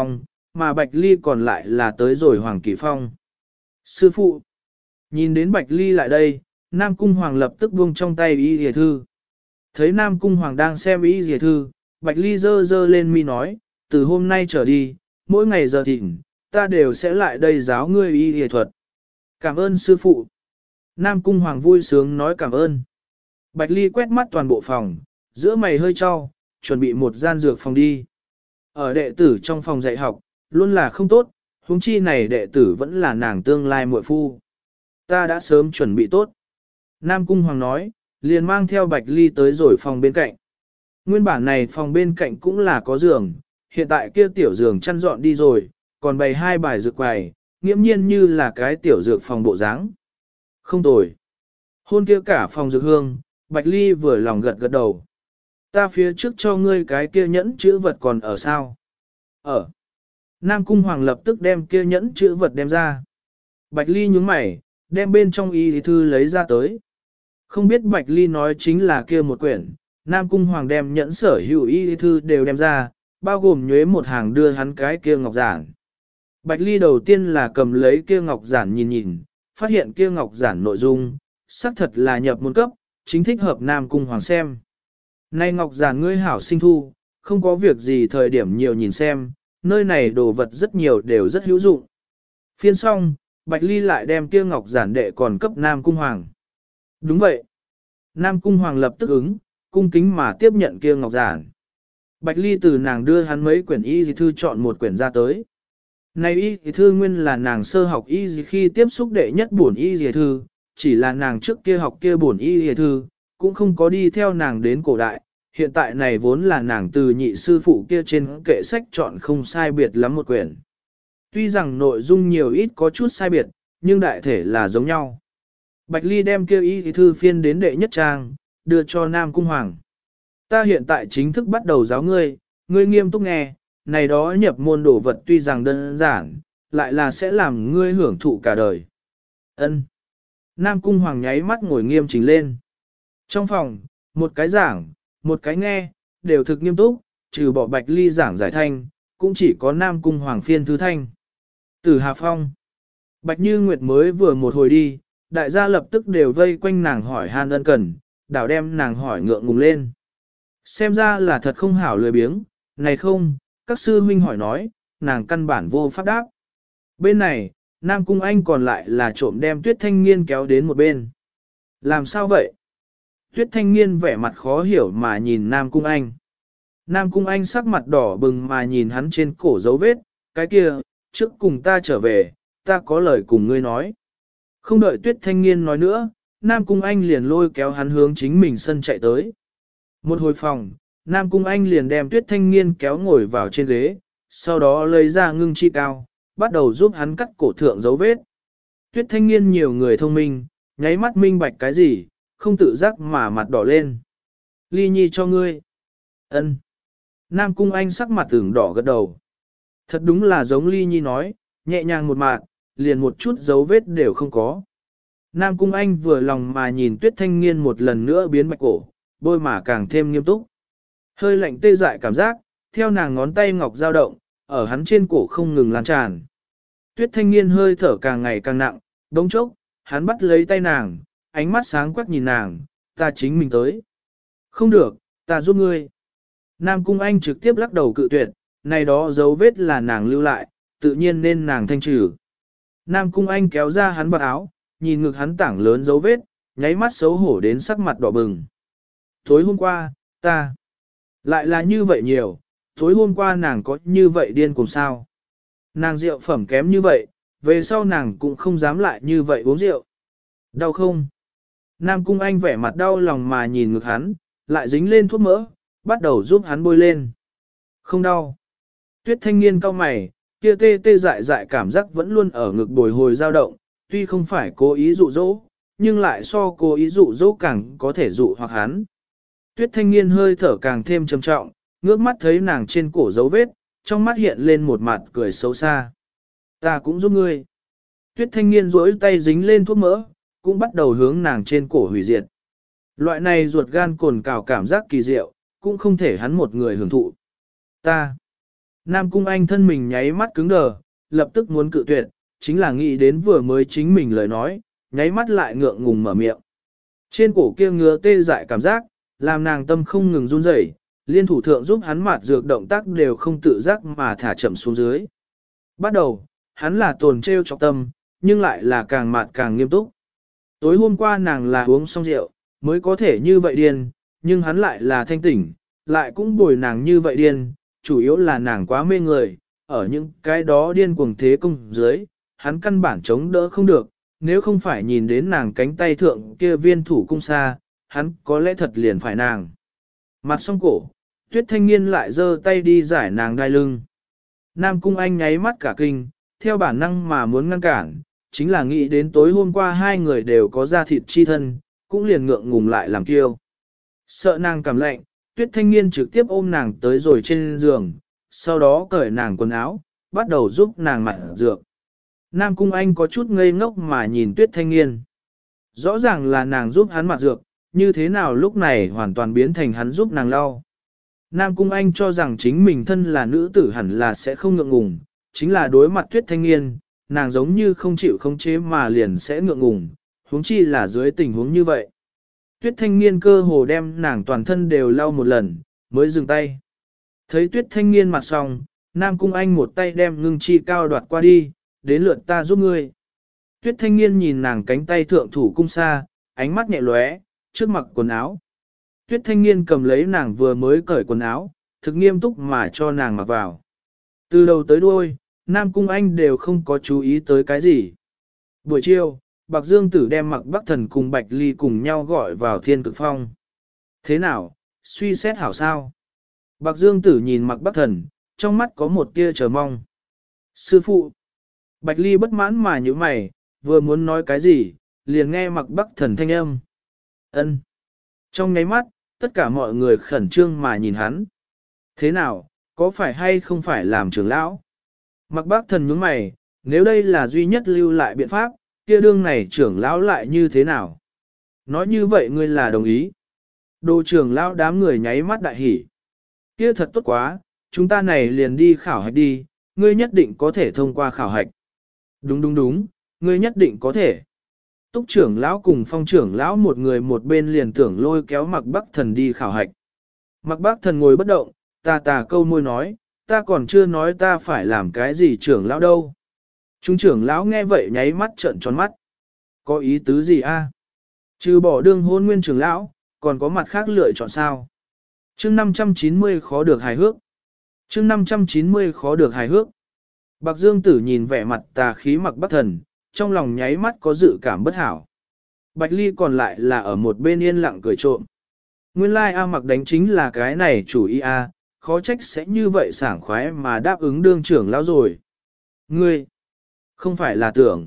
[SPEAKER 1] mà Bạch Ly còn lại là tới rồi Hoàng Kỳ Phong. Sư phụ, nhìn đến Bạch Ly lại đây, Nam Cung Hoàng lập tức buông trong tay y dìa thư. Thấy Nam Cung Hoàng đang xem y dìa thư, Bạch Ly giơ giơ lên mi nói, từ hôm nay trở đi, mỗi ngày giờ thịnh, ta đều sẽ lại đây giáo ngươi y dìa thuật. Cảm ơn sư phụ. Nam Cung Hoàng vui sướng nói cảm ơn. Bạch Ly quét mắt toàn bộ phòng, giữa mày hơi cho, chuẩn bị một gian dược phòng đi. Ở đệ tử trong phòng dạy học, luôn là không tốt, huống chi này đệ tử vẫn là nàng tương lai muội phu. Ta đã sớm chuẩn bị tốt. Nam Cung Hoàng nói, liền mang theo Bạch Ly tới rồi phòng bên cạnh. Nguyên bản này phòng bên cạnh cũng là có giường, hiện tại kia tiểu giường chăn dọn đi rồi, còn bày 2 bài dược quầy, nghiễm nhiên như là cái tiểu dược phòng bộ dáng. Không tồi. Hôn kia cả phòng dược hương, Bạch Ly vừa lòng gật gật đầu. Ta phía trước cho ngươi cái kia nhẫn chữ vật còn ở sao? Ở. Nam Cung Hoàng lập tức đem kia nhẫn chữ vật đem ra. Bạch Ly nhướng mày, đem bên trong y thư lấy ra tới. Không biết Bạch Ly nói chính là kia một quyển, Nam Cung Hoàng đem nhẫn sở hữu y thư đều đem ra, bao gồm nhuế một hàng đưa hắn cái kia ngọc giản. Bạch Ly đầu tiên là cầm lấy kia ngọc giản nhìn nhìn, phát hiện kia ngọc giản nội dung, xác thật là nhập môn cấp, chính thích hợp Nam Cung Hoàng xem. Nay ngọc giản ngươi hảo sinh thu, không có việc gì thời điểm nhiều nhìn xem, nơi này đồ vật rất nhiều đều rất hữu dụng. Phiên xong, Bạch Ly lại đem kia ngọc giản đệ còn cấp Nam Cung Hoàng. Đúng vậy. Nam Cung Hoàng lập tức ứng, cung kính mà tiếp nhận kia ngọc giản. Bạch Ly từ nàng đưa hắn mấy quyển y dì thư chọn một quyển ra tới. Này y dì thư nguyên là nàng sơ học y dì khi tiếp xúc đệ nhất bổn y dì thư, chỉ là nàng trước kia học kia bổn y dì thư, cũng không có đi theo nàng đến cổ đại. Hiện tại này vốn là nàng từ nhị sư phụ kia trên kệ sách chọn không sai biệt lắm một quyển. Tuy rằng nội dung nhiều ít có chút sai biệt, nhưng đại thể là giống nhau. Bạch Ly đem kêu y thư phiên đến đệ nhất trang, đưa cho Nam Cung Hoàng. Ta hiện tại chính thức bắt đầu giáo ngươi, ngươi nghiêm túc nghe, này đó nhập môn đồ vật tuy rằng đơn giản, lại là sẽ làm ngươi hưởng thụ cả đời. Ân. Nam Cung Hoàng nháy mắt ngồi nghiêm chỉnh lên. Trong phòng, một cái giảng, một cái nghe, đều thực nghiêm túc, trừ bỏ Bạch Ly giảng giải thanh, cũng chỉ có Nam Cung Hoàng phiên thư thanh. Từ Hà Phong, Bạch Như Nguyệt mới vừa một hồi đi, đại gia lập tức đều vây quanh nàng hỏi han ân cần, đảo đem nàng hỏi ngượng ngùng lên. Xem ra là thật không hảo lười biếng, này không, các sư huynh hỏi nói, nàng căn bản vô pháp đáp. Bên này, Nam Cung Anh còn lại là trộm đem Tuyết Thanh Nghiên kéo đến một bên. Làm sao vậy? Tuyết Thanh Nghiên vẻ mặt khó hiểu mà nhìn Nam Cung Anh. Nam Cung Anh sắc mặt đỏ bừng mà nhìn hắn trên cổ dấu vết, cái kia, trước cùng ta trở về, ta có lời cùng ngươi nói. Không đợi Tuyết Thanh Nghiên nói nữa, Nam Cung Anh liền lôi kéo hắn hướng chính mình sân chạy tới. Một hồi phòng, Nam Cung Anh liền đem Tuyết Thanh Nghiên kéo ngồi vào trên ghế, sau đó lấy ra ngưng chi cao, bắt đầu giúp hắn cắt cổ thượng dấu vết. Tuyết Thanh Nghiên nhiều người thông minh, nháy mắt minh bạch cái gì, không tự giác mà mặt đỏ lên. Ly Nhi cho ngươi. Ân. Nam Cung Anh sắc mặt ửng đỏ gật đầu. Thật đúng là giống Ly Nhi nói, nhẹ nhàng một mạt, liền một chút dấu vết đều không có. Nam Cung Anh vừa lòng mà nhìn Tuyết Thanh Nghiên một lần nữa biến bạch cổ, bôi mà càng thêm nghiêm túc. Hơi lạnh tê dại cảm giác, theo nàng ngón tay ngọc dao động, ở hắn trên cổ không ngừng lan tràn. Tuyết Thanh Nghiên hơi thở càng ngày càng nặng, đống chốc, hắn bắt lấy tay nàng, ánh mắt sáng quắc nhìn nàng, ta chính mình tới. Không được, ta giúp ngươi. Nam Cung Anh trực tiếp lắc đầu cự tuyệt, này đó dấu vết là nàng lưu lại, tự nhiên nên nàng thanh trừ. Nam Cung Anh kéo ra hắn vào áo, nhìn ngực hắn tảng lớn dấu vết, nháy mắt xấu hổ đến sắc mặt đỏ bừng. Tối hôm qua, ta lại là như vậy nhiều, tối hôm qua nàng có như vậy điên cùng sao? Nàng rượu phẩm kém như vậy, về sau nàng cũng không dám lại như vậy uống rượu. Đau không? Nam Cung Anh vẻ mặt đau lòng mà nhìn ngực hắn, lại dính lên thuốc mỡ, bắt đầu giúp hắn bôi lên. Không đau. Tuyết Thanh Nghiên cau mày, kia tê tê dại dại cảm giác vẫn luôn ở ngực bồi hồi dao động, tuy không phải cố ý dụ dỗ, nhưng lại so cố ý dụ dỗ càng có thể dụ hoặc hắn. Tuyết Thanh Nghiên hơi thở càng thêm trầm trọng, ngước mắt thấy nàng trên cổ dấu vết, trong mắt hiện lên một mặt cười xấu xa. Ta cũng giúp ngươi. Tuyết Thanh Nghiên duỗi tay dính lên thuốc mỡ, cũng bắt đầu hướng nàng trên cổ hủy diệt. Loại này ruột gan cồn cào cảm giác kỳ diệu, cũng không thể hắn một người hưởng thụ. Ta Nam Cung Anh thân mình nháy mắt cứng đờ, lập tức muốn cự tuyệt, chính là nghĩ đến vừa mới chính mình lời nói, nháy mắt lại ngượng ngùng mở miệng. Trên cổ kia ngứa tê dại cảm giác, làm nàng tâm không ngừng run rẩy, liên thủ thượng giúp hắn mạt dược động tác đều không tự giác mà thả chậm xuống dưới. Bắt đầu, hắn là tồn treo chọc tâm, nhưng lại là càng mạt càng nghiêm túc. Tối hôm qua nàng là uống xong rượu, mới có thể như vậy điên, nhưng hắn lại là thanh tỉnh, lại cũng bồi nàng như vậy điên, chủ yếu là nàng quá mê người, ở những cái đó điên cuồng thế công dưới, hắn căn bản chống đỡ không được, nếu không phải nhìn đến nàng cánh tay thượng kia viên thủ cung xa, hắn có lẽ thật liền phải nàng. Mặt song cổ, Tuyết Thanh Niên lại giơ tay đi giải nàng đai lưng. Nam Cung Anh nháy mắt cả kinh, theo bản năng mà muốn ngăn cản, chính là nghĩ đến tối hôm qua hai người đều có da thịt chi thân, cũng liền ngượng ngùng lại làm kiêu. Sợ nàng cảm lạnh, Tuyết Thanh Niên trực tiếp ôm nàng tới rồi trên giường, sau đó cởi nàng quần áo, bắt đầu giúp nàng mặc dược. Nam Cung Anh có chút ngây ngốc mà nhìn Tuyết Thanh Niên. Rõ ràng là nàng giúp hắn mặc dược, như thế nào lúc này hoàn toàn biến thành hắn giúp nàng lau. Nam Cung Anh cho rằng chính mình thân là nữ tử hẳn là sẽ không ngượng ngùng, chính là đối mặt Tuyết Thanh Niên, nàng giống như không chịu khống chế mà liền sẽ ngượng ngùng, huống chi là dưới tình huống như vậy. Tuyết Thanh Niên cơ hồ đem nàng toàn thân đều lau một lần, mới dừng tay. Thấy Tuyết Thanh Niên mặt xong, Nam Cung Anh một tay đem ngưng chi cao đoạt qua đi, đến lượt ta giúp ngươi. Tuyết Thanh Niên nhìn nàng cánh tay thượng thủ cung xa, ánh mắt nhẹ lóe, trước mặc quần áo. Tuyết Thanh Niên cầm lấy nàng vừa mới cởi quần áo, thực nghiêm túc mà cho nàng mặc vào. Từ đầu tới đuôi, Nam Cung Anh đều không có chú ý tới cái gì. Buổi chiều, Bạc Dương Tử đem Mặc Bắc Thần cùng Bạch Ly cùng nhau gọi vào Thiên Cực Phong. Thế nào, suy xét hảo sao? Bạc Dương Tử nhìn Mặc Bắc Thần, trong mắt có một tia chờ mong. Sư phụ! Bạch Ly bất mãn mà như mày, vừa muốn nói cái gì, liền nghe Mặc Bắc Thần thanh âm. Ân. Trong nháy mắt, tất cả mọi người khẩn trương mà nhìn hắn. Thế nào, có phải hay không phải làm trưởng lão? Mặc Bắc Thần nhướng mày, nếu đây là duy nhất lưu lại biện pháp, kia đương này trưởng lão lại như thế nào? Nói như vậy ngươi là đồng ý. Đồ trưởng lão đám người nháy mắt đại hỉ. Kia thật tốt quá, chúng ta này liền đi khảo hạch đi, ngươi nhất định có thể thông qua khảo hạch. Đúng đúng đúng, ngươi nhất định có thể. Túc trưởng lão cùng Phong trưởng lão một người một bên liền tưởng lôi kéo Mặc Bắc Thần đi khảo hạch. Mặc Bắc Thần ngồi bất động, tà câu môi nói, ta còn chưa nói ta phải làm cái gì trưởng lão đâu. Trung trưởng lão nghe vậy nháy mắt trợn tròn mắt. Có ý tứ gì a? Trừ bỏ đương hôn nguyên trưởng lão, còn có mặt khác lựa chọn sao? Chương 590 khó được hài hước. Chương 590 khó được hài hước. Bạc Dương Tử nhìn vẻ mặt tà khí Mặc Bắc Thần, trong lòng nháy mắt có dự cảm bất hảo. Bạch Ly còn lại là ở một bên yên lặng cười trộm. Nguyên lai A Mặc đánh chính là cái này chủ ý A, khó trách sẽ như vậy sảng khoái mà đáp ứng đương trưởng lão rồi. Ngươi, không phải là tưởng.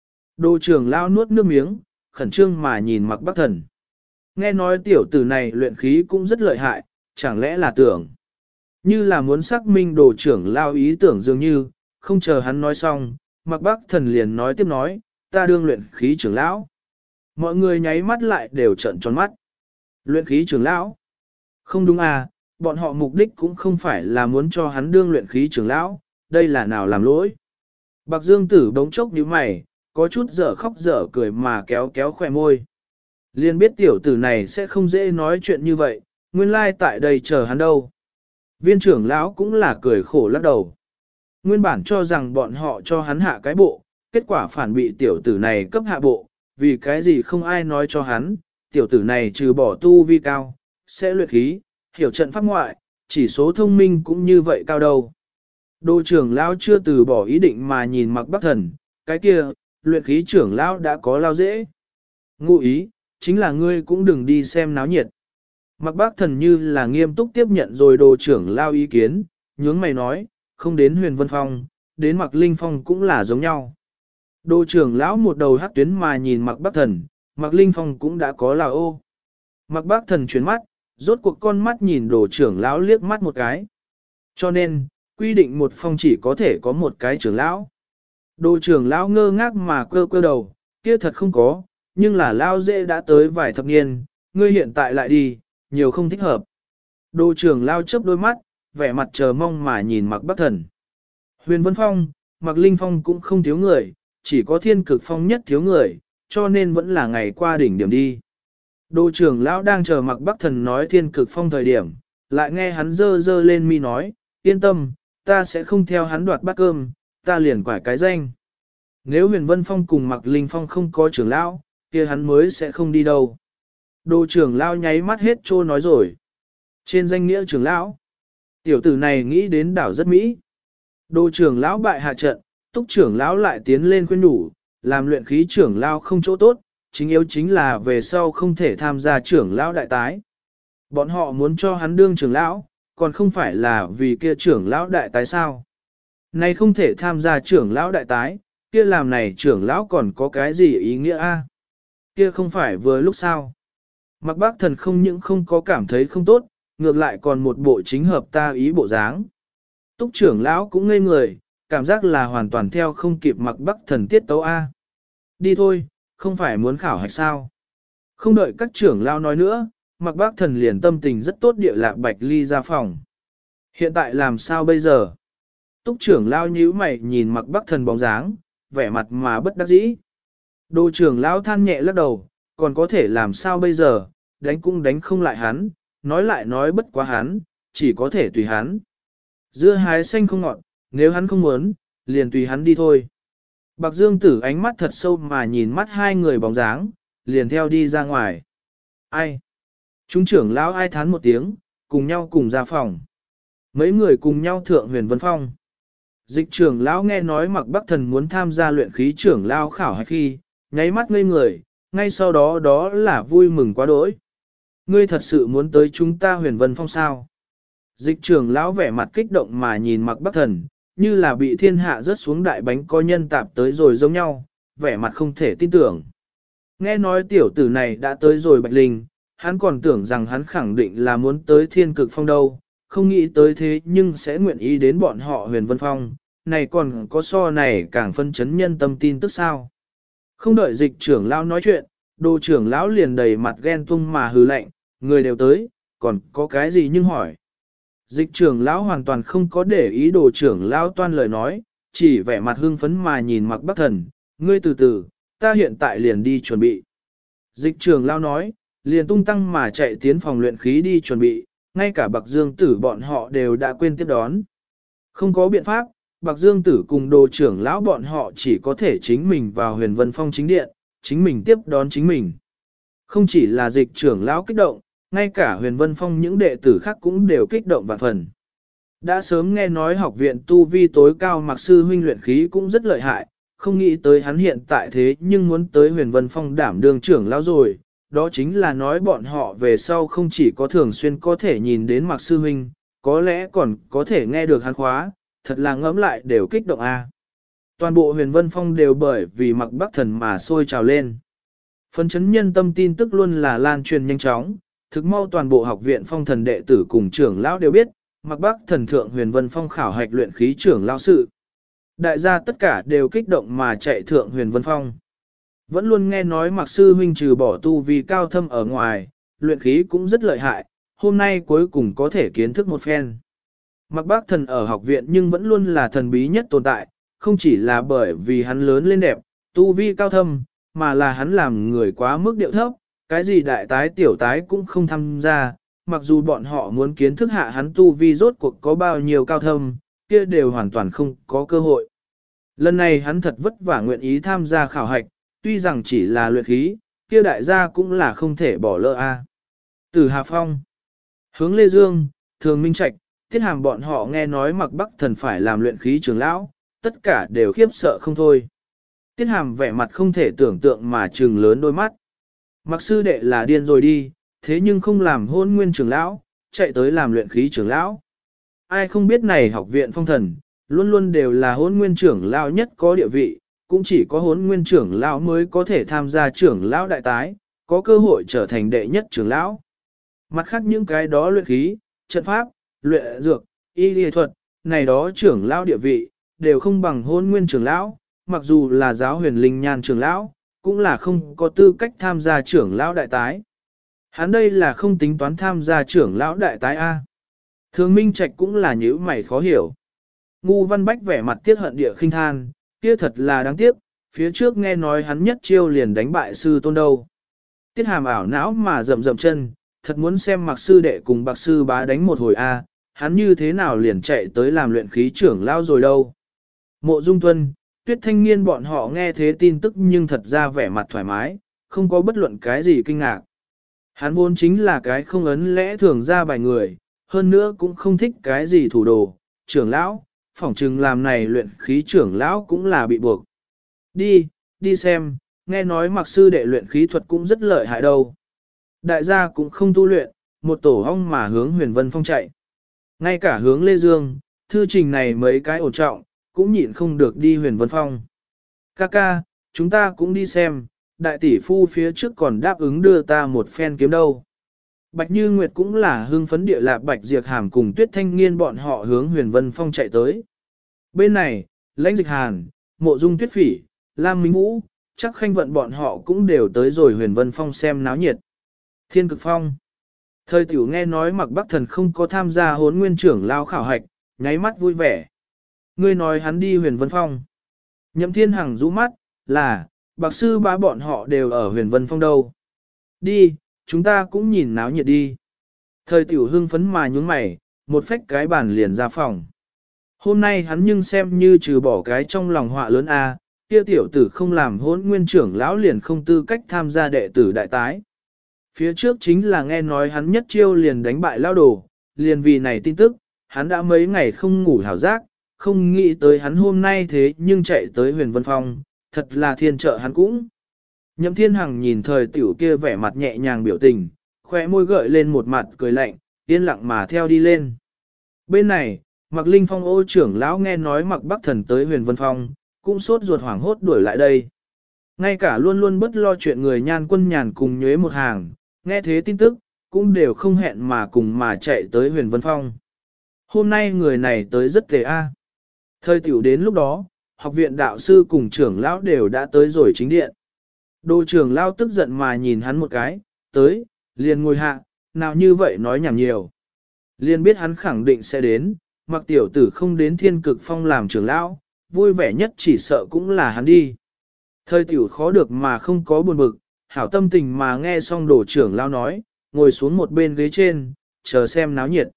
[SPEAKER 1] Đô trưởng lão nuốt nước miếng, khẩn trương mà nhìn Mặc Bắc Thần. Nghe nói tiểu tử này luyện khí cũng rất lợi hại, chẳng lẽ là tưởng. Như là muốn xác minh đồ trưởng lão ý tưởng dường như, không chờ hắn nói xong, Mặc Bắc Thần liền nói tiếp nói, ta đương luyện khí trưởng lão. Mọi người nháy mắt lại đều trợn tròn mắt. Luyện khí trưởng lão? Không đúng à, bọn họ mục đích cũng không phải là muốn cho hắn đương luyện khí trưởng lão, đây là nào làm lỗi. Bạc Dương Tử bỗng chốc nhíu mày, có chút dở khóc dở cười mà kéo kéo khỏe môi. Liên biết tiểu tử này sẽ không dễ nói chuyện như vậy, nguyên lai tại đây chờ hắn đâu. Viên trưởng lão cũng là cười khổ lắc đầu. Nguyên bản cho rằng bọn họ cho hắn hạ cái bộ, kết quả phản bị tiểu tử này cấp hạ bộ, vì cái gì không ai nói cho hắn, tiểu tử này trừ bỏ tu vi cao, sẽ luyện khí, hiểu trận pháp ngoại, chỉ số thông minh cũng như vậy cao đâu. Đô trưởng lão chưa từ bỏ ý định mà nhìn Mặc Bắc Thần, cái kia, luyện khí trưởng lão đã có lao dễ. Ngụ ý, chính là ngươi cũng đừng đi xem náo nhiệt. Mặc Bắc Thần như là nghiêm túc tiếp nhận rồi đồ trưởng lao ý kiến, nhướng mày nói, không đến Huyền Vân Phong, đến Mặc Linh Phong cũng là giống nhau. Đồ trưởng lão một đầu hắc tuyến mà nhìn Mặc Bắc Thần, Mặc Linh Phong cũng đã có là ô. Mặc Bắc Thần chuyển mắt, rốt cuộc con mắt nhìn đồ trưởng lão liếc mắt một cái. Cho nên, quy định một phong chỉ có thể có một cái trưởng lão. Đồ trưởng lão ngơ ngác mà cơ đầu, kia thật không có, nhưng là lao dễ đã tới vài thập niên, ngươi hiện tại lại đi, nhiều không thích hợp. Đồ trưởng lao chớp đôi mắt, vẻ mặt chờ mong mà nhìn Mạc Bắc Thần. Huyền Vân Phong, Mạc Linh Phong cũng không thiếu người, chỉ có Thiên Cực Phong nhất thiếu người, cho nên vẫn là ngày qua đỉnh điểm đi. Đô trưởng lão đang chờ Mạc Bắc Thần nói Thiên Cực Phong thời điểm, lại nghe hắn dơ dơ lên mi nói, yên tâm, ta sẽ không theo hắn đoạt bát cơm, ta liền quải cái danh. Nếu Huyền Vân Phong cùng Mạc Linh Phong không có trưởng lão, kia hắn mới sẽ không đi đâu. Đô trưởng lão nháy mắt hết trô nói rồi. Trên danh nghĩa trưởng lão, tiểu tử này nghĩ đến đảo rất mỹ. Đô trưởng lão bại hạ trận, Túc trưởng lão lại tiến lên khuyên nhủ, làm luyện khí trưởng lão không chỗ tốt, chính yếu chính là về sau không thể tham gia trưởng lão đại tái. Bọn họ muốn cho hắn đương trưởng lão, còn không phải là vì kia trưởng lão đại tái sao. Này không thể tham gia trưởng lão đại tái, kia làm này trưởng lão còn có cái gì ý nghĩa a? Kia không phải vừa lúc sao. Mạc Bắc Thần không những không có cảm thấy không tốt, ngược lại còn một bộ chính hợp ta ý bộ dáng. Túc trưởng lão cũng ngây người, cảm giác là hoàn toàn theo không kịp Mạc Bắc Thần tiết tấu A. Đi thôi, không phải muốn khảo hạch sao. Không đợi các trưởng lão nói nữa, Mạc Bắc Thần liền tâm tình rất tốt địa lạc Bạch Ly ra phòng. Hiện tại làm sao bây giờ? Túc trưởng lão nhíu mày nhìn Mạc Bắc Thần bóng dáng, vẻ mặt mà bất đắc dĩ. Đô trưởng lão than nhẹ lắc đầu, còn có thể làm sao bây giờ, đánh cũng đánh không lại hắn, nói lại nói bất quá hắn, chỉ có thể tùy hắn. Dưa hái xanh không ngọt, nếu hắn không muốn, liền tùy hắn đi thôi. Bạc Dương Tử ánh mắt thật sâu mà nhìn mắt hai người bóng dáng, liền theo đi ra ngoài. Ai? Chúng trưởng lão ai thán một tiếng, cùng nhau cùng ra phòng. Mấy người cùng nhau thượng Huyền Vân Phong. Dịch trưởng lão nghe nói Mạc Bắc Thần muốn tham gia luyện khí trưởng lão khảo hạch khi, nháy mắt ngây người, ngay sau đó đó là vui mừng quá đỗi. Ngươi thật sự muốn tới chúng ta Huyền Vân Phong sao? Dịch trưởng lão vẻ mặt kích động mà nhìn Mạc Bắc Thần, như là bị thiên hạ rớt xuống đại bánh có nhân tạp tới rồi giống nhau, vẻ mặt không thể tin tưởng. Nghe nói tiểu tử này đã tới rồi Bạch Linh, hắn còn tưởng rằng hắn khẳng định là muốn tới Thiên Cực Phong đâu, không nghĩ tới thế nhưng sẽ nguyện ý đến bọn họ Huyền Vân Phong, này còn có so này càng phân chấn nhân tâm tin tức sao. Không đợi dịch trưởng lão nói chuyện, Đô trưởng lão liền đầy mặt ghen tung mà hừ lạnh, người đều tới, còn có cái gì nhưng hỏi. Dịch trưởng lão hoàn toàn không có để ý Đồ trưởng lão toan lời nói, chỉ vẻ mặt hưng phấn mà nhìn Mạc Bắc Thần, ngươi từ từ, ta hiện tại liền đi chuẩn bị. Dịch trưởng lão nói, liền tung tăng mà chạy tiến phòng luyện khí đi chuẩn bị, ngay cả Bạc Dương Tử bọn họ đều đã quên tiếp đón. Không có biện pháp, Bạc Dương Tử cùng Đồ trưởng lão bọn họ chỉ có thể chính mình vào Huyền Vân Phong chính điện, chính mình tiếp đón chính mình. Không chỉ là dịch trưởng lão kích động, ngay cả Huyền Vân Phong những đệ tử khác cũng đều kích động vạn phần. Đã sớm nghe nói học viện tu vi tối cao Mạc sư huynh luyện khí cũng rất lợi hại, không nghĩ tới hắn hiện tại thế nhưng muốn tới Huyền Vân Phong đảm đương trưởng lão rồi, đó chính là nói bọn họ về sau không chỉ có thường xuyên có thể nhìn đến Mạc sư huynh, có lẽ còn có thể nghe được hắn khóa, thật là ngẫm lại đều kích động a. Toàn bộ Huyền Vân Phong đều bởi vì Mạc Bắc Thần mà sôi trào lên. Phấn chấn nhân tâm tin tức luôn là lan truyền nhanh chóng, thực mau toàn bộ học viện phong thần đệ tử cùng trưởng lão đều biết, Mạc Bắc Thần thượng Huyền Vân Phong khảo hạch luyện khí trưởng lão sự. Đại gia tất cả đều kích động mà chạy thượng Huyền Vân Phong. Vẫn luôn nghe nói Mạc sư huynh trừ bỏ tu vi cao thâm ở ngoài, luyện khí cũng rất lợi hại, hôm nay cuối cùng có thể kiến thức một phen. Mạc Bắc Thần ở học viện nhưng vẫn luôn là thần bí nhất tồn tại, không chỉ là bởi vì hắn lớn lên đẹp, tu vi cao thâm, mà là hắn làm người quá mức điệu thấp, cái gì đại tái tiểu tái cũng không tham gia, mặc dù bọn họ muốn kiến thức hạ hắn tu vi rốt cuộc có bao nhiêu cao thâm, kia đều hoàn toàn không có cơ hội. Lần này hắn thật vất vả nguyện ý tham gia khảo hạch, tuy rằng chỉ là luyện khí, kia đại gia cũng là không thể bỏ lỡ a. Từ Hà Phong, hướng Lê Dương, Thường Minh Trạch, Tiết Hàm bọn họ nghe nói Mạc Bắc Thần phải làm luyện khí trưởng lão, tất cả đều khiếp sợ không thôi. Tiết Hàm vẻ mặt không thể tưởng tượng mà trừng lớn đôi mắt. Mạc sư đệ là điên rồi đi, thế nhưng không làm hôn nguyên trưởng lão, chạy tới làm luyện khí trưởng lão. Ai không biết này học viện phong thần, luôn luôn đều là hôn nguyên trưởng lão nhất có địa vị, cũng chỉ có hôn nguyên trưởng lão mới có thể tham gia trưởng lão đại tái, có cơ hội trở thành đệ nhất trưởng lão. Mặt khác những cái đó luyện khí, trận pháp, luyện dược, y lý thuật, này đó trưởng lão địa vị, đều không bằng hôn nguyên trưởng lão, mặc dù là giáo huyền linh nhan trưởng lão, cũng là không có tư cách tham gia trưởng lão đại tái. Hắn đây là không tính toán tham gia trưởng lão đại tái A. Thường Minh Trạch cũng là nhíu mày khó hiểu. Ngu Văn Bách vẻ mặt tiếc hận địa khinh than, kia thật là đáng tiếc, phía trước nghe nói hắn nhất chiêu liền đánh bại sư tôn đâu. Tiết Hàm ảo não mà rậm rậm chân, thật muốn xem Mạc sư đệ cùng Bạc sư bá đánh một hồi a, hắn như thế nào liền chạy tới làm luyện khí trưởng lao rồi đâu. Mộ Dung Tuân, Tuyết Thanh Niên bọn họ nghe thế tin tức nhưng thật ra vẻ mặt thoải mái, không có bất luận cái gì kinh ngạc. Hắn vốn chính là cái không ấn lẽ thường ra bài người, hơn nữa cũng không thích cái gì thủ đồ, trưởng lão, phỏng chừng làm này luyện khí trưởng lão cũng là bị buộc. Đi xem, nghe nói Mạc sư đệ luyện khí thuật cũng rất lợi hại đâu. Đại gia cũng không tu luyện, một tổ hong mà hướng Huyền Vân Phong chạy. Ngay cả hướng Lê Dương, thư trình này mấy cái ổn trọng, cũng nhịn không được đi Huyền Vân Phong. Ca, chúng ta cũng đi xem, đại tỷ phu phía trước còn đáp ứng đưa ta một phen kiếm đâu. Bạch Như Nguyệt cũng là hưng phấn địa lạc Bạch Diệp Hàm cùng Tuyết Thanh Niên bọn họ hướng Huyền Vân Phong chạy tới. Bên này, Lãnh Dịch Hàn, Mộ Dung Tuyết Phỉ, Lam Minh Vũ, chắc Khanh Vận bọn họ cũng đều tới rồi Huyền Vân Phong xem náo nhiệt. Thiên Cực Phong. Thời tiểu nghe nói Mạc Bắc Thần không có tham gia Hỗn Nguyên trưởng lao khảo hạch, nháy mắt vui vẻ. Ngươi nói hắn đi Huyền Vân Phong. Nhậm Thiên Hằng rũ mắt, là, Bạc sư bá bọn họ đều ở Huyền Vân Phong đâu. Đi, chúng ta cũng nhìn náo nhiệt đi. Thời tiểu hưng phấn mà nhún mày, một phách cái bàn liền ra phòng. Hôm nay hắn nhưng xem như trừ bỏ cái trong lòng họa lớn A, kia tiểu tử không làm Hỗn Nguyên trưởng lão liền không tư cách tham gia đệ tử đại tái. Phía trước chính là nghe nói hắn nhất chiêu liền đánh bại lao đồ, liền vì này tin tức, hắn đã mấy ngày không ngủ hảo giác, không nghĩ tới hắn hôm nay thế nhưng chạy tới Huyền Vân Phong, thật là thiên trợ hắn cũng. Nhậm Thiên Hằng nhìn thời tiểu kia vẻ mặt nhẹ nhàng biểu tình, khóe môi gợi lên một mặt cười lạnh, yên lặng mà theo đi lên. Bên này, Mạc Linh Phong ô trưởng lão nghe nói Mạc Bắc Thần tới Huyền Vân Phong, cũng sốt ruột hoảng hốt đuổi lại đây. Ngay cả luôn luôn bất lo chuyện người Nhan Quân Nhàn cùng nhuế một hàng, nghe thế tin tức, cũng đều không hẹn mà cùng mà chạy tới Huyền Vân Phong. Hôm nay người này tới rất tề a. Thời tiểu đến lúc đó, học viện đạo sư cùng trưởng lão đều đã tới rồi chính điện. Đồ trưởng lão tức giận mà nhìn hắn một cái, tới, liền ngồi hạ, nào như vậy nói nhảm nhiều. Liền biết hắn khẳng định sẽ đến, mặc tiểu tử không đến Thiên Cực Phong làm trưởng lão, vui vẻ nhất chỉ sợ cũng là hắn đi. Thời tiểu khó được mà không có buồn bực, hảo tâm tình mà nghe xong đồ trưởng lão nói, ngồi xuống một bên ghế trên, chờ xem náo nhiệt.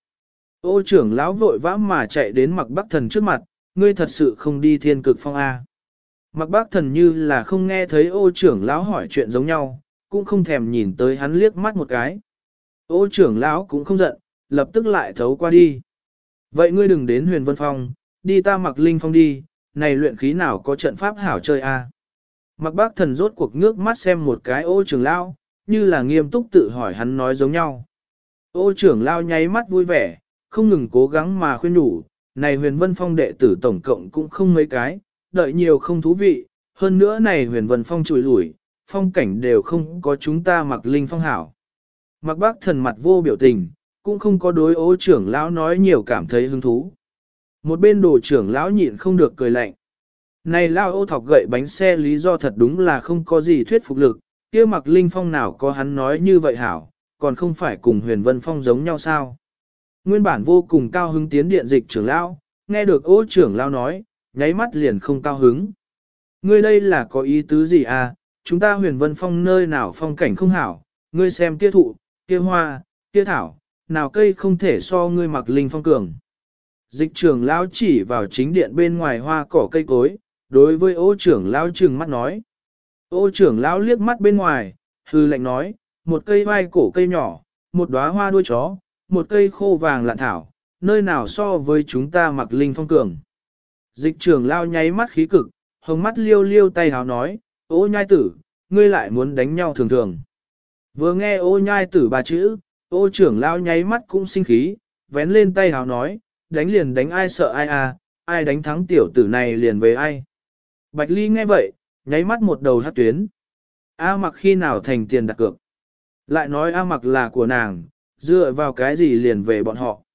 [SPEAKER 1] Ô trưởng lão vội vã mà chạy đến Mạc Bắc Thần trước mặt, ngươi thật sự không đi Thiên Cực Phong A. Mạc Bắc Thần như là không nghe thấy ô trưởng lão hỏi chuyện giống nhau, cũng không thèm nhìn tới hắn liếc mắt một cái. Ô trưởng lão cũng không giận, lập tức lại thấu qua đi. Vậy ngươi đừng đến Huyền Vân Phong, đi ta Mạc Linh Phong đi, này luyện khí nào có trận pháp hảo chơi A. Mạc Bắc Thần rốt cuộc ngước mắt xem một cái ô trưởng lão, như là nghiêm túc tự hỏi hắn nói giống nhau. Ô trưởng lão nháy mắt vui vẻ, không ngừng cố gắng mà khuyên nhủ, này Huyền Vân Phong đệ tử tổng cộng cũng không mấy cái, đợi nhiều không thú vị, hơn nữa này Huyền Vân Phong chùi lủi, phong cảnh đều không có chúng ta Mạc Linh Phong hảo. Mạc Bắc Thần mặt vô biểu tình, cũng không có đối ô trưởng lão nói nhiều cảm thấy hứng thú. Một bên đồ trưởng lão nhịn không được cười lạnh. Này lao ô thọc gậy bánh xe lý do thật đúng là không có gì thuyết phục lực, kia Mạc Linh Phong nào có hắn nói như vậy hảo, còn không phải cùng Huyền Vân Phong giống nhau sao. Nguyên bản vô cùng cao hứng tiến điện dịch trưởng lão, nghe được ô trưởng lão nói, nháy mắt liền không cao hứng. Ngươi đây là có ý tứ gì à, chúng ta Huyền Vân Phong nơi nào phong cảnh không hảo, ngươi xem kia thụ, kia hoa, kia thảo, nào cây không thể so ngươi Mạc Linh Phong cường. Dịch trưởng lão chỉ vào chính điện bên ngoài hoa cỏ cây cối, đối với ô trưởng lão trừng mắt nói. Ô trưởng lão liếc mắt bên ngoài, hư lạnh nói, một cây vai cổ cây nhỏ, một đóa hoa đuôi chó, một cây khô vàng lạn thảo, nơi nào so với chúng ta Mạc Linh Phong cường. Dịch trưởng lão nháy mắt khí cực, hồng mắt liêu liêu tay háo nói, ô nhai tử, ngươi lại muốn đánh nhau thường thường. Vừa nghe ô nhai tử ba chữ, ô trưởng lão nháy mắt cũng sinh khí, vén lên tay háo nói, đánh liền đánh ai sợ ai à, ai đánh thắng tiểu tử này liền về ai. Bạch Ly nghe vậy, nháy mắt một đầu hát tuyến. A Mặc khi nào thành tiền đặt cược. Lại nói A Mặc là của nàng, dựa vào cái gì liền về bọn họ.